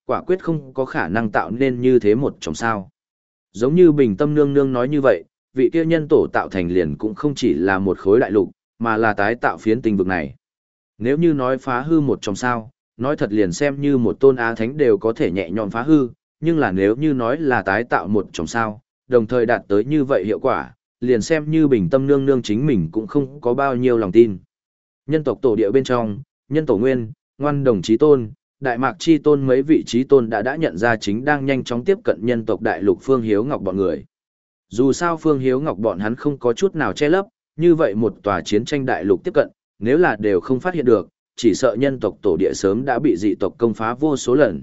quả quyết không có khả năng tạo nên như thế một chòm sao. Giống như Bình Tâm Nương Nương nói như vậy, vị kia nhân tổ tạo thành liền cũng không chỉ là một khối đại lục, mà là tái tạo phiến tinh vực này. Nếu như nói phá hư một chòm sao, nói thật liền xem như một tôn á thánh đều có thể nhẹ nhõm phá hư, nhưng là nếu như nói là tái tạo một chòm sao, đồng thời đạt tới như vậy hiệu quả, liền xem như Bình Tâm Nương Nương chính mình cũng không có bao nhiêu lòng tin. Nhân tộc tổ địa bên trong, nhân tổ nguyên, ngoan đồng chí tôn, đại mạc chi tôn mấy vị trí tôn đã đã nhận ra chính đang nhanh chóng tiếp cận nhân tộc đại lục Phương Hiếu Ngọc bọn người. Dù sao Phương Hiếu Ngọc bọn hắn không có chút nào che lấp, như vậy một tòa chiến tranh đại lục tiếp cận, nếu là đều không phát hiện được, chỉ sợ nhân tộc tổ địa sớm đã bị dị tộc công phá vô số lần.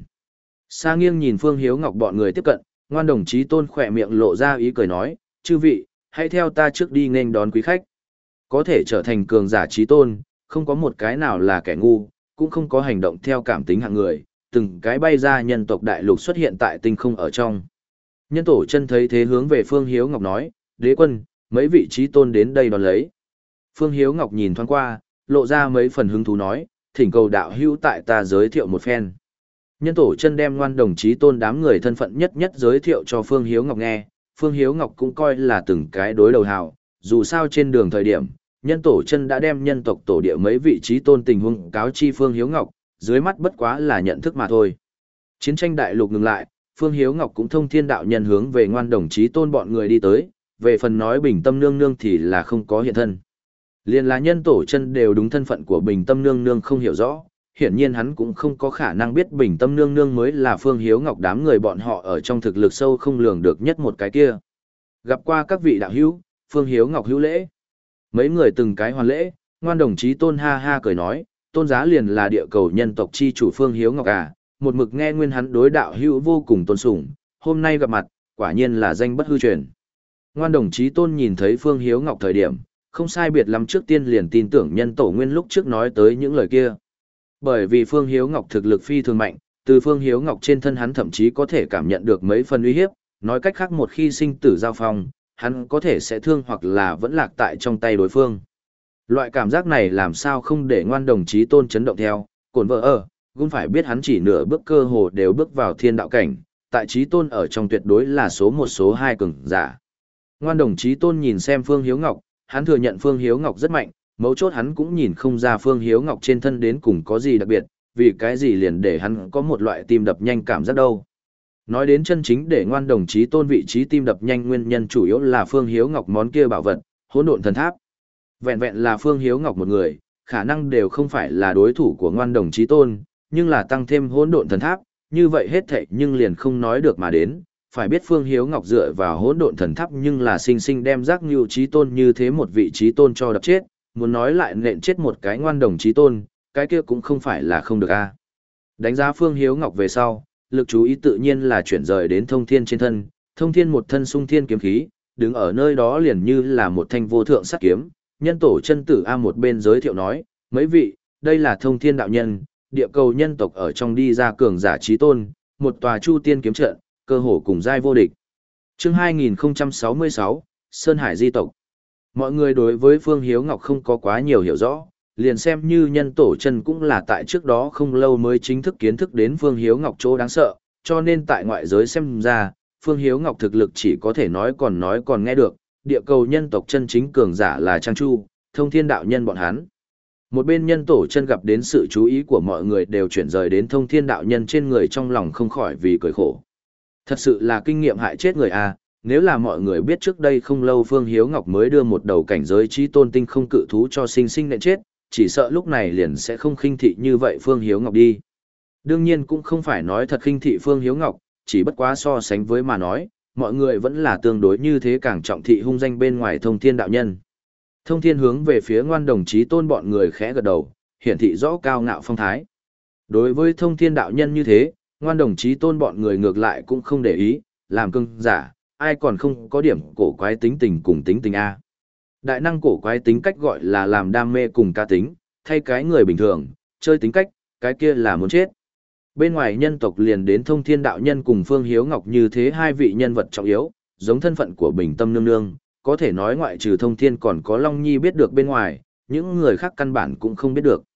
Sa nghiêng nhìn Phương Hiếu Ngọc bọn người tiếp cận, ngoan đồng chí tôn khỏe miệng lộ ra ý cười nói, chư vị, hãy theo ta trước đi nghênh đón quý khách. Có thể trở thành cường giả chí tôn, không có một cái nào là kẻ ngu, cũng không có hành động theo cảm tính hạng người, từng cái bay ra nhân tộc đại lục xuất hiện tại tinh không ở trong. Nhân tổ chân thấy thế hướng về Phương Hiếu Ngọc nói, đế quân, mấy vị chí tôn đến đây đón lấy. Phương Hiếu Ngọc nhìn thoáng qua, lộ ra mấy phần hứng thú nói, thỉnh cầu đạo hữu tại ta giới thiệu một phen. Nhân tổ chân đem ngoan đồng chí tôn đám người thân phận nhất nhất giới thiệu cho Phương Hiếu Ngọc nghe, Phương Hiếu Ngọc cũng coi là từng cái đối đầu hào, dù sao trên đường thời điểm, nhân tổ chân đã đem nhân tộc tổ địa mấy vị trí tôn tình huống cáo chi Phương Hiếu Ngọc, dưới mắt bất quá là nhận thức mà thôi. Chiến tranh đại lục ngừng lại, Phương Hiếu Ngọc cũng thông thiên đạo nhân hướng về ngoan đồng chí tôn bọn người đi tới, về phần nói Bình Tâm Nương Nương thì là không có hiện thân. Liên là nhân tổ chân đều đúng thân phận của Bình Tâm Nương Nương không hiểu rõ, hiển nhiên hắn cũng không có khả năng biết Bình Tâm Nương Nương mới là Phương Hiếu Ngọc đám người bọn họ ở trong thực lực sâu không lường được nhất một cái kia. Gặp qua các vị đạo hữu, Phương Hiếu Ngọc hữu lễ. Mấy người từng cái hoàn lễ, ngoan đồng chí tôn ha ha cười nói, tôn giá liền là địa cầu nhân tộc chi chủ Phương Hiếu Ngọc à, một mực nghe nguyên hắn đối đạo hữu vô cùng tôn sủng, hôm nay gặp mặt, quả nhiên là danh bất hư truyền. Ngoan đồng chí tôn nhìn thấy Phương Hiếu Ngọc thời điểm, không sai biệt lắm trước tiên liền tin tưởng nhân tổ nguyên lúc trước nói tới những lời kia. Bởi vì Phương Hiếu Ngọc thực lực phi thường mạnh, từ Phương Hiếu Ngọc trên thân hắn thậm chí có thể cảm nhận được mấy phần uy hiếp, nói cách khác một khi sinh tử giao phong, hắn có thể sẽ thương hoặc là vẫn lạc tại trong tay đối phương. Loại cảm giác này làm sao không để ngoan đồng chí tôn chấn động theo, cổn vợ ở, cũng phải biết hắn chỉ nửa bước cơ hồ đều bước vào thiên đạo cảnh, tại chí tôn ở trong tuyệt đối là số một số hai cường giả. Ngoan đồng chí tôn nhìn xem Phương Hiếu Ngọc, hắn thừa nhận Phương Hiếu Ngọc rất mạnh, mấu chốt hắn cũng nhìn không ra Phương Hiếu Ngọc trên thân đến cùng có gì đặc biệt, vì cái gì liền để hắn có một loại tim đập nhanh cảm giác đâu. Nói đến chân chính để ngoan đồng chí tôn vị trí tim đập nhanh nguyên nhân chủ yếu là Phương Hiếu Ngọc món kia bảo vật, hỗn độn thần tháp. Vẹn vẹn là Phương Hiếu Ngọc một người, khả năng đều không phải là đối thủ của ngoan đồng chí tôn, nhưng là tăng thêm hỗn độn thần tháp, như vậy hết thảy nhưng liền không nói được mà đến. Phải biết Phương Hiếu Ngọc dựa vào hỗn độn thần tháp nhưng là sinh sinh đem giác nhu chí tôn như thế một vị chí tôn cho đập chết, muốn nói lại nện chết một cái ngoan đồng chí tôn, cái kia cũng không phải là không được a. Đánh giá Phương Hiếu Ngọc về sau, lực chú ý tự nhiên là chuyển rời đến Thông Thiên trên thân, Thông Thiên một thân sung thiên kiếm khí, đứng ở nơi đó liền như là một thanh vô thượng sát kiếm, nhân tổ chân tử a một bên giới thiệu nói, mấy vị, đây là Thông Thiên đạo nhân, địa cầu nhân tộc ở trong đi ra cường giả chí tôn, một tòa chu tiên kiếm trận, cơ hồ cùng giai vô địch. Chương hai nghìn không trăm sáu mươi sáu, Sơn Hải di tộc. Mọi người đối với Phương Hiếu Ngọc không có quá nhiều hiểu rõ, liền xem như nhân tổ chân cũng là tại trước đó không lâu mới chính thức kiến thức đến Phương Hiếu Ngọc chỗ đáng sợ, cho nên tại ngoại giới xem ra, Phương Hiếu Ngọc thực lực chỉ có thể nói còn nói còn nghe được, địa cầu nhân tộc chân chính cường giả là Trang Chu, Thông Thiên đạo nhân bọn hắn. Một bên nhân tổ chân gặp đến sự chú ý của mọi người đều chuyển rời đến Thông Thiên đạo nhân trên người, trong lòng không khỏi vì cười khổ. Thật sự là kinh nghiệm hại chết người a. Nếu là mọi người biết trước đây không lâu Phương Hiếu Ngọc mới đưa một đầu cảnh giới trí tôn tinh không cự thú cho sinh sinh nện chết, chỉ sợ lúc này liền sẽ không khinh thị như vậy Phương Hiếu Ngọc đi. Đương nhiên cũng không phải nói thật khinh thị Phương Hiếu Ngọc, chỉ bất quá so sánh với mà nói, mọi người vẫn là tương đối như thế càng trọng thị hung danh bên ngoài Thông Thiên đạo nhân. Thông Thiên hướng về phía ngoan đồng chí tôn bọn người khẽ gật đầu, hiển thị rõ cao ngạo phong thái. Đối với Thông Thiên đạo nhân như thế, ngoan đồng chí tôn bọn người ngược lại cũng không để ý, làm cưng giả, ai còn không có điểm cổ quái tính tình cùng tính tình A. Đại năng cổ quái tính cách gọi là làm đam mê cùng cá tính, thay cái người bình thường, chơi tính cách, cái kia là muốn chết. Bên ngoài nhân tộc liền đến Thông Thiên đạo nhân cùng Phương Hiếu Ngọc như thế hai vị nhân vật trọng yếu, giống thân phận của Bình Tâm Nương Nương, có thể nói ngoại trừ Thông Thiên còn có Long Nhi biết được bên ngoài, những người khác căn bản cũng không biết được.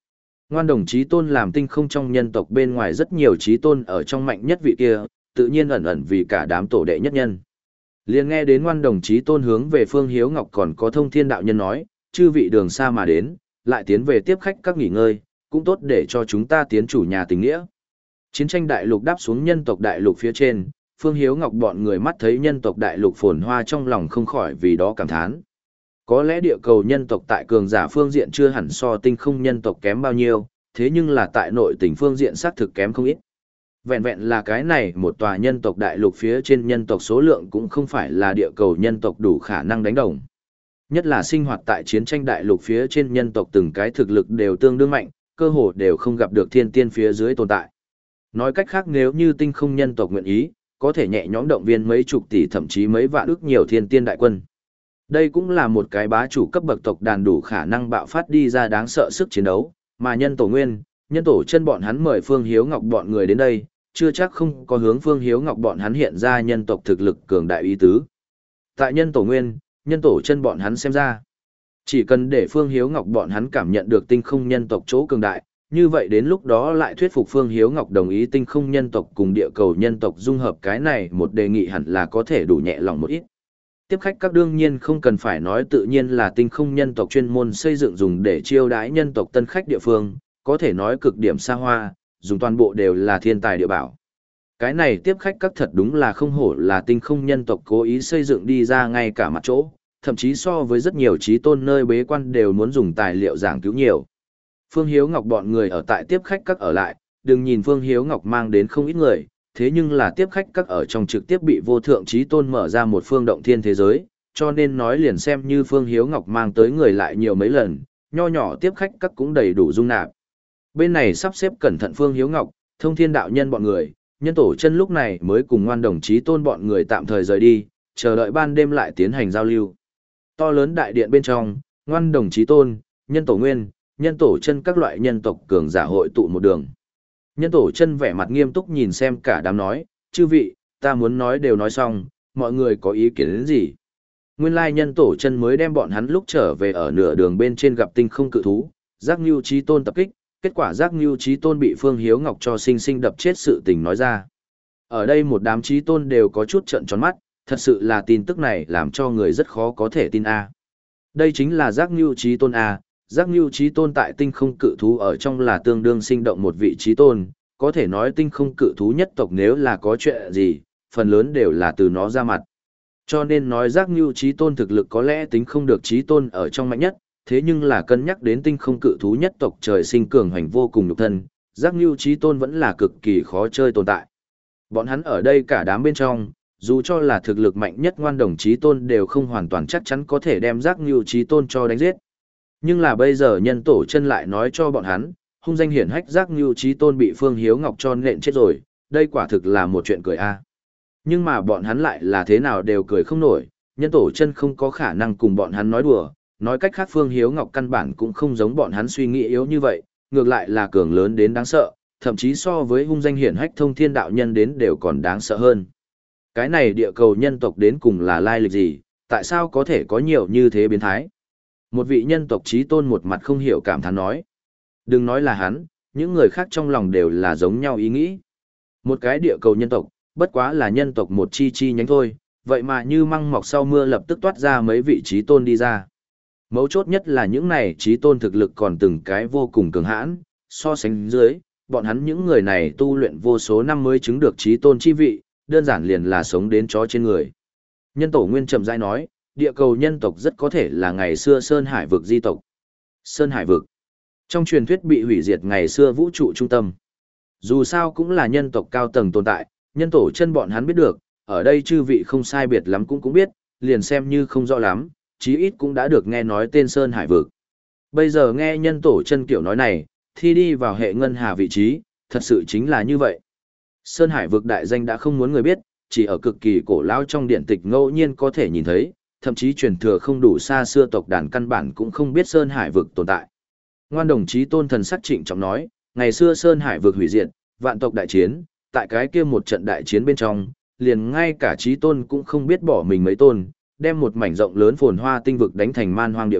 Ngoan đồng chí tôn làm tinh không trong nhân tộc bên ngoài rất nhiều chí tôn ở trong mạnh nhất vị kia, tự nhiên ẩn ẩn vì cả đám tổ đệ nhất nhân. Liền nghe đến ngoan đồng chí tôn hướng về Phương Hiếu Ngọc còn có Thông Thiên đạo nhân nói, chư vị đường xa mà đến, lại tiến về tiếp khách các nghỉ ngơi, cũng tốt để cho chúng ta tiến chủ nhà tình nghĩa. Chiến tranh đại lục đáp xuống nhân tộc đại lục phía trên, Phương Hiếu Ngọc bọn người mắt thấy nhân tộc đại lục phồn hoa trong lòng không khỏi vì đó cảm thán. Có lẽ địa cầu nhân tộc tại cường giả phương diện chưa hẳn so tinh không nhân tộc kém bao nhiêu, thế nhưng là tại nội tình phương diện xác thực kém không ít. Vẹn vẹn là cái này một tòa nhân tộc đại lục phía trên nhân tộc số lượng cũng không phải là địa cầu nhân tộc đủ khả năng đánh đồng. Nhất là sinh hoạt tại chiến tranh đại lục phía trên nhân tộc từng cái thực lực đều tương đương mạnh, cơ hồ đều không gặp được thiên tiên phía dưới tồn tại. Nói cách khác nếu như tinh không nhân tộc nguyện ý, có thể nhẹ nhõm động viên mấy chục tỷ thậm chí mấy vạn ức nhiều thiên tiên đại quân. Đây cũng là một cái bá chủ cấp bậc tộc đàn đủ khả năng bạo phát đi ra đáng sợ sức chiến đấu, mà nhân tổ nguyên, nhân tổ chân bọn hắn mời Phương Hiếu Ngọc bọn người đến đây, chưa chắc không có hướng Phương Hiếu Ngọc bọn hắn hiện ra nhân tộc thực lực cường đại ý tứ. Tại nhân tổ nguyên, nhân tổ chân bọn hắn xem ra, chỉ cần để Phương Hiếu Ngọc bọn hắn cảm nhận được tinh không nhân tộc chỗ cường đại, như vậy đến lúc đó lại thuyết phục Phương Hiếu Ngọc đồng ý tinh không nhân tộc cùng địa cầu nhân tộc dung hợp, cái này một đề nghị hẳn là có thể đủ nhẹ lòng một ít. Tiếp khách các đương nhiên không cần phải nói, tự nhiên là tinh không nhân tộc chuyên môn xây dựng dùng để chiêu đãi nhân tộc tân khách địa phương, có thể nói cực điểm xa hoa, dùng toàn bộ đều là thiên tài địa bảo. Cái này tiếp khách các thật đúng là không hổ là tinh không nhân tộc cố ý xây dựng đi ra ngay cả mặt chỗ, thậm chí so với rất nhiều chí tôn nơi bế quan đều muốn dùng tài liệu giảng cứu nhiều. Phương Hiếu Ngọc bọn người ở tại tiếp khách các ở lại, đừng nhìn Phương Hiếu Ngọc mang đến không ít người, thế nhưng là tiếp khách các ở trong trực tiếp bị vô thượng chí tôn mở ra một phương động thiên thế giới, cho nên nói liền xem như Phương Hiếu Ngọc mang tới người lại nhiều mấy lần, nho nhỏ tiếp khách các cũng đầy đủ dung nạp. Bên này sắp xếp cẩn thận Phương Hiếu Ngọc, Thông Thiên đạo nhân bọn người, nhân tổ chân lúc này mới cùng ngoan đồng chí tôn bọn người tạm thời rời đi, chờ đợi ban đêm lại tiến hành giao lưu. To lớn đại điện bên trong, ngoan đồng chí tôn, nhân tổ nguyên, nhân tổ chân các loại nhân tộc cường giả hội tụ một đường. Nhân tổ chân vẻ mặt nghiêm túc nhìn xem cả đám nói, chư vị, ta muốn nói đều nói xong, mọi người có ý kiến đến gì? Nguyên lai nhân tổ chân mới đem bọn hắn lúc trở về ở nửa đường bên trên gặp tinh không cự thú, giác ngưu chí tôn tập kích, kết quả giác ngưu chí tôn bị Phương Hiếu Ngọc cho sinh sinh đập chết sự tình nói ra. Ở đây một đám chí tôn đều có chút trợn tròn mắt, thật sự là tin tức này làm cho người rất khó có thể tin a. Đây chính là giác ngưu chí tôn a. Giác ngưu chí tôn tại tinh không cự thú ở trong là tương đương sinh động một vị chí tôn, có thể nói tinh không cự thú nhất tộc nếu là có chuyện gì, phần lớn đều là từ nó ra mặt. Cho nên nói giác ngưu chí tôn thực lực có lẽ tính không được chí tôn ở trong mạnh nhất, thế nhưng là cân nhắc đến tinh không cự thú nhất tộc trời sinh cường hành vô cùng nhục thân, giác ngưu chí tôn vẫn là cực kỳ khó chơi tồn tại. Bọn hắn ở đây cả đám bên trong, dù cho là thực lực mạnh nhất ngoan đồng chí tôn đều không hoàn toàn chắc chắn có thể đem giác ngưu chí tôn cho đánh giết. Nhưng là bây giờ nhân tổ chân lại nói cho bọn hắn, hung danh hiển hách giác ngưu chí tôn bị Phương Hiếu Ngọc cho nện chết rồi, đây quả thực là một chuyện cười a. Nhưng mà bọn hắn lại là thế nào đều cười không nổi, nhân tổ chân không có khả năng cùng bọn hắn nói đùa, nói cách khác Phương Hiếu Ngọc căn bản cũng không giống bọn hắn suy nghĩ yếu như vậy, ngược lại là cường lớn đến đáng sợ, thậm chí so với hung danh hiển hách Thông Thiên đạo nhân đến đều còn đáng sợ hơn. Cái này địa cầu nhân tộc đến cùng là lai lịch gì, tại sao có thể có nhiều như thế biến thái? Một vị nhân tộc chí tôn một mặt không hiểu cảm thán nói. Đừng nói là hắn, những người khác trong lòng đều là giống nhau ý nghĩ. Một cái địa cầu nhân tộc, bất quá là nhân tộc một chi chi nhánh thôi, vậy mà như măng mọc sau mưa lập tức toát ra mấy vị chí tôn đi ra. Mấu chốt nhất là những này chí tôn thực lực còn từng cái vô cùng cường hãn, so sánh dưới, bọn hắn những người này tu luyện vô số năm mới chứng được chí tôn chi vị, đơn giản liền là sống đến chó trên người. Nhân tổ nguyên trầm rãi nói, địa cầu nhân tộc rất có thể là ngày xưa Sơn Hải vực di tộc. Sơn Hải vực, trong truyền thuyết bị hủy diệt ngày xưa vũ trụ trung tâm. Dù sao cũng là nhân tộc cao tầng tồn tại, nhân tổ chân bọn hắn biết được, ở đây chư vị không sai biệt lắm cũng cũng biết, liền xem như không rõ lắm, chí ít cũng đã được nghe nói tên Sơn Hải vực. Bây giờ nghe nhân tổ chân kiểu nói này, thì đi vào hệ ngân hà vị trí, thật sự chính là như vậy. Sơn Hải vực đại danh đã không muốn người biết, chỉ ở cực kỳ cổ lão trong điện tịch ngẫu nhiên có thể nhìn thấy, thậm chí truyền thừa không đủ xa xưa tộc đàn căn bản cũng không biết Sơn Hải vực tồn tại. Ngoan đồng chí tôn thần sắc trịnh trọng nói, ngày xưa Sơn Hải vực hủy diệt, vạn tộc đại chiến, tại cái kia một trận đại chiến bên trong, liền ngay cả chí tôn cũng không biết bỏ mình mấy tôn, đem một mảnh rộng lớn phồn hoa tinh vực đánh thành man hoang địa vực,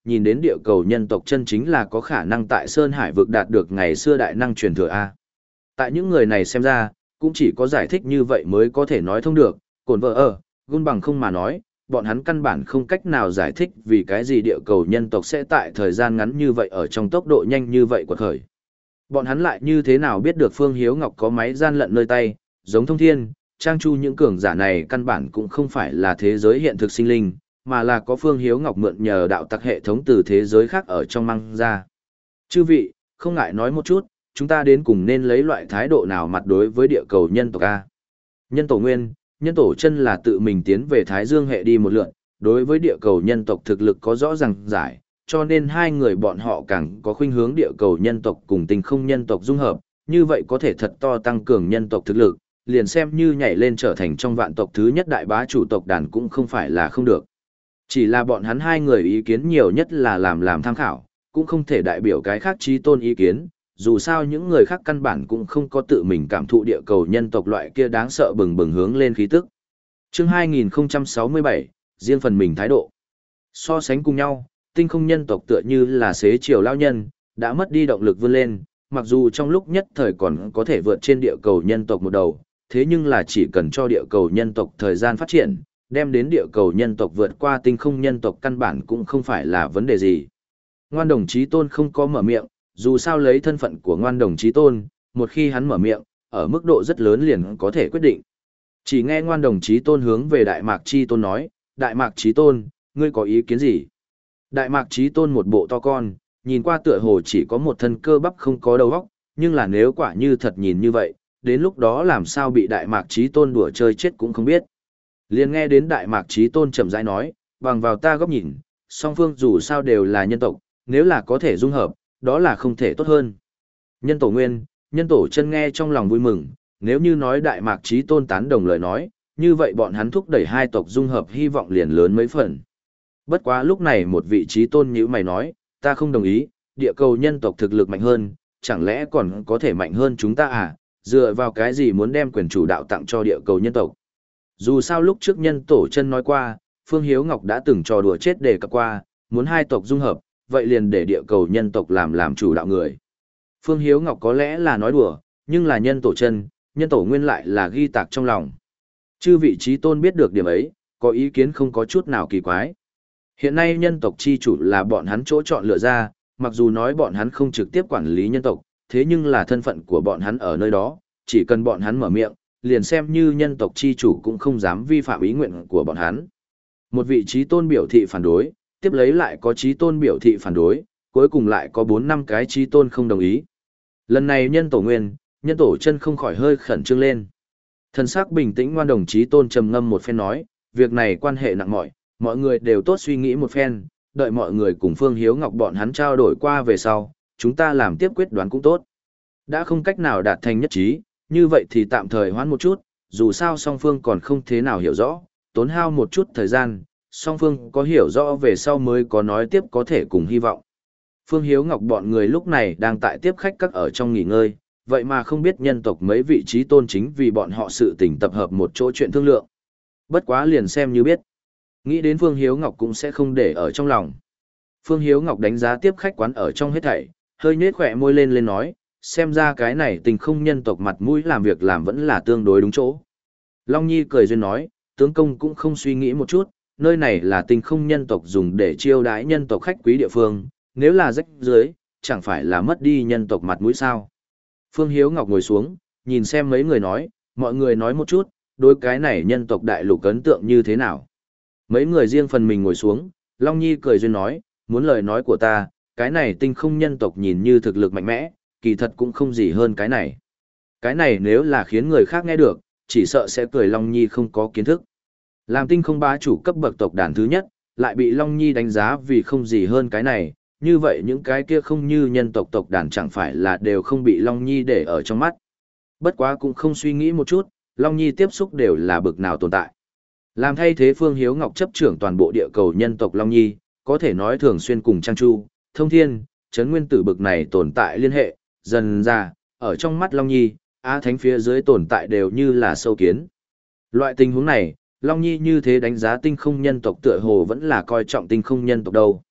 nhìn đến địa cầu nhân tộc chân chính là có khả năng tại Sơn Hải vực đạt được ngày xưa đại năng truyền thừa A. Tại những người này xem ra, cũng chỉ có giải thích như vậy mới có thể nói thông được, cồn vợ ở, gun bằng không mà nói, bọn hắn căn bản không cách nào giải thích vì cái gì địa cầu nhân tộc sẽ tại thời gian ngắn như vậy ở trong tốc độ nhanh như vậy quật khởi. Bọn hắn lại như thế nào biết được Phương Hiếu Ngọc có máy gian lận nơi tay, giống Thông Thiên, Trang Chu những cường giả này căn bản cũng không phải là thế giới hiện thực sinh linh, mà là có Phương Hiếu Ngọc mượn nhờ đạo tặc hệ thống từ thế giới khác ở trong mang ra. Chư vị, không ngại nói một chút, chúng ta đến cùng nên lấy loại thái độ nào mặt đối với địa cầu nhân tộc A. Nhân tổ nguyên, nhân tổ chân là tự mình tiến về Thái Dương hệ đi một lượn, đối với địa cầu nhân tộc thực lực có rõ ràng giải, cho nên hai người bọn họ càng có khuynh hướng địa cầu nhân tộc cùng tinh không nhân tộc dung hợp, như vậy có thể thật to tăng cường nhân tộc thực lực, liền xem như nhảy lên trở thành trong vạn tộc thứ nhất đại bá chủ tộc đàn cũng không phải là không được. Chỉ là bọn hắn hai người ý kiến nhiều nhất là làm làm tham khảo, cũng không thể đại biểu cái khác chí tôn ý kiến, dù sao những người khác căn bản cũng không có tự mình cảm thụ địa cầu nhân tộc loại kia đáng sợ bừng bừng hướng lên khí tức. Chương hai nghìn không trăm sáu mươi bảy, riêng phần mình thái độ. So sánh cùng nhau, tinh không nhân tộc tựa như là xế chiều lao nhân, đã mất đi động lực vươn lên, mặc dù trong lúc nhất thời còn có thể vượt trên địa cầu nhân tộc một đầu, thế nhưng là chỉ cần cho địa cầu nhân tộc thời gian phát triển, đem đến địa cầu nhân tộc vượt qua tinh không nhân tộc căn bản cũng không phải là vấn đề gì. Ngoan đồng chí tôn không có mở miệng, dù sao lấy thân phận của ngoan đồng chí tôn, một khi hắn mở miệng, ở mức độ rất lớn liền có thể quyết định. Chỉ nghe ngoan đồng chí tôn hướng về Đại Mạc Chi Tôn nói, Đại Mạc Chí Tôn, ngươi có ý kiến gì? Đại Mạc Chí Tôn một bộ to con, nhìn qua tựa hồ chỉ có một thân cơ bắp không có đầu óc, nhưng là nếu quả như thật nhìn như vậy, đến lúc đó làm sao bị Đại Mạc Chí Tôn đùa chơi chết cũng không biết. Liền nghe đến Đại Mạc Chí Tôn chậm rãi nói, bằng vào ta góc nhìn, song phương dù sao đều là nhân tộc, nếu là có thể dung hợp, đó là không thể tốt hơn. Nhân tổ nguyên, nhân tổ chân nghe trong lòng vui mừng, nếu như nói Đại Mạc Chí Tôn tán đồng lời nói, như vậy bọn hắn thúc đẩy hai tộc dung hợp hy vọng liền lớn mấy phần. Bất quá lúc này một vị Chí Tôn như mày nói, ta không đồng ý, địa cầu nhân tộc thực lực mạnh hơn, chẳng lẽ còn có thể mạnh hơn chúng ta à, dựa vào cái gì muốn đem quyền chủ đạo tặng cho địa cầu nhân tộc. Dù sao lúc trước nhân tổ chân nói qua, Phương Hiếu Ngọc đã từng trò đùa chết để cập qua, muốn hai tộc dung hợp, vậy liền để địa cầu nhân tộc làm làm chủ đạo người. Phương Hiếu Ngọc có lẽ là nói đùa, nhưng là nhân tổ chân, nhân tổ nguyên lại là ghi tạc trong lòng. Chư vị Chí Tôn biết được điểm ấy, có ý kiến không có chút nào kỳ quái. Hiện nay nhân tộc chi chủ là bọn hắn chỗ chọn lựa ra, mặc dù nói bọn hắn không trực tiếp quản lý nhân tộc, thế nhưng là thân phận của bọn hắn ở nơi đó, chỉ cần bọn hắn mở miệng, liền xem như nhân tộc chi chủ cũng không dám vi phạm ý nguyện của bọn hắn. Một vị Chí Tôn biểu thị phản đối, tiếp lấy lại có Chí Tôn biểu thị phản đối, cuối cùng lại có bốn năm cái Chí Tôn không đồng ý. Lần này nhân tổ nguyên, nhân tổ chân không khỏi hơi khẩn trương lên. Thần sắc bình tĩnh ngoan đồng Chí Tôn trầm ngâm một phen nói, việc này quan hệ nặng mọi, mọi người đều tốt suy nghĩ một phen, đợi mọi người cùng Phương Hiếu Ngọc bọn hắn trao đổi qua về sau, chúng ta làm tiếp quyết đoán cũng tốt. Đã không cách nào đạt thành nhất trí, như vậy thì tạm thời hoãn một chút, dù sao song phương còn không thế nào hiểu rõ, tốn hao một chút thời gian, song phương có hiểu rõ về sau mới có nói tiếp có thể cùng hy vọng. Phương Hiếu Ngọc bọn người lúc này đang tại tiếp khách các ở trong nghỉ ngơi, vậy mà không biết nhân tộc mấy vị trí tôn chính vì bọn họ sự tình tập hợp một chỗ chuyện thương lượng. Bất quá liền xem như biết. Nghĩ đến Phương Hiếu Ngọc cũng sẽ không để ở trong lòng. Phương Hiếu Ngọc đánh giá tiếp khách quán ở trong hết thảy, hơi nhếch khỏe môi lên lên nói, xem ra cái này tình không nhân tộc mặt mũi làm việc làm vẫn là tương đối đúng chỗ. Long Nhi cười duyên nói, tướng công cũng không suy nghĩ một chút, nơi này là tình không nhân tộc dùng để chiêu đãi nhân tộc khách quý địa phương, nếu là rách dưới, chẳng phải là mất đi nhân tộc mặt mũi sao. Phương Hiếu Ngọc ngồi xuống, nhìn xem mấy người nói, mọi người nói một chút, đối cái này nhân tộc đại lục ấn tượng như thế nào. Mấy người riêng phần mình ngồi xuống, Long Nhi cười duyên nói, muốn lời nói của ta, cái này tinh không nhân tộc nhìn như thực lực mạnh mẽ, kỳ thật cũng không gì hơn cái này. Cái này nếu là khiến người khác nghe được, chỉ sợ sẽ cười Long Nhi không có kiến thức. Làm tinh không bá chủ cấp bậc tộc đàn thứ nhất, lại bị Long Nhi đánh giá vì không gì hơn cái này, như vậy những cái kia không như nhân tộc tộc đàn chẳng phải là đều không bị Long Nhi để ở trong mắt. Bất quá cũng không suy nghĩ một chút, Long Nhi tiếp xúc đều là bực nào tồn tại. Làm thay thế Phương Hiếu Ngọc chấp trưởng toàn bộ địa cầu nhân tộc Long Nhi, có thể nói thường xuyên cùng Trang Chu, Thông Thiên, Trấn Nguyên Tử bực này tồn tại liên hệ, dần ra, ở trong mắt Long Nhi, Á Thánh phía dưới tồn tại đều như là sâu kiến. Loại tình huống này, Long Nhi như thế đánh giá tinh không nhân tộc tựa hồ vẫn là coi trọng tinh không nhân tộc đâu.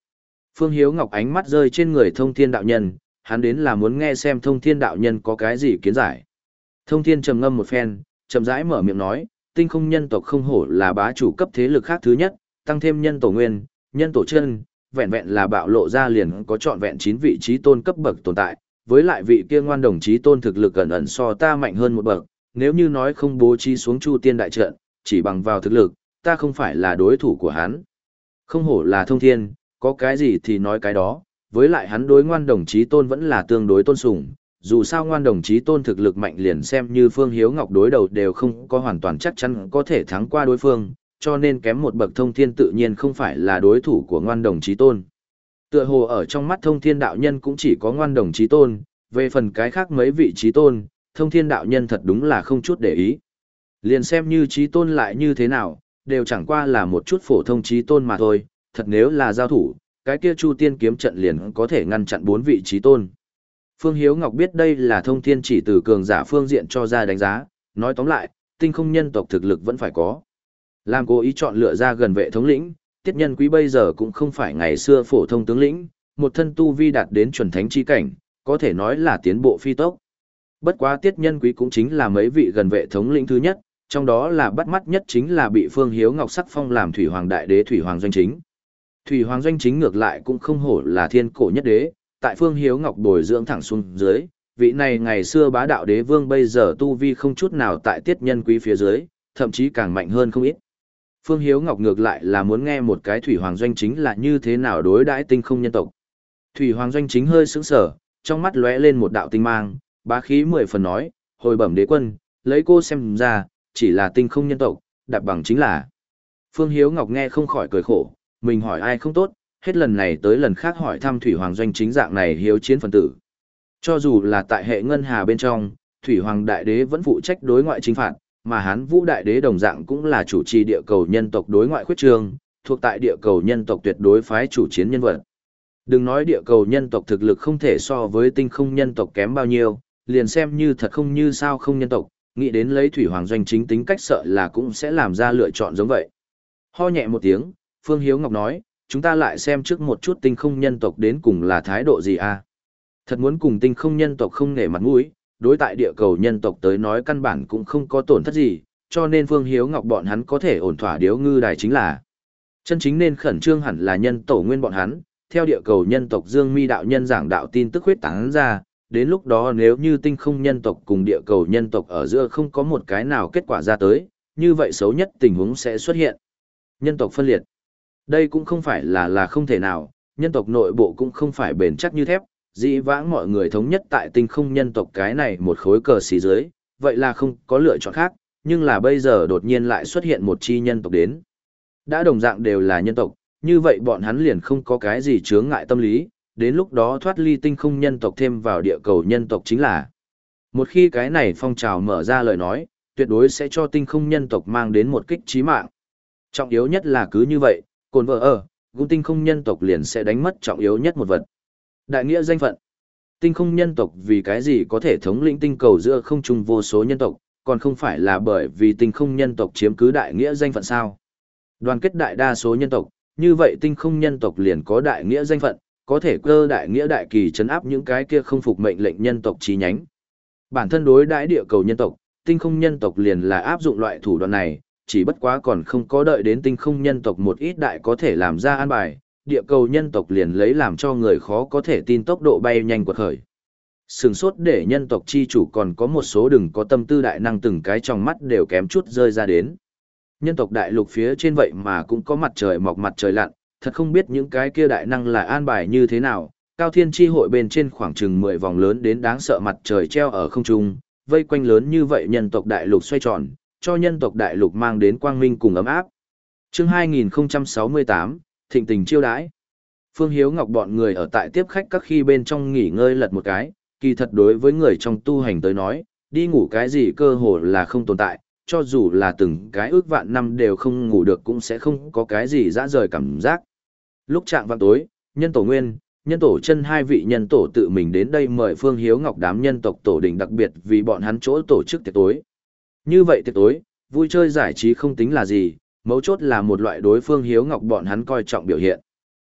Phương Hiếu Ngọc ánh mắt rơi trên người Thông Thiên đạo nhân, hắn đến là muốn nghe xem Thông Thiên đạo nhân có cái gì kiến giải. Thông Thiên trầm ngâm một phen, chậm rãi mở miệng nói, tinh không nhân tộc không hổ là bá chủ cấp thế lực khác thứ nhất, tăng thêm nhân tổ nguyên, nhân tổ chân, vẹn vẹn là bạo lộ ra liền có trọn vẹn chín vị trí tôn cấp bậc tồn tại, với lại vị kia ngoan đồng chí tôn thực lực ẩn ẩn so ta mạnh hơn một bậc, nếu như nói không bố trí xuống Chu Tiên đại trận, chỉ bằng vào thực lực, ta không phải là đối thủ của hắn. Không hổ là Thông Thiên, có cái gì thì nói cái đó, với lại hắn đối ngoan đồng chí tôn vẫn là tương đối tôn sùng, dù sao ngoan đồng chí tôn thực lực mạnh liền xem như Phương Hiếu Ngọc đối đầu đều không có hoàn toàn chắc chắn có thể thắng qua đối phương, cho nên kém một bậc Thông Thiên tự nhiên không phải là đối thủ của ngoan đồng chí tôn. Tựa hồ ở trong mắt Thông Thiên đạo nhân cũng chỉ có ngoan đồng chí tôn, về phần cái khác mấy vị chí tôn, Thông Thiên đạo nhân thật đúng là không chút để ý. Liền xem như chí tôn lại như thế nào, đều chẳng qua là một chút phổ thông chí tôn mà thôi, thật nếu là giao thủ, cái kia Chu Tiên kiếm trận liền có thể ngăn chặn bốn vị chí tôn. Phương Hiếu Ngọc biết đây là Thông Thiên chỉ từ cường giả phương diện cho ra đánh giá, nói tóm lại, tinh không nhân tộc thực lực vẫn phải có. Làm cố ý chọn lựa ra gần vệ thống lĩnh, Tiết Nhân Quý bây giờ cũng không phải ngày xưa phổ thông tướng lĩnh, một thân tu vi đạt đến chuẩn thánh chi cảnh, có thể nói là tiến bộ phi tốc. Bất quá Tiết Nhân Quý cũng chính là mấy vị gần vệ thống lĩnh thứ nhất, trong đó là bắt mắt nhất chính là bị Phương Hiếu Ngọc sắc phong làm Thủy Hoàng Đại Đế Thủy Hoàng Doanh Chính. Thủy Hoàng Doanh Chính ngược lại cũng không hổ là thiên cổ nhất đế, tại Phương Hiếu Ngọc bồi dưỡng thẳng xuống dưới, vị này ngày xưa bá đạo đế vương bây giờ tu vi không chút nào tại Tiết Nhân Quý phía dưới, thậm chí càng mạnh hơn không ít. Phương Hiếu Ngọc ngược lại là muốn nghe một cái Thủy Hoàng Doanh Chính là như thế nào đối đãi tinh không nhân tộc. Thủy Hoàng Doanh Chính hơi sững sờ, trong mắt lóe lên một đạo tinh mang, bá khí mười phần nói, hồi bẩm đế quân, lấy cô xem ra, chỉ là tinh không nhân tộc, đạp bằng chính là. Phương Hiếu Ngọc nghe không khỏi cười khổ, mình hỏi ai không tốt, hết lần này tới lần khác hỏi thăm Thủy Hoàng Doanh Chính dạng này hiếu chiến phần tử. Cho dù là tại hệ ngân hà bên trong, Thủy Hoàng Đại Đế vẫn phụ trách đối ngoại chính phạt, mà Hán Vũ Đại Đế đồng dạng cũng là chủ trì địa cầu nhân tộc đối ngoại khuyết trương, thuộc tại địa cầu nhân tộc tuyệt đối phái chủ chiến nhân vật. Đừng nói địa cầu nhân tộc thực lực không thể so với tinh không nhân tộc kém bao nhiêu, liền xem như thật không như sao không nhân tộc, nghĩ đến lấy Thủy Hoàng Doanh Chính tính cách sợ là cũng sẽ làm ra lựa chọn giống vậy. Ho nhẹ một tiếng, Phương Hiếu Ngọc nói, chúng ta lại xem trước một chút tinh không nhân tộc đến cùng là thái độ gì a? Thật muốn cùng tinh không nhân tộc không nể mặt mũi, đối tại địa cầu nhân tộc tới nói căn bản cũng không có tổn thất gì, cho nên Phương Hiếu Ngọc bọn hắn có thể ổn thỏa điếu ngư đài chính là. Chân chính nên khẩn trương hẳn là nhân tổ nguyên bọn hắn, theo địa cầu nhân tộc Dương Mi đạo nhân giảng đạo tin tức huyết tán ra, đến lúc đó nếu như tinh không nhân tộc cùng địa cầu nhân tộc ở giữa không có một cái nào kết quả ra tới, như vậy xấu nhất tình huống sẽ xuất hiện. Nhân tộc phân liệt. Đây cũng không phải là là không thể nào, nhân tộc nội bộ cũng không phải bền chắc như thép, dĩ vãng mọi người thống nhất tại tinh không nhân tộc cái này một khối cờ xí dưới, vậy là không có lựa chọn khác, nhưng là bây giờ đột nhiên lại xuất hiện một chi nhân tộc đến. Đã đồng dạng đều là nhân tộc, như vậy bọn hắn liền không có cái gì chướng ngại tâm lý, đến lúc đó thoát ly tinh không nhân tộc thêm vào địa cầu nhân tộc chính là. Một khi cái này phong trào mở ra lời nói, tuyệt đối sẽ cho tinh không nhân tộc mang đến một kích chí mạng. Trọng yếu nhất là cứ như vậy, cồn vợ ở, gung tinh không nhân tộc liền sẽ đánh mất trọng yếu nhất một vật. Đại nghĩa danh phận. Tinh không nhân tộc vì cái gì có thể thống lĩnh tinh cầu giữa không trung vô số nhân tộc, còn không phải là bởi vì tinh không nhân tộc chiếm cứ đại nghĩa danh phận sao? Đoàn kết đại đa số nhân tộc, như vậy tinh không nhân tộc liền có đại nghĩa danh phận, có thể cơ đại nghĩa đại kỳ trấn áp những cái kia không phục mệnh lệnh nhân tộc chí nhánh. Bản thân đối đãi địa cầu nhân tộc, tinh không nhân tộc liền là áp dụng loại thủ đoạn này, chỉ bất quá còn không có đợi đến tinh không nhân tộc một ít đại có thể làm ra an bài, địa cầu nhân tộc liền lấy làm cho người khó có thể tin tốc độ bay nhanh quật khởi. Sừng sốt để nhân tộc chi chủ còn có một số đừng có tâm tư đại năng từng cái trong mắt đều kém chút rơi ra đến. Nhân tộc đại lục phía trên vậy mà cũng có mặt trời mọc mặt trời lặn, thật không biết những cái kia đại năng là an bài như thế nào. Cao thiên chi hội bên trên khoảng chừng mười vòng lớn đến đáng sợ mặt trời treo ở không trung, vây quanh lớn như vậy nhân tộc đại lục xoay tròn, cho nhân tộc đại lục mang đến quang minh cùng ấm áp. Chương hai nghìn không trăm sáu mươi tám, thịnh tình chiêu đãi. Phương Hiếu Ngọc bọn người ở tại tiếp khách các khi bên trong nghỉ ngơi lật một cái, kỳ thật đối với người trong tu hành tới nói, đi ngủ cái gì cơ hồ là không tồn tại, cho dù là từng cái ước vạn năm đều không ngủ được cũng sẽ không có cái gì dã rời cảm giác. Lúc chạng vạng tối, nhân tổ nguyên, nhân tổ chân hai vị nhân tổ tự mình đến đây mời Phương Hiếu Ngọc đám nhân tộc tổ đình đặc biệt vì bọn hắn chỗ tổ chức tiệc tối. Như vậy tiệc tối, vui chơi giải trí không tính là gì, mấu chốt là một loại đối Phương Hiếu Ngọc bọn hắn coi trọng biểu hiện.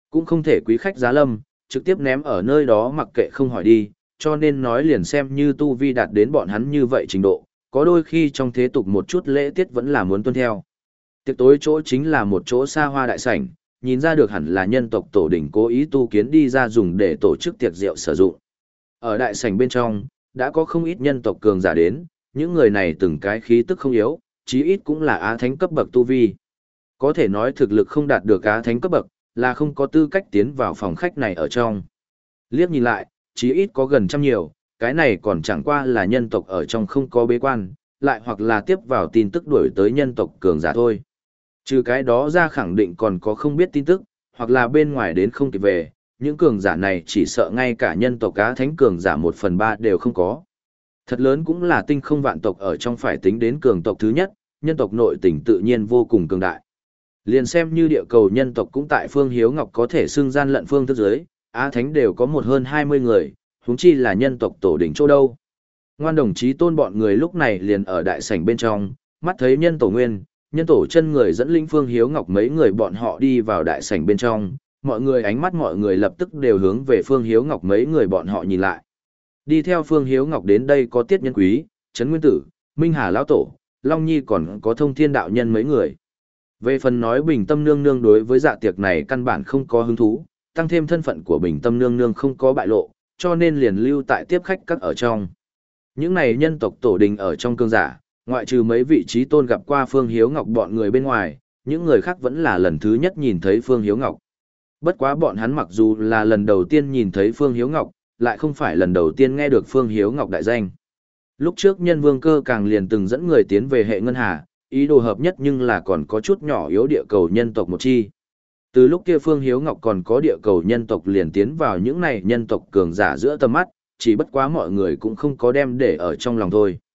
Cũng không thể quý khách giá lâm, trực tiếp ném ở nơi đó mặc kệ không hỏi đi, cho nên nói liền xem như tu vi đạt đến bọn hắn như vậy trình độ, có đôi khi trong thế tục một chút lễ tiết vẫn là muốn tuân theo. Tiệc tối chỗ chính là một chỗ xa hoa đại sảnh, nhìn ra được hẳn là nhân tộc tổ đình cố ý tu kiến đi ra dùng để tổ chức tiệc rượu sử dụng. Ở đại sảnh bên trong, đã có không ít nhân tộc cường giả đến, những người này từng cái khí tức không yếu, chí ít cũng là á thánh cấp bậc tu vi. Có thể nói thực lực không đạt được á thánh cấp bậc, là không có tư cách tiến vào phòng khách này ở trong. Liếc nhìn lại, chí ít có gần trăm nhiều, cái này còn chẳng qua là nhân tộc ở trong không có bế quan, lại hoặc là tiếp vào tin tức đuổi tới nhân tộc cường giả thôi. Trừ cái đó ra khẳng định còn có không biết tin tức, hoặc là bên ngoài đến không kịp về, những cường giả này chỉ sợ ngay cả nhân tộc á thánh cường giả một phần ba đều không có. Thật lớn cũng là tinh không vạn tộc ở trong phải tính đến cường tộc thứ nhất, nhân tộc nội tình tự nhiên vô cùng cường đại. Liền xem như địa cầu nhân tộc cũng tại Phương Hiếu Ngọc có thể xưng gian lận phương thức giới, á thánh đều có một hơn hai mươi người, huống chi là nhân tộc tổ đỉnh chỗ đâu. Ngoan đồng chí tôn bọn người lúc này liền ở đại sảnh bên trong, mắt thấy nhân tổ nguyên, nhân tổ chân người dẫn linh Phương Hiếu Ngọc mấy người bọn họ đi vào đại sảnh bên trong, mọi người ánh mắt mọi người lập tức đều hướng về Phương Hiếu Ngọc mấy người bọn họ nhìn lại. Đi theo Phương Hiếu Ngọc đến đây có Tiết Nhân Quý, Trấn Nguyên Tử, Minh Hà Lão Tổ, Long Nhi còn có Thông Thiên Đạo Nhân mấy người. Về phần nói Bình Tâm Nương Nương đối với dạ tiệc này căn bản không có hứng thú, tăng thêm thân phận của Bình Tâm Nương Nương không có bại lộ, cho nên liền lưu tại tiếp khách các ở trong. Những này nhân tộc tổ đình ở trong cương giả, ngoại trừ mấy vị trí tôn gặp qua Phương Hiếu Ngọc bọn người bên ngoài, những người khác vẫn là lần thứ nhất nhìn thấy Phương Hiếu Ngọc. Bất quá bọn hắn mặc dù là lần đầu tiên nhìn thấy Phương Hiếu Ngọc, lại không phải lần đầu tiên nghe được Phương Hiếu Ngọc đại danh. Lúc trước nhân vương cơ càng liền từng dẫn người tiến về hệ ngân hà, ý đồ hợp nhất nhưng là còn có chút nhỏ yếu địa cầu nhân tộc một chi. Từ lúc kia Phương Hiếu Ngọc còn có địa cầu nhân tộc liền tiến vào những này nhân tộc cường giả giữa tầm mắt, chỉ bất quá mọi người cũng không có đem để ở trong lòng thôi.